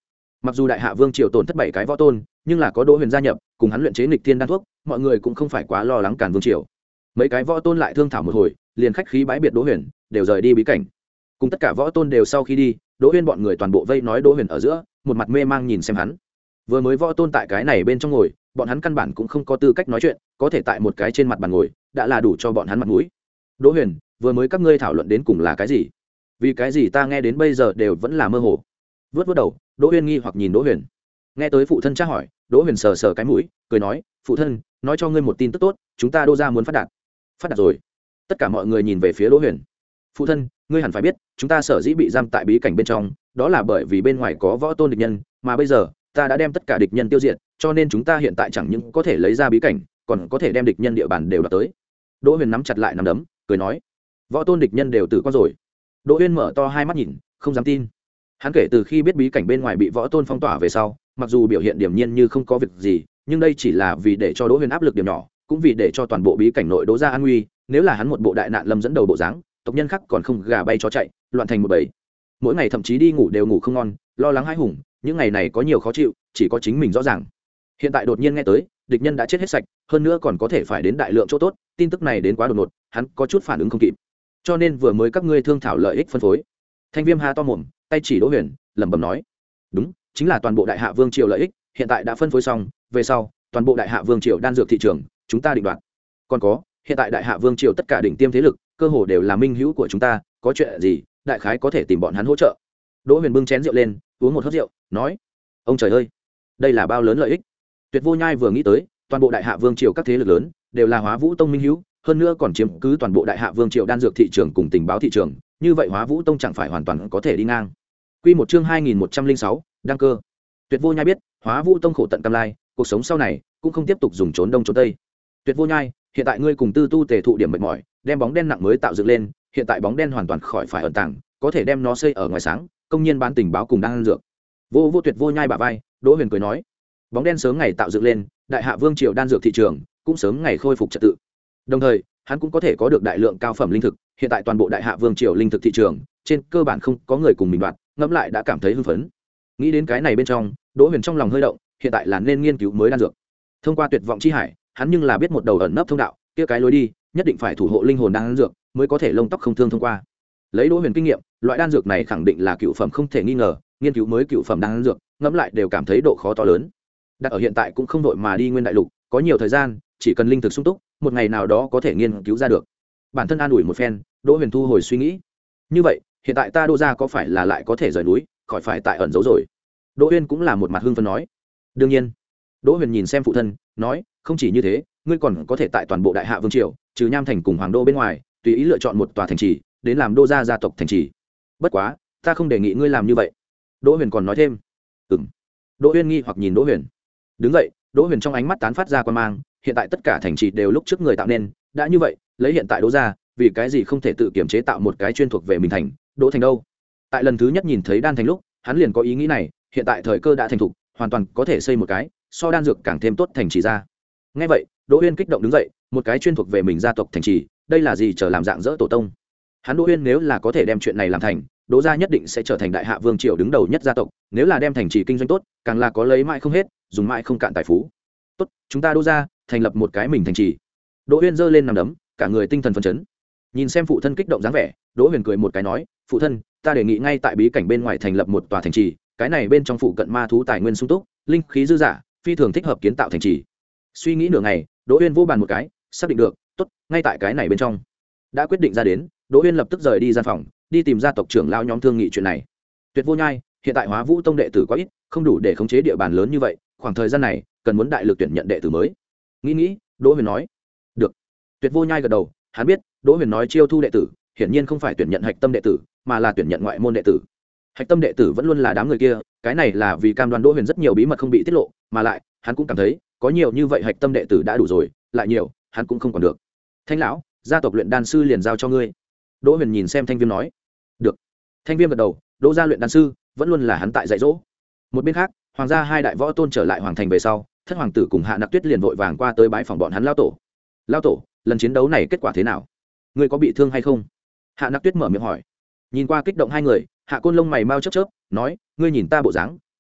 mặc dù đại hạ vương triều tổn thất bảy cái võ tôn nhưng là có đỗ huyền gia nhập cùng hắn luyện chế nghịch thiên đan thuốc, mọi người cũng không phải quá lo lắng cản vương triều. Mấy cái võ tôn lại thương thảo một hồi, liền khách khí bãi biệt đỗ huyền, đều rời đi bí cảnh. Cùng tất cả võ tôn đều sau khi đi, đỗ huyền bọn người toàn bộ vây nói đỗ huyền ở giữa, một mặt mê mang nhìn xem hắn. Vừa mới võ tôn tại cái này bên trong ngồi, bọn hắn căn bản cũng không có tư cách nói chuyện, có thể tại một cái trên mặt bàn ngồi đã là đủ cho bọn hắn mặt mũi. Đỗ huyền, vừa mới các ngươi thảo luận đến cùng là cái gì? Vì cái gì ta nghe đến bây giờ đều vẫn là mơ hồ. Vớt vớt đầu, đỗ huyền nghi hoặc nhìn đỗ huyền. Nghe tới phụ thân tra hỏi, đỗ huyền sờ sờ cái mũi, cười nói, phụ thân, nói cho ngươi một tin tức tốt, chúng ta đô gia muốn phát đạt. Phát đạt rồi? Tất cả mọi người nhìn về phía đỗ huyền. Phụ thân, ngươi hẳn phải biết, chúng ta sở dĩ bị giam tại bí cảnh bên trong, đó là bởi vì bên ngoài có võ tôn địch nhân, mà bây giờ ta đã đem tất cả địch nhân tiêu diệt, cho nên chúng ta hiện tại chẳng những có thể lấy ra bí cảnh, còn có thể đem địch nhân địa bàn đều đoạt tới. Đỗ huyền nắm chặt lại nắm đấm, cười nói, võ tôn địch nhân đều tử qua rồi. Đỗ huyền mở to hai mắt nhìn, không dám tin. Hắn kể từ khi biết bí cảnh bên ngoài bị võ tôn phong tỏa về sau, mặc dù biểu hiện điềm nhiên như không có việc gì, nhưng đây chỉ là vì để cho Đỗ huyền áp lực điểm nhỏ, cũng vì để cho toàn bộ bí cảnh nội Đỗ gia an nguy. Nếu là hắn một bộ đại nạn lâm dẫn đầu bộ dáng, tộc nhân khác còn không gà bay chó chạy, loạn thành một bầy. Mỗi ngày thậm chí đi ngủ đều ngủ không ngon, lo lắng hãi hùng, những ngày này có nhiều khó chịu, chỉ có chính mình rõ ràng. Hiện tại đột nhiên nghe tới, địch nhân đã chết hết sạch, hơn nữa còn có thể phải đến đại lượng chỗ tốt, tin tức này đến quá đột ngột, hắn có chút phản ứng không kịp. Cho nên vừa mới các ngươi thương thảo lợi ích phân phối. Thanh Viêm há to mồm, tay chỉ Đỗ Huyền, lẩm bẩm nói, đúng, chính là toàn bộ đại hạ vương triều lợi ích, hiện tại đã phân phối xong, về sau, toàn bộ đại hạ vương triều đan dược thị trường, chúng ta định đoạt. Còn có, hiện tại đại hạ vương triều tất cả đỉnh tiêm thế lực, cơ hồ đều là minh hữu của chúng ta, có chuyện gì, đại khái có thể tìm bọn hắn hỗ trợ. Đỗ Huyền bưng chén rượu lên, uống một hớp rượu, nói, ông trời ơi, đây là bao lớn lợi ích. Tuyệt Vô Nhai vừa nghĩ tới, toàn bộ đại hạ vương triều các thế lực lớn đều là Hóa Vũ Tông minh hữu, hơn nữa còn chiếm cứ toàn bộ đại hạ vương triều đan dược thị trường cùng tình báo thị trường, như vậy Hóa Vũ Tông chẳng phải hoàn toàn có thể đi ngang. Quy một chương hai nghìn một trăm lẻ sáu, đăng cơ. Tuyệt Vô Nhai biết, Hóa Vũ Tông khổ tận cam lai, cuộc sống sau này cũng không tiếp tục dùng trốn đông trốn tây. Tuyệt Vô Nhai, hiện tại ngươi cùng Tư Tu Tề thụ điểm mệt mỏi, đem bóng đen nặng mới tạo dựng lên, hiện tại bóng đen hoàn toàn khỏi phải ẩn tàng, có thể đem nó xây ở ngoài sáng, công nhiên bán tình báo cùng đan dược. Vô Vô Tuyệt Vô Nhai bả vai, Đỗ Huyền cười nói, bóng đen sớm ngày tạo dựng lên, đại hạ vương triều đan dược thị trường cũng sớm ngày khôi phục trật tự. Đồng thời, hắn cũng có thể có được đại lượng cao phẩm linh thực, hiện tại toàn bộ đại hạ vương triều linh thực thị trường, trên cơ bản không có người cùng mình đoạt, ngẫm lại đã cảm thấy hưng phấn. Nghĩ đến cái này bên trong, Đỗ Huyền trong lòng hơi động, hiện tại là nên nghiên cứu mới đan dược. Thông qua tuyệt vọng chi hải, hắn nhưng là biết một đầu ẩn nấp thông đạo, kia cái lối đi, nhất định phải thủ hộ linh hồn đan dược, mới có thể lông tóc không thương thông qua. Lấy Đỗ Huyền kinh nghiệm, loại đan dược này khẳng định là cựu phẩm không thể nghi ngờ, nghiên cứu mới cựu phẩm đan dược, ngẫm lại đều cảm thấy độ khó to lớn. Đặt ở hiện tại cũng không đội mà đi nguyên đại lục, có nhiều thời gian, chỉ cần linh thực sung túc, một ngày nào đó có thể nghiên cứu ra được. Bản thân an ủi một phen, Đỗ Huyền thu hồi suy nghĩ. Như vậy, hiện tại ta Đỗ gia có phải là lại có thể rời núi, khỏi phải tại ẩn giấu rồi? Đỗ Huyền cũng là một mặt hưng phấn nói. Đương nhiên. Đỗ Huyền nhìn xem phụ thân, nói, không chỉ như thế, ngươi còn có thể tại toàn bộ đại hạ vương triều, trừ Nham thành cùng Hoàng đô bên ngoài, tùy ý lựa chọn một tòa thành trì, đến làm Đỗ gia gia tộc thành trì. Bất quá, ta không đề nghị ngươi làm như vậy. Đỗ Huyền còn nói thêm. Ừm. Đỗ Huyền nghi hoặc nhìn Đỗ Huyền. Đứng dậy, Đỗ Huyền trong ánh mắt tán phát ra quan mang, hiện tại tất cả thành trì đều lúc trước người tạo nên, đã như vậy, lấy hiện tại Đỗ gia, vì cái gì không thể tự kiểm chế tạo một cái chuyên thuộc về mình thành, Đỗ thành đâu? Tại lần thứ nhất nhìn thấy đan thành lúc, hắn liền có ý nghĩ này, hiện tại thời cơ đã thành thục, hoàn toàn có thể xây một cái, so đan dược càng thêm tốt thành trì ra. Nghe vậy, Đỗ Uyên kích động đứng dậy, một cái chuyên thuộc về mình gia tộc thành trì, đây là gì trở làm dạng dỡ tổ tông. Hắn Đỗ Uyên nếu là có thể đem chuyện này làm thành, Đỗ gia nhất định sẽ trở thành đại hạ vương triều đứng đầu nhất gia tộc, nếu là đem thành trì kinh doanh tốt, càng là có lấy mãi không hết, dùng mãi không cạn tài phú. Tốt, chúng ta Đỗ gia thành lập một cái mình thành trì. Đỗ Uyên giơ lên nằm đấm, cả người tinh thần phấn chấn. Nhìn xem phụ thân kích động dáng vẻ, Đỗ Huyền cười một cái nói, phụ thân, ta đề nghị ngay tại bí cảnh bên ngoài thành lập một tòa thành trì, cái này bên trong phụ cận ma thú tài nguyên sung túc, linh khí dư dả, phi thường thích hợp kiến tạo thành trì. Suy nghĩ nửa ngày, Đỗ Uyên vô bàn một cái, xác định được, tốt, ngay tại cái này bên trong. Đã quyết định ra đến, Đỗ Uyên lập tức rời đi gian phòng, đi tìm gia tộc trưởng lão nhóm thương nghị chuyện này. Tuyệt Vô Nhai, hiện tại Hóa Vũ Tông đệ tử quá ít, không đủ để khống chế địa bàn lớn như vậy, khoảng thời gian này, cần muốn đại lực tuyển nhận đệ tử mới. Nghĩ nghĩ, Đỗ Huyền nói, được. Tuyệt Vô Nhai gật đầu, hắn biết, Đỗ Huyền nói chiêu thu đệ tử, hiển nhiên không phải tuyển nhận hạch tâm đệ tử, mà là tuyển nhận ngoại môn đệ tử. Hạch tâm đệ tử vẫn luôn là đám người kia, cái này là vì cam đoan Đỗ Huyền rất nhiều bí mật không bị tiết lộ, mà lại, hắn cũng cảm thấy, có nhiều như vậy hạch tâm đệ tử đã đủ rồi, lại nhiều, hắn cũng không còn được. Thanh lão, gia tộc luyện đan sư liền giao cho ngươi. Đỗ Huyền nhìn xem Thanh Viêm nói, được. Thanh Viêm gật đầu, Đỗ gia luyện đan sư vẫn luôn là hắn tại dạy dỗ. Một bên khác, hoàng gia hai đại võ tôn trở lại hoàng thành về sau, thất hoàng tử cùng Hạ Nặc Tuyết liền vội vàng qua tới bái phòng bọn hắn lão tổ. Lão tổ, lần chiến đấu này kết quả thế nào? Ngươi có bị thương hay không? Hạ Nặc Tuyết mở miệng hỏi. Nhìn qua kích động hai người, Hạ Côn lông mày mau chớp chớp, nói, ngươi nhìn ta bộ dáng,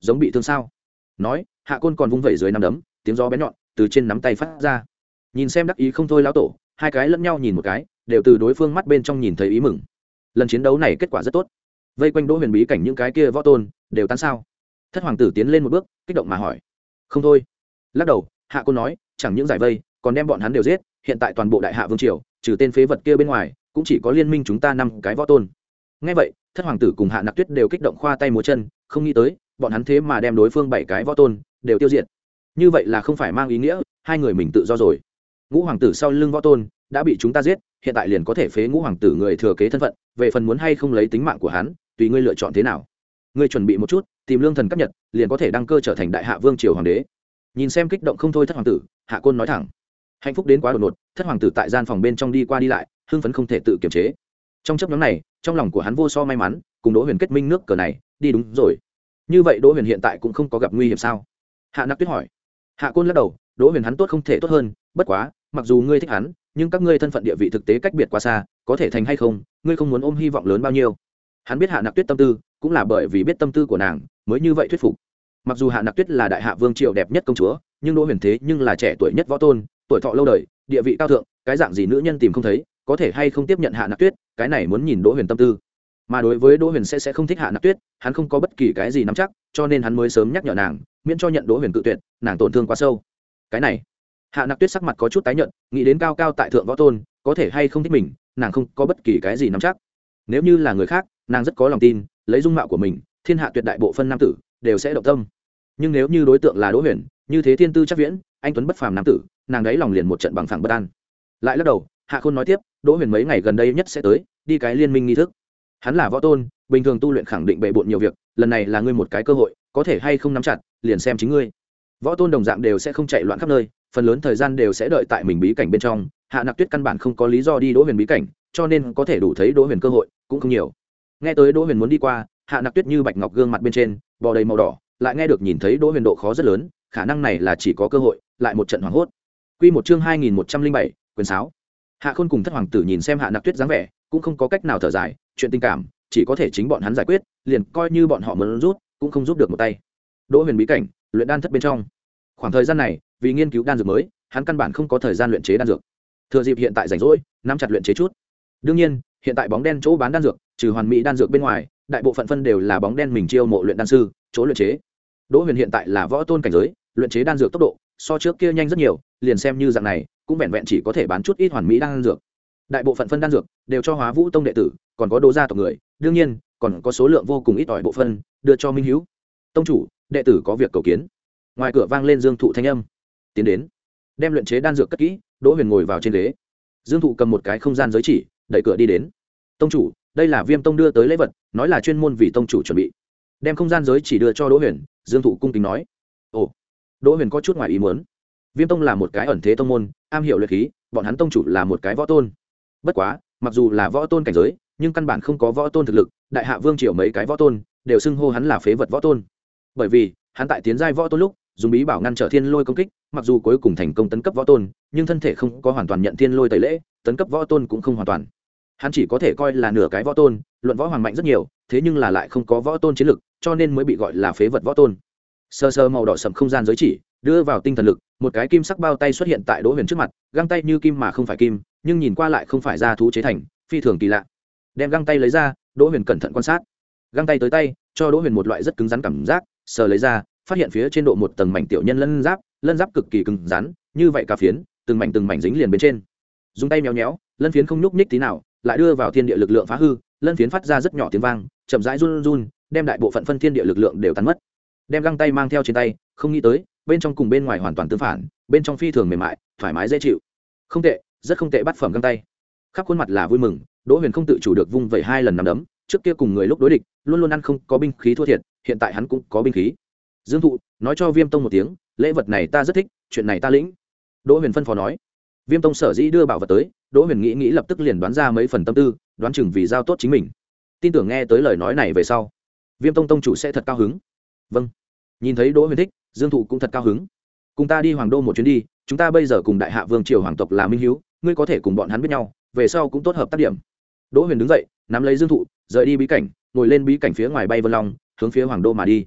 giống bị thương sao? Nói, Hạ Côn còn vung vẩy dưới nắm đấm, tiếng gió bén nhọn từ trên nắm tay phát ra. Nhìn xem đắc ý không thôi lão tổ, hai cái lẫn nhau nhìn một cái, đều từ đối phương mắt bên trong nhìn thấy ý mừng. Lần chiến đấu này kết quả rất tốt. Vây quanh Đỗ Huyền bí cảnh những cái kia võ tôn đều tan sao? Thất hoàng tử tiến lên một bước, kích động mà hỏi. Không thôi. Lắc đầu, Hạ Côn nói, chẳng những giải vây, còn đem bọn hắn đều giết, hiện tại toàn bộ đại hạ vương triều, trừ tên phế vật kia bên ngoài, cũng chỉ có liên minh chúng ta năm cái võ tôn. Nghe vậy, Thất hoàng tử cùng Hạ Nặc Tuyết đều kích động khoa tay múa chân, không nghĩ tới, bọn hắn thế mà đem đối phương bảy cái võ tôn đều tiêu diệt. Như vậy là không phải mang ý nghĩa hai người mình tự do rồi. Ngũ hoàng tử sau lưng võ tôn đã bị chúng ta giết, hiện tại liền có thể phế Ngũ hoàng tử người thừa kế thân phận, về phần muốn hay không lấy tính mạng của hắn, tùy ngươi lựa chọn thế nào. Ngươi chuẩn bị một chút, tìm lương thần cấp nhật, liền có thể đăng cơ trở thành đại hạ vương triều hoàng đế. Nhìn xem kích động không thôi Thất hoàng tử, Hạ Côn nói thẳng. Hạnh phúc đến quá đột ngột, Thất hoàng tử tại gian phòng bên trong đi qua đi lại, hưng phấn không thể tự kiềm chế. Trong chấp nhóm này, trong lòng của hắn vô so may mắn, cùng Đỗ Huyền kết minh nước cờ này, đi đúng rồi. Như vậy Đỗ Huyền hiện tại cũng không có gặp nguy hiểm sao? Hạ Nặc Tuyết hỏi. Hạ Côn lắc đầu, Đỗ Huyền hắn tốt không thể tốt hơn, bất quá, mặc dù ngươi thích hắn, nhưng các ngươi thân phận địa vị thực tế cách biệt quá xa, có thể thành hay không, ngươi không muốn ôm hy vọng lớn bao nhiêu. Hắn biết Hạ Nặc Tuyết tâm tư, cũng là bởi vì biết tâm tư của nàng, mới như vậy thuyết phục. Mặc dù Hạ Nặc Tuyết là đại hạ vương triều đẹp nhất công chúa, nhưng Đỗ Huyền thế nhưng là trẻ tuổi nhất võ tôn, tuổi thọ lâu đời, địa vị cao thượng, cái dạng gì nữ nhân tìm không thấy, có thể hay không tiếp nhận Hạ Nặc Tuyết, cái này muốn nhìn Đỗ Huyền tâm tư. Mà đối với Đỗ Huyền sẽ sẽ không thích Hạ Nặc Tuyết, hắn không có bất kỳ cái gì nắm chắc, cho nên hắn mới sớm nhắc nhở nàng, miễn cho nhận Đỗ Huyền cự tuyệt, nàng tổn thương quá sâu. Cái này, Hạ Nặc Tuyết sắc mặt có chút tái nhợt, nghĩ đến cao cao tại thượng võ tôn, có thể hay không thích mình, nàng không có bất kỳ cái gì nắm chắc. Nếu như là người khác, nàng rất có lòng tin, lấy dung mạo của mình, thiên hạ tuyệt đại bộ phân nam tử đều sẽ động tâm. Nhưng nếu như đối tượng là Đỗ Huyền, như thế thiên tư chắc viễn, anh tuấn bất phàm nam tử, nàng đấy lòng liền một trận bằng phẳng bất an. Lại lắc đầu, Hạ Khôn nói tiếp, Đỗ Huyền mấy ngày gần đây nhất sẽ tới, đi cái liên minh nghi thức. Hắn là võ tôn, bình thường tu luyện khẳng định bệ bội nhiều việc, lần này là ngươi một cái cơ hội, có thể hay không nắm chặt, liền xem chính ngươi. Võ tôn đồng dạng đều sẽ không chạy loạn khắp nơi, phần lớn thời gian đều sẽ đợi tại mình bí cảnh bên trong. Hạ Nặc Tuyết căn bản không có lý do đi Đỗ Huyền bí cảnh, cho nên có thể đủ thấy Đỗ Huyền cơ hội cũng không nhiều. Nghe tới Đỗ Huyền muốn đi qua, Hạ Nặc Tuyết như bạch ngọc gương mặt bên trên bò đầy màu đỏ, lại nghe được nhìn thấy Đỗ Huyền độ khó rất lớn, khả năng này là chỉ có cơ hội, lại một trận hoảng hốt. Quy một chương hai nghìn một trăm linh bảy, quyền sáo. Hạ Khôn cùng Thất hoàng tử nhìn xem Hạ Nặc Tuyết dáng vẻ, cũng không có cách nào thở dài, chuyện tình cảm chỉ có thể chính bọn hắn giải quyết, liền coi như bọn họ muốn rút, cũng không giúp được một tay. Đỗ Huyền bí cảnh, luyện đan thất bên trong. Khoảng thời gian này, vì nghiên cứu đan dược mới, hắn căn bản không có thời gian luyện chế đan dược. Thừa dịp hiện tại rảnh rỗi, nắm chặt luyện chế chút. Đương nhiên, hiện tại bóng đen chỗ bán đan dược, trừ hoàn mỹ đan dược bên ngoài, đại bộ phận phân đều là bóng đen mình chiêu mộ luyện đan sư, chỗ luyện chế. Đỗ Huyền hiện tại là võ tôn cảnh giới, luyện chế đan dược tốc độ so trước kia nhanh rất nhiều, liền xem như dạng này, cũng vẹn vẹn chỉ có thể bán chút ít hoàn mỹ đan dược. Đại bộ phận phân đan dược đều cho Hóa Vũ tông đệ tử, còn có Đỗ gia tộc người, đương nhiên, còn có số lượng vô cùng ít ỏi bộ phân đưa cho Minh Hữu. Tông chủ, đệ tử có việc cầu kiến. Ngoài cửa vang lên Dương Thụ thanh âm. Tiến đến. Đem luyện chế đan dược cất kỹ, Đỗ Huyền ngồi vào trên ghế. Dương Thụ cầm một cái không gian giới chỉ, đẩy cửa đi đến. Tông chủ, đây là Viêm tông đưa tới lễ vật, nói là chuyên môn vì tông chủ chuẩn bị. Đem không gian giới chỉ đưa cho Đỗ Huyền, Dương Thụ cung kính nói. Ồ. Đỗ Huyền có chút ngoài ý muốn. Viêm tông là một cái ẩn thế tông môn, am hiểu luyện khí, bọn hắn tông chủ là một cái võ tôn. Bất quá, mặc dù là võ tôn cảnh giới, nhưng căn bản không có võ tôn thực lực, đại hạ vương triều mấy cái võ tôn đều xưng hô hắn là phế vật võ tôn. Bởi vì, hắn tại tiến giai võ tôn lúc, dùng bí bảo ngăn trở thiên lôi công kích, mặc dù cuối cùng thành công tấn cấp võ tôn, nhưng thân thể không có hoàn toàn nhận thiên lôi tẩy lễ, tấn cấp võ tôn cũng không hoàn toàn. Hắn chỉ có thể coi là nửa cái võ tôn, luận võ hoàng mạnh rất nhiều, thế nhưng là lại không có võ tôn chiến lực, cho nên mới bị gọi là phế vật võ tôn. Sơ sơ màu đỏ sẫm không gian giới chỉ, đưa vào tinh thần lực, một cái kim sắc bao tay xuất hiện tại Đỗ Huyền trước mặt, găng tay như kim mà không phải kim, nhưng nhìn qua lại không phải da thú chế thành, phi thường kỳ lạ. Đem găng tay lấy ra, Đỗ Huyền cẩn thận quan sát. Găng tay tới tay, cho Đỗ Huyền một loại rất cứng rắn cảm giác, sờ lấy ra, phát hiện phía trên độ một tầng mảnh tiểu nhân lân giáp, lân giáp cực kỳ cứng rắn, như vậy cả phiến, từng mảnh từng mảnh dính liền bên trên. Dùng tay méo méo, lân phiến không nhúc nhích tí nào, lại đưa vào thiên địa lực lượng phá hư, lân phiến phát ra rất nhỏ tiếng vang, chậm rãi run run, đem đại bộ phận phân thiên địa lực lượng đều tan mất. Đem găng tay mang theo trên tay, không nghĩ tới, bên trong cùng bên ngoài hoàn toàn tương phản, bên trong phi thường mềm mại, thoải mái dễ chịu. Không tệ, rất không tệ, bát phẩm găng tay. Khắp khuôn mặt là vui mừng, Đỗ Huyền không tự chủ được vung vẩy hai lần nắm đấm, trước kia cùng người lúc đối địch, luôn luôn ăn không có binh khí thua thiệt, hiện tại hắn cũng có binh khí. Dương Thụ, nói cho Viêm tông một tiếng, lễ vật này ta rất thích, chuyện này ta lĩnh. Đỗ Huyền phân phó nói. Viêm tông sở dĩ đưa bảo vật tới, Đỗ Huyền nghĩ nghĩ lập tức liền đoán ra mấy phần tâm tư, đoán chừng vì giao tốt chính mình. Tin tưởng nghe tới lời nói này về sau, Viêm tông tông chủ sẽ thật cao hứng. Vâng. Nhìn thấy Đỗ Huyền thích, Dương Thụ cũng thật cao hứng. Cùng ta đi Hoàng đô một chuyến đi, chúng ta bây giờ cùng đại hạ vương triều hoàng tộc là minh hiếu, ngươi có thể cùng bọn hắn biết nhau, về sau cũng tốt hợp tác điểm. Đỗ Huyền đứng dậy, nắm lấy Dương Thụ, rời đi bí cảnh, ngồi lên bí cảnh phía ngoài bay vân long, hướng phía Hoàng đô mà đi.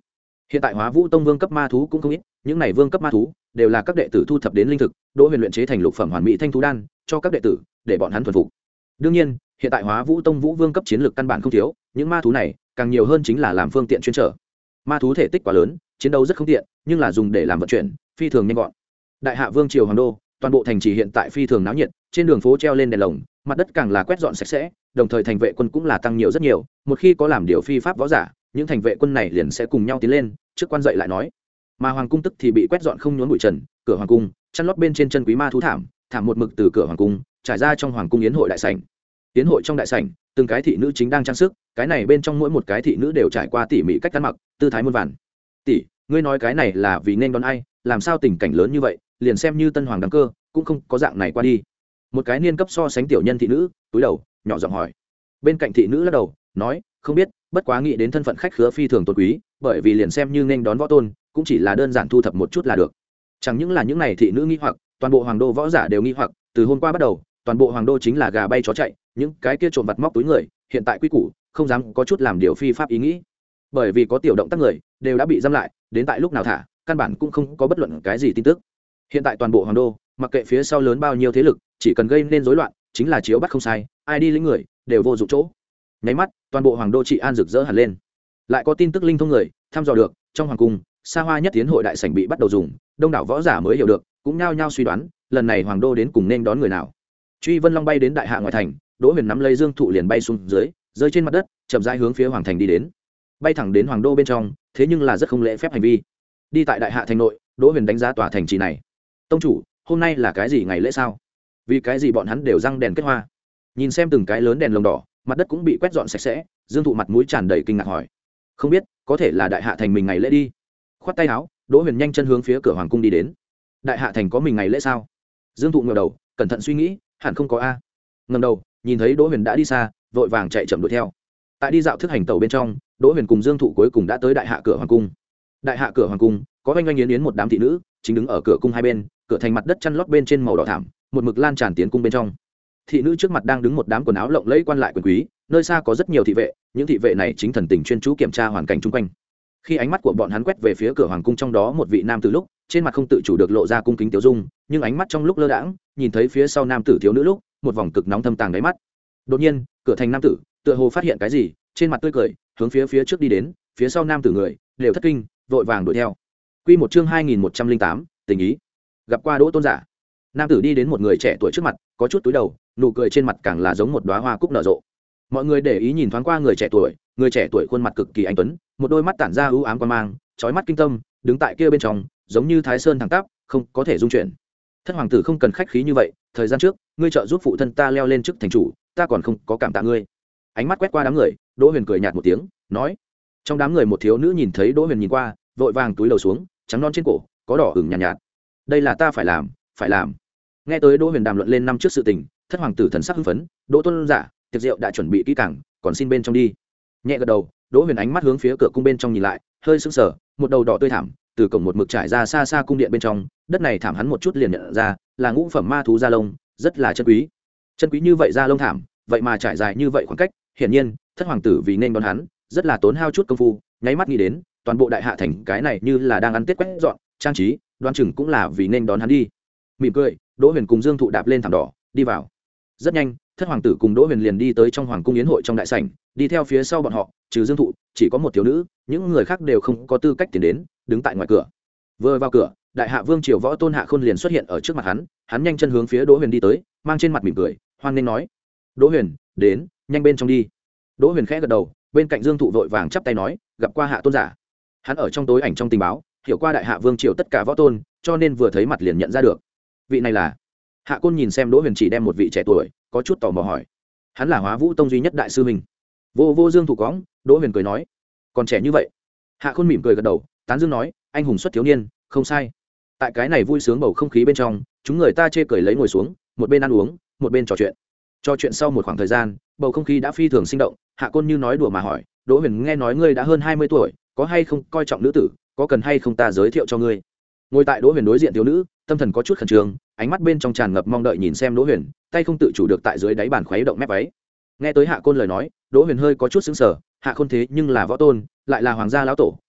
Hiện tại Hóa Vũ Tông vương cấp ma thú cũng không ít, những này vương cấp ma thú đều là các đệ tử thu thập đến linh thực, Đỗ Huyền luyện chế thành lục phẩm hoàn mỹ thanh thú đan cho các đệ tử để bọn hắn thuần phục. Đương nhiên, hiện tại Hóa Vũ Tông Vũ vương cấp chiến lược căn bản không thiếu, những ma thú này càng nhiều hơn chính là làm phương tiện chuyên trở. Ma thú thể tích quá lớn, chiến đấu rất không tiện, nhưng là dùng để làm vận chuyển, phi thường nhanh gọn. Đại Hạ Vương triều hoàng đô, toàn bộ thành trì hiện tại phi thường náo nhiệt, trên đường phố treo lên đèn lồng, mặt đất càng là quét dọn sạch sẽ, đồng thời thành vệ quân cũng là tăng nhiều rất nhiều, một khi có làm điều phi pháp võ giả, những thành vệ quân này liền sẽ cùng nhau tiến lên, trước quan dậy lại nói. Mà hoàng cung tức thì bị quét dọn không nhốn bụi trần, cửa hoàng cung, chăn lót bên trên chân quý ma thú thảm, thảm một mực từ cửa hoàng cung trải ra trong hoàng cung yến hội đại sảnh. Yến hội trong đại sảnh, từng cái thị nữ chính đang trang sức, cái này bên trong mỗi một cái thị nữ đều trải qua tỉ mỉ cách ăn mặc, tư thái muôn vàn. Tỷ, ngươi nói cái này là vì nên đón ai, làm sao tình cảnh lớn như vậy, liền xem như tân hoàng đăng cơ cũng không có dạng này qua đi. Một cái niên cấp so sánh tiểu nhân thị nữ túi đầu nhỏ giọng hỏi. Bên cạnh thị nữ lắc đầu nói không biết, bất quá nghĩ đến thân phận khách khứa phi thường tôn quý, bởi vì liền xem như nên đón võ tôn cũng chỉ là đơn giản thu thập một chút là được. Chẳng những là những này thị nữ nghi hoặc, toàn bộ hoàng đô võ giả đều nghi hoặc, từ hôm qua bắt đầu toàn bộ hoàng đô chính là gà bay chó chạy, những cái kia trộm vặt móc túi người hiện tại quy củ không dám có chút làm điều phi pháp ý nghĩ, bởi vì có tiểu động tác người đều đã bị giam lại, đến tại lúc nào thả căn bản cũng không có bất luận cái gì tin tức. Hiện tại toàn bộ hoàng đô mặc kệ phía sau lớn bao nhiêu thế lực, chỉ cần gây nên rối loạn chính là chiếu bắt không sai, ai đi lĩnh người đều vô dụng chỗ. Nháy mắt toàn bộ hoàng đô trị an rực rỡ hẳn lên. Lại có tin tức linh thông người thăm dò được trong hoàng cung xa hoa nhất tiến hội đại sảnh bị bắt đầu dùng, đông đảo võ giả mới hiểu được, cũng nhao nhao suy đoán lần này hoàng đô đến cùng nên đón người nào. Truy Vân Long bay đến đại hạ ngoại thành, Đỗ Huyền nắm lấy Dương Thụ liền bay xuống dưới, rơi trên mặt đất, chậm rãi hướng phía hoàng thành đi đến. Bay thẳng đến hoàng đô bên trong, thế nhưng là rất không lễ phép hành vi. Đi tại đại hạ thành nội, Đỗ Huyền đánh giá tòa thành trì này. Tông chủ, hôm nay là cái gì ngày lễ sao? Vì cái gì bọn hắn đều răng đèn kết hoa? Nhìn xem từng cái lớn đèn lồng đỏ, mặt đất cũng bị quét dọn sạch sẽ, Dương Thụ mặt mũi tràn đầy kinh ngạc hỏi. Không biết, có thể là đại hạ thành mình ngày lễ đi. Khoát tay áo, Đỗ Huyền nhanh chân hướng phía cửa hoàng cung đi đến. Đại hạ thành có mình ngày lễ sao? Dương Thụ ngẩng đầu, cẩn thận suy nghĩ, hẳn không có a. Ngẩng đầu, nhìn thấy Đỗ Huyền đã đi xa, vội vàng chạy chậm đuổi theo. Tại đi dạo thức hành tẩu bên trong, Đỗ Huyền cùng Dương Thụ cuối cùng đã tới đại hạ cửa hoàng cung. Đại hạ cửa hoàng cung có oanh oanh yến yến một đám thị nữ chính đứng ở cửa cung hai bên, cửa thành mặt đất chăn lót bên trên màu đỏ thảm, một mực lan tràn tiến cung bên trong. Thị nữ trước mặt đang đứng một đám quần áo lộng lẫy quan lại quyền quý, nơi xa có rất nhiều thị vệ, những thị vệ này chính thần tình chuyên chú kiểm tra hoàn cảnh chung quanh. Khi ánh mắt của bọn hắn quét về phía cửa hoàng cung, trong đó một vị nam tử lúc trên mặt không tự chủ được lộ ra cung kính tiêu dung, nhưng ánh mắt trong lúc lơ đãng nhìn thấy phía sau nam tử thiếu nữ lúc một vòng cực nóng thâm tàng đáy mắt. Đột nhiên cửa thành nam tử tựa hồ phát hiện cái gì, trên mặt tươi cười hướng phía phía trước đi đến, phía sau nam tử người đều thất kinh vội vàng đuổi theo. Quy một chương hai nghìn một trăm linh tám, tình ý. Gặp qua Đỗ tôn giả. Nam tử đi đến một người trẻ tuổi trước mặt, có chút túi đầu, nụ cười trên mặt càng là giống một đóa hoa cúc nở rộ. Mọi người để ý nhìn thoáng qua người trẻ tuổi, người trẻ tuổi khuôn mặt cực kỳ anh tuấn, một đôi mắt tản ra ưu ám quan mang, chói mắt kinh tâm, đứng tại kia bên trong giống như thái sơn thẳng tắp, không có thể dung chuyển. Thất hoàng tử không cần khách khí như vậy, thời gian trước ngươi trợ giúp phụ thân ta leo lên chức thành chủ, ta còn không có cảm tạ ngươi. Ánh mắt quét qua đám người, Đỗ Huyền cười nhạt một tiếng nói. Trong đám người một thiếu nữ nhìn thấy Đỗ Huyền nhìn qua, vội vàng túi lầu xuống, trắng non trên cổ có đỏ ửng nhàn nhạt, nhạt đây là ta phải làm phải làm. Nghe tới Đỗ Huyền đàm luận lên năm trước sự tình, thất hoàng tử thần sắc hưng phấn. Đỗ tôn giả, tiệc rượu đã chuẩn bị kỹ càng, còn xin bên trong đi. Nhẹ gật đầu, Đỗ Huyền ánh mắt hướng phía cửa cung bên trong nhìn lại, hơi sững sờ, một đầu đỏ tươi thảm từ cổng một mực trải ra xa xa cung điện bên trong, đất này thảm hắn một chút liền nhận ra là ngũ phẩm ma thú da lông, rất là chân quý. Chân quý như vậy da lông thảm, vậy mà trải dài như vậy khoảng cách, hiển nhiên thất hoàng tử vì nên đón hắn rất là tốn hao chút công phu. Nháy mắt nghĩ đến toàn bộ đại hạ thành cái này như là đang ăn tết quét dọn trang trí, đoan chừng cũng là vì nên đón hắn đi. Mỉm cười, Đỗ Huyền cùng Dương Thụ đạp lên thảm đỏ đi vào. Rất nhanh thất hoàng tử cùng Đỗ Huyền liền đi tới trong hoàng cung yến hội trong đại sảnh, đi theo phía sau bọn họ trừ Dương Thụ chỉ có một thiếu nữ, những người khác đều không có tư cách tiến đến, đứng tại ngoài cửa. Vừa vào cửa, đại hạ vương triều võ tôn Hạ Khôn liền xuất hiện ở trước mặt hắn, hắn nhanh chân hướng phía Đỗ Huyền đi tới, mang trên mặt mỉm cười hoan nghênh nói. Đỗ Huyền, đến, nhanh bên trong đi. Đỗ Huyền khẽ gật đầu, bên cạnh Dương Thụ vội vàng chắp tay nói, gặp qua Hạ tôn giả. Hắn ở trong tối ảnh trong tình báo hiểu qua đại hạ vương triều tất cả võ tôn, cho nên vừa thấy mặt liền nhận ra được. Vị này là? Hạ Côn nhìn xem Đỗ Huyền chỉ đem một vị trẻ tuổi, có chút tò mò hỏi. Hắn là Hóa Vũ Tông duy nhất đại sư huynh. Vô Vô Dương Thụ cõng, Đỗ Huyền cười nói, còn trẻ như vậy. Hạ Khôn mỉm cười gật đầu, tán dương nói, anh hùng xuất thiếu niên, không sai. Tại cái này vui sướng bầu không khí bên trong, chúng người ta chê cười lấy ngồi xuống, một bên ăn uống, một bên trò chuyện. Trò chuyện sau một khoảng thời gian, bầu không khí đã phi thường sinh động. Hạ Côn như nói đùa mà hỏi, Đỗ Huyền, nghe nói ngươi đã hơn hai mươi tuổi, có hay không coi trọng nữ tử, có cần hay không ta giới thiệu cho ngươi? Ngồi tại Đỗ Huyền đối diện thiếu nữ, tâm thần có chút khẩn trương, ánh mắt bên trong tràn ngập mong đợi nhìn xem Đỗ Huyền, tay không tự chủ được tại dưới đáy bàn khuấy động mép váy. Nghe tới Hạ Côn lời nói, Đỗ Huyền hơi có chút sững sờ. Hạ Khôn thế nhưng là võ tôn, lại là hoàng gia lão tổ,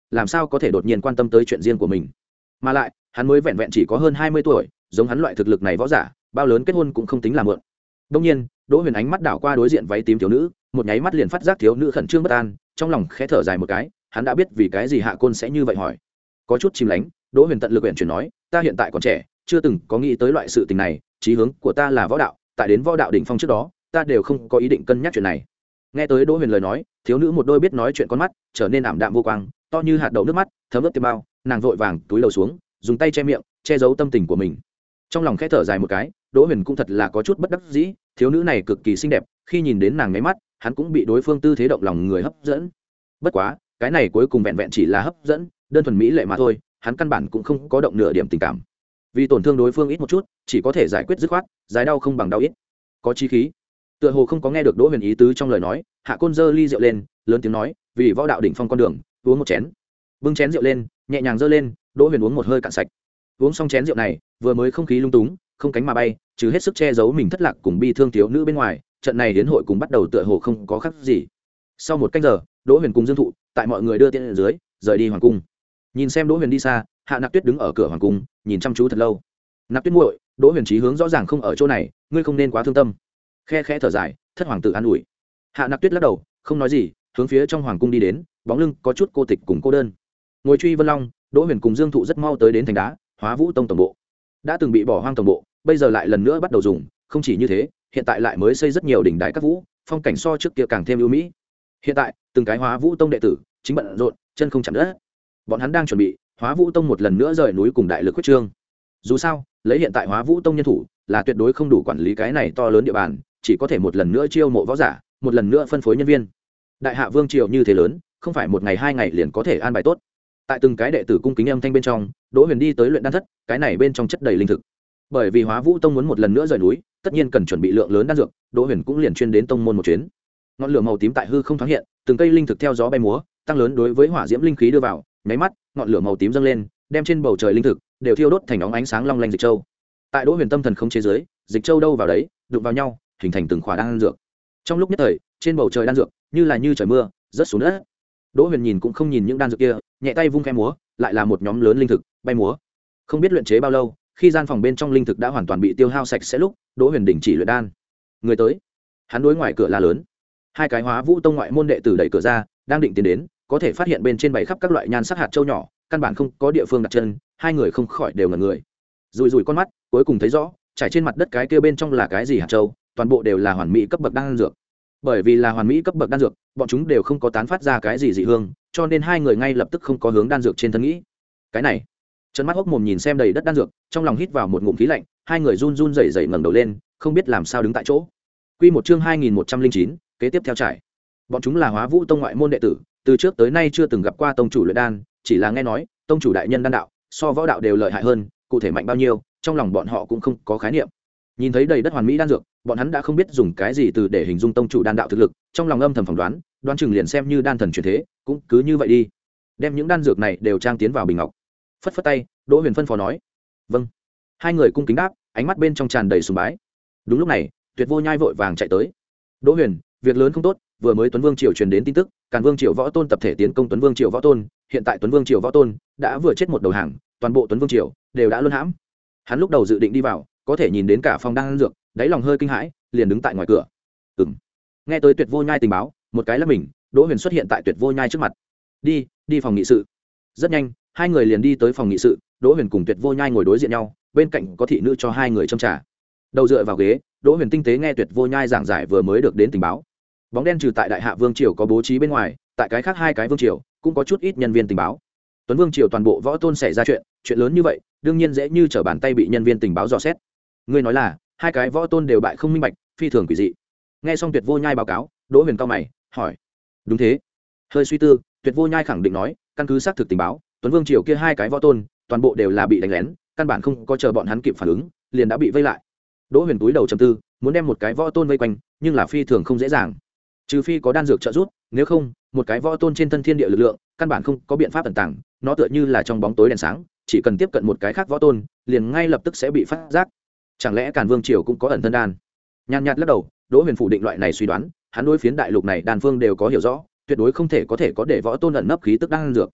làm sao có thể đột nhiên quan tâm tới chuyện riêng của mình. Mà lại hắn mới vẹn vẹn chỉ có hơn hai mươi tuổi, giống hắn loại thực lực này võ giả bao lớn kết hôn cũng không tính là mượn. Đông nhiên Đỗ Huyền ánh mắt đảo qua đối diện váy tím thiếu nữ, một nháy mắt liền phát giác thiếu nữ khẩn trương bất an, trong lòng khẽ thở dài một cái, hắn đã biết vì cái gì Hạ Côn sẽ như vậy hỏi. Có chút chìm lánh, Đỗ Huyền tận lực uyển chuyển nói, ta hiện tại còn trẻ, chưa từng có nghĩ tới loại sự tình này, chí hướng của ta là võ đạo, tại đến võ đạo đỉnh phong trước đó, ta đều không có ý định cân nhắc chuyện này. Nghe tới Đỗ Huyền lời nói, thiếu nữ một đôi biết nói chuyện con mắt trở nên ảm đạm vô quang, to như hạt đậu nước mắt thấm ướt tiêm bao, nàng vội vàng túi đầu xuống, dùng tay che miệng che giấu tâm tình của mình. Trong lòng khẽ thở dài một cái, Đỗ Huyền cũng thật là có chút bất đắc dĩ, thiếu nữ này cực kỳ xinh đẹp, khi nhìn đến nàng nháy mắt, hắn cũng bị đối phương tư thế động lòng người hấp dẫn. Bất quá, cái này cuối cùng vẹn vẹn chỉ là hấp dẫn, đơn thuần mỹ lệ mà thôi, hắn căn bản cũng không có động nửa điểm tình cảm. Vì tổn thương đối phương ít một chút, chỉ có thể giải quyết dứt khoát, giải đau không bằng đau ít. Có chí khí. Tựa hồ không có nghe được Đỗ Huyền ý tứ trong lời nói, Hạ Côn giơ ly rượu lên, lớn tiếng nói, vì võ đạo đỉnh phong con đường, uống một chén. Bưng chén rượu lên, nhẹ nhàng giơ lên, Đỗ Huyền uống một hơi cạn sạch. Uống xong chén rượu này, vừa mới không khí lung túng, không cánh mà bay, trừ hết sức che giấu mình thất lạc cùng bi thương thiếu nữ bên ngoài, trận này đến hội cùng bắt đầu tựa hồ không có khác gì. Sau một canh giờ, Đỗ Huyền cùng Dương Thụ, tại mọi người đưa tiễn ở dưới, rời đi hoàng cung. Nhìn xem Đỗ Huyền đi xa, Hạ Nặc Tuyết đứng ở cửa hoàng cung, nhìn chăm chú thật lâu. Nặc Tuyết muội, Đỗ Huyền chí hướng rõ ràng không ở chỗ này, ngươi không nên quá thương tâm. Khe khẽ thở dài, thất hoàng tử an ủi. Hạ Nặc Tuyết lắc đầu, không nói gì, hướng phía trong hoàng cung đi đến, bóng lưng có chút cô tịch cùng cô đơn. Ngồi truy Vân Long, Đỗ Huyền cùng Dương Thụ rất mau tới đến thành đá, Hóa Vũ Tông tổng bộ. Đã từng bị bỏ hoang tổng bộ, bây giờ lại lần nữa bắt đầu dùng, không chỉ như thế, hiện tại lại mới xây rất nhiều đỉnh đài các vũ, phong cảnh so trước kia càng thêm ưu mỹ. Hiện tại, từng cái Hóa Vũ Tông đệ tử chính bận rộn, chân không chạm đất. Bọn hắn đang chuẩn bị Hóa Vũ Tông một lần nữa rời núi cùng đại lực quyết trương. Dù sao, lấy hiện tại Hóa Vũ Tông nhân thủ, là tuyệt đối không đủ quản lý cái này to lớn địa bàn, chỉ có thể một lần nữa chiêu mộ võ giả, một lần nữa phân phối nhân viên. Đại hạ vương triều như thế lớn, không phải một ngày hai ngày liền có thể an bài tốt. Tại từng cái đệ tử cung kính âm thanh bên trong, Đỗ Huyền đi tới luyện đan thất, cái này bên trong chất đầy linh thực. Bởi vì Hóa Vũ Tông muốn một lần nữa rời núi, tất nhiên cần chuẩn bị lượng lớn đan dược, Đỗ Huyền cũng liền chuyên đến tông môn một chuyến. Ngọn lửa màu tím tại hư không thoáng hiện, từng cây linh thực theo gió bay múa, tăng lớn đối với hỏa diễm linh khí đưa vào, nháy mắt, ngọn lửa màu tím dâng lên, đem trên bầu trời linh thực đều thiêu đốt thành óng ánh sáng long lanh dịch châu. Tại Đỗ Huyền tâm thần không chế giới, dịch châu đâu vào đấy, đụng vào nhau, hình thành từng khỏa đan dược. Trong lúc nhất thời, trên bầu trời đan dược như là như trời mưa, rớt xuống đất. Đỗ Huyền nhìn cũng không nhìn những đan dược kia, nhẹ tay vung khẽ múa, lại là một nhóm lớn linh thực bay múa. Không biết luyện chế bao lâu, khi gian phòng bên trong linh thực đã hoàn toàn bị tiêu hao sạch sẽ lúc, Đỗ Huyền đình chỉ luyện đan. Người tới. Hắn đối ngoài cửa la lớn. Hai cái Hóa Vũ Tông ngoại môn đệ tử đẩy cửa ra, đang định tiến đến, có thể phát hiện bên trên bày khắp các loại nhan sắc hạt châu nhỏ, căn bản không có địa phương đặt chân, hai người không khỏi đều ngẩn người. Rùi rùi con mắt, cuối cùng thấy rõ, trải trên mặt đất cái kia bên trong là cái gì hạt châu, toàn bộ đều là hoàn mỹ cấp bậc đan dược. Bởi vì là hoàn mỹ cấp bậc đan dược, bọn chúng đều không có tán phát ra cái gì dị hương, cho nên hai người ngay lập tức không có hướng đan dược trên thân nghĩ. Cái này, trấn mắt hốc mồm nhìn xem đầy đất đan dược, trong lòng hít vào một ngụm khí lạnh, hai người run run rẩy rẩy ngẩng đầu lên, không biết làm sao đứng tại chỗ. Quy một chương hai nghìn một trăm lẻ chín, kế tiếp theo trải. Bọn chúng là Hóa Vũ Tông ngoại môn đệ tử, từ trước tới nay chưa từng gặp qua tông chủ luyện đan, chỉ là nghe nói, tông chủ đại nhân đan đạo, so võ đạo đều lợi hại hơn, cụ thể mạnh bao nhiêu, trong lòng bọn họ cũng không có khái niệm. Nhìn thấy đầy đất hoàn mỹ đan dược, bọn hắn đã không biết dùng cái gì từ để hình dung tông chủ đan đạo thực lực, trong lòng âm thầm phỏng đoán, đoán chừng liền xem như đan thần truyền thế, cũng cứ như vậy đi. Đem những đan dược này đều trang tiến vào bình ngọc. Phất phất tay, Đỗ Huyền phân phó nói. Vâng. Hai người cung kính đáp, ánh mắt bên trong tràn đầy sùng bái. Đúng lúc này, Tuyệt Vô Nhai vội vàng chạy tới. Đỗ Huyền, việc lớn không tốt, vừa mới Tuấn Vương triều truyền đến tin tức, Càn Vương triều võ tôn tập thể tiến công Tuấn Vương triều võ tôn, hiện tại Tuấn Vương triều võ tôn đã vừa chết một đầu hàng, toàn bộ Tuấn Vương triều đều đã luân hãm. Hắn lúc đầu dự định đi vào, có thể nhìn đến cả phòng đan dược, đáy lòng hơi kinh hãi, liền đứng tại ngoài cửa. Ừm. Nghe tới Tuyệt Vô Nhai tình báo, một cái là mình, Đỗ Huyền xuất hiện tại Tuyệt Vô Nhai trước mặt. Đi, đi phòng nghị sự. Rất nhanh, hai người liền đi tới phòng nghị sự, Đỗ Huyền cùng Tuyệt Vô Nhai ngồi đối diện nhau, bên cạnh có thị nữ cho hai người châm trà. Đầu dựa vào ghế, Đỗ Huyền tinh tế nghe Tuyệt Vô Nhai giảng giải vừa mới được đến tình báo. Bóng đen trừ tại Đại Hạ Vương triều có bố trí bên ngoài, tại cái khác hai cái vương triều cũng có chút ít nhân viên tình báo. Tuấn Vương triều toàn bộ võ tôn xảy ra chuyện, chuyện lớn như vậy, đương nhiên dễ như trở bàn tay bị nhân viên tình báo dò xét. Ngươi nói là, hai cái võ tôn đều bại không minh bạch, phi thường quỷ dị. Nghe xong Tuyệt Vô Nhai báo cáo, Đỗ Huyền cau mày, hỏi: "Đúng thế?" Hơi suy tư, Tuyệt Vô Nhai khẳng định nói, căn cứ xác thực tình báo, Tuấn Vương triều kia hai cái võ tôn, toàn bộ đều là bị đánh lén, căn bản không có chờ bọn hắn kịp phản ứng, liền đã bị vây lại. Đỗ Huyền túi đầu trầm tư, muốn đem một cái võ tôn vây quanh, nhưng là phi thường không dễ dàng. Trừ phi có đan dược trợ giúp, nếu không, một cái võ tôn trên thân thiên địa lực lượng, căn bản không có biện pháp ẩn tàng, nó tựa như là trong bóng tối đèn sáng, chỉ cần tiếp cận một cái khác võ tôn, liền ngay lập tức sẽ bị phát giác. Chẳng lẽ Càn Vương triều cũng có ẩn thân đan? Nhàn nhạt lắc đầu, Đỗ Huyền phủ định loại này suy đoán, hắn đối phiến đại lục này đan phương đều có hiểu rõ, tuyệt đối không thể có thể có để võ tôn ẩn nấp khí tức đan dược.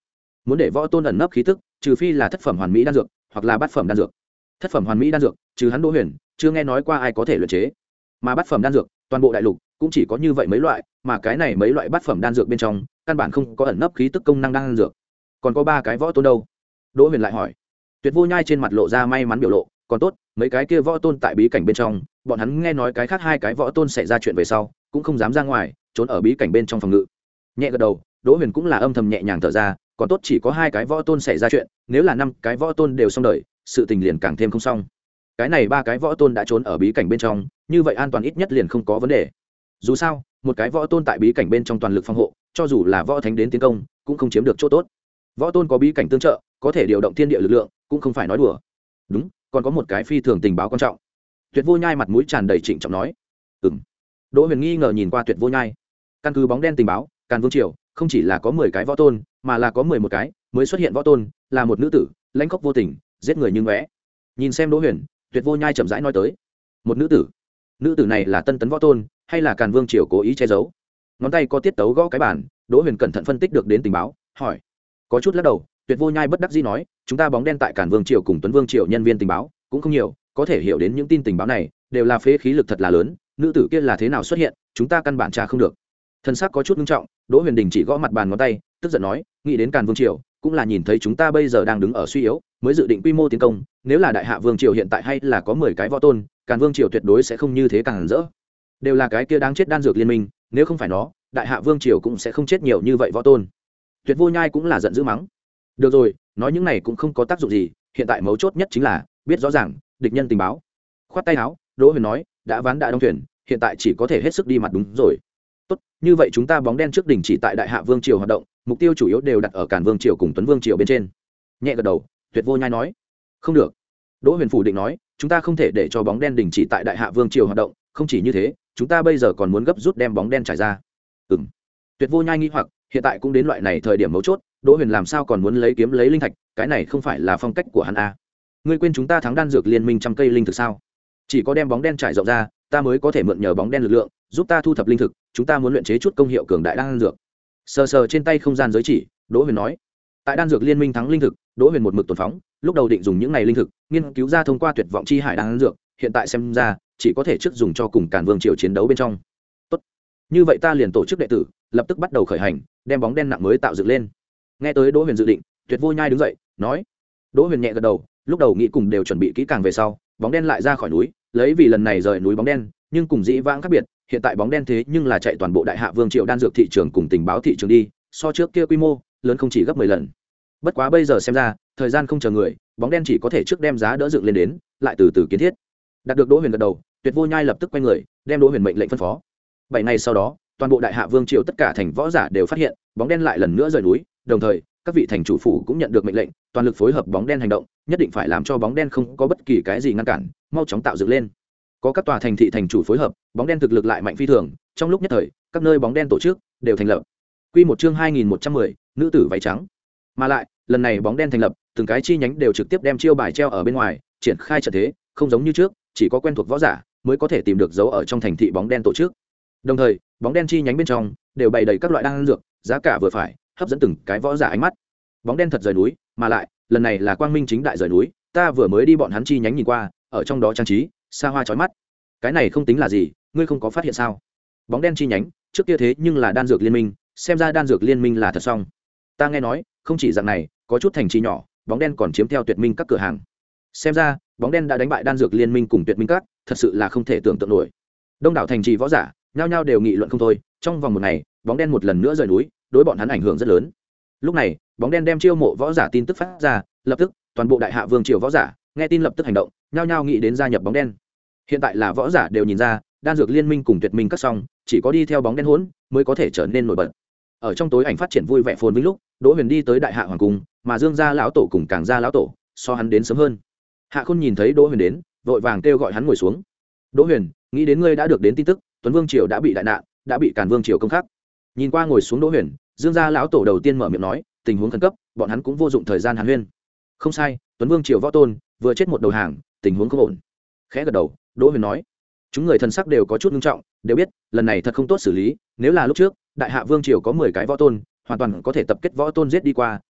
muốn để võ tôn ẩn nấp khí tức trừ phi là thất phẩm hoàn mỹ đan dược hoặc là bát phẩm đan dược. Thất phẩm hoàn mỹ đan dược trừ hắn Đỗ Huyền chưa nghe nói qua ai có thể luyện chế, mà bát phẩm đan dược toàn bộ đại lục cũng chỉ có như vậy mấy loại, mà cái này mấy loại bát phẩm đan dược bên trong căn bản không có ẩn nấp khí tức công năng đan dược. Còn có ba cái võ tôn đâu? Đỗ Huyền lại hỏi. Tuyệt Vô Nhai trên mặt lộ ra may mắn biểu lộ, còn tốt mấy cái kia võ tôn tại bí cảnh bên trong, bọn hắn nghe nói cái khác hai cái võ tôn xảy ra chuyện về sau cũng không dám ra ngoài, trốn ở bí cảnh bên trong phòng ngự. Nhẹ gật đầu, Đỗ Huyền cũng là âm thầm nhẹ nhàng thở ra, còn tốt chỉ có hai cái võ tôn xảy ra chuyện, nếu là năm cái võ tôn đều xong đời, sự tình liền càng thêm không xong. Cái này ba cái võ tôn đã trốn ở bí cảnh bên trong, như vậy an toàn ít nhất liền không có vấn đề. Dù sao một cái võ tôn tại bí cảnh bên trong toàn lực phòng hộ, cho dù là võ thánh đến tiến công cũng không chiếm được chỗ tốt. Võ tôn có bí cảnh tương trợ, có thể điều động thiên địa lực lượng, cũng không phải nói đùa. Đúng, còn có một cái phi thường tình báo quan trọng. Tuyệt Vô Nhai mặt mũi tràn đầy trịnh trọng nói. Ừm. Đỗ Huyền nghi ngờ nhìn qua Tuyệt Vô Nhai. Căn cứ bóng đen tình báo, Càn Vương triều không chỉ là có mười cái võ tôn, mà là có mười một cái mới xuất hiện võ tôn, là một nữ tử, lãnh khốc vô tình, giết người như ngóe. Nhìn xem Đỗ Huyền, Tuyệt Vô Nhai chậm rãi nói tới. Một nữ tử? Nữ tử này là tân tấn võ tôn, hay là Càn Vương triều cố ý che giấu? Ngón tay có tiết tấu gõ cái bàn, Đỗ Huyền cẩn thận phân tích được đến tình báo, hỏi. Có chút lắc đầu, Tuyệt Vô Nhai bất đắc dĩ nói, chúng ta bóng đen tại Càn Vương triều cùng Tuấn Vương triều nhân viên tình báo cũng không nhiều, có thể hiểu đến những tin tình báo này đều là phế khí lực thật là lớn, nữ tử kia là thế nào xuất hiện, chúng ta căn bản tra không được. Thân xác có chút nghiêm trọng, Đỗ Huyền đình chỉ gõ mặt bàn ngón tay, tức giận nói, nghĩ đến Càn Vương triều cũng là nhìn thấy chúng ta bây giờ đang đứng ở suy yếu, mới dự định quy mô tiến công, nếu là Đại Hạ Vương triều hiện tại hay là có mười cái võ tôn, Càn Vương triều tuyệt đối sẽ không như thế càng rỡ. Đều là cái kia đáng chết đan dược liên minh, nếu không phải nó, Đại Hạ Vương triều cũng sẽ không chết nhiều như vậy võ tôn. Tuyệt Vô Nhai cũng là giận dữ mắng. Được rồi, nói những này cũng không có tác dụng gì, hiện tại mấu chốt nhất chính là biết rõ ràng địch nhân tình báo. Khoát tay áo, Đỗ Huyền nói, đã ván đã đóng thuyền, hiện tại chỉ có thể hết sức đi mặt đúng rồi. Tốt, như vậy chúng ta bóng đen trước đỉnh chỉ tại Đại Hạ Vương triều hoạt động, mục tiêu chủ yếu đều đặt ở Càn Vương triều cùng Tuấn Vương triều bên trên. Nhẹ gật đầu, Tuyệt Vô Nhai nói, không được. Đỗ Huyền phủ định nói, chúng ta không thể để cho bóng đen đình chỉ tại Đại Hạ Vương triều hoạt động, không chỉ như thế, chúng ta bây giờ còn muốn gấp rút đem bóng đen trải ra. Ừm. Tuyệt Vô Nhai nghi hoặc, hiện tại cũng đến loại này thời điểm mấu chốt, Đỗ Huyền làm sao còn muốn lấy kiếm lấy linh thạch, cái này không phải là phong cách của hắn à? Ngươi quên chúng ta thắng đan dược liên minh trăm cây linh thực sao? Chỉ có đem bóng đen trải rộng ra, ta mới có thể mượn nhờ bóng đen lực lượng, giúp ta thu thập linh thực, chúng ta muốn luyện chế chút công hiệu cường đại đan dược. Sờ sờ trên tay không gian giới chỉ, Đỗ Huyền nói, tại đan dược liên minh thắng linh thực, Đỗ Huyền một mực tồn phóng, lúc đầu định dùng những này linh thực, nghiên cứu ra thông qua tuyệt vọng chi hải đan dược, hiện tại xem ra, chỉ có thể trước dùng cho cùng Càn Vương triều chiến đấu bên trong. Tốt. Như vậy ta liền tổ chức đệ tử, lập tức bắt đầu khởi hành, đem bóng đen nặng mới tạo dựng lên. Nghe tới Đỗ Huyền dự định, Tuyệt Vô Nhai đứng dậy, nói. Đỗ Huyền nhẹ gật đầu, lúc đầu nghĩ cùng đều chuẩn bị kỹ càng về sau, bóng đen lại ra khỏi núi, lấy vì lần này rời núi bóng đen, nhưng cùng dĩ vãng khác biệt, hiện tại bóng đen thế nhưng là chạy toàn bộ Đại Hạ Vương triều đan dược thị trường cùng tình báo thị trường đi, so trước kia quy mô lớn không chỉ gấp mười lần. Bất quá bây giờ xem ra, thời gian không chờ người, bóng đen chỉ có thể trước đem giá đỡ dựng lên đến, lại từ từ kiến thiết. Đạt được Đỗ Huyền gật đầu, Tuyệt Vô Nhai lập tức quay người, đem Đỗ Huyền mệnh lệnh phân phó. Bảy ngày sau đó, toàn bộ Đại Hạ Vương triều tất cả thành võ giả đều phát hiện, bóng đen lại lần nữa rời núi, đồng thời, các vị thành chủ phủ cũng nhận được mệnh lệnh, toàn lực phối hợp bóng đen hành động, nhất định phải làm cho bóng đen không có bất kỳ cái gì ngăn cản, mau chóng tạo dựng lên. Có các tòa thành thị thành chủ phối hợp, bóng đen thực lực lại mạnh phi thường, trong lúc nhất thời, các nơi bóng đen tổ chức đều thành lập. Quy một chương hai nghìn một trăm mười, nữ tử váy trắng. Mà lại, lần này bóng đen thành lập, từng cái chi nhánh đều trực tiếp đem chiêu bài treo ở bên ngoài, triển khai trận thế, không giống như trước, chỉ có quen thuộc võ giả mới có thể tìm được dấu ở trong thành thị bóng đen tổ chức. Đồng thời, bóng đen chi nhánh bên trong đều bày đầy các loại đan dược, giá cả vừa phải, hấp dẫn từng cái võ giả ánh mắt. Bóng đen thật rời núi, mà lại, lần này là quang minh chính đại rời núi, ta vừa mới đi bọn hắn chi nhánh nhìn qua, ở trong đó trang trí xa hoa chói mắt. Cái này không tính là gì, ngươi không có phát hiện sao? Bóng đen chi nhánh, trước kia thế nhưng là đan dược liên minh, xem ra đan dược liên minh là thật xong. Ta nghe nói, không chỉ dạng này, có chút thành trì nhỏ, bóng đen còn chiếm theo tuyệt minh các cửa hàng. Xem ra, bóng đen đã đánh bại đan dược liên minh cùng tuyệt minh các, thật sự là không thể tưởng tượng nổi. Đông đảo thành trì võ giả, nhao nhao đều nghị luận không thôi, trong vòng một ngày, bóng đen một lần nữa rời núi, đối bọn hắn ảnh hưởng rất lớn. Lúc này, bóng đen đem chiêu mộ võ giả tin tức phát ra, lập tức, toàn bộ Đại Hạ Vương triều võ giả, nghe tin lập tức hành động, nhao nhao nghĩ đến gia nhập bóng đen. Hiện tại là võ giả đều nhìn ra, đan dược liên minh cùng tuyệt minh các song, chỉ có đi theo bóng đen hỗn mới có thể trở nên nổi bật. Ở trong tối ảnh phát triển vui vẻ phồn vinh lúc, Đỗ Huyền đi tới Đại Hạ hoàng cung, mà Dương gia lão tổ cùng Càng gia lão tổ, so hắn đến sớm hơn. Hạ Khôn nhìn thấy Đỗ Huyền đến, vội vàng kêu gọi hắn ngồi xuống. Đỗ Huyền, nghĩ đến ngươi đã được đến tin tức, Tuấn Vương triều đã bị đại nạn, đã bị Càn Vương triều công khắc. Nhìn qua ngồi xuống Đỗ Huyền, Dương gia lão tổ đầu tiên mở miệng nói, tình huống khẩn cấp, bọn hắn cũng vô dụng thời gian hàn huyên. Không sai, Tuấn Vương triều võ tôn vừa chết một đầu hàng, tình huống không ổn. Khẽ gật đầu, Đỗ Huyền nói, chúng người thần sắc đều có chút nghiêm trọng, đều biết lần này thật không tốt xử lý, nếu là lúc trước Đại Hạ Vương triều có mười cái võ tôn, hoàn toàn có thể tập kết võ tôn giết đi qua,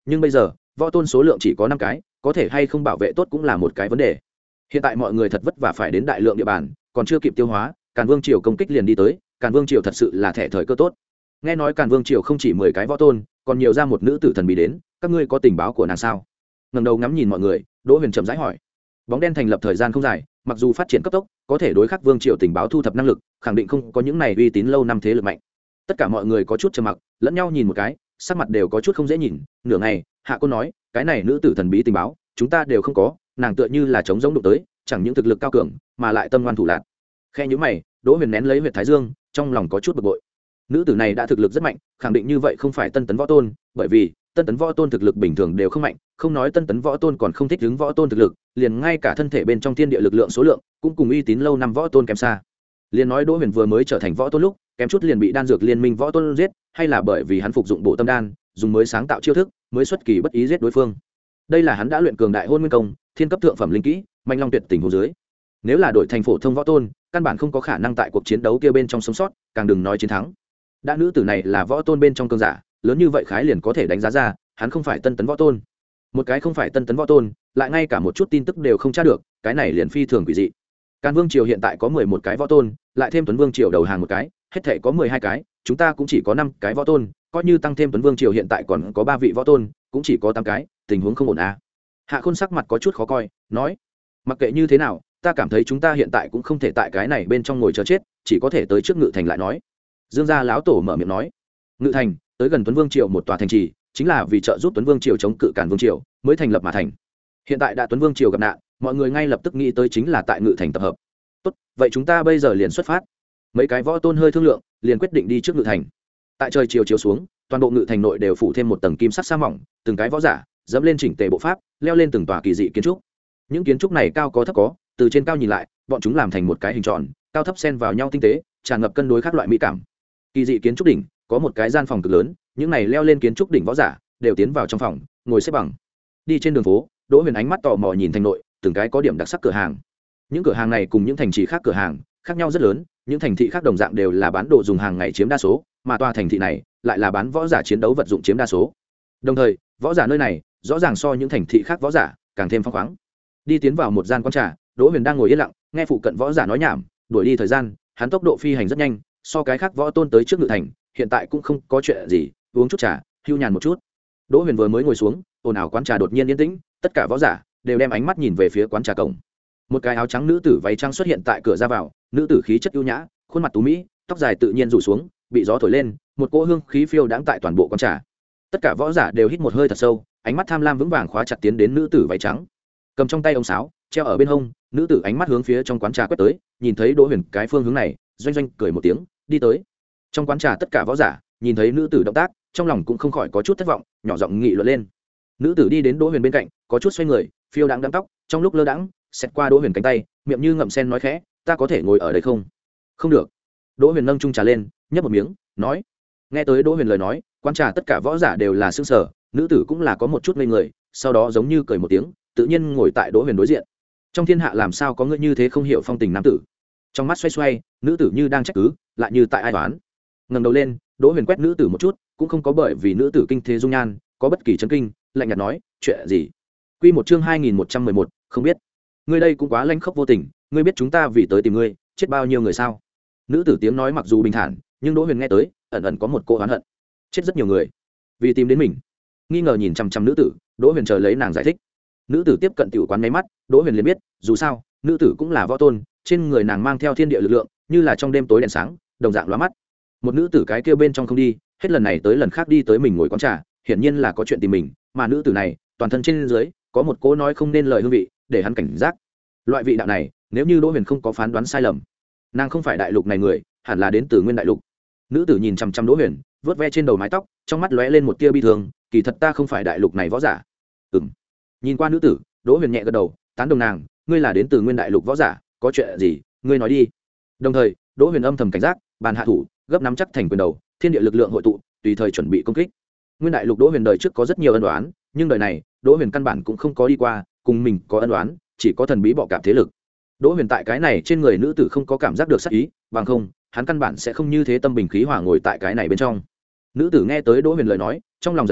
nhưng bây giờ võ tôn số lượng chỉ có năm cái, có thể hay không bảo vệ tốt cũng là một cái vấn đề. Hiện tại mọi người thật vất vả phải đến đại lượng địa bàn, còn chưa kịp tiêu hóa, Càn Vương triều công kích liền đi tới. Càn Vương triều thật sự là thẻ thời cơ tốt. Nghe nói Càn Vương triều không chỉ mười cái võ tôn, còn nhiều ra một nữ tử thần bí đến, các ngươi có tình báo của nàng sao? Ngẩng đầu ngắm nhìn mọi người, Đỗ Huyền chậm rãi hỏi. Bóng đen thành lập thời gian không dài, mặc dù phát triển cấp tốc, có thể đối khắc Vương triều tình báo thu thập năng lực, khẳng định không có những này uy tín lâu năm thế lực mạnh. Tất cả mọi người có chút trầm mặc, lẫn nhau nhìn một cái, sắc mặt đều có chút không dễ nhìn. Nửa ngày, Hạ Côn nói, cái này nữ tử thần bí tình báo, chúng ta đều không có, nàng tựa như là chống giống đụng tới, chẳng những thực lực cao cường, mà lại tâm ngoan thủ lạn. Khe nhíu mày, Đỗ Huyền nén lấy huyệt thái dương, trong lòng có chút bực bội. Nữ tử này đã thực lực rất mạnh, khẳng định như vậy không phải tân tấn võ tôn, bởi vì tân tấn võ tôn thực lực bình thường đều không mạnh, không nói tân tấn võ tôn còn không thích ứng võ tôn thực lực, liền ngay cả thân thể bên trong thiên địa lực lượng số lượng cũng cùng uy tín lâu năm võ tôn kém xa. Liền nói Đỗ Huyền vừa mới trở thành võ tôn lúc, kém chút liền bị đan dược liên minh võ tôn giết, hay là bởi vì hắn phục dụng bộ tâm đan, dùng mới sáng tạo chiêu thức, mới xuất kỳ bất ý giết đối phương. Đây là hắn đã luyện cường đại hôn nguyên công, thiên cấp thượng phẩm linh kỹ, manh long tuyệt tình hồ dưới. Nếu là đội thành phổ thông võ tôn, căn bản không có khả năng tại cuộc chiến đấu kia bên trong sống sót, càng đừng nói chiến thắng. Đã nữ tử này là võ tôn bên trong cường giả, lớn như vậy khái liền có thể đánh giá ra, hắn không phải tân tấn võ tôn. Một cái không phải tân tấn võ tôn, lại ngay cả một chút tin tức đều không tra được, cái này liền phi thường quỷ dị. Càn Vương triều hiện tại có mười một cái võ tôn, lại thêm Tuấn Vương triều đầu hàng một cái, hết thảy có mười hai cái, chúng ta cũng chỉ có năm cái võ tôn, coi như tăng thêm Tuấn Vương triều hiện tại còn có ba vị võ tôn, cũng chỉ có tám cái, tình huống không ổn à. Hạ Khôn sắc mặt có chút khó coi, nói: "Mặc kệ như thế nào, ta cảm thấy chúng ta hiện tại cũng không thể tại cái này bên trong ngồi chờ chết, chỉ có thể tới trước Ngự Thành lại nói." Dương gia lão tổ mở miệng nói: "Ngự Thành, tới gần Tuấn Vương triều một tòa thành trì, chính là vì trợ giúp Tuấn Vương triều chống cự Càn Vương triều, mới thành lập mà thành. Hiện tại đã Tuấn Vương triều gặp nạn, mọi người ngay lập tức nghĩ tới chính là tại Ngự Thành tập hợp. Tốt, vậy chúng ta bây giờ liền xuất phát." Mấy cái võ tôn hơi thương lượng, liền quyết định đi trước Ngự Thành. Tại trời chiều chiếu xuống, toàn bộ Ngự Thành nội đều phủ thêm một tầng kim sắc sa mỏng, từng cái võ giả dẫm lên chỉnh tề bộ pháp, leo lên từng tòa kỳ dị kiến trúc. Những kiến trúc này cao có thấp có, từ trên cao nhìn lại, bọn chúng làm thành một cái hình tròn, cao thấp xen vào nhau tinh tế, tràn ngập cân đối các loại mỹ cảm. Kỳ dị kiến trúc đỉnh có một cái gian phòng cực lớn, những này leo lên kiến trúc đỉnh võ giả đều tiến vào trong phòng, ngồi xếp bằng. Đi trên đường phố, Đỗ Huyền ánh mắt tò mò nhìn thành nội, từng cái có điểm đặc sắc cửa hàng. Những cửa hàng này cùng những thành trì khác cửa hàng khác nhau rất lớn, những thành thị khác đồng dạng đều là bán đồ dùng hàng ngày chiếm đa số, mà tòa thành thị này lại là bán võ giả chiến đấu vật dụng chiếm đa số. Đồng thời, võ giả nơi này rõ ràng so những thành thị khác võ giả càng thêm phong khoáng. Đi tiến vào một gian quán trà, Đỗ Huyền đang ngồi yên lặng, nghe phụ cận võ giả nói nhảm, đuổi đi thời gian, hắn tốc độ phi hành rất nhanh, so cái khác võ tôn tới trước Ngự Thành, hiện tại cũng không có chuyện gì, uống chút trà, hưu nhàn một chút. Đỗ Huyền vừa mới ngồi xuống, ồn ào quán trà đột nhiên yên tĩnh, tất cả võ giả đều đem ánh mắt nhìn về phía quán trà cổng. Một cái áo trắng nữ tử váy trắng xuất hiện tại cửa ra vào, nữ tử khí chất ưu nhã, khuôn mặt tú mỹ, tóc dài tự nhiên rủ xuống, bị gió thổi lên, một cỗ hương khí phiêu đãng tại toàn bộ quán trà. Tất cả võ giả đều hít một hơi thật sâu, ánh mắt tham lam vững vàng khóa chặt tiến đến nữ tử váy trắng. Cầm trong tay ống sáo, treo ở bên hông, nữ tử ánh mắt hướng phía trong quán trà quét tới, nhìn thấy Đỗ Huyền cái phương hướng này, doanh doanh cười một tiếng, đi tới. Trong quán trà tất cả võ giả nhìn thấy nữ tử động tác, trong lòng cũng không khỏi có chút thất vọng, nhỏ giọng nghị luận lên. Nữ tử đi đến Đỗ Huyền bên cạnh, có chút xoay người, phiêu đãng đám tóc, trong lúc lơ đãng, xẹt qua Đỗ Huyền cánh tay, miệng như ngậm sen nói khẽ, "Ta có thể ngồi ở đây không?" "Không được." Đỗ Huyền nâng chung trà lên, nhấp một miếng, nói. Nghe tới Đỗ Huyền lời nói, quán trà tất cả võ giả đều là sững sờ, nữ tử cũng là có một chút ngây người, sau đó giống như cười một tiếng, tự nhiên ngồi tại Đỗ Huyền đối diện. Trong thiên hạ làm sao có người như thế không hiểu phong tình nam tử. Trong mắt xoay xoay, nữ tử như đang trách cứ, lại như tại ai đoán. Ngẩng đầu lên, Đỗ Huyền quét nữ tử một chút, cũng không có bởi vì nữ tử kinh thế dung nhan có bất kỳ chấn kinh, lạnh nhạt nói, "Chuyện gì?" Quy một chương hai nghìn một trăm mười một, không biết. "Ngươi đây cũng quá lanh khốc vô tình, ngươi biết chúng ta vì tới tìm ngươi, chết bao nhiêu người sao?" Nữ tử tiếng nói mặc dù bình thản, nhưng Đỗ Huyền nghe tới, ẩn ẩn có một cô oán hận. Chết rất nhiều người, vì tìm đến mình. Nghi ngờ nhìn chằm chằm nữ tử, Đỗ Huyền chờ lấy nàng giải thích. Nữ tử tiếp cận tiểu quán mấy mắt, Đỗ Huyền liền biết, dù sao, nữ tử cũng là võ tôn, trên người nàng mang theo thiên địa lực lượng, như là trong đêm tối đèn sáng, đồng dạng lóa mắt. Một nữ tử cái kia bên trong không đi, hết lần này tới lần khác đi tới mình ngồi quán trà, hiển nhiên là có chuyện tìm mình, mà nữ tử này, toàn thân trên dưới có một cỗ nói không nên lời hương vị, để hắn cảnh giác. Loại vị đạo này, nếu như Đỗ Huyền không có phán đoán sai lầm, nàng không phải đại lục này người, hẳn là đến từ Nguyên đại lục. Nữ tử nhìn chằm chằm Đỗ Huyền, vớt ve trên đầu mái tóc, trong mắt lóe lên một tia bi thương, kỳ thật ta không phải đại lục này võ giả. Ừm. Nhìn qua nữ tử, Đỗ Huyền nhẹ gật đầu, tán đồng nàng, ngươi là đến từ Nguyên đại lục võ giả, có chuyện gì, ngươi nói đi. Đồng thời, Đỗ Huyền âm thầm cảnh giác, bàn hạ thủ, gấp nắm chắc thành quyền đầu, thiên địa lực lượng hội tụ, tùy thời chuẩn bị công kích. Nguyên đại lục Đỗ Huyền đời trước có rất nhiều ân oán, nhưng đời này, Đỗ Huyền căn bản cũng không có đi qua, cùng mình có ân oán, chỉ có thần bí bọ cạp thế lực. Đỗ Huyền tại cái này trên người nữ tử không có cảm giác được sát ý, bằng không, hắn căn bản sẽ không như thế tâm bình khí hòa ngồi tại cái này bên trong. Nữ tử nghe tới Đỗ Huyền lời nói, trong lòng giật mình,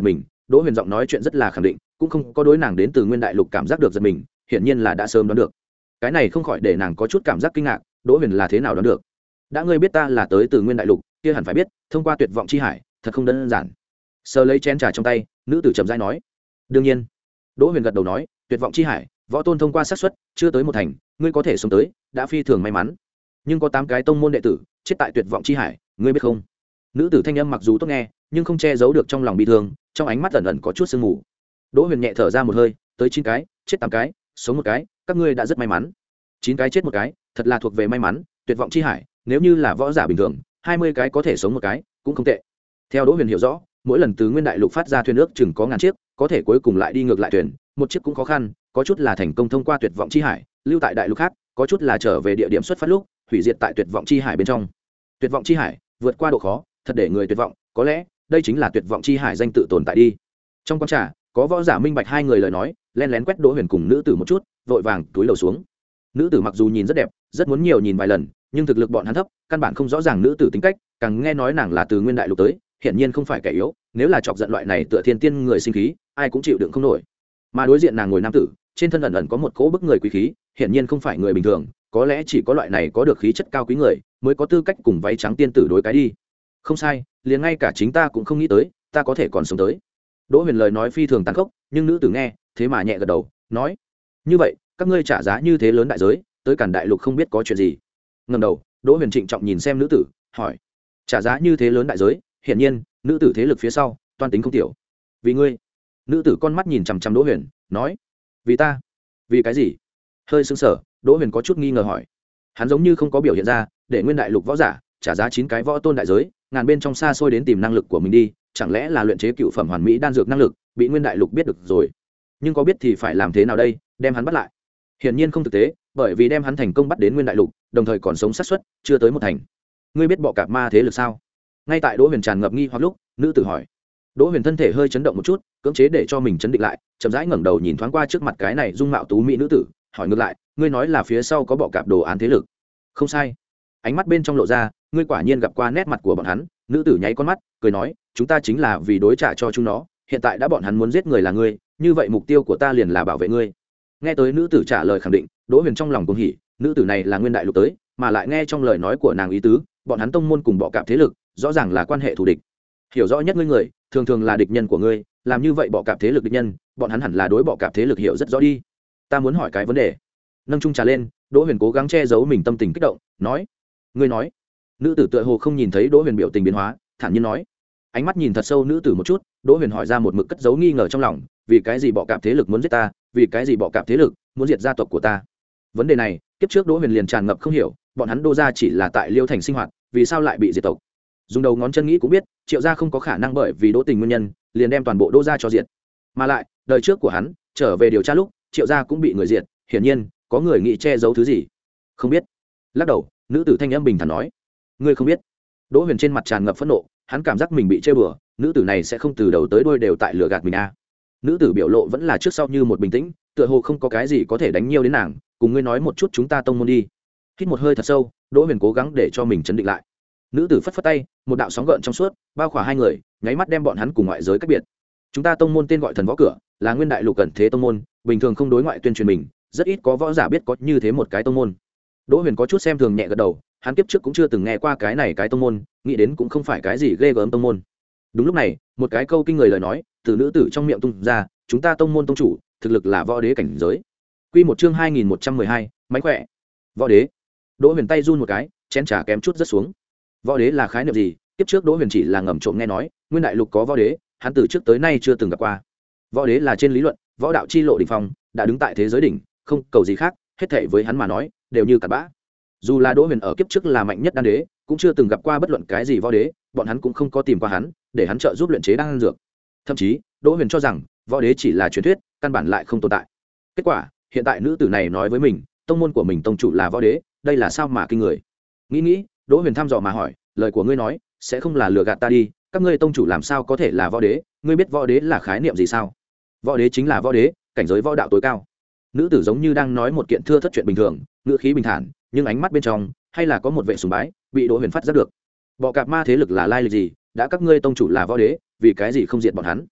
Đỗ Huyền giọng nói chuyện rất là khẳng định, cũng không có đối nàng đến từ Nguyên Đại Lục cảm giác được giật mình, hiển nhiên là đã sớm đoán được. Cái này không khỏi để nàng có chút cảm giác kinh ngạc, Đỗ Huyền là thế nào đoán được? Đã ngươi biết ta là tới từ Nguyên Đại Lục, kia hẳn phải biết, thông qua tuyệt vọng chi hải, thật không đơn giản. Sờ lấy chén trà trong tay, nữ tử trầm rãi nói: "Đương nhiên." Đỗ Huyền gật đầu nói: "Tuyệt vọng chi hải, võ tôn thông qua xác suất, chưa tới một thành, ngươi có thể sống tới, đã phi thường may mắn. Nhưng có tám cái tông môn đệ tử chết tại tuyệt vọng chi hải, ngươi biết không?" Nữ tử thanh âm mặc dù tốt nghe, nhưng không che giấu được trong lòng bi thương, trong ánh mắt ẩn ẩn có chút sương mù. Đỗ Huyền nhẹ thở ra một hơi, tới chín cái, chết tám cái, sống một cái, các ngươi đã rất may mắn. Chín cái chết một cái, thật là thuộc về may mắn, tuyệt vọng chi hải, nếu như là võ giả bình thường, hai mươi cái có thể sống một cái, cũng không tệ. Theo Đỗ Huyền hiểu rõ, mỗi lần từ Nguyên Đại Lục phát ra thuyền ước chừng có ngàn chiếc, có thể cuối cùng lại đi ngược lại thuyền, một chiếc cũng khó khăn, có chút là thành công thông qua tuyệt vọng chi hải, lưu tại đại lục khác, có chút là trở về địa điểm xuất phát lúc, hủy diệt tại tuyệt vọng chi hải bên trong. Tuyệt vọng chi hải, vượt qua độ khó, thật để người tuyệt vọng, có lẽ đây chính là tuyệt vọng chi hải danh tự tồn tại đi. Trong quán trà, có võ giả minh bạch hai người lời nói, lén lén quét Đỗ Huyền cùng nữ tử một chút, vội vàng túi lầu xuống. Nữ tử mặc dù nhìn rất đẹp, rất muốn nhiều nhìn vài lần, nhưng thực lực bọn hắn thấp, căn bản không rõ ràng nữ tử tính cách, càng nghe nói nàng là từ Nguyên Đại Lục tới, hiển nhiên không phải kẻ yếu, nếu là chọc giận loại này tựa thiên tiên người sinh khí, ai cũng chịu đựng không nổi. Mà đối diện nàng ngồi nam tử, trên thân ẩn ẩn có một cỗ bức người quý khí, hiển nhiên không phải người bình thường, có lẽ chỉ có loại này có được khí chất cao quý người, mới có tư cách cùng váy trắng tiên tử đối cái đi. Không sai, liền ngay cả chính ta cũng không nghĩ tới, ta có thể còn sống tới. Đỗ Huyền lời nói phi thường tàn khốc, nhưng nữ tử nghe, thế mà nhẹ gật đầu, nói: "Như vậy, các ngươi trả giá như thế lớn đại giới, tới Càn Đại Lục không biết có chuyện gì?" Ngẩng đầu, Đỗ Huyền trịnh trọng nhìn xem nữ tử, hỏi: "Trả giá như thế lớn đại giới?" Hiển nhiên, nữ tử thế lực phía sau, toan tính không tiểu. "Vì ngươi." Nữ tử con mắt nhìn chằm chằm Đỗ Huyền, nói: "Vì ta? Vì cái gì?" Hơi sững sờ, Đỗ Huyền có chút nghi ngờ hỏi. Hắn giống như không có biểu hiện ra, để Nguyên Đại Lục võ giả trả giá chín cái võ tôn đại giới, ngàn bên trong xa xôi đến tìm năng lực của mình đi, chẳng lẽ là luyện chế cựu phẩm hoàn mỹ đan dược năng lực, bị Nguyên Đại Lục biết được rồi. Nhưng có biết thì phải làm thế nào đây, đem hắn bắt lại? Hiển nhiên không thực tế, bởi vì đem hắn thành công bắt đến Nguyên Đại Lục, đồng thời còn sống sát suất chưa tới một thành. Ngươi biết bọ cạp ma thế lực sao? Ngay tại Đỗ Huyền tràn ngập nghi hoặc lúc, nữ tử hỏi. Đỗ Huyền thân thể hơi chấn động một chút, cưỡng chế để cho mình chấn định lại, chậm rãi ngẩng đầu nhìn thoáng qua trước mặt cái này dung mạo tú mỹ nữ tử, hỏi ngược lại, ngươi nói là phía sau có bọ cạp đồ án thế lực? Không sai. Ánh mắt bên trong lộ ra, ngươi quả nhiên gặp qua nét mặt của bọn hắn. Nữ tử nháy con mắt, cười nói, chúng ta chính là vì đối trả cho chúng nó, hiện tại đã bọn hắn muốn giết người là ngươi, như vậy mục tiêu của ta liền là bảo vệ ngươi. Nghe tới nữ tử trả lời khẳng định, Đỗ Huyền trong lòng cuồng hỉ, nữ tử này là Nguyên Đại Lục tới, mà lại nghe trong lời nói của nàng ý tứ, bọn hắn tông môn cùng bọ cạp thế lực, rõ ràng là quan hệ thù địch. Hiểu rõ nhất ngươi người, thường thường là địch nhân của ngươi, làm như vậy bọ cạp thế lực địch nhân, bọn hắn hẳn là đối bọ cạp thế lực hiểu rất rõ đi. Ta muốn hỏi cái vấn đề. Nâng chung trà lên, Đỗ Huyền cố gắng che giấu mình tâm tình kích động, nói: ngươi nói. Nữ tử tựa hồ không nhìn thấy Đỗ Huyền biểu tình biến hóa, thản nhiên nói. Ánh mắt nhìn thật sâu nữ tử một chút, Đỗ Huyền hỏi ra một mực cất giấu nghi ngờ trong lòng, vì cái gì bọ cạp thế lực muốn giết ta, vì cái gì bọ cạp thế lực muốn diệt gia tộc của ta? Vấn đề này, kiếp trước Đỗ Huyền liền tràn ngập không hiểu, bọn hắn Đô gia chỉ là tại Liêu Thành sinh hoạt, vì sao lại bị diệt tộc? Dùng đầu ngón chân nghĩ cũng biết, Triệu gia không có khả năng bởi vì Đỗ Tình nguyên nhân, liền đem toàn bộ Đô gia cho diệt. Mà lại, đời trước của hắn, trở về điều tra lúc, Triệu gia cũng bị người diệt, hiển nhiên, có người nghĩ che giấu thứ gì. Không biết. Lắc đầu, nữ tử thanh âm bình thản nói, ngươi không biết. Đỗ Huyền trên mặt tràn ngập phẫn nộ, hắn cảm giác mình bị chơi bừa, nữ tử này sẽ không từ đầu tới đuôi đều tại lừa gạt mình à? Nữ tử biểu lộ vẫn là trước sau như một bình tĩnh, tựa hồ không có cái gì có thể đánh nhiều đến nàng, cùng ngươi nói một chút chúng ta tông môn đi. Hít một hơi thật sâu, Đỗ Huyền cố gắng để cho mình chấn định lại. Nữ tử phất phất tay, một đạo sóng gợn trong suốt bao khỏa hai người, nháy mắt đem bọn hắn cùng ngoại giới cách biệt. Chúng ta tông môn tên gọi Thần Võ Cửa, là Nguyên Đại Lục cẩn thế tông môn, bình thường không đối ngoại tuyên truyền mình, rất ít có võ giả biết có như thế một cái tông môn. Đỗ Huyền có chút xem thường nhẹ gật đầu, hắn kiếp trước cũng chưa từng nghe qua cái này cái tông môn, nghĩ đến cũng không phải cái gì ghê gớm tông môn. Đúng lúc này, một cái câu kinh người lời nói từ nữ tử trong miệng tung ra, chúng ta tông môn tông chủ, thực lực là võ đế cảnh giới. Quy một chương hai nghìn một trăm mười hai, mánh khỏe. Võ đế. Đỗ Huyền tay run một cái, chén trà kém chút rớt xuống. Võ đế là khái niệm gì? Kiếp trước Đỗ Huyền chỉ là ngầm trộm nghe nói, Nguyên Đại Lục có võ đế, hắn từ trước tới nay chưa từng gặp qua. Võ đế là trên lý luận, võ đạo chi lộ đỉnh phong, đã đứng tại thế giới đỉnh, không cầu gì khác, hết thảy với hắn mà nói, đều như cặn bã. Dù là Đỗ Huyền ở kiếp trước là mạnh nhất đan đế, cũng chưa từng gặp qua bất luận cái gì võ đế, bọn hắn cũng không có tìm qua hắn, để hắn trợ giúp luyện chế đan dược. Thậm chí, Đỗ Huyền cho rằng, võ đế chỉ là truyền thuyết, căn bản lại không tồn tại. Kết quả, hiện tại nữ tử này nói với mình, tông môn của mình tông chủ là võ đế, đây là sao mà kinh người. Nghĩ nghĩ, Đỗ Huyền thăm dò mà hỏi, lời của ngươi nói, sẽ không là lừa gạt ta đi, các ngươi tông chủ làm sao có thể là võ đế, ngươi biết võ đế là khái niệm gì sao? Võ đế chính là võ đế, cảnh giới võ đạo tối cao. Nữ tử giống như đang nói một kiện thưa thất chuyện bình thường, ngữ khí bình thản, nhưng ánh mắt bên trong hay là có một vẻ sùng bái, bị Đỗ Huyền phát giác được. Bọ cạp ma thế lực là lai lịch gì, đã các ngươi tông chủ là võ đế, vì cái gì không diệt bọn hắn?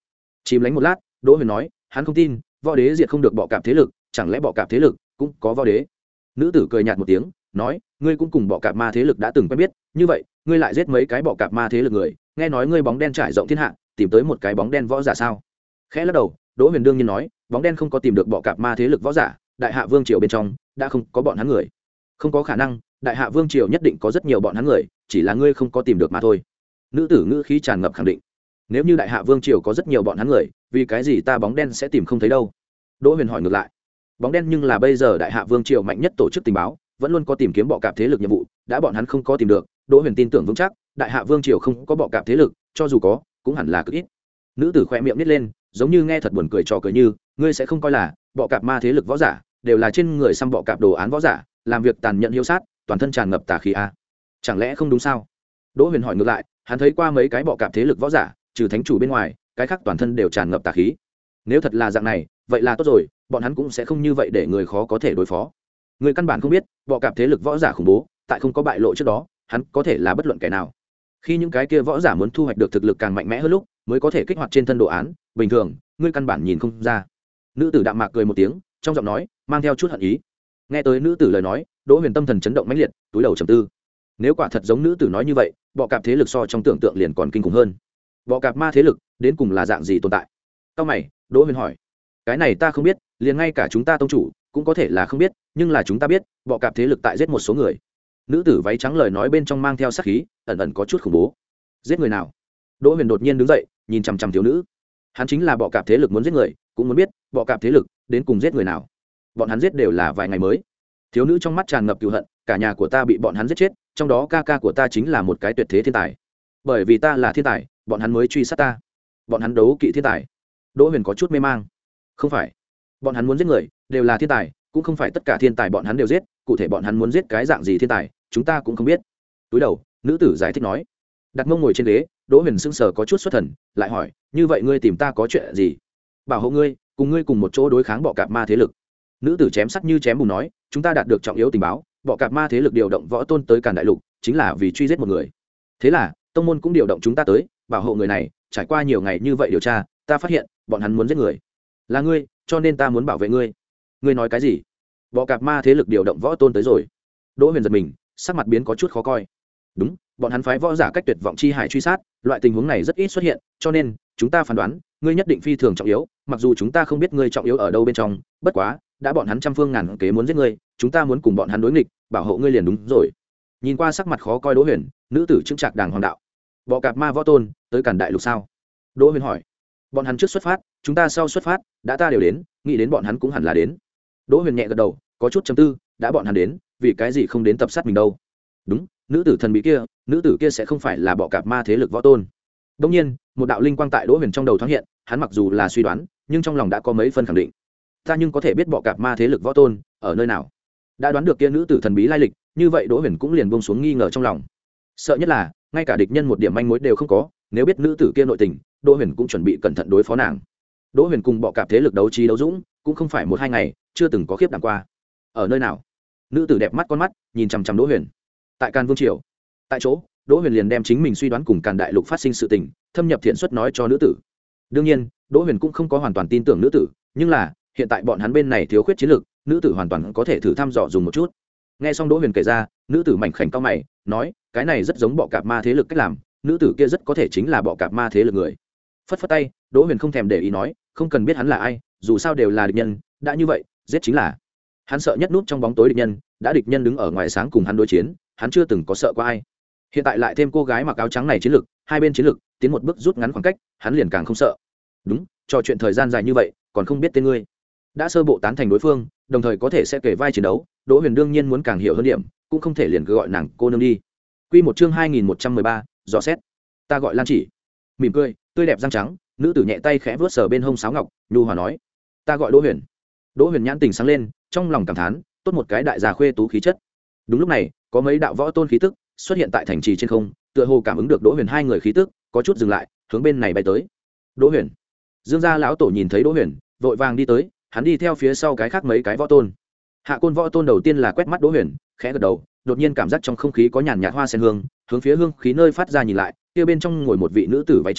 chìm lánh một lát, Đỗ Huyền nói, hắn không tin võ đế diệt không được bọ cạp thế lực, chẳng lẽ bọ cạp thế lực cũng có võ đế? Nữ tử cười nhạt một tiếng, nói, ngươi cũng cùng bọ cạp ma thế lực đã từng quen biết, như vậy ngươi lại giết mấy cái bọ cạp ma thế lực người, nghe nói ngươi bóng đen trải rộng thiên hạ, tìm tới một cái bóng đen võ giả sao? Khẽ lắc đầu, Đỗ Huyền đương nhiên nói, bóng đen không có tìm được bọ cạp ma thế lực võ giả, đại hạ vương triều bên trong đã không có bọn hắn người. Không có khả năng, đại hạ vương triều nhất định có rất nhiều bọn hắn người, chỉ là ngươi không có tìm được mà thôi. Nữ tử ngữ khí tràn ngập khẳng định. Nếu như đại hạ vương triều có rất nhiều bọn hắn người, vì cái gì ta bóng đen sẽ tìm không thấy đâu? Đỗ Huyền hỏi ngược lại. Bóng đen nhưng là bây giờ đại hạ vương triều mạnh nhất tổ chức tình báo, vẫn luôn có tìm kiếm bọ cạp thế lực nhiệm vụ, đã bọn hắn không có tìm được, Đỗ Huyền tin tưởng vững chắc đại hạ vương triều không có bọ cạp thế lực, cho dù có cũng hẳn là cực ít. Nữ tử khẽ miệng nít lên, giống như nghe thật buồn cười, trò cười như, ngươi sẽ không coi là bọ cạp ma thế lực võ giả đều là trên người xăm bọ cạp đồ án võ giả, làm việc tàn nhẫn hiếu sát, toàn thân tràn ngập tà khí a? Chẳng lẽ không đúng sao? Đỗ Huyền hỏi ngược lại, hắn thấy qua mấy cái bọ cạp thế lực võ giả, trừ thánh chủ bên ngoài, cái khác toàn thân đều tràn ngập tà khí. Nếu thật là dạng này, vậy là tốt rồi, bọn hắn cũng sẽ không như vậy để người khó có thể đối phó. Người căn bản không biết bọ cạp thế lực võ giả khủng bố, tại không có bại lộ trước đó, hắn có thể là bất luận kẻ nào. Khi những cái kia võ giả muốn thu hoạch được thực lực càng mạnh mẽ hơn lúc, mới có thể kích hoạt trên thân đồ án, bình thường ngươi căn bản nhìn không ra. Nữ tử đạm mạc cười một tiếng, trong giọng nói mang theo chút hận ý. Nghe tới nữ tử lời nói, Đỗ Huyền tâm thần chấn động mãnh liệt, túi đầu trầm tư. Nếu quả thật giống nữ tử nói như vậy, bọ cạp thế lực so trong tưởng tượng liền còn kinh khủng hơn. Bọ cạp ma thế lực đến cùng là dạng gì tồn tại? Cao mày, Đỗ Huyền hỏi. Cái này ta không biết, liền ngay cả chúng ta tông chủ cũng có thể là không biết, nhưng là chúng ta biết bọ cạp thế lực tại giết một số người. Nữ tử váy trắng lời nói bên trong mang theo sát khí, ẩn ẩn có chút khủng bố. Giết người nào? Đỗ Huyền đột nhiên đứng dậy, nhìn chằm chằm thiếu nữ. Hắn chính là bọ cạp thế lực muốn giết người, cũng muốn biết bọ cạp thế lực đến cùng giết người nào. Bọn hắn giết đều là vài ngày mới. Thiếu nữ trong mắt tràn ngập cừu hận, cả nhà của ta bị bọn hắn giết chết, trong đó ca ca của ta chính là một cái tuyệt thế thiên tài. Bởi vì ta là thiên tài, bọn hắn mới truy sát ta. Bọn hắn đấu kỵ thiên tài. Đỗ Huyền có chút mê mang. Không phải, bọn hắn muốn giết người đều là thiên tài, cũng không phải tất cả thiên tài bọn hắn đều giết, cụ thể bọn hắn muốn giết cái dạng gì thiên tài, chúng ta cũng không biết. Túi đầu, nữ tử giải thích nói. Đặt mông ngồi trên ghế, Đỗ Huyền sững sờ có chút xuất thần, lại hỏi, như vậy ngươi tìm ta có chuyện gì? Bảo hộ ngươi, cùng ngươi cùng một chỗ đối kháng bọ cạp ma thế lực. Nữ tử chém sắc như chém bùn nói, chúng ta đạt được trọng yếu tình báo, bọ cạp ma thế lực điều động võ tôn tới Càn Đại Lục, chính là vì truy giết một người. Thế là tông môn cũng điều động chúng ta tới bảo hộ người này. Trải qua nhiều ngày như vậy điều tra, ta phát hiện bọn hắn muốn giết người. Là ngươi, cho nên ta muốn bảo vệ ngươi. Ngươi nói cái gì? Bọ cạp ma thế lực điều động võ tôn tới rồi? Đỗ Huyền giật mình, sắc mặt biến có chút khó coi. Đúng, bọn hắn phái võ giả cách tuyệt vọng chi hải truy sát, loại tình huống này rất ít xuất hiện, cho nên chúng ta phán đoán ngươi nhất định phi thường trọng yếu, mặc dù chúng ta không biết ngươi trọng yếu ở đâu bên trong, bất quá đã bọn hắn trăm phương ngàn kế muốn giết ngươi, chúng ta muốn cùng bọn hắn đối nghịch, bảo hộ ngươi liền đúng rồi. Nhìn qua sắc mặt khó coi Đỗ Huyền, nữ tử trưng trạc đàng hoàng đạo, bọ cạp ma võ tôn tới Càn Đại Lục sao? Đỗ Huyền hỏi. Bọn hắn trước xuất phát, chúng ta sau xuất phát, đã ta đều đến, nghĩ đến bọn hắn cũng hẳn là đến. Đỗ Huyền nhẹ gật đầu, có chút chấm tư, đã bọn hắn đến, vì cái gì không đến tập sát mình đâu? Đúng, nữ tử thần bí kia, nữ tử kia sẽ không phải là bọ cạp ma thế lực võ tôn. Đương nhiên, một đạo linh quang tại Đỗ Huyền trong đầu thoáng hiện, hắn mặc dù là suy đoán, nhưng trong lòng đã có mấy phân khẳng định. Ta nhưng có thể biết bọ cạp ma thế lực võ tôn ở nơi nào? Đã đoán được kia nữ tử thần bí lai lịch, như vậy Đỗ Huyền cũng liền buông xuống nghi ngờ trong lòng. Sợ nhất là, ngay cả địch nhân một điểm manh mối đều không có, nếu biết nữ tử kia nội tình, Đỗ Huyền cũng chuẩn bị cẩn thận đối phó nàng. Đỗ Huyền cùng bọ cạp thế lực đấu trí đấu dũng, cũng không phải một hai ngày, chưa từng có khiếp đảm qua. Ở nơi nào? Nữ tử đẹp mắt con mắt, nhìn chằm chằm Đỗ Huyền. Tại Càn Vương triều. Tại chỗ, Đỗ Huyền liền đem chính mình suy đoán cùng Càn Đại Lục phát sinh sự tình, thâm nhập thiện xuất nói cho nữ tử. Đương nhiên, Đỗ Huyền cũng không có hoàn toàn tin tưởng nữ tử, nhưng là, hiện tại bọn hắn bên này thiếu khuyết chiến lược, nữ tử hoàn toàn có thể thử thăm dò dùng một chút. Nghe xong Đỗ Huyền kể ra, nữ tử mảnh khảnh cau mày, nói, cái này rất giống bọ cạp ma thế lực cách làm, nữ tử kia rất có thể chính là bọ cạp ma thế lực người. Phất phất tay, Đỗ Huyền không thèm để ý nói, không cần biết hắn là ai, dù sao đều là địch nhân, đã như vậy, giết chính là. Hắn sợ nhất núp trong bóng tối địch nhân, đã địch nhân đứng ở ngoài sáng cùng hắn đối chiến, hắn chưa từng có sợ qua ai. Hiện tại lại thêm cô gái mặc áo trắng này chiến lực, hai bên chiến lực tiến một bước rút ngắn khoảng cách, hắn liền càng không sợ. Đúng, trò chuyện thời gian dài như vậy, còn không biết tên ngươi. Đã sơ bộ tán thành đối phương, đồng thời có thể sẽ kể vai chiến đấu, Đỗ Huyền đương nhiên muốn càng hiểu hơn điểm, cũng không thể liền cứ gọi nàng cô nương đi. Quy một chương hai nghìn một trăm mười ba, dò xét. Ta gọi Lan Chỉ. Mỉm cười, tươi đẹp răng trắng, nữ tử nhẹ tay khẽ vuốt sờ bên hông sáo ngọc, nhu hòa nói, ta gọi Đỗ Huyền. Đỗ Huyền nhãn tình sáng lên, trong lòng cảm thán, tốt một cái đại gia khuê tú khí chất. Đúng lúc này, có mấy đạo võ tôn khí tức xuất hiện tại thành trì trên không, tựa hồ cảm ứng được Đỗ Huyền hai người khí tức, có chút dừng lại, hướng bên này bay tới. Đỗ Huyền. Dương gia lão tổ nhìn thấy Đỗ Huyền, vội vàng đi tới, hắn đi theo phía sau cái khác mấy cái võ tôn. Hạ Côn võ tôn đầu tiên là quét mắt Đỗ Huyền, khẽ gật đầu, đột nhiên cảm giác trong không khí có nhàn nhạt hoa sen hương, hướng phía hương khí nơi phát ra nhìn lại, kia bên trong ngồi một vị nữ tử váy trắng,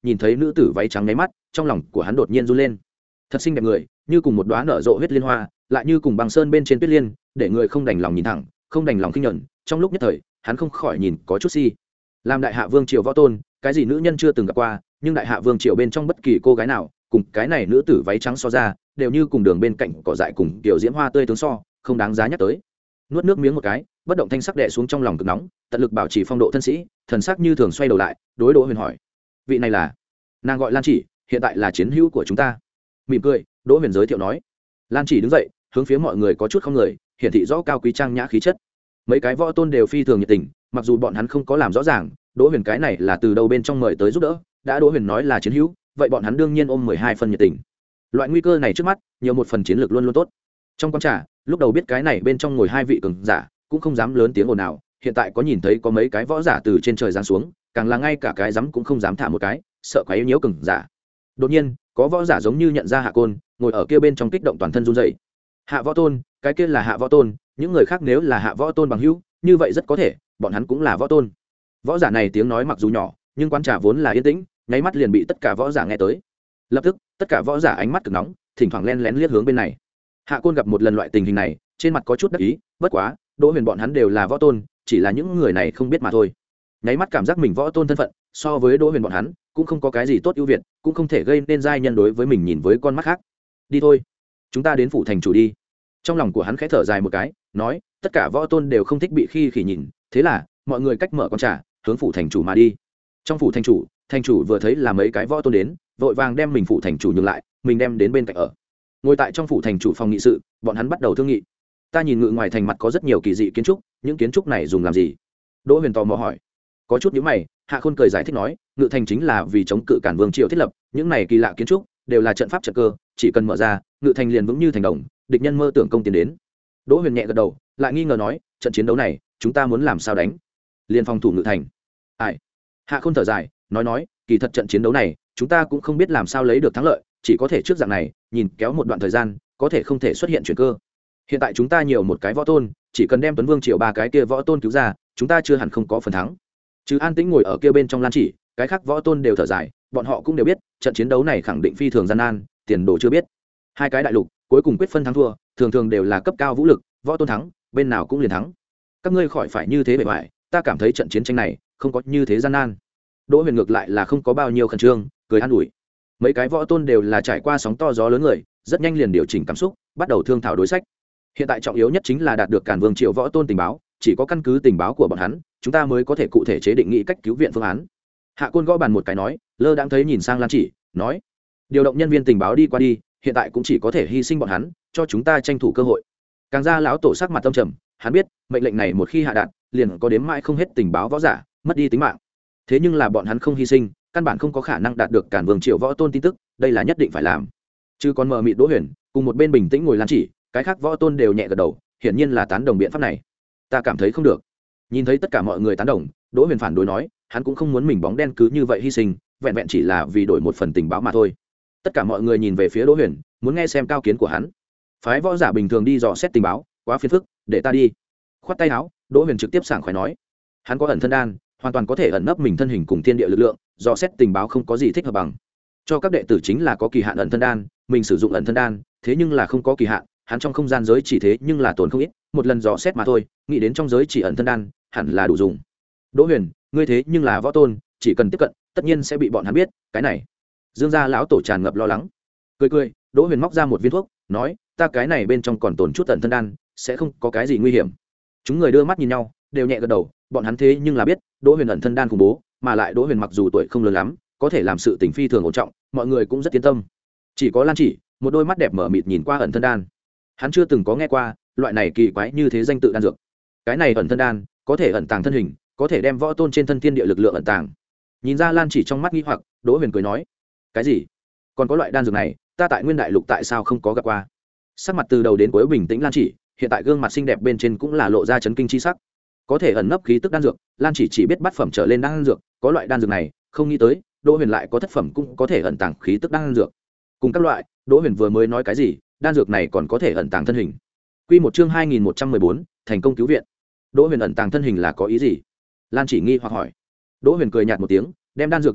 nhìn thấy nữ tử váy trắng nháy mắt trong lòng của hắn đột nhiên run lên. Thật xinh đẹp người, như cùng một đóa nở rộ huyết liên hoa, lại như cùng băng sơn bên trên tuyết liên, để người không đành lòng nhìn thẳng, không đành lòng khinh nhẫn. Trong lúc nhất thời hắn không khỏi nhìn có chút si. Làm đại hạ vương triều võ tôn, cái gì nữ nhân chưa từng gặp qua, nhưng đại hạ vương triều bên trong bất kỳ cô gái nào cùng cái này nữ tử váy trắng so ra đều như cùng đường bên cạnh cỏ dại cùng kiểu diễm hoa tươi tướng so, không đáng giá nhắc tới. Nuốt nước miếng một cái, bất động thanh sắc đè xuống trong lòng cực nóng, tận lực bảo trì phong độ thân sĩ, thần sắc như thường xoay đầu lại đối Đỗ Huyền hỏi: vị này là? Nàng gọi Lan Chỉ, hiện tại là chiến hữu của chúng ta. Mỉm cười, Đỗ Huyền giới thiệu nói. Lan Chỉ đứng dậy, hướng phía mọi người có chút không người, hiển thị rõ cao quý trang nhã khí chất. Mấy cái võ tôn đều phi thường nhiệt tình, mặc dù bọn hắn không có làm rõ ràng Đỗ Huyền cái này là từ đâu bên trong mời tới giúp đỡ, đã Đỗ Huyền nói là chiến hữu, vậy bọn hắn đương nhiên ôm mười hai phần nhiệt tình. Loại nguy cơ này trước mắt, nhiều một phần chiến lược luôn luôn tốt. Trong quán trà, lúc đầu biết cái này bên trong ngồi hai vị cường giả, cũng không dám lớn tiếng ồn nào, hiện tại có nhìn thấy có mấy cái võ giả từ trên trời giáng xuống, càng là ngay cả cái dám cũng không dám thả một cái, sợ quá yếu nhiễu cường giả. Đột nhiên, có võ giả giống như nhận ra Hạ Côn, ngồi ở kia bên trong kích động toàn thân run rẩy. Hạ Võ Tôn, cái kia là Hạ Võ Tôn, những người khác nếu là Hạ Võ Tôn bằng hữu, như vậy rất có thể, bọn hắn cũng là võ tôn. Võ giả này tiếng nói mặc dù nhỏ, nhưng quán trà vốn là yên tĩnh, nháy mắt liền bị tất cả võ giả nghe tới. Lập tức, tất cả võ giả ánh mắt cực nóng, thỉnh thoảng len lén liếc hướng bên này. Hạ Côn gặp một lần loại tình hình này, trên mặt có chút đắc ý, bất quá, Đỗ Huyền bọn hắn đều là võ tôn, chỉ là những người này không biết mà thôi. Nháy mắt cảm giác mình võ tôn thân phận, so với Đỗ Huyền bọn hắn, cũng không có cái gì tốt ưu việt, cũng không thể gây nên giai nhân đối với mình nhìn với con mắt khác. Đi thôi, chúng ta đến phủ thành chủ đi. Trong lòng của hắn khẽ thở dài một cái, nói, tất cả võ tôn đều không thích bị khi khỉ nhìn, thế là mọi người cách mở con trà, hướng phủ thành chủ mà đi. Trong phủ thành chủ, thành chủ vừa thấy là mấy cái võ tôn đến, vội vàng đem mình phủ thành chủ nhường lại, mình đem đến bên cạnh ở. Ngồi tại trong phủ thành chủ phòng nghị sự, bọn hắn bắt đầu thương nghị. Ta nhìn ngự ngoài thành mặt có rất nhiều kỳ dị kiến trúc, những kiến trúc này dùng làm gì? Đỗ Huyền tò mò hỏi. Có chút nhíu mày, Hạ Khôn cười giải thích nói, ngự thành chính là vì chống cự Cản Vương triều thiết lập, những này kỳ lạ kiến trúc đều là trận pháp trận cơ, chỉ cần mở ra, ngự thành liền vững như thành đồng, địch nhân mơ tưởng công tiến đến. Đỗ Huyền nhẹ gật đầu, lại nghi ngờ nói, trận chiến đấu này, chúng ta muốn làm sao đánh? Liên phòng thủ ngự thành. Ai? Hạ Khôn thở dài, nói nói, kỳ thật trận chiến đấu này, chúng ta cũng không biết làm sao lấy được thắng lợi, chỉ có thể trước dạng này, nhìn kéo một đoạn thời gian, có thể không thể xuất hiện chuyển cơ. Hiện tại chúng ta nhiều một cái võ tôn, chỉ cần đem Tuấn Vương triều ba cái kia võ tôn cứu ra, chúng ta chưa hẳn không có phần thắng. Chứ An Tĩnh ngồi ở kia bên trong Lan Chỉ, cái khác võ tôn đều thở dài, bọn họ cũng đều biết, trận chiến đấu này khẳng định phi thường gian nan, tiền đồ chưa biết. Hai cái đại lục, cuối cùng quyết phân thắng thua, thường thường đều là cấp cao vũ lực, võ tôn thắng, bên nào cũng liền thắng. Các ngươi khỏi phải như thế bề ngoài, ta cảm thấy trận chiến tranh này không có như thế gian nan. Đỗ Huyền ngược lại là không có bao nhiêu khẩn trương, cười an ủi. Mấy cái võ tôn đều là trải qua sóng to gió lớn người, rất nhanh liền điều chỉnh cảm xúc, bắt đầu thương thảo đối sách. Hiện tại trọng yếu nhất chính là đạt được Càn Vương triều võ tôn tình báo, chỉ có căn cứ tình báo của bọn hắn, chúng ta mới có thể cụ thể chế định nghị cách cứu viện phương án. Hạ Côn gõ bàn một cái nói, lơ đãng thấy nhìn sang Lan Chỉ, nói, điều động nhân viên tình báo đi qua đi, hiện tại cũng chỉ có thể hy sinh bọn hắn, cho chúng ta tranh thủ cơ hội. Càng ra lão tổ sắc mặt tâm trầm, hắn biết, mệnh lệnh này một khi hạ đạt, liền có đếm mãi không hết tình báo võ giả, mất đi tính mạng. Thế nhưng là bọn hắn không hy sinh, căn bản không có khả năng đạt được Càn Vương triều võ tôn tin tức, đây là nhất định phải làm. Chứ còn mờ mịt Đỗ Huyền, cùng một bên bình tĩnh ngồi Lan Chỉ, cái khác võ tôn đều nhẹ gật đầu, hiển nhiên là tán đồng biện pháp này. Ta cảm thấy không được. Nhìn thấy tất cả mọi người tán đồng, Đỗ Huyền phản đối nói, hắn cũng không muốn mình bóng đen cứ như vậy hy sinh, vẹn vẹn chỉ là vì đổi một phần tình báo mà thôi. Tất cả mọi người nhìn về phía Đỗ Huyền, muốn nghe xem cao kiến của hắn. Phái võ giả bình thường đi dò xét tình báo, quá phiền phức, để ta đi. Khoát tay áo, Đỗ Huyền trực tiếp sảng khoái nói, hắn có ẩn thân đan, hoàn toàn có thể ẩn nấp mình thân hình cùng thiên địa lực lượng, dò xét tình báo không có gì thích hợp bằng. Cho các đệ tử chính là có kỳ hạn ẩn thân đan, mình sử dụng ẩn thân đan, thế nhưng là không có kỳ hạn, hắn trong không gian giới chỉ thế nhưng là tồn không ít, một lần dò xét mà thôi, nghĩ đến trong giới chỉ ẩn thân đan, hẳn là đủ dùng. Đỗ Huyền, ngươi thế nhưng là võ tôn, chỉ cần tiếp cận, tất nhiên sẽ bị bọn hắn biết, cái này. Dương gia lão tổ tràn ngập lo lắng. Cười cười, Đỗ Huyền móc ra một viên thuốc, nói, ta cái này bên trong còn tồn chút ẩn thân đan, sẽ không có cái gì nguy hiểm. Chúng người đưa mắt nhìn nhau, đều nhẹ gật đầu, bọn hắn thế nhưng là biết, Đỗ Huyền ẩn thân đan khủng bố, mà lại Đỗ Huyền mặc dù tuổi không lớn lắm, có thể làm sự tình phi thường ổn trọng, mọi người cũng rất yên tâm. Chỉ có Lan Chỉ, một đôi mắt đẹp mở mịt nhìn qua ẩn thân đan. Hắn chưa từng có nghe qua loại này kỳ quái như thế danh tự đan dược. Cái này ẩn thân đan, có thể ẩn tàng thân hình, có thể đem võ tôn trên thân thiên địa lực lượng ẩn tàng. Nhìn ra Lan Chỉ trong mắt nghi hoặc, Đỗ Huyền cười nói, cái gì? Còn có loại đan dược này, ta tại Nguyên Đại Lục tại sao không có gặp qua? Sắc mặt từ đầu đến cuối bình tĩnh Lan Chỉ, hiện tại gương mặt xinh đẹp bên trên cũng là lộ ra chấn kinh chi sắc. Có thể ẩn nấp khí tức đan dược, Lan Chỉ chỉ biết bát phẩm trở lên đan dược, có loại đan dược này, không nghĩ tới, Đỗ Huyền lại có thất phẩm cũng có thể ẩn tàng khí tức đan dược. Cùng các loại, Đỗ Huyền vừa mới nói cái gì, đan dược này còn có thể ẩn tàng thân hình. Quy một chương hai nghìn một trăm mười bốn, thành công cứu viện. Đỗ Huyền ẩn tàng thân hình là có ý gì? Lan Chỉ nghi hoặc hỏi. Đỗ Huyền cười nhạt một tiếng, đem đan dược nuốt vào,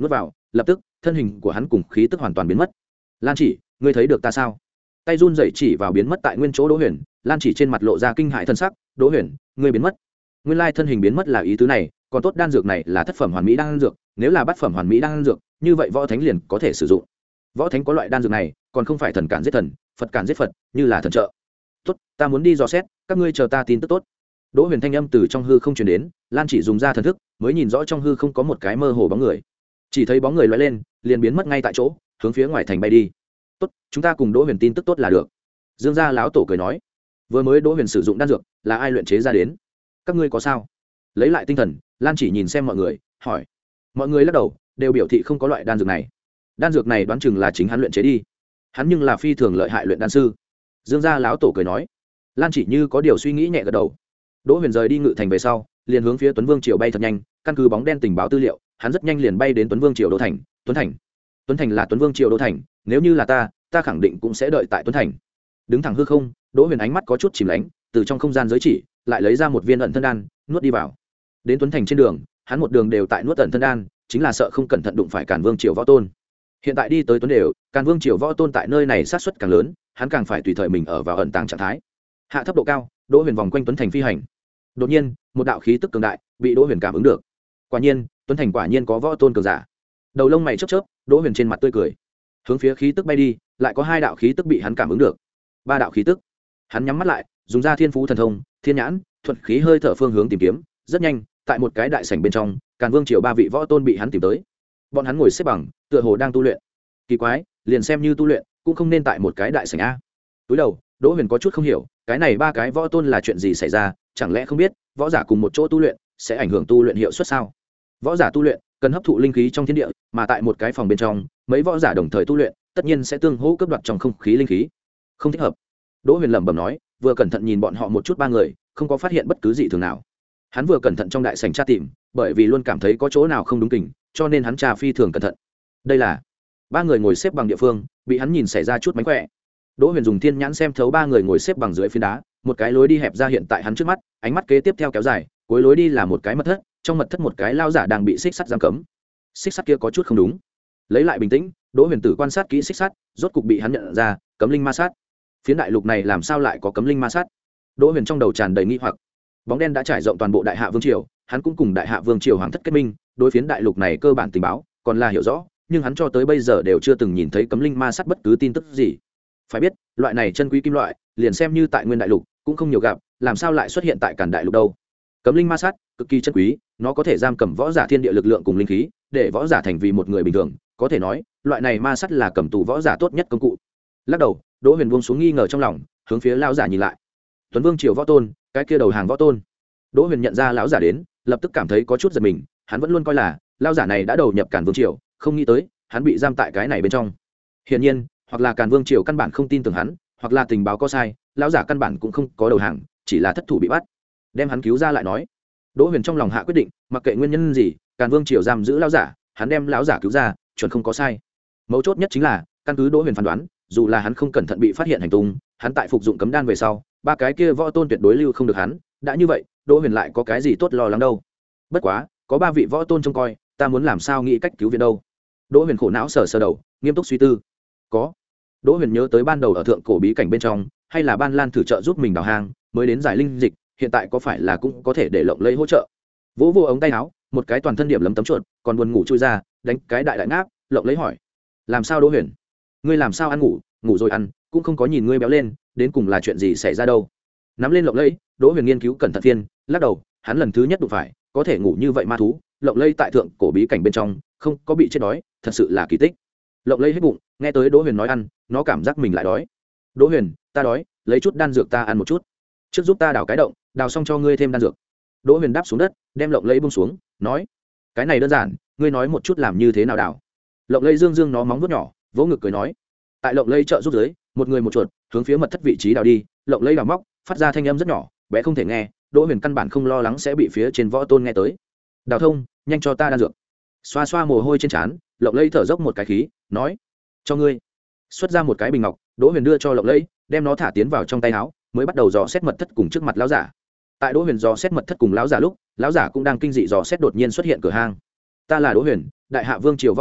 lập tức thân hình của hắn cùng khí tức hoàn toàn biến mất. Lan Chỉ, ngươi thấy được ta sao? Tay run rẩy chỉ vào biến mất tại nguyên chỗ Đỗ Huyền. Lan Chỉ trên mặt lộ ra kinh hãi thân sắc. Đỗ Huyền, ngươi biến mất. Nguyên lai thân hình biến mất là ý tứ này, còn tốt đan dược này là thất phẩm hoàn mỹ đan dược, nếu là bát phẩm hoàn mỹ đan dược, như vậy võ thánh liền có thể sử dụng. Võ thánh có loại đan dược này, còn không phải thần cản giết thần, Phật cản giết Phật, như là thần trợ. Tốt, ta muốn đi dò xét, các ngươi chờ ta tin tức tốt. Đỗ Huyền thanh âm từ trong hư không truyền đến, Lan Chỉ dùng ra thần thức, mới nhìn rõ trong hư không có một cái mơ hồ bóng người. Chỉ thấy bóng người lóe lên, liền biến mất ngay tại chỗ, hướng phía ngoài thành bay đi. Tốt, chúng ta cùng Đỗ Huyền tin tức tốt là được. Dương gia lão tổ cười nói, vừa mới Đỗ Huyền sử dụng đan dược, là ai luyện chế ra đến? Các ngươi có sao? Lấy lại tinh thần, Lan Chỉ nhìn xem mọi người, hỏi. Mọi người lắc đầu, đều biểu thị không có loại đan dược này. Đan dược này đoán chừng là chính hắn luyện chế đi. Hắn nhưng là phi thường lợi hại luyện đan sư. Dương gia lão tổ cười nói. Lan Chỉ như có điều suy nghĩ nhẹ gật đầu. Đỗ Huyền rời đi ngự thành về sau, liền hướng phía Tuấn Vương triều bay thật nhanh, căn cứ bóng đen tình báo tư liệu, hắn rất nhanh liền bay đến Tuấn Vương triều đô thành. Tuấn thành. Tuấn thành là Tuấn Vương triều đô thành, nếu như là ta, ta khẳng định cũng sẽ đợi tại Tuấn thành. Đứng thẳng hư không, Đỗ Huyền ánh mắt có chút chìm lánh, từ trong không gian giới chỉ, lại lấy ra một viên ẩn thân đan, nuốt đi vào. Đến Tuấn thành trên đường, hắn một đường đều tại nuốt ẩn thân đan, chính là sợ không cẩn thận đụng phải Càn Vương triều võ tôn. Hiện tại đi tới Tuấn đều, Càn Vương triều võ tôn tại nơi này sát suất càng lớn, hắn càng phải tùy thời mình ở vào ẩn tàng trạng thái. Hạ thấp độ cao, Đỗ Huyền vòng quanh Tuấn thành phi hành. Đột nhiên, một đạo khí tức cường đại bị Đỗ Huyền cảm ứng được. Quả nhiên, Tuấn thành quả nhiên có võ tôn cường giả. Đầu lông mày chớp chớp, Đỗ Huyền trên mặt tươi cười. Hướng phía khí tức bay đi, lại có hai đạo khí tức bị hắn cảm ứng được. Ba đạo khí tức. Hắn nhắm mắt lại, dùng ra Thiên Phú thần thông, Thiên nhãn, thuận khí hơi thở phương hướng tìm kiếm, rất nhanh, tại một cái đại sảnh bên trong, Càn Vương triều ba vị võ tôn bị hắn tìm tới. Bọn hắn ngồi xếp bằng, tựa hồ đang tu luyện. Kỳ quái, liền xem như tu luyện, cũng không nên tại một cái đại sảnh a. Túi đầu, Đỗ Huyền có chút không hiểu, cái này ba cái võ tôn là chuyện gì xảy ra, chẳng lẽ không biết, võ giả cùng một chỗ tu luyện sẽ ảnh hưởng tu luyện hiệu suất sao? Võ giả tu luyện cần hấp thụ linh khí trong thiên địa, mà tại một cái phòng bên trong, mấy võ giả đồng thời tu luyện, tất nhiên sẽ tương hỗ cướp đoạt trong không khí linh khí. Không thích hợp. Đỗ Huyền lẩm bẩm nói, vừa cẩn thận nhìn bọn họ một chút ba người, không có phát hiện bất cứ gì thường nào. Hắn vừa cẩn thận trong đại sảnh tra tìm, bởi vì luôn cảm thấy có chỗ nào không đúng kình, cho nên hắn tra phi thường cẩn thận. Đây là ba người ngồi xếp bằng địa phương, bị hắn nhìn xảy ra chút mánh khỏe. Đỗ Huyền dùng thiên nhãn xem thấu ba người ngồi xếp bằng dưới phiến đá, một cái lối đi hẹp ra hiện tại hắn trước mắt, ánh mắt kế tiếp theo kéo dài, cuối lối đi là một cái mật thất, trong mật thất một cái lao giả đang bị xích sắt giam cấm. Xích sắt kia có chút không đúng. Lấy lại bình tĩnh, Đỗ Huyền tử quan sát kỹ xích sắt, rốt cục bị hắn nhận ra, cấm linh ma sát. Phiến đại lục này làm sao lại có cấm linh ma sát? Đỗ Huyền trong đầu tràn đầy nghi hoặc. Bóng đen đã trải rộng toàn bộ Đại Hạ Vương triều, hắn cũng cùng Đại Hạ Vương triều hoàng thất kết minh, đối phiến đại lục này cơ bản tình báo còn là hiểu rõ, nhưng hắn cho tới bây giờ đều chưa từng nhìn thấy cấm linh ma sát bất cứ tin tức gì. Phải biết, loại này chân quý kim loại, liền xem như tại Nguyên đại lục cũng không nhiều gặp, làm sao lại xuất hiện tại Càn đại lục đâu? Cấm linh ma sát cực kỳ chân quý, nó có thể giam cầm võ giả thiên địa lực lượng cùng linh khí, để võ giả thành vì một người bình thường, có thể nói, loại này ma sát là cầm tù võ giả tốt nhất công cụ. Lắc đầu, Đỗ Huyền buông xuống nghi ngờ trong lòng, hướng phía lão giả nhìn lại. Tuấn Vương triều võ tôn, cái kia đầu hàng võ tôn. Đỗ Huyền nhận ra lão giả đến, lập tức cảm thấy có chút giật mình, hắn vẫn luôn coi là lão giả này đã đầu nhập Càn Vương triều, không nghĩ tới, hắn bị giam tại cái này bên trong. Hiển nhiên, hoặc là Càn Vương triều căn bản không tin tưởng hắn, hoặc là tình báo có sai, lão giả căn bản cũng không có đầu hàng, chỉ là thất thủ bị bắt. Đem hắn cứu ra lại nói. Đỗ Huyền trong lòng hạ quyết định, mặc kệ nguyên nhân gì, Càn Vương triều giam giữ lão giả, hắn đem lão giả cứu ra, chuẩn không có sai. Mấu chốt nhất chính là, căn cứ Đỗ Huyền phán đoán, dù là hắn không cẩn thận bị phát hiện hành tung, hắn tại phục dụng cấm đan về sau, ba cái kia võ tôn tuyệt đối lưu không được hắn, đã như vậy, Đỗ Huyền lại có cái gì tốt lo lắng đâu. Bất quá, có ba vị võ tôn trông coi, ta muốn làm sao nghĩ cách cứu viện đâu. Đỗ Huyền khổ não sờ sờ đầu, nghiêm túc suy tư. Có. Đỗ Huyền nhớ tới ban đầu ở thượng cổ bí cảnh bên trong, hay là Ban Lan thử trợ giúp mình đào hang, mới đến giải linh dịch, hiện tại có phải là cũng có thể để Lộng Lẫy hỗ trợ. Vỗ vô ống tay áo, một cái toàn thân điểm lấm tấm chuột, còn buồn ngủ chui ra, đánh cái đại đại ngáp, Lộng Lẫy hỏi: "Làm sao Đỗ Huyền? Ngươi làm sao ăn ngủ, ngủ rồi ăn, cũng không có nhìn ngươi béo lên, đến cùng là chuyện gì xảy ra đâu?" Nắm lên Lộng Lẫy, Đỗ Huyền nghiên cứu cẩn thận phiên, lắc đầu, hắn lần thứ nhất đụng phải, có thể ngủ như vậy ma thú, Lộng Lẫy tại thượng cổ bí cảnh bên trong, không có bị chết đói, thật sự là kỳ tích. Lộng Lẫy hết bụng, nghe tới Đỗ Huyền nói ăn, nó cảm giác mình lại đói. "Đỗ Huyền, ta đói, lấy chút đan dược ta ăn một chút. Trước giúp ta đào cái động, đào xong cho ngươi thêm đan dược." Đỗ Huyền đáp xuống đất, đem Lộng Lẫy buông xuống, nói: "Cái này đơn giản, ngươi nói một chút làm như thế nào đào." Lộng Lẫy dương dương nó móng vuốt nhỏ, vỗ ngực cười nói. Tại Lộng Lẫy trợ giúp dưới, một người một chuột, hướng phía mật thất vị trí đào đi, Lộng Lẫy đào móc, phát ra thanh âm rất nhỏ, bé không thể nghe, Đỗ Huyền căn bản không lo lắng sẽ bị phía trên võ tôn nghe tới. "Đào thông, nhanh cho ta đan dược." Xoa xoa mồ hôi trên trán, Lộng Lẫy thở dốc một cái khí, nói: "Cho ngươi." Xuất ra một cái bình ngọc, Đỗ Huyền đưa cho Lộng Lẫy, đem nó thả tiến vào trong tay áo, mới bắt đầu dò xét mật thất cùng trước mặt lão giả. Tại Đỗ Huyền dò xét mật thất cùng lão giả lúc, lão giả cũng đang kinh dị dò xét đột nhiên xuất hiện cửa hang. "Ta là Đỗ Huyền, Đại Hạ Vương triều võ tôn,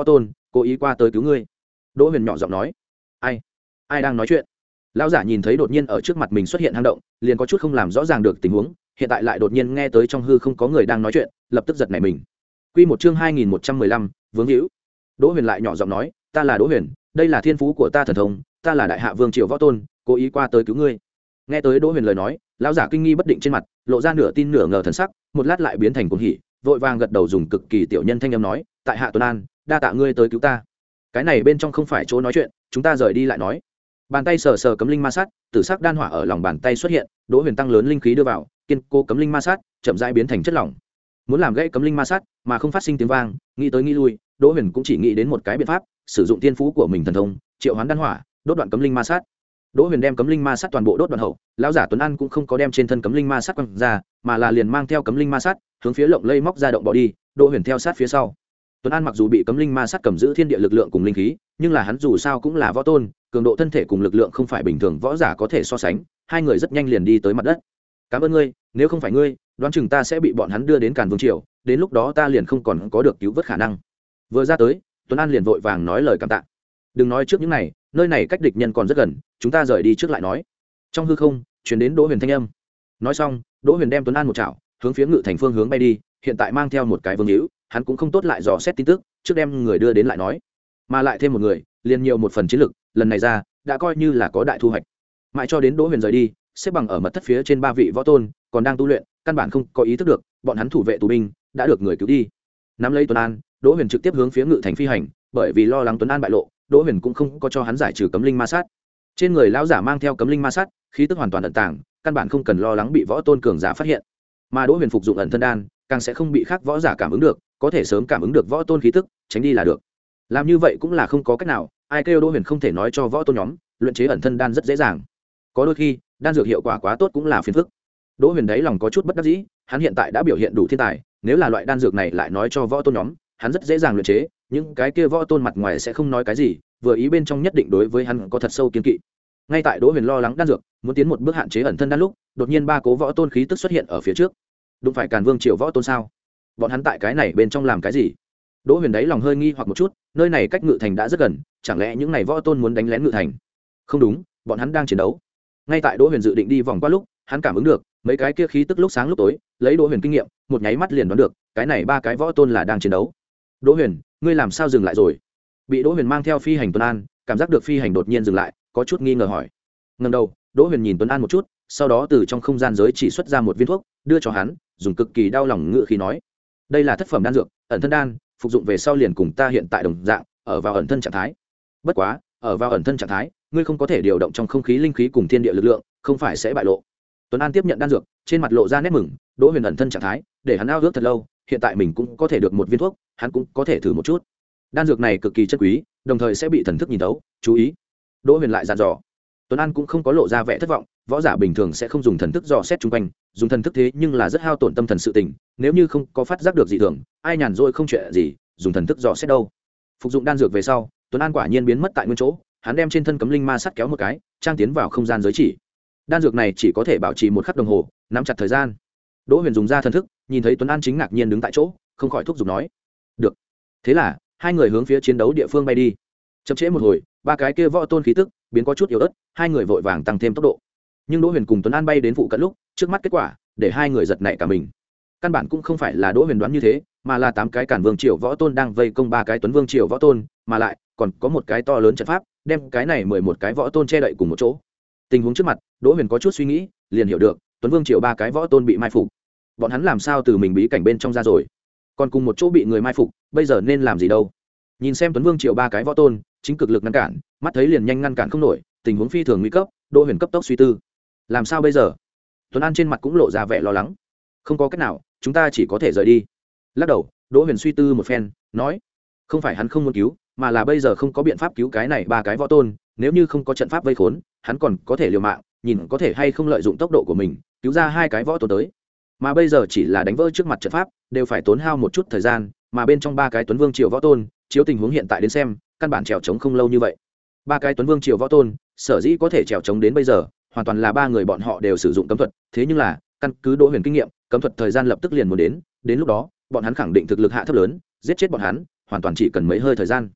cố ý qua tới cứu ngươi. Đỗ Huyền nhỏ giọng nói. Ai? Ai đang nói chuyện? Lão giả nhìn thấy đột nhiên ở trước mặt mình xuất hiện hang động, liền có chút không làm rõ ràng được tình huống, hiện tại lại đột nhiên nghe tới trong hư không có người đang nói chuyện, lập tức giật nảy mình. Quy một chương hai nghìn một trăm mười lăm, vướng hữu. Đỗ Huyền lại nhỏ giọng nói, ta là Đỗ Huyền, đây là thiên phú của ta thần thông, ta là đại hạ vương triều võ tôn, cố ý qua tới cứu ngươi. Nghe tới Đỗ Huyền lời nói, lão giả kinh nghi bất định trên mặt, lộ ra nửa tin nửa ngờ thần sắc, một lát lại biến thành cuồng hỉ, vội vàng gật đầu dùng cực kỳ tiểu nhân thanh âm nói, tại hạ Tuấn An, đa tạ ngươi tới cứu ta. Cái này bên trong không phải chỗ nói chuyện, chúng ta rời đi lại nói. Bàn tay sờ sờ cấm linh ma sát, tử sắc đan hỏa ở lòng bàn tay xuất hiện, Đỗ Huyền tăng lớn linh khí đưa vào, kiên cố cấm linh ma sát chậm rãi biến thành chất lỏng. Muốn làm gãy cấm linh ma sát mà không phát sinh tiếng vang, nghĩ tới nghĩ lui, Đỗ Huyền cũng chỉ nghĩ đến một cái biện pháp, sử dụng tiên phú của mình thần thông, triệu hoán đan hỏa, đốt đoạn cấm linh ma sát. Đỗ Huyền đem cấm linh ma sát toàn bộ đốt đoạn hậu, lão giả Tuấn An cũng không có đem trên thân cấm linh ma sát quăng ra, mà là liền mang theo cấm linh ma sát, hướng phía lộng lây móc ra động bỏ đi, Đỗ Huyền theo sát phía sau. Tuấn An mặc dù bị cấm linh ma sát cầm giữ thiên địa lực lượng cùng linh khí, nhưng là hắn dù sao cũng là võ tôn, cường độ thân thể cùng lực lượng không phải bình thường võ giả có thể so sánh, hai người rất nhanh liền đi tới mặt đất. Cảm ơn ngươi, nếu không phải ngươi, đoán chừng ta sẽ bị bọn hắn đưa đến Càn Vương triều, đến lúc đó ta liền không còn có được cứu vớt khả năng. Vừa ra tới, Tuấn An liền vội vàng nói lời cảm tạ. Đừng nói trước những này, nơi này cách địch nhân còn rất gần, chúng ta rời đi trước lại nói. Trong hư không, truyền đến Đỗ Huyền thanh âm. Nói xong, Đỗ Huyền đem Tuấn An một chảo, hướng phía Ngự Thành phương hướng bay đi, hiện tại mang theo một cái vương hữu, hắn cũng không tốt lại dò xét tin tức, trước đem người đưa đến lại nói. Mà lại thêm một người, liền nhiều một phần chiến lực, lần này ra, đã coi như là có đại thu hoạch. Mãi cho đến Đỗ Huyền rời đi, xếp bằng ở mật thất phía trên ba vị võ tôn, còn đang tu luyện, căn bản không có ý thức được, bọn hắn thủ vệ tù binh đã được người cứu đi. Nắm lấy Tuấn An, Đỗ Huyền trực tiếp hướng phía Ngự Thành phi hành, bởi vì lo lắng Tuấn An bại lộ, Đỗ Huyền cũng không có cho hắn giải trừ cấm linh ma sát. Trên người lão giả mang theo cấm linh ma sát, khí tức hoàn toàn ẩn tàng, căn bản không cần lo lắng bị võ tôn cường giả phát hiện. Mà Đỗ Huyền phục dụng ẩn thân đan, càng sẽ không bị khác võ giả cảm ứng được, có thể sớm cảm ứng được võ tôn khí tức, tránh đi là được. Làm như vậy cũng là không có cách nào, ai kêu Đỗ Huyền không thể nói cho võ tôn nhóm, luyện chế ẩn thân đan rất dễ dàng. Có đôi khi, đan dược hiệu quả quá tốt cũng là phiền phức. Đỗ Huyền đấy lòng có chút bất đắc dĩ, hắn hiện tại đã biểu hiện đủ thiên tài, nếu là loại đan dược này lại nói cho võ tôn nhóm, hắn rất dễ dàng luyện chế, những cái kia võ tôn mặt ngoài sẽ không nói cái gì, vừa ý bên trong nhất định đối với hắn có thật sâu kiên kỵ. Ngay tại Đỗ Huyền lo lắng đan dược, muốn tiến một bước hạn chế ẩn thân đan lúc, đột nhiên ba cố võ tôn khí tức xuất hiện ở phía trước. Đúng phải Càn Vương triều võ tôn sao? Bọn hắn tại cái này bên trong làm cái gì? Đỗ Huyền đấy lòng hơi nghi hoặc một chút, nơi này cách Ngự Thành đã rất gần, chẳng lẽ những này võ tôn muốn đánh lén Ngự Thành? Không đúng, bọn hắn đang chiến đấu. Ngay tại Đỗ Huyền dự định đi vòng qua lúc, hắn cảm ứng được mấy cái kia khí tức lúc sáng lúc tối, lấy Đỗ Huyền kinh nghiệm, một nháy mắt liền đoán được, cái này ba cái võ tôn là đang chiến đấu. Đỗ Huyền, ngươi làm sao dừng lại rồi? Bị Đỗ Huyền mang theo phi hành Tuấn An, cảm giác được phi hành đột nhiên dừng lại, có chút nghi ngờ hỏi. Ngẩng đầu, Đỗ Huyền nhìn Tuấn An một chút, sau đó từ trong không gian giới chỉ xuất ra một viên thuốc, đưa cho hắn, dùng cực kỳ đau lòng ngựa khí nói: "Đây là thất phẩm đan dược, ẩn thân đan, phục dụng về sau liền cùng ta hiện tại đồng dạng, ở vào ẩn thân trạng thái. Bất quá, ở vào ẩn thân trạng thái, ngươi không có thể điều động trong không khí linh khí cùng thiên địa lực lượng, không phải sẽ bại lộ." Tuấn An tiếp nhận đan dược, trên mặt lộ ra nét mừng, Đỗ Huyền ẩn thân trạng thái, để hắn ao ước thật lâu, hiện tại mình cũng có thể được một viên thuốc, hắn cũng có thể thử một chút. Đan dược này cực kỳ chất quý, đồng thời sẽ bị thần thức nhìn thấu, chú ý. Đỗ Huyền lại dặn dò. Tuấn An cũng không có lộ ra vẻ thất vọng, võ giả bình thường sẽ không dùng thần thức dò xét xung quanh, dùng thần thức thế nhưng là rất hao tổn tâm thần sự tình, nếu như không có phát giác được dị thường, ai nhàn rỗi không chuyện gì, dùng thần thức dò xét đâu. Phục dụng đan dược về sau, Tuấn An quả nhiên biến mất tại nguyên chỗ, hắn đem trên thân cấm linh ma sắt kéo một cái, trang tiến vào không gian giới chỉ. Đan dược này chỉ có thể bảo trì một khắc đồng hồ, nắm chặt thời gian. Đỗ Huyền dùng ra thần thức, nhìn thấy Tuấn An chính ngạc nhiên đứng tại chỗ, không khỏi thúc giục nói: "Được." Thế là, hai người hướng phía chiến đấu địa phương bay đi. Chậm trễ một hồi, ba cái kia võ tôn khí tức biến có chút yếu ớt, hai người vội vàng tăng thêm tốc độ. Nhưng Đỗ Huyền cùng Tuấn An bay đến phụ cận lúc, trước mắt kết quả để hai người giật nảy cả mình. Căn bản cũng không phải là Đỗ Huyền đoán như thế, mà là tám cái Càn Vương triều võ tôn đang vây công ba cái Tuấn Vương triều võ tôn, mà lại còn có một cái to lớn trận pháp, đem cái này mười một cái võ tôn che đậy cùng một chỗ. Tình huống trước mặt, Đỗ Huyền có chút suy nghĩ, liền hiểu được, Tuấn Vương triều ba cái võ tôn bị mai phục. Bọn hắn làm sao từ mình bí cảnh bên trong ra rồi? Còn cùng một chỗ bị người mai phục, bây giờ nên làm gì đâu? Nhìn xem Tuấn Vương triệu ba cái võ tôn chính cực lực ngăn cản, mắt thấy liền nhanh ngăn cản không nổi, tình huống phi thường nguy cấp. Đỗ Huyền cấp tốc suy tư, làm sao bây giờ? Tuấn An trên mặt cũng lộ ra vẻ lo lắng. Không có cách nào, chúng ta chỉ có thể rời đi. Lắc đầu, Đỗ Huyền suy tư một phen, nói: không phải hắn không muốn cứu, mà là bây giờ không có biện pháp cứu cái này ba cái võ tôn, nếu như không có trận pháp vây khốn, hắn còn có thể liều mạng, nhìn có thể hay không lợi dụng tốc độ của mình cứu ra hai cái võ tôn tới. Mà bây giờ chỉ là đánh vỡ trước mặt trận pháp, đều phải tốn hao một chút thời gian, mà bên trong ba cái Tuấn Vương triều võ tôn, chiếu tình huống hiện tại đến xem, căn bản trèo trống không lâu như vậy. Ba cái Tuấn Vương triều võ tôn, sở dĩ có thể trèo trống đến bây giờ, hoàn toàn là ba người bọn họ đều sử dụng cấm thuật, thế nhưng là, căn cứ Đỗ Huyền kinh nghiệm, cấm thuật thời gian lập tức liền muốn đến, đến lúc đó, bọn hắn khẳng định thực lực hạ thấp lớn, giết chết bọn hắn, hoàn toàn chỉ cần mấy hơi thời gian.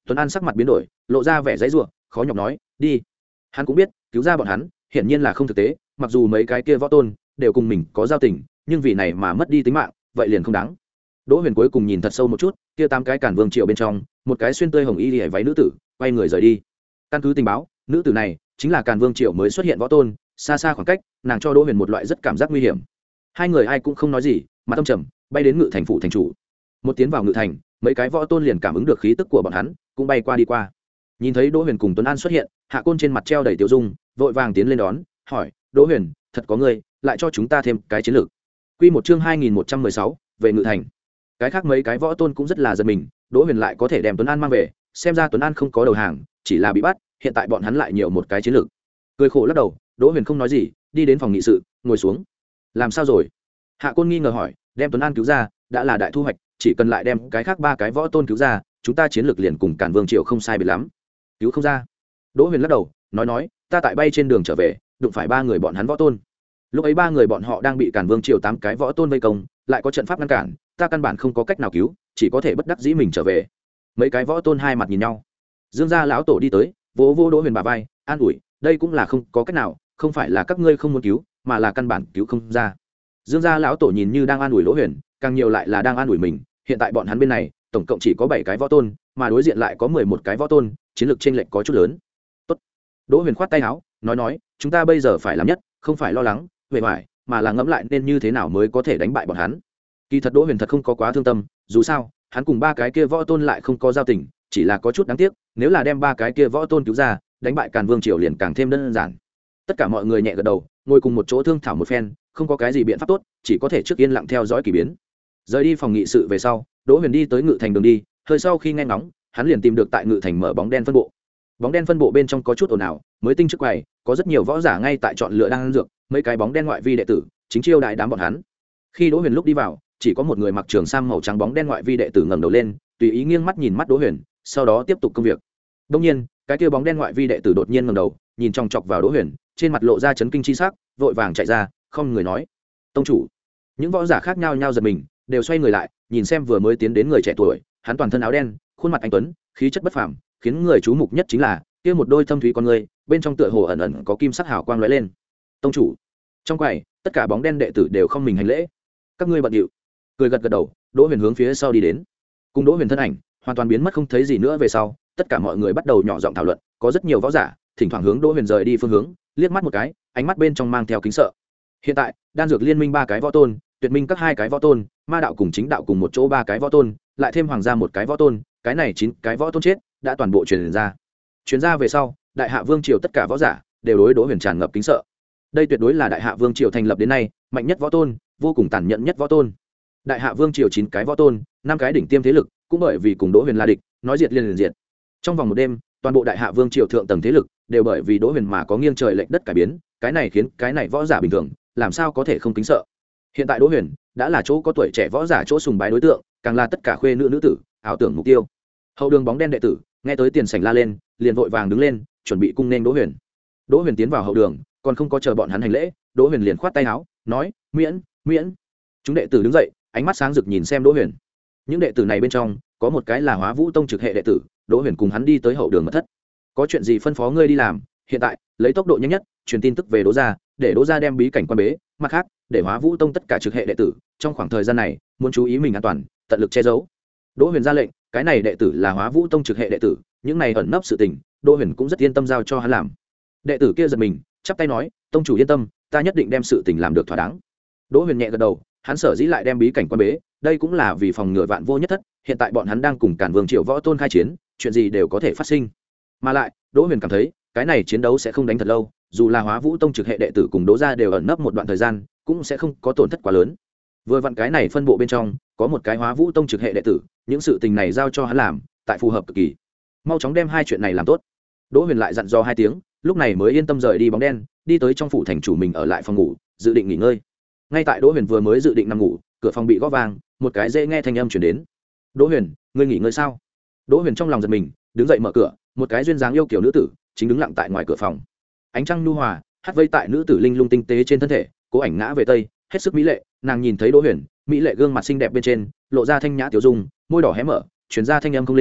Tuấn An sắc mặt biến đổi, lộ ra vẻ dãy rủa, khó nhọc nói, đi. Hắn cũng biết, cứu ra bọn hắn, hiển nhiên là không thực tế, mặc dù mấy cái kia võ tôn đều cùng mình có giao tình, nhưng vì này mà mất đi tính mạng, vậy liền không đáng. Đỗ Huyền cuối cùng nhìn thật sâu một chút, kia tám cái Càn Vương Triều bên trong, một cái xuyên tươi hồng y liễu váy nữ tử, quay người rời đi. Căn cứ tình báo, nữ tử này chính là Càn Vương Triều mới xuất hiện võ tôn, xa xa khoảng cách, nàng cho Đỗ Huyền một loại rất cảm giác nguy hiểm. Hai người ai cũng không nói gì, mà tâm trầm, bay đến Ngự Thành phủ thành chủ. Một tiến vào Ngự Thành, mấy cái võ tôn liền cảm ứng được khí tức của bọn hắn, cũng bay qua đi qua. Nhìn thấy Đỗ Huyền cùng Tuấn An xuất hiện, Hạ Côn trên mặt treo đầy tiêu dung, vội vàng tiến lên đón, hỏi: "Đỗ Huyền, thật có ngươi, lại cho chúng ta thêm cái chiến lược." Quy một chương hai nghìn một trăm mười sáu, về Ngự Thành. Cái khác mấy cái võ tôn cũng rất là giật mình, Đỗ Huyền lại có thể đem Tuấn An mang về, xem ra Tuấn An không có đầu hàng, chỉ là bị bắt, hiện tại bọn hắn lại nhiều một cái chiến lược. Cười khổ lắc đầu, Đỗ Huyền không nói gì, đi đến phòng nghị sự, ngồi xuống. "Làm sao rồi?" Hạ Côn nghi ngờ hỏi, đem Tuấn An cứu ra, đã là đại thu hoạch, chỉ cần lại đem cái khác ba cái võ tôn cứu ra, chúng ta chiến lược liền cùng Càn Vương Triều không sai biệt lắm. Cứu không ra. Đỗ Huyền lắc đầu, nói nói, ta tại bay trên đường trở về, đụng phải ba người bọn hắn võ tôn. Lúc ấy ba người bọn họ đang bị Càn Vương Triều tám cái võ tôn vây công, lại có trận pháp ngăn cản, ta căn bản không có cách nào cứu, chỉ có thể bất đắc dĩ mình trở về. Mấy cái võ tôn hai mặt nhìn nhau. Dương gia lão tổ đi tới, vỗ vỗ Đỗ Huyền bả vai, an ủi, đây cũng là không có cách nào, không phải là các ngươi không muốn cứu, mà là căn bản cứu không ra. Dương gia lão tổ nhìn như đang an ủi Đỗ Huyền, càng nhiều lại là đang an ủi mình, hiện tại bọn hắn bên này tổng cộng chỉ có bảy cái võ tôn, mà đối diện lại có mười một cái võ tôn, chiến lược chênh lệch có chút lớn. Tốt. Đỗ Huyền khoát tay áo, nói nói, chúng ta bây giờ phải làm nhất, không phải lo lắng, về vải, mà là ngẫm lại nên như thế nào mới có thể đánh bại bọn hắn. Kỳ thật Đỗ Huyền thật không có quá thương tâm, dù sao, hắn cùng ba cái kia võ tôn lại không có giao tình, chỉ là có chút đáng tiếc, nếu là đem ba cái kia võ tôn cứu ra, đánh bại Càn Vương Triều liền càng thêm đơn giản. Tất cả mọi người nhẹ gật đầu, ngồi cùng một chỗ thương thảo một phen, không có cái gì biện pháp tốt, chỉ có thể trước yên lặng theo dõi kỳ biến. Rời đi phòng nghị sự về sau, Đỗ Huyền đi tới Ngự Thành đường đi, hơi sau khi nghe ngóng, hắn liền tìm được tại Ngự Thành mở bóng đen phân bộ. Bóng đen phân bộ bên trong có chút ồn ào, mới tinh trước quầy, có rất nhiều võ giả ngay tại chọn lựa đang ăn dược, mấy cái bóng đen ngoại vi đệ tử, chính chiêu đại đám bọn hắn. Khi Đỗ Huyền lúc đi vào, chỉ có một người mặc trường sam màu trắng bóng đen ngoại vi đệ tử ngẩng đầu lên, tùy ý nghiêng mắt nhìn mắt Đỗ Huyền, sau đó tiếp tục công việc. Đương nhiên, cái kia bóng đen ngoại vi đệ tử đột nhiên ngẩng đầu, nhìn chòng chọc vào Đỗ Huyền, trên mặt lộ ra chấn kinh chi sắc, vội vàng chạy ra, không người nói: "Tông chủ." Những võ giả khác nhau nhau giật mình, đều xoay người lại, nhìn xem vừa mới tiến đến người trẻ tuổi, hắn toàn thân áo đen, khuôn mặt anh tuấn, khí chất bất phàm, khiến người chú mục nhất chính là kia một đôi thâm thúy con người, bên trong tựa hồ ẩn ẩn có kim sắc hào quang lóe lên. "Tông chủ." Trong quầy, tất cả bóng đen đệ tử đều không mình hành lễ. "Các ngươi bận điệu." Cười gật gật đầu, Đỗ Huyền hướng phía sau đi đến. Cùng Đỗ Huyền thân ảnh hoàn toàn biến mất không thấy gì nữa về sau, tất cả mọi người bắt đầu nhỏ giọng thảo luận, có rất nhiều võ giả thỉnh thoảng hướng Đỗ Huyền rời đi phương hướng, liếc mắt một cái, ánh mắt bên trong mang theo kính sợ. Hiện tại, đan dược liên minh ba cái võ tôn, tuyệt minh các hai cái võ tôn, ma đạo cùng chính đạo cùng một chỗ ba cái võ tôn, lại thêm hoàng gia một cái võ tôn, cái này chín cái võ tôn chết, đã toàn bộ truyền ra. Truyền ra về sau, Đại Hạ Vương triều tất cả võ giả đều đối Đỗ Huyền tràn ngập kính sợ. Đây tuyệt đối là Đại Hạ Vương triều thành lập đến nay mạnh nhất võ tôn, vô cùng tàn nhẫn nhất võ tôn. Đại Hạ Vương triều chín cái võ tôn, năm cái đỉnh tiêm thế lực, cũng bởi vì cùng Đỗ Huyền là địch, nói diệt liền liền diệt. Trong vòng một đêm, toàn bộ Đại Hạ Vương triều thượng tầng thế lực đều bởi vì Đỗ Huyền mà có nghiêng trời lệch đất cải biến, cái này khiến cái này võ giả bình thường làm sao có thể không kính sợ. Hiện tại Đỗ Huyền đã là chỗ có tuổi trẻ võ giả chỗ sùng bái đối tượng, càng là tất cả khuê nữ nữ tử ảo tưởng mục tiêu. Hậu đường bóng đen đệ tử nghe tới tiền sảnh la lên, liền vội vàng đứng lên, chuẩn bị cung nên Đỗ Huyền. Đỗ Huyền tiến vào hậu đường, còn không có chờ bọn hắn hành lễ, Đỗ Huyền liền khoát tay áo, nói: "Miễn, miễn." Chúng đệ tử đứng dậy, ánh mắt sáng rực nhìn xem Đỗ Huyền. Những đệ tử này bên trong, có một cái là Hóa Vũ Tông trực hệ đệ tử, Đỗ Huyền cùng hắn đi tới hậu đường mật thất. "Có chuyện gì phân phó ngươi đi làm, hiện tại, lấy tốc độ nhanh nhất, truyền tin tức về Đỗ gia, để Đỗ gia đem bí cảnh quan bế, mặt khác, để Hóa Vũ Tông tất cả trực hệ đệ tử, trong khoảng thời gian này, muốn chú ý mình an toàn, tận lực che giấu." Đỗ Huyền ra lệnh, cái này đệ tử là Hóa Vũ Tông trực hệ đệ tử, những này ẩn nấp sự tình, Đỗ Huyền cũng rất yên tâm giao cho hắn làm. Đệ tử kia giật mình, chắp tay nói: "Tông chủ yên tâm, ta nhất định đem sự tình làm được thỏa đáng." Đỗ Huyền nhẹ gật đầu, hắn sở dĩ lại đem bí cảnh quan bế, đây cũng là vì phòng ngừa vạn vô nhất thất, hiện tại bọn hắn đang cùng Càn Vương triều võ tôn khai chiến, chuyện gì đều có thể phát sinh. Mà lại, Đỗ Huyền cảm thấy, cái này chiến đấu sẽ không đánh thật lâu, dù là Hóa Vũ Tông trực hệ đệ tử cùng Đỗ gia đều ẩn nấp một đoạn thời gian, cũng sẽ không có tổn thất quá lớn. Vừa vặn cái này phân bộ bên trong, có một cái Hóa Vũ Tông trực hệ đệ tử, những sự tình này giao cho hắn làm, tại phù hợp cực kỳ. Mau chóng đem hai chuyện này làm tốt. Đỗ Huyền lại dặn dò hai tiếng, lúc này mới yên tâm rời đi bóng đen, đi tới trong phủ thành chủ mình ở lại phòng ngủ, dự định nghỉ ngơi. Ngay tại Đỗ Huyền vừa mới dự định nằm ngủ, cửa phòng bị gõ vang, một cái dễ nghe thanh âm truyền đến. "Đỗ Huyền, ngươi nghỉ ngơi sao?" Đỗ Huyền trong lòng giật mình, đứng dậy mở cửa, một cái duyên dáng yêu kiều nữ tử chính đứng lặng tại ngoài cửa phòng. Ánh trăng nhu hòa hắt vây tại nữ tử linh lung tinh tế trên thân thể, cố ảnh ngã về tây, hết sức mỹ lệ. Nàng nhìn thấy Đỗ Huyền, mỹ lệ gương mặt xinh đẹp bên trên lộ ra thanh nhã tiểu dung, môi đỏ hé mở, truyền ra thanh âm không linh,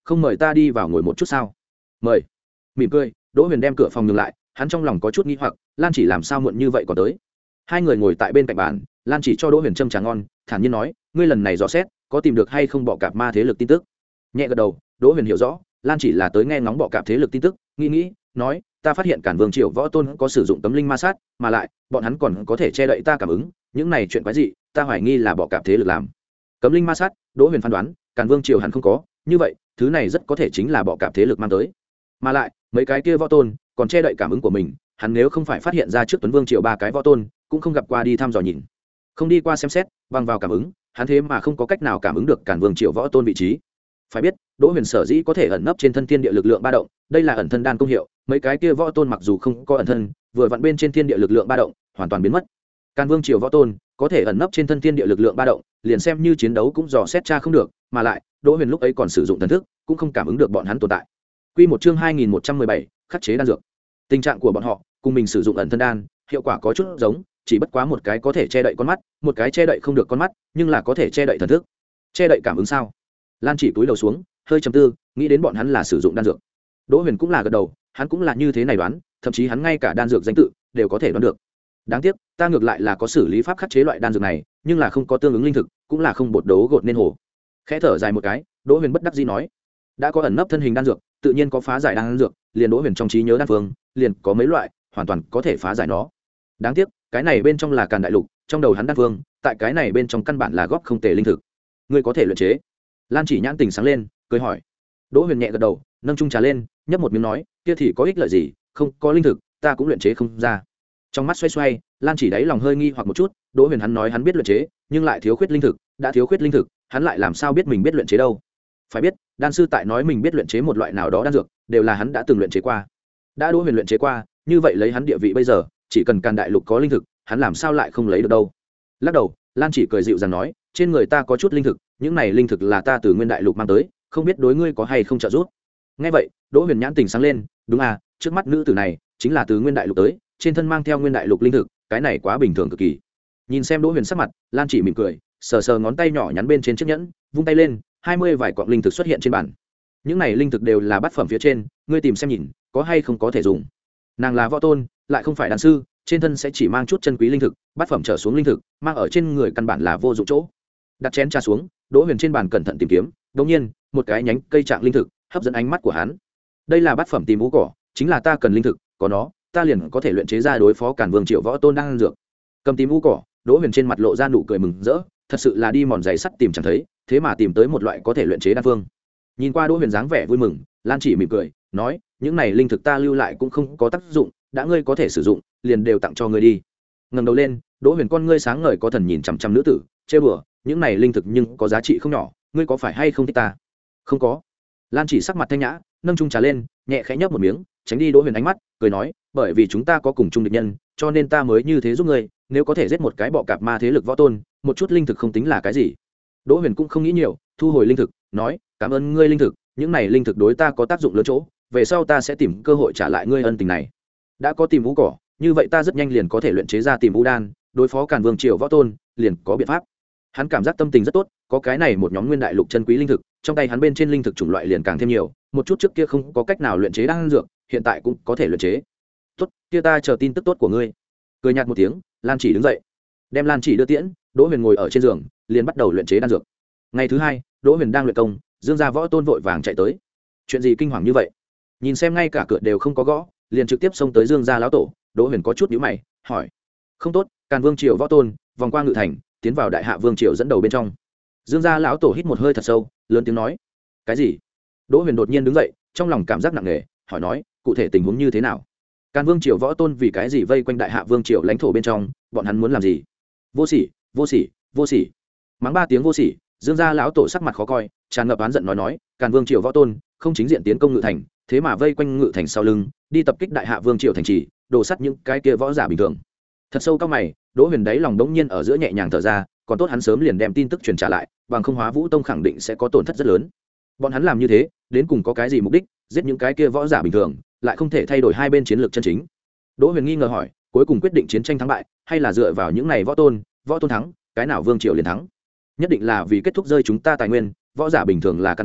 không mời ta đi vào ngồi một chút sao? Mời. Mỉm cười, Đỗ Huyền đem cửa phòng nhường lại, hắn trong lòng có chút nghi hoặc, Lan Chỉ làm sao muộn như vậy còn tới. Hai người ngồi tại bên cạnh bàn, Lan Chỉ cho Đỗ Huyền châm trà ngon, thản nhiên nói, ngươi lần này dò xét, có tìm được hay không bọ cạp ma thế lực tin tức? Nhẹ gật đầu, Đỗ Huyền hiểu rõ, Lan Chỉ là tới nghe ngóng bọ cạp thế lực tin tức, nghĩ nghĩ, nói, ta phát hiện Cản Vương Triều võ tôn có sử dụng cấm linh ma sát, mà lại, bọn hắn còn có thể che đậy ta cảm ứng, những này chuyện quái gì, ta hoài nghi là bọ cạp thế lực làm. Cấm linh ma sát, Đỗ Huyền phán đoán, Cản Vương Triều hẳn không có, như vậy, thứ này rất có thể chính là bọ cạp thế lực mang tới. Mà lại, mấy cái kia võ tôn còn che đậy cảm ứng của mình, hắn nếu không phải phát hiện ra trước Tuấn Vương Triều ba cái võ tôn, cũng không gặp qua đi thăm dò nhìn, không đi qua xem xét, bằng vào cảm ứng, hắn thế mà không có cách nào cảm ứng được Cản Vương Triều võ tôn vị trí. Phải biết, Đỗ Huyền sở dĩ có thể ẩn nấp trên thân thiên địa lực lượng ba động, đây là ẩn thân đan công hiệu, mấy cái kia võ tôn mặc dù không có ẩn thân, vừa vặn bên trên thiên địa lực lượng ba động, hoàn toàn biến mất. Càn Vương Triều võ tôn có thể ẩn nấp trên thân thiên địa lực lượng ba động, liền xem như chiến đấu cũng dò xét tra không được, mà lại, Đỗ Huyền lúc ấy còn sử dụng thần thức, cũng không cảm ứng được bọn hắn tồn tại. Quy một chương hai nghìn một trăm mười bảy, khắc chế đan dược. Tình trạng của bọn họ, cùng mình sử dụng ẩn thân đan, hiệu quả có chút giống, chỉ bất quá một cái có thể che đậy con mắt, một cái che đậy không được con mắt, nhưng là có thể che đậy thần thức. Che đậy cảm ứng sao? Lan Chỉ cúi đầu xuống, hơi trầm tư, nghĩ đến bọn hắn là sử dụng đan dược. Đỗ Huyền cũng là gật đầu, hắn cũng là như thế này đoán, thậm chí hắn ngay cả đan dược danh tự đều có thể đoán được. Đáng tiếc, ta ngược lại là có xử lý pháp khắc chế loại đan dược này, nhưng là không có tương ứng linh thực, cũng là không bột đấu gột nên hồ. Khẽ thở dài một cái, Đỗ Huyền bất đắc dĩ nói, đã có ẩn nấp thân hình đan dược, tự nhiên có phá giải đan dược, liền Đỗ Huyền trong trí nhớ đan phương, liền có mấy loại, hoàn toàn có thể phá giải nó. Đáng tiếc, cái này bên trong là Càn Đại Lục, trong đầu hắn đan phương, tại cái này bên trong căn bản là góp không tề linh thực. Ngươi có thể luyện chế? Lan Chỉ nhãn tình sáng lên, cười hỏi. Đỗ Huyền nhẹ gật đầu, nâng chung trà lên, nhấp một miếng nói, kia thì có ích lợi gì, không có linh thực, ta cũng luyện chế không ra. Trong mắt xoay xoay, Lan Chỉ đáy lòng hơi nghi hoặc một chút, Đỗ Huyền hắn nói hắn biết luyện chế, nhưng lại thiếu khuyết linh thực, đã thiếu khuyết linh thực, hắn lại làm sao biết mình biết luyện chế đâu? Phải biết, đan sư tại nói mình biết luyện chế một loại nào đó đan dược, đều là hắn đã từng luyện chế qua. Đã Đỗ Huyền luyện chế qua, như vậy lấy hắn địa vị bây giờ, chỉ cần Càn Đại Lục có linh thực, hắn làm sao lại không lấy được đâu? Lắc đầu, Lan Chỉ cười dịu dàng nói, trên người ta có chút linh thực, những này linh thực là ta từ Nguyên Đại Lục mang tới, không biết đối ngươi có hay không trợ giúp. Nghe vậy, Đỗ Huyền nhãn tình sáng lên, đúng à, trước mắt nữ tử này chính là từ Nguyên Đại Lục tới, trên thân mang theo Nguyên Đại Lục linh thực, cái này quá bình thường cực kỳ. Nhìn xem Đỗ Huyền sắc mặt, Lan Chỉ mỉm cười, sờ sờ ngón tay nhỏ nhắn bên trên chiếc nhẫn, vung tay lên, hai mươi vài quặng linh thực xuất hiện trên bàn. Những này linh thực đều là bát phẩm phía trên, ngươi tìm xem nhìn, có hay không có thể dùng. Nàng là võ tôn, lại không phải đan sư, trên thân sẽ chỉ mang chút chân quý linh thực, bát phẩm trở xuống linh thực, mang ở trên người căn bản là vô dụng chỗ. Đặt chén trà xuống, Đỗ Huyền trên bàn cẩn thận tìm kiếm, đột nhiên, một cái nhánh cây trạng linh thực hấp dẫn ánh mắt của hắn. Đây là bát phẩm tìm ú cỏ, chính là ta cần linh thực, có nó, ta liền có thể luyện chế ra đối phó Càn Vương Triệu võ tôn đang ăn dược. Cầm tìm ú cỏ, Đỗ Huyền trên mặt lộ ra nụ cười mừng rỡ, thật sự là đi mòn giày sắt tìm chẳng thấy, thế mà tìm tới một loại có thể luyện chế đan phương. Nhìn qua Đỗ Huyền dáng vẻ vui mừng, Lan Chỉ mỉm cười, nói, những này linh thực ta lưu lại cũng không có tác dụng, đã ngươi có thể sử dụng, liền đều tặng cho ngươi đi. Ngẩng đầu lên, Đỗ Huyền con ngươi sáng ngời có thần nhìn chằm chằm nữ tử, chê bừa, những này linh thực nhưng có giá trị không nhỏ, ngươi có phải hay không thích ta? Không có. Lan Chỉ sắc mặt thanh nhã, nâng chung trà lên, nhẹ khẽ nhấp một miếng, tránh đi Đỗ Huyền ánh mắt, cười nói, bởi vì chúng ta có cùng chung địch nhân, cho nên ta mới như thế giúp ngươi, nếu có thể giết một cái bọ cạp ma thế lực võ tôn, một chút linh thực không tính là cái gì. Đỗ Huyền cũng không nghĩ nhiều, thu hồi linh thực, nói, cảm ơn ngươi linh thực, những này linh thực đối ta có tác dụng lớn chỗ, về sau ta sẽ tìm cơ hội trả lại ngươi ân tình này. Đã có tìm vũ cỏ, như vậy ta rất nhanh liền có thể luyện chế ra tìm vũ đan, đối phó Càn Vương Triều võ tôn, liền có biện pháp. Hắn cảm giác tâm tình rất tốt, có cái này một nhóm Nguyên Đại Lục chân quý linh thực, trong tay hắn bên trên linh thực chủng loại liền càng thêm nhiều, một chút trước kia không có cách nào luyện chế đan dược, hiện tại cũng có thể luyện chế. Tốt, kia ta chờ tin tức tốt của ngươi. Cười nhạt một tiếng, Lan Chỉ đứng dậy, đem Lan Chỉ đưa tiễn, Đỗ Huyền ngồi ở trên giường, liền bắt đầu luyện chế đan dược. Ngày thứ hai, Đỗ Huyền đang luyện công, Dương gia võ tôn vội vàng chạy tới. Chuyện gì kinh hoàng như vậy? Nhìn xem ngay cả cửa đều không có gõ, liền trực tiếp xông tới Dương gia lão tổ. Đỗ Huyền có chút nhíu mày, hỏi: "Không tốt, Càn Vương Triều võ tôn, vòng qua ngự thành, tiến vào Đại Hạ Vương Triều dẫn đầu bên trong." Dương gia lão tổ hít một hơi thật sâu, lớn tiếng nói: "Cái gì?" Đỗ Huyền đột nhiên đứng dậy, trong lòng cảm giác nặng nề, hỏi nói: "Cụ thể tình huống như thế nào? Càn Vương Triều võ tôn vì cái gì vây quanh Đại Hạ Vương Triều lãnh thổ bên trong, bọn hắn muốn làm gì?" Vô sỉ, vô sỉ, vô sỉ. Mắng ba tiếng vô sỉ, Dương gia lão tổ sắc mặt khó coi, tràn ngập oán giận nói nói: "Càn Vương Triều võ tôn, không chính diện tiến công ngự thành, thế mà vây quanh ngự thành sau lưng, đi tập kích Đại Hạ Vương Triều thành trì, đổ sắt những cái kia võ giả bình thường." Thật sâu cao mày, Đỗ Huyền đáy lòng đống nhiên ở giữa nhẹ nhàng thở ra, còn tốt hắn sớm liền đem tin tức truyền trả lại, bằng không Hóa Vũ Tông khẳng định sẽ có tổn thất rất lớn. Bọn hắn làm như thế, đến cùng có cái gì mục đích? Giết những cái kia võ giả bình thường, lại không thể thay đổi hai bên chiến lược chân chính. Đỗ Huyền nghi ngờ hỏi, cuối cùng quyết định chiến tranh thắng bại, hay là dựa vào những này võ tôn, võ tôn thắng, cái nào vương triều liền thắng? Nhất định là vì kết thúc rơi chúng ta tài nguyên, võ giả bình thường là căn cơ,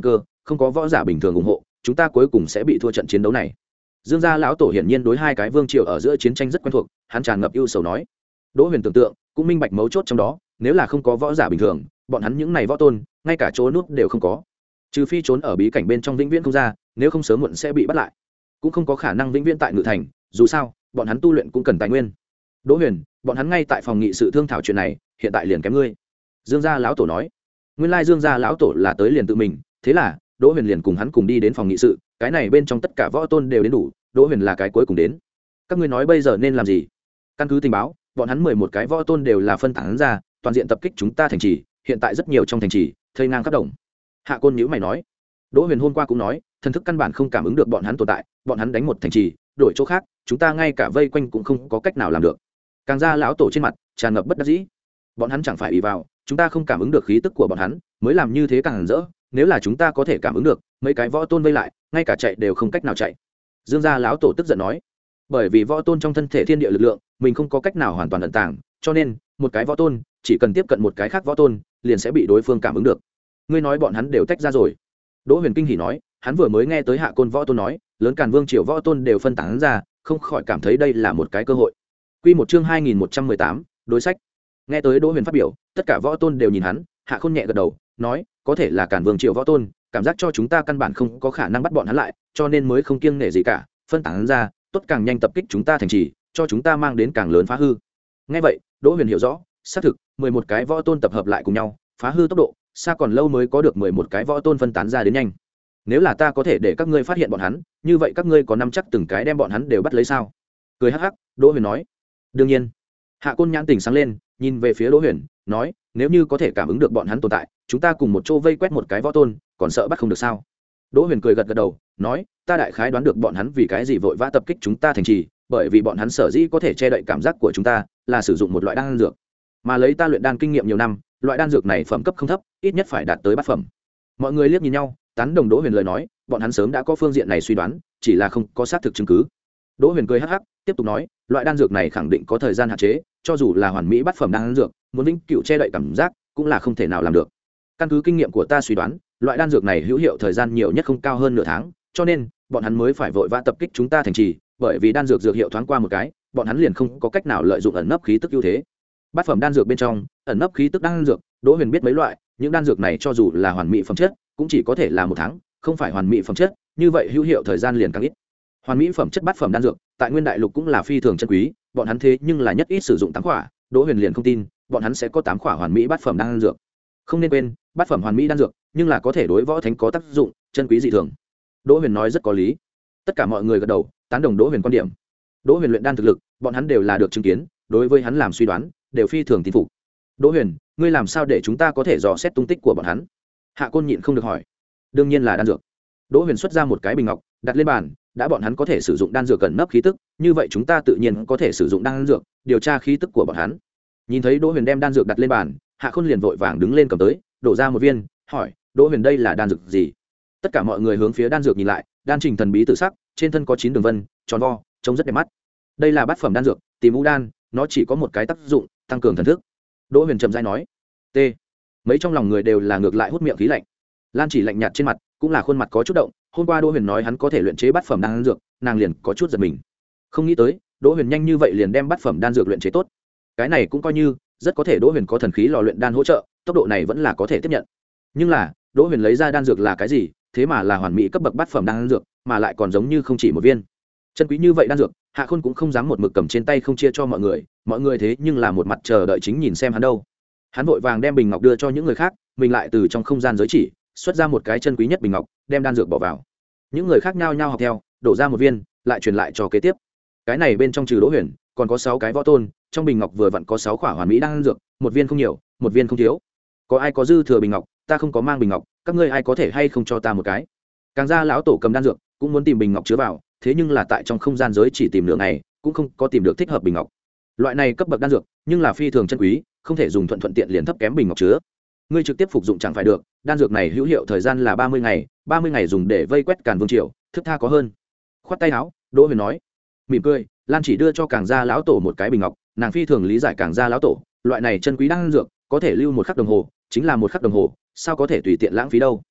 không có võ giả bình thường ủng hộ chúng ta cuối cùng sẽ bị thua trận chiến đấu này. Dương gia lão tổ hiển nhiên đối hai cái vương triều ở giữa chiến tranh rất quen thuộc, hắn tràn ngập ưu sầu nói. Đỗ Huyền tưởng tượng cũng minh bạch mấu chốt trong đó, nếu là không có võ giả bình thường, bọn hắn những này võ tôn ngay cả chỗ nút đều không có, trừ phi trốn ở bí cảnh bên trong vĩnh viễn không ra, nếu không sớm muộn sẽ bị bắt lại, cũng không có khả năng vĩnh viễn tại Ngự Thành, dù sao bọn hắn tu luyện cũng cần tài nguyên. Đỗ Huyền, bọn hắn ngay tại phòng nghị sự thương thảo chuyện này, hiện tại liền kém ngươi. Dương gia lão tổ nói. Nguyên lai Dương gia lão tổ là tới liền tự mình, thế là Đỗ Huyền liền cùng hắn cùng đi đến phòng nghị sự, cái này bên trong tất cả võ tôn đều đến đủ, Đỗ Huyền là cái cuối cùng đến. Các ngươi nói bây giờ nên làm gì? Căn cứ tình báo, bọn hắn mười một cái võ tôn đều là phân tán ra, toàn diện tập kích chúng ta thành trì, hiện tại rất nhiều trong thành trì, thây ngang khắp đồng. Hạ Côn nhíu mày nói. Đỗ Huyền hôm qua cũng nói, thần thức căn bản không cảm ứng được bọn hắn tồn tại, bọn hắn đánh một thành trì, đổi chỗ khác, chúng ta ngay cả vây quanh cũng không có cách nào làm được. Càng ra lão tổ trên mặt tràn ngập bất đắc dĩ. Bọn hắn chẳng phải ỷ vào, chúng ta không cảm ứng được khí tức của bọn hắn, mới làm như thế càng rỡ, nếu là chúng ta có thể cảm ứng được, mấy cái võ tôn vây lại, ngay cả chạy đều không cách nào chạy. Dương gia lão tổ tức giận nói, bởi vì võ tôn trong thân thể thiên địa lực lượng, mình không có cách nào hoàn toàn ẩn tàng, cho nên một cái võ tôn chỉ cần tiếp cận một cái khác võ tôn, liền sẽ bị đối phương cảm ứng được. Ngươi nói bọn hắn đều tách ra rồi? Đỗ Huyền kinh hỉ nói, hắn vừa mới nghe tới Hạ Côn võ tôn nói, lớn Càn Vương triều võ tôn đều phân tán ra, không khỏi cảm thấy đây là một cái cơ hội. Quy một chương hai nghìn một trăm mười tám, đối sách. Nghe tới Đỗ Huyền phát biểu, tất cả võ tôn đều nhìn hắn, Hạ Khôn nhẹ gật đầu, nói, có thể là Càn Vương triều võ tôn, cảm giác cho chúng ta căn bản không có khả năng bắt bọn hắn lại, cho nên mới không kiêng nể gì cả, phân tán ra, tốt càng nhanh tập kích chúng ta thành trì, cho chúng ta mang đến càng lớn phá hư. Nghe vậy, Đỗ Huyền hiểu rõ, xác thực, mười một cái võ tôn tập hợp lại cùng nhau, phá hư tốc độ, xa còn lâu mới có được mười một cái võ tôn phân tán ra đến nhanh. Nếu là ta có thể để các ngươi phát hiện bọn hắn, như vậy các ngươi có nắm chắc từng cái đem bọn hắn đều bắt lấy sao? Cười hắc hắc, Đỗ Huyền nói. Đương nhiên. Hạ Côn nhãn tỉnh sáng lên, nhìn về phía Đỗ Huyền, nói, nếu như có thể cảm ứng được bọn hắn tồn tại, chúng ta cùng một chỗ vây quét một cái võ tôn, còn sợ bắt không được sao? Đỗ Huyền cười gật gật đầu, nói, ta đại khái đoán được bọn hắn vì cái gì vội vã tập kích chúng ta thành trì, bởi vì bọn hắn sở dĩ có thể che đậy cảm giác của chúng ta, là sử dụng một loại đan dược. Mà lấy ta luyện đan kinh nghiệm nhiều năm, loại đan dược này phẩm cấp không thấp, ít nhất phải đạt tới bát phẩm. Mọi người liếc nhìn nhau, tán đồng Đỗ Huyền lời nói, bọn hắn sớm đã có phương diện này suy đoán, chỉ là không có xác thực chứng cứ. Đỗ Huyền cười hắc hắc, tiếp tục nói, loại đan dược này khẳng định có thời gian hạn chế, cho dù là hoàn mỹ bát phẩm đan dược, muốn vĩnh cửu che đậy cảm giác, cũng là không thể nào làm được. Căn cứ kinh nghiệm của ta suy đoán, loại đan dược này hữu hiệu thời gian nhiều nhất không cao hơn nửa tháng, cho nên bọn hắn mới phải vội vã tập kích chúng ta thành trì, bởi vì đan dược dược hiệu thoáng qua một cái, bọn hắn liền không có cách nào lợi dụng ẩn nấp khí tức ưu thế. Bát phẩm đan dược bên trong, ẩn nấp khí tức đan dược, Đỗ Huyền biết mấy loại, những đan dược này cho dù là hoàn mỹ phẩm chất, cũng chỉ có thể là một tháng, không phải hoàn mỹ phẩm chất, như vậy hữu hiệu thời gian liền càng ít. Hoàn mỹ phẩm chất bát phẩm đan dược, tại Nguyên Đại Lục cũng là phi thường chân quý, bọn hắn thế nhưng là nhất ít sử dụng tám quả, Đỗ Huyền liền không tin, bọn hắn sẽ có tám quả hoàn mỹ bát phẩm đan dược. Không nên quên, bát phẩm hoàn mỹ đan dược, nhưng là có thể đối võ thánh có tác dụng, chân quý dị thường. Đỗ Huyền nói rất có lý. Tất cả mọi người gật đầu, tán đồng Đỗ Huyền quan điểm. Đỗ Huyền luyện đan thực lực, bọn hắn đều là được chứng kiến, đối với hắn làm suy đoán, đều phi thường tin phục. Đỗ Huyền, ngươi làm sao để chúng ta có thể dò xét tung tích của bọn hắn? Hạ Côn nhịn không được hỏi. Đương nhiên là đan dược. Đỗ Huyền xuất ra một cái bình ngọc, đặt lên bàn, đã bọn hắn có thể sử dụng đan dược cẩn nấp khí tức, như vậy chúng ta tự nhiên có thể sử dụng đan dược, điều tra khí tức của bọn hắn. Nhìn thấy Đỗ Huyền đem đan dược đặt lên bàn, Hạ Khôn liền vội vàng đứng lên cầm tới, đổ ra một viên, hỏi, Đỗ Huyền đây là đan dược gì? Tất cả mọi người hướng phía đan dược nhìn lại, đan trình thần bí tự sắc, trên thân có chín đường vân, tròn vo, trông rất đẹp mắt. Đây là bát phẩm đan dược, Tìm U đan, nó chỉ có một cái tác dụng, tăng cường thần thức. Đỗ Huyền trầm rãi nói. T. Mấy trong lòng người đều là ngược lại hút miệng khí lạnh. Lan Chỉ lạnh nhạt trên mặt, cũng là khuôn mặt có chút động, hôm qua Đỗ Huyền nói hắn có thể luyện chế bát phẩm đan dược, nàng liền có chút giật mình. Không nghĩ tới, Đỗ Huyền nhanh như vậy liền đem bát phẩm đan dược luyện chế tốt. Cái này cũng coi như, rất có thể Đỗ Huyền có thần khí lò luyện đan hỗ trợ, tốc độ này vẫn là có thể tiếp nhận. Nhưng là, Đỗ Huyền lấy ra đan dược là cái gì, thế mà là hoàn mỹ cấp bậc bát phẩm đan dược, mà lại còn giống như không chỉ một viên. Chân quý như vậy đan dược, Hạ Khôn cũng không dám một mực cầm trên tay không chia cho mọi người, mọi người thế nhưng là một mặt chờ đợi chính nhìn xem hắn đâu. Hắn vội vàng đem bình ngọc đưa cho những người khác, mình lại từ trong không gian giới chỉ xuất ra một cái chân quý nhất bình ngọc, đem đan dược bỏ vào. Những người khác nhao nhao học theo, đổ ra một viên, lại truyền lại cho kế tiếp. Cái này bên trong trừ Đỗ Huyền, còn có sáu cái võ tôn, trong bình ngọc vừa vặn có sáu quả hoàn mỹ đan dược, một viên không nhiều, một viên không thiếu. Có ai có dư thừa bình ngọc, ta không có mang bình ngọc, các ngươi ai có thể hay không cho ta một cái? Càng gia lão tổ cầm đan dược, cũng muốn tìm bình ngọc chứa vào, thế nhưng là tại trong không gian giới chỉ tìm nửa ngày, cũng không có tìm được thích hợp bình ngọc. Loại này cấp bậc đan dược, nhưng là phi thường chân quý, không thể dùng thuận thuận tiện liền thấp kém bình ngọc chứa. Ngươi trực tiếp phục dụng chẳng phải được, đan dược này hữu hiệu thời gian là ba mươi ngày, ba mươi ngày dùng để vây quét Càn Vương triều, thức tha có hơn. Khoát tay áo, Đỗ Huyền nói. Mỉm cười, Lan Chỉ đưa cho Càng gia lão tổ một cái bình ngọc, nàng phi thường lý giải Càng gia lão tổ, loại này chân quý đan dược, có thể lưu một khắc đồng hồ, chính là một khắc đồng hồ, sao có thể tùy tiện lãng phí đâu.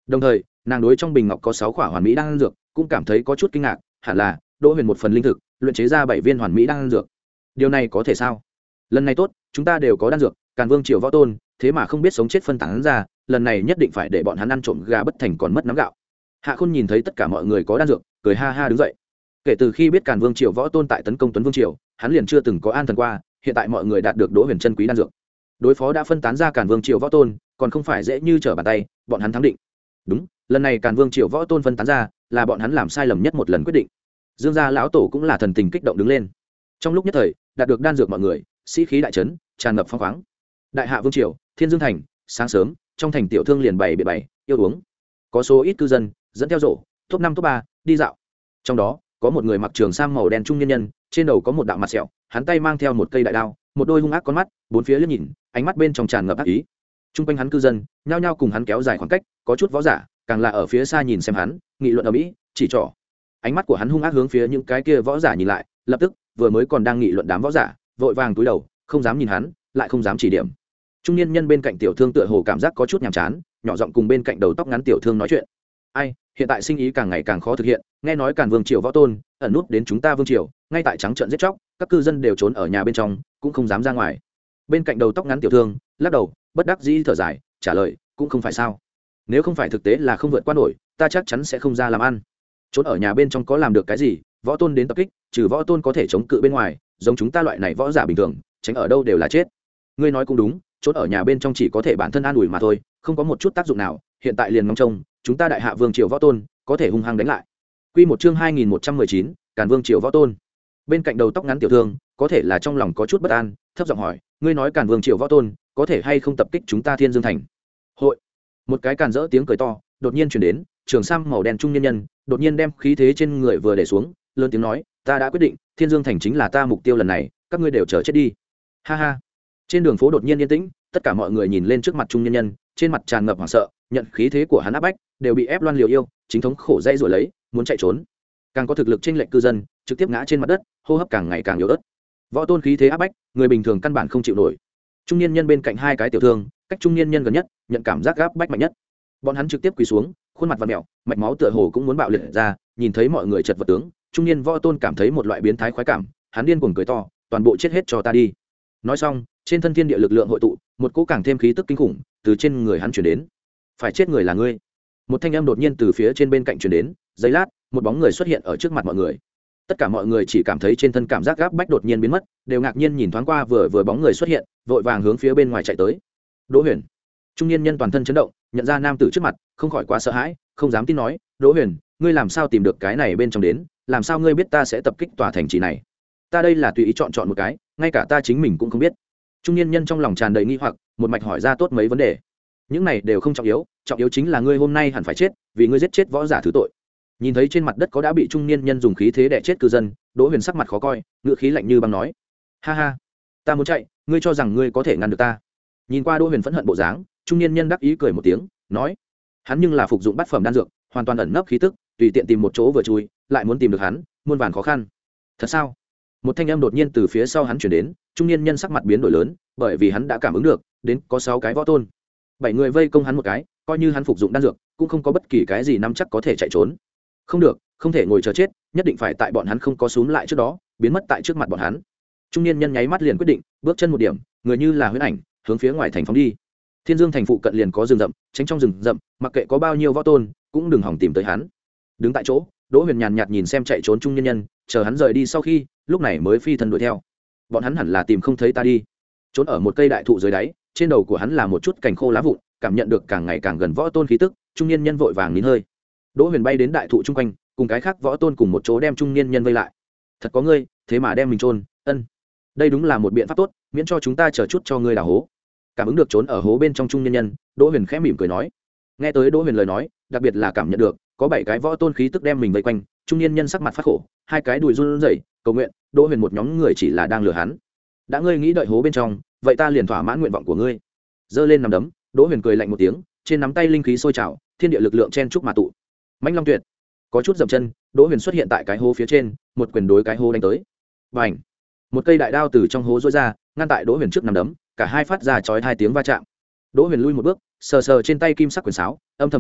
đồng thời nàng đối trong bình ngọc có sáu khỏa hoàn mỹ đan dược cũng cảm thấy có chút kinh ngạc, hẳn là Đỗ Huyền một phần linh thực luyện chế ra bảy viên hoàn mỹ đan dược. Điều này có thể sao? Lần này tốt, chúng ta đều có đan dược, Càn Vương triều võ tôn thế mà không biết sống chết phân tán ra, lần này nhất định phải để bọn hắn ăn trộm gà bất thành còn mất nắm gạo. Hạ Khôn nhìn thấy tất cả mọi người có đan dược, cười ha ha đứng dậy. Kể từ khi biết Càn Vương triều võ tôn tại tấn công Tuấn Vương triều, hắn liền chưa từng có an thần qua, hiện tại mọi người đạt được Đỗ Huyền chân quý đan dược, đối phó đã phân tán ra Càn Vương triều võ tôn còn không phải dễ như trở bàn tay, bọn hắn thắng định. Đúng, lần này Càn Vương triều võ tôn phân tán ra là bọn hắn làm sai lầm nhất một lần quyết định. Dương gia lão tổ cũng là thần tình kích động đứng lên. Trong lúc nhất thời đạt được đan dược mọi người sĩ khí đại trấn, tràn ngập phong khoáng. Đại Hạ Vương triều Thiên Dương thành, sáng sớm trong thành tiểu thương liền bày bịa bày yêu uống, có số ít cư dân dẫn theo rổ top năm top ba đi dạo. Trong đó có một người mặc trường sam màu đen trung nhân nhân, trên đầu có một đạo mặt sẹo, hắn tay mang theo một cây đại đao, một đôi hung ác con mắt bốn phía liếc nhìn, ánh mắt bên trong tràn ngập ác ý. Trung quanh hắn cư dân nhao nhao cùng hắn kéo dài khoảng cách, có chút võ giả càng là ở phía xa nhìn xem hắn, nghị luận ở mỹ, chỉ trỏ. Ánh mắt của hắn hung ác hướng phía những cái kia võ giả nhìn lại, lập tức vừa mới còn đang nghị luận đám võ giả vội vàng túi đầu, không dám nhìn hắn, lại không dám chỉ điểm. Trung niên nhân bên cạnh tiểu thương tựa hồ cảm giác có chút nhàm chán, nhỏ giọng cùng bên cạnh đầu tóc ngắn tiểu thương nói chuyện. Ai, hiện tại sinh ý càng ngày càng khó thực hiện, nghe nói Càn Vương triều võ tôn ẩn nút đến chúng ta vương triều, ngay tại trắng trợn giết chóc, các cư dân đều trốn ở nhà bên trong, cũng không dám ra ngoài. Bên cạnh đầu tóc ngắn tiểu thương lắc đầu, bất đắc dĩ thở dài, trả lời, cũng không phải sao, nếu không phải thực tế là không vượt qua nổi, ta chắc chắn sẽ không ra làm ăn. Trốn ở nhà bên trong có làm được cái gì, võ tôn đến tập kích, trừ võ tôn có thể chống cự bên ngoài, giống chúng ta loại này võ giả bình thường tránh ở đâu đều là chết. Ngươi nói cũng đúng, trốn ở nhà bên trong chỉ có thể bản thân an ủi mà thôi, không có một chút tác dụng nào. Hiện tại liền ngóng trông chúng ta Đại Hạ Vương triều võ tôn có thể hung hăng đánh lại. Quy một chương hai nghìn một trăm mười chín, Càn Vương triều võ tôn. Bên cạnh đầu tóc ngắn tiểu thương có thể là trong lòng có chút bất an, thấp giọng hỏi, ngươi nói Càn Vương triều võ tôn có thể hay không tập kích chúng ta Thiên Dương thành? Hội. Một cái càn rỡ tiếng cười to đột nhiên truyền đến, trường sam màu đen trung nhân nhân đột nhiên đem khí thế trên người vừa để xuống, lớn tiếng nói, ta đã quyết định, Thiên Dương thành chính là ta mục tiêu lần này, các ngươi đều chờ chết đi. Ha ha. Trên đường phố đột nhiên yên tĩnh, tất cả mọi người nhìn lên trước mặt trung nhân nhân, trên mặt tràn ngập hoảng sợ, nhận khí thế của hắn áp bách, đều bị ép loan liều yêu, chính thống khổ dây rồi lấy, muốn chạy trốn. Càng có thực lực trên lệnh cư dân, trực tiếp ngã trên mặt đất, hô hấp càng ngày càng yếu ớt. Võ tôn khí thế áp bách, người bình thường căn bản không chịu nổi. Trung niên nhân bên cạnh hai cái tiểu thương, cách trung niên nhân gần nhất, nhận cảm giác áp bách mạnh nhất. Bọn hắn trực tiếp quỳ xuống, khuôn mặt vặn mèo, mạch máu tựa hồ cũng muốn bạo liệt ra, nhìn thấy mọi người chật vật tướng, trung niên võ tôn cảm thấy một loại biến thái khoái cảm, hắn điên cuồng cười to, toàn bộ chết hết cho ta đi. Nói xong, trên thân thiên địa lực lượng hội tụ, một cỗ càng thêm khí tức kinh khủng từ trên người hắn truyền đến. Phải chết người là ngươi. Một thanh âm đột nhiên từ phía trên bên cạnh truyền đến, giây lát, một bóng người xuất hiện ở trước mặt mọi người. Tất cả mọi người chỉ cảm thấy trên thân cảm giác gáp bách đột nhiên biến mất, đều ngạc nhiên nhìn thoáng qua vừa vừa bóng người xuất hiện, vội vàng hướng phía bên ngoài chạy tới. Đỗ Huyền. Trung niên nhân toàn thân chấn động, nhận ra nam tử trước mặt, không khỏi quá sợ hãi, không dám tin nói, Đỗ Huyền, ngươi làm sao tìm được cái này bên trong đến, làm sao ngươi biết ta sẽ tập kích tòa thành trì này? Ta đây là tùy ý chọn chọn một cái, ngay cả ta chính mình cũng không biết. Trung niên nhân trong lòng tràn đầy nghi hoặc, một mạch hỏi ra tốt mấy vấn đề. Những này đều không trọng yếu, trọng yếu chính là ngươi hôm nay hẳn phải chết, vì ngươi giết chết võ giả thứ tội. Nhìn thấy trên mặt đất có đã bị trung niên nhân dùng khí thế đè chết cư dân, Đỗ Huyền sắc mặt khó coi, ngữ khí lạnh như băng nói, ha ha, ta muốn chạy, ngươi cho rằng ngươi có thể ngăn được ta? Nhìn qua Đỗ Huyền phẫn hận bộ dáng, trung niên nhân đắc ý cười một tiếng, nói, hắn nhưng là phục dụng bát phẩm đan dược, hoàn toàn ẩn nấp khí tức, tùy tiện tìm một chỗ vừa chui, lại muốn tìm được hắn, muôn vàn khó khăn. Thật sao? Một thanh âm đột nhiên từ phía sau hắn truyền đến, trung niên nhân sắc mặt biến đổi lớn, bởi vì hắn đã cảm ứng được, đến có sáu cái võ tôn, bảy người vây công hắn một cái, coi như hắn phục dụng đan dược, cũng không có bất kỳ cái gì nắm chắc có thể chạy trốn. Không được, không thể ngồi chờ chết, nhất định phải tại bọn hắn không có súm lại trước đó, biến mất tại trước mặt bọn hắn. Trung niên nhân nháy mắt liền quyết định, bước chân một điểm, người như là huyễn ảnh, hướng phía ngoài thành phóng đi. Thiên Dương thành phụ cận liền có rừng rậm, tránh trong rừng rậm, mặc kệ có bao nhiêu võ tôn, cũng đừng hỏng tìm tới hắn. Đứng tại chỗ, Đỗ Huyền nhàn nhạt nhìn xem chạy trốn trung niên nhân, chờ hắn rời đi sau khi, lúc này mới phi thân đuổi theo. Bọn hắn hẳn là tìm không thấy ta đi. Trốn ở một cây đại thụ dưới đáy, trên đầu của hắn là một chút cành khô lá vụn, cảm nhận được càng ngày càng gần võ tôn khí tức, trung niên nhân vội vàng nín hơi. Đỗ Huyền bay đến đại thụ chung quanh, cùng cái khác võ tôn cùng một chỗ đem trung niên nhân vây lại. Thật có ngươi, thế mà đem mình trôn, ân. Đây đúng là một biện pháp tốt, miễn cho chúng ta chờ chút cho ngươi đào hố. Cảm ứng được trốn ở hố bên trong trung niên nhân, Đỗ Huyền khẽ mỉm cười nói. Nghe tới Đỗ Huyền lời nói, đặc biệt là cảm nhận được có bảy cái võ tôn khí tức đem mình vây quanh, trung niên nhân sắc mặt phát khổ, hai cái đùi run rẩy, cầu nguyện, Đỗ Huyền một nhóm người chỉ là đang lừa hắn. Đã ngươi nghĩ đợi hố bên trong, vậy ta liền thỏa mãn nguyện vọng của ngươi. Giơ lên nắm đấm, Đỗ Huyền cười lạnh một tiếng, trên nắm tay linh khí sôi trào, thiên địa lực lượng chen chúc mà tụ. Mãnh Long Tuyệt. Có chút dậm chân, Đỗ Huyền xuất hiện tại cái hố phía trên, một quyền đối cái hố đánh tới. Bành! Một cây đại đao từ trong hố rũa ra, ngăn tại Đỗ Huyền trước nắm đấm, cả hai phát ra chói hai tiếng va chạm. Đỗ Huyền lui một bước, sờ sờ trên tay kim sắc quyền sáo, âm thầm gật đầu,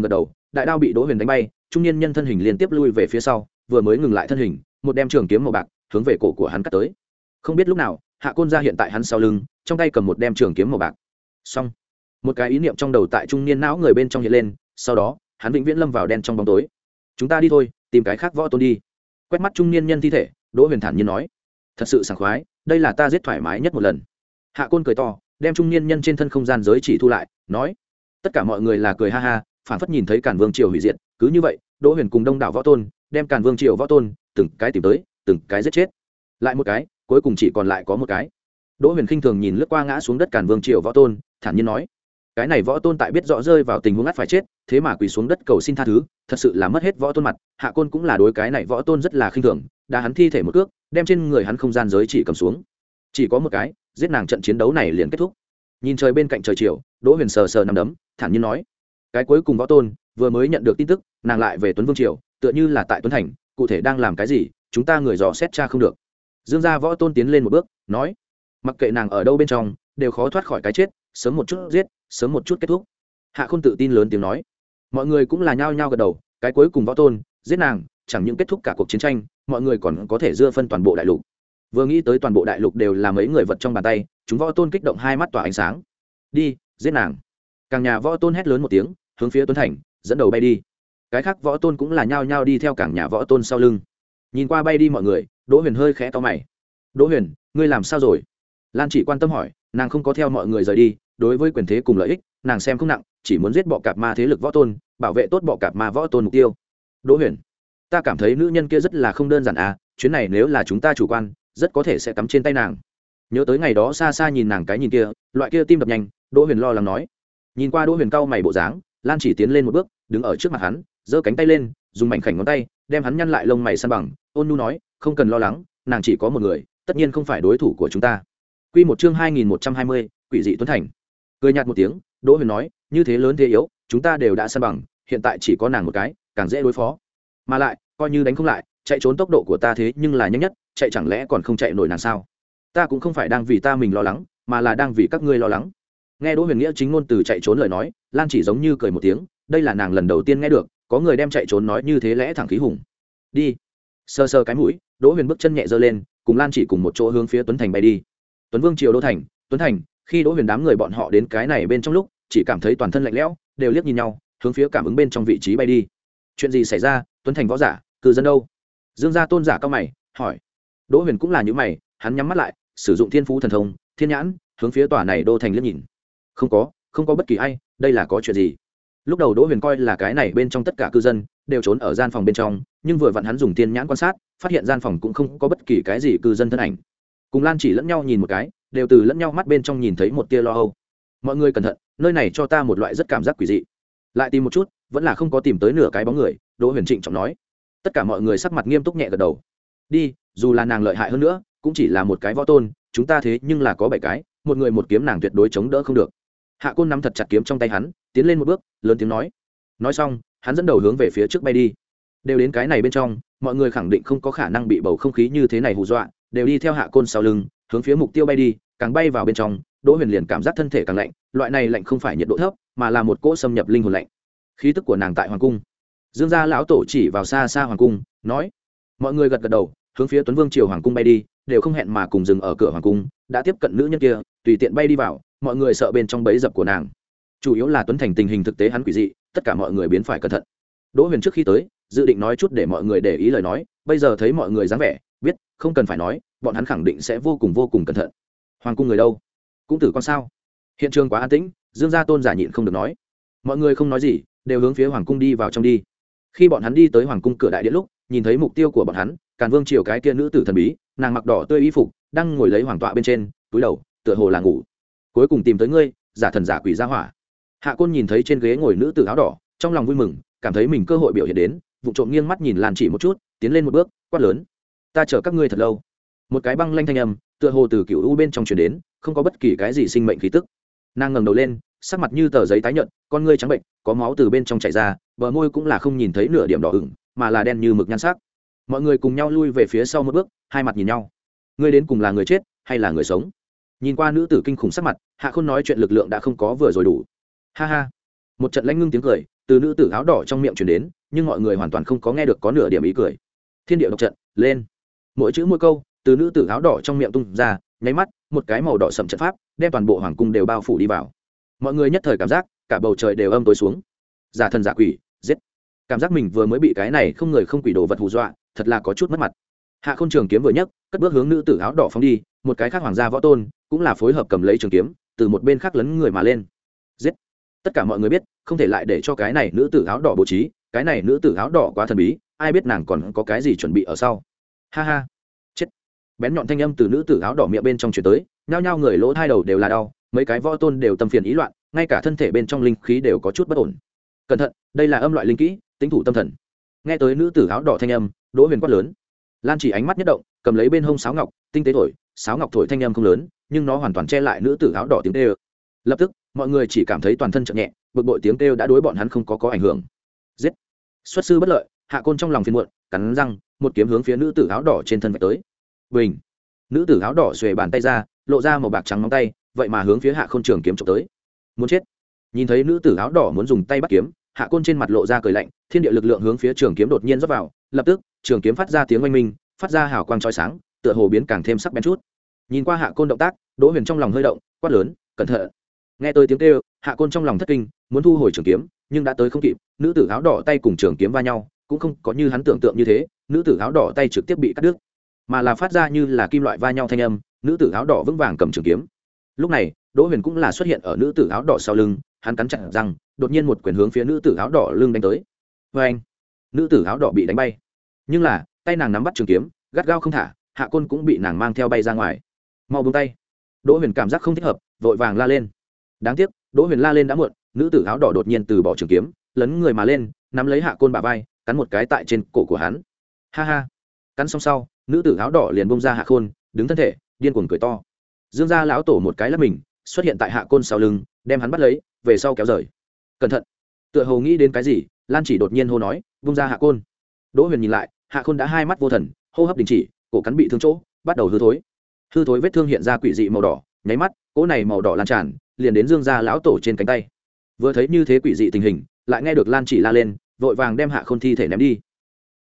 đại đao bị đỗ huyền đánh bay, trung niên nhân thân hình liên tiếp lui về phía sau, vừa mới ngừng lại thân hình, một đem trường kiếm màu bạc hướng về cổ của hắn cắt tới. Không biết lúc nào, Hạ Côn ra hiện tại hắn sau lưng, trong tay cầm một đem trường kiếm màu bạc. Xong, một cái ý niệm trong đầu tại trung niên não người bên trong hiện lên, sau đó hắn vĩnh viễn lâm vào đen trong bóng tối. Chúng ta đi thôi, tìm cái khác võ tôn đi. Quét mắt trung niên nhân thi thể, Đỗ Huyền thản nhiên nói, thật sự sảng khoái, đây là ta giết thoải mái nhất một lần. Hạ Côn cười to, đem trung niên nhân trên thân không gian giới chỉ thu lại, nói, tất cả mọi người là cười ha ha, phảng phất nhìn thấy Càn Vương triều hủy diệt. Cứ như vậy, Đỗ Huyền cùng đông đảo võ tôn đem Càn Vương triều võ tôn từng cái tìm tới, từng cái giết chết. Lại một cái, cuối cùng chỉ còn lại có một cái. Đỗ Huyền khinh thường nhìn lướt qua ngã xuống đất Càn Vương triều võ tôn, thản nhiên nói, cái này võ tôn tại biết rõ rơi vào tình huống ngắt phải chết, thế mà quỳ xuống đất cầu xin tha thứ, thật sự là mất hết võ tôn mặt. Hạ Côn cũng là đối cái này võ tôn rất là khinh thường, đá hắn thi thể một cước, đem trên người hắn không gian giới chỉ cầm xuống. Chỉ có một cái, giết nàng, trận chiến đấu này liền kết thúc. Nhìn trời bên cạnh trời chiều, Đỗ Huyền sờ sờ nằm đấm, thản nhiên nói, cái cuối cùng võ tôn vừa mới nhận được tin tức, nàng lại về Tuấn Vương triều, tựa như là tại Tuấn Thành, cụ thể đang làm cái gì, chúng ta người dò xét tra không được. Dương gia võ tôn tiến lên một bước, nói, mặc kệ nàng ở đâu bên trong, đều khó thoát khỏi cái chết, sớm một chút giết, sớm một chút kết thúc. Hạ Khôn tự tin lớn tiếng nói. Mọi người cũng là nhao nhao gật đầu, cái cuối cùng võ tôn giết nàng, chẳng những kết thúc cả cuộc chiến tranh, mọi người còn có thể dưa phân toàn bộ đại lục. Vừa nghĩ tới toàn bộ đại lục đều là mấy người vật trong bàn tay, chúng võ tôn kích động hai mắt tỏa ánh sáng. Đi, giết nàng. Càng nhà võ tôn hét lớn một tiếng, hướng phía Tuấn Thành dẫn đầu bay đi. Cái khác võ tôn cũng là nhao nhao đi theo cảng nhà võ tôn sau lưng. Nhìn qua bay đi mọi người, Đỗ Huyền hơi khẽ to mày. Đỗ Huyền, ngươi làm sao rồi? Lan Chỉ quan tâm hỏi, nàng không có theo mọi người rời đi, đối với quyền thế cùng lợi ích, nàng xem không nặng, chỉ muốn giết bọ cạp ma thế lực võ tôn, bảo vệ tốt bọ cạp ma võ tôn mục tiêu. Đỗ Huyền, ta cảm thấy nữ nhân kia rất là không đơn giản à, chuyến này nếu là chúng ta chủ quan, rất có thể sẽ cắm trên tay nàng. Nhớ tới ngày đó xa xa nhìn nàng cái nhìn kia, loại kia tim đập nhanh, Đỗ Huyền lo lắng nói. Nhìn qua Đỗ Huyền cau mày bộ dáng, Lan Chỉ tiến lên một bước, đứng ở trước mặt hắn, giơ cánh tay lên, dùng mảnh khảnh ngón tay đem hắn nhăn lại lông mày san bằng, ôn nhu nói, không cần lo lắng, nàng chỉ có một người, tất nhiên không phải đối thủ của chúng ta. Quy một chương hai nghìn một trăm hai mươi, Quỷ dị Tuấn Thành. Cười nhạt một tiếng, Đỗ Huyền nói, như thế lớn thế yếu, chúng ta đều đã san bằng, hiện tại chỉ có nàng một cái, càng dễ đối phó. Mà lại, coi như đánh không lại, chạy trốn tốc độ của ta thế nhưng là nhanh nhất, chạy chẳng lẽ còn không chạy nổi nàng sao? Ta cũng không phải đang vì ta mình lo lắng, mà là đang vì các ngươi lo lắng. Nghe Đỗ Huyền nghĩa chính ngôn từ chạy trốn lời nói, Lan Chỉ giống như cười một tiếng, đây là nàng lần đầu tiên nghe được có người đem chạy trốn nói như thế lẽ thẳng khí hùng. Đi. Sơ sơ cái mũi, Đỗ Huyền bước chân nhẹ giơ lên, cùng Lan Chỉ cùng một chỗ hướng phía Tuấn Thành bay đi. Tuấn Vương triều đô thành, Tuấn Thành, khi Đỗ Huyền đám người bọn họ đến cái này bên trong lúc, chỉ cảm thấy toàn thân lạnh lẽo, đều liếc nhìn nhau, hướng phía cảm ứng bên trong vị trí bay đi. Chuyện gì xảy ra? Tuấn Thành võ giả, cư dân đâu? Dương gia tôn giả cao mày, hỏi. Đỗ Huyền cũng là như mày, hắn nhắm mắt lại, sử dụng thiên phú thần thông, thiên nhãn, hướng phía tòa này đô thành liếc nhìn. Không có, không có bất kỳ ai, đây là có chuyện gì? Lúc đầu Đỗ Huyền coi là cái này bên trong tất cả cư dân đều trốn ở gian phòng bên trong, nhưng vừa vặn hắn dùng thiên nhãn quan sát, phát hiện gian phòng cũng không có bất kỳ cái gì cư dân thân ảnh. Cùng Lan Chỉ lẫn nhau nhìn một cái, đều từ lẫn nhau mắt bên trong nhìn thấy một tia lo âu. Mọi người cẩn thận, nơi này cho ta một loại rất cảm giác quỷ dị. Lại tìm một chút, vẫn là không có tìm tới nửa cái bóng người, Đỗ Huyền trịnh trọng nói. Tất cả mọi người sắc mặt nghiêm túc nhẹ gật đầu. Đi, dù là nàng lợi hại hơn nữa, cũng chỉ là một cái võ tôn, chúng ta thế nhưng là có bảy cái, một người một kiếm nàng tuyệt đối chống đỡ không được. Hạ Côn nắm thật chặt kiếm trong tay hắn, tiến lên một bước, lớn tiếng nói. Nói xong, hắn dẫn đầu hướng về phía trước bay đi. Đều đến cái này bên trong, mọi người khẳng định không có khả năng bị bầu không khí như thế này hù dọa, đều đi theo Hạ Côn sau lưng, hướng phía mục tiêu bay đi. Càng bay vào bên trong, Đỗ Huyền liền cảm giác thân thể càng lạnh, loại này lạnh không phải nhiệt độ thấp, mà là một cỗ xâm nhập linh hồn lạnh. Khí tức của nàng tại hoàng cung. Dương gia lão tổ chỉ vào xa xa hoàng cung, nói. Mọi người gật gật đầu, hướng phía Tuấn Vương triều hoàng cung bay đi, đều không hẹn mà cùng dừng ở cửa hoàng cung, đã tiếp cận nữ nhân kia, tùy tiện bay đi vào, mọi người sợ bên trong bẫy dập của nàng. Chủ yếu là Tuấn Thành tình hình thực tế hắn quỷ dị, tất cả mọi người biến phải cẩn thận. Đỗ Huyền trước khi tới, dự định nói chút để mọi người để ý lời nói, bây giờ thấy mọi người dáng vẻ, biết không cần phải nói, bọn hắn khẳng định sẽ vô cùng vô cùng cẩn thận. Hoàng cung người đâu? Cũng tử con sao? Hiện trường quá an tĩnh, Dương gia tôn giả nhịn không được nói. Mọi người không nói gì, đều hướng phía hoàng cung đi vào trong đi. Khi bọn hắn đi tới hoàng cung cửa đại điện lúc, nhìn thấy mục tiêu của bọn hắn, Càn Vương triều cái kia nữ tử thần bí, nàng mặc đỏ tươi y phục, đang ngồi lấy hoàng tọa bên trên, túi đầu, tựa hồ là ngủ. Cuối cùng tìm tới ngươi, giả thần giả quỷ gia hỏa. Hạ Côn nhìn thấy trên ghế ngồi nữ tử áo đỏ, trong lòng vui mừng, cảm thấy mình cơ hội biểu hiện đến, vụ trộm nghiêng mắt nhìn Lan Chỉ một chút, tiến lên một bước, quát lớn: "Ta chờ các ngươi thật lâu." Một cái băng lanh thanh âm, tựa hồ từ cựu u bên trong truyền đến, không có bất kỳ cái gì sinh mệnh khí tức. Nàng ngẩng đầu lên, sắc mặt như tờ giấy tái nhợt, con ngươi trắng bệnh, có máu từ bên trong chảy ra, bờ môi cũng là không nhìn thấy nửa điểm đỏ ửng, mà là đen như mực nhan sắc. Mọi người cùng nhau lui về phía sau một bước, hai mặt nhìn nhau. Ngươi đến cùng là người chết hay là người sống? Nhìn qua nữ tử kinh khủng sắc mặt, Hạ Khôn nói chuyện lực lượng đã không có vừa rồi đủ. Ha ha. Một trận lãnh ngưng tiếng cười từ nữ tử áo đỏ trong miệng truyền đến, nhưng mọi người hoàn toàn không có nghe được có nửa điểm ý cười. Thiên địa độc trận lên, mỗi chữ mỗi câu từ nữ tử áo đỏ trong miệng tung ra, nháy mắt một cái màu đỏ sậm trận pháp đem toàn bộ hoàng cung đều bao phủ đi vào. Mọi người nhất thời cảm giác cả bầu trời đều âm tối xuống. Giả thần giả quỷ, giết! Cảm giác mình vừa mới bị cái này không người không quỷ đồ vật hù dọa, thật là có chút mất mặt. Hạ Khôn trường kiếm vừa nhấc, cất bước hướng nữ tử áo đỏ phóng đi, một cái khác hoàng gia võ tôn cũng là phối hợp cầm lấy trường kiếm, từ một bên khác lấn người mà lên. Giết! Tất cả mọi người biết, không thể lại để cho cái này nữ tử áo đỏ bố trí, cái này nữ tử áo đỏ quá thần bí, ai biết nàng còn có cái gì chuẩn bị ở sau. Ha ha! Chết! Bén nhọn thanh âm từ nữ tử áo đỏ miệng bên trong truyền tới, nhao nhao người lỗ hai đầu đều là đau, mấy cái võ tôn đều tâm phiền ý loạn, ngay cả thân thể bên trong linh khí đều có chút bất ổn. Cẩn thận, đây là âm loại linh kỹ, tính thủ tâm thần. Nghe tới nữ tử áo đỏ thanh âm, Đỗ Huyền quát lớn. Lan Chỉ ánh mắt nhất động, cầm lấy bên hông sáo ngọc, tinh tế thổi, sáo ngọc thổi thanh âm không lớn, nhưng nó hoàn toàn che lại nữ tử áo đỏ tiếng kêu. Lập tức, mọi người chỉ cảm thấy toàn thân chợt nhẹ, bực bội tiếng kêu đã đối bọn hắn không có có ảnh hưởng. Giết! Xuất sư bất lợi, Hạ Côn trong lòng phiền muộn, cắn răng, một kiếm hướng phía nữ tử áo đỏ trên thân vạch tới. Bình! Nữ tử áo đỏ xuề bàn tay ra, lộ ra màu bạc trắng móng tay, vậy mà hướng phía Hạ Khôn trường kiếm chụp tới. Muốn chết! Nhìn thấy nữ tử áo đỏ muốn dùng tay bắt kiếm, Hạ Côn trên mặt lộ ra cười lạnh, thiên địa lực lượng hướng phía trường kiếm đột nhiên rót vào, lập tức, trường kiếm phát ra tiếng oanh minh, phát ra hào quang chói sáng, tựa hồ biến càng thêm sắc bén chút. Nhìn qua Hạ Côn động tác, Đỗ Huyền trong lòng hơi động, quát lớn, cẩn thận. Nghe tới tiếng kêu, Hạ Côn trong lòng thất kinh, muốn thu hồi trường kiếm, nhưng đã tới không kịp, nữ tử áo đỏ tay cùng trường kiếm va nhau, cũng không có như hắn tưởng tượng như thế, nữ tử áo đỏ tay trực tiếp bị cắt đứt, mà là phát ra như là kim loại va nhau thanh âm, nữ tử áo đỏ vững vàng cầm trường kiếm. Lúc này, Đỗ Huyền cũng là xuất hiện ở nữ tử áo đỏ sau lưng, hắn cắn chặt răng, đột nhiên một quyền hướng phía nữ tử áo đỏ lưng đánh tới. Và anh, nữ tử áo đỏ bị đánh bay, nhưng là tay nàng nắm bắt trường kiếm, gắt gao không thả, Hạ Côn cũng bị nàng mang theo bay ra ngoài. Mau buông tay! Đỗ Huyền cảm giác không thích hợp, vội vàng la lên. Đáng tiếc, Đỗ Huyền la lên đã muộn, nữ tử áo đỏ đột nhiên từ bỏ trường kiếm, lấn người mà lên, nắm lấy Hạ Côn bả vai, cắn một cái tại trên cổ của hắn. Ha ha! Cắn xong sau, nữ tử áo đỏ liền bông ra Hạ Khôn, đứng thân thể, điên cuồng cười to. Dương gia lão tổ một cái lắc mình, xuất hiện tại Hạ Côn sau lưng, đem hắn bắt lấy, về sau kéo rời. Cẩn thận! Tựa hồ nghĩ đến cái gì, Lan Chỉ đột nhiên hô nói, bông ra Hạ Côn. Đỗ Huyền nhìn lại, Hạ Khôn đã hai mắt vô thần, hô hấp đình chỉ, cổ cắn bị thương chỗ, bắt đầu hư thối. Hư thối vết thương hiện ra quỷ dị màu đỏ, nháy mắt, cỗ này màu đỏ lan tràn, liền đến Dương gia lão tổ trên cánh tay. Vừa thấy như thế quỷ dị tình hình, lại nghe được Lan Chỉ la lên, vội vàng đem Hạ Khôn thi thể ném đi.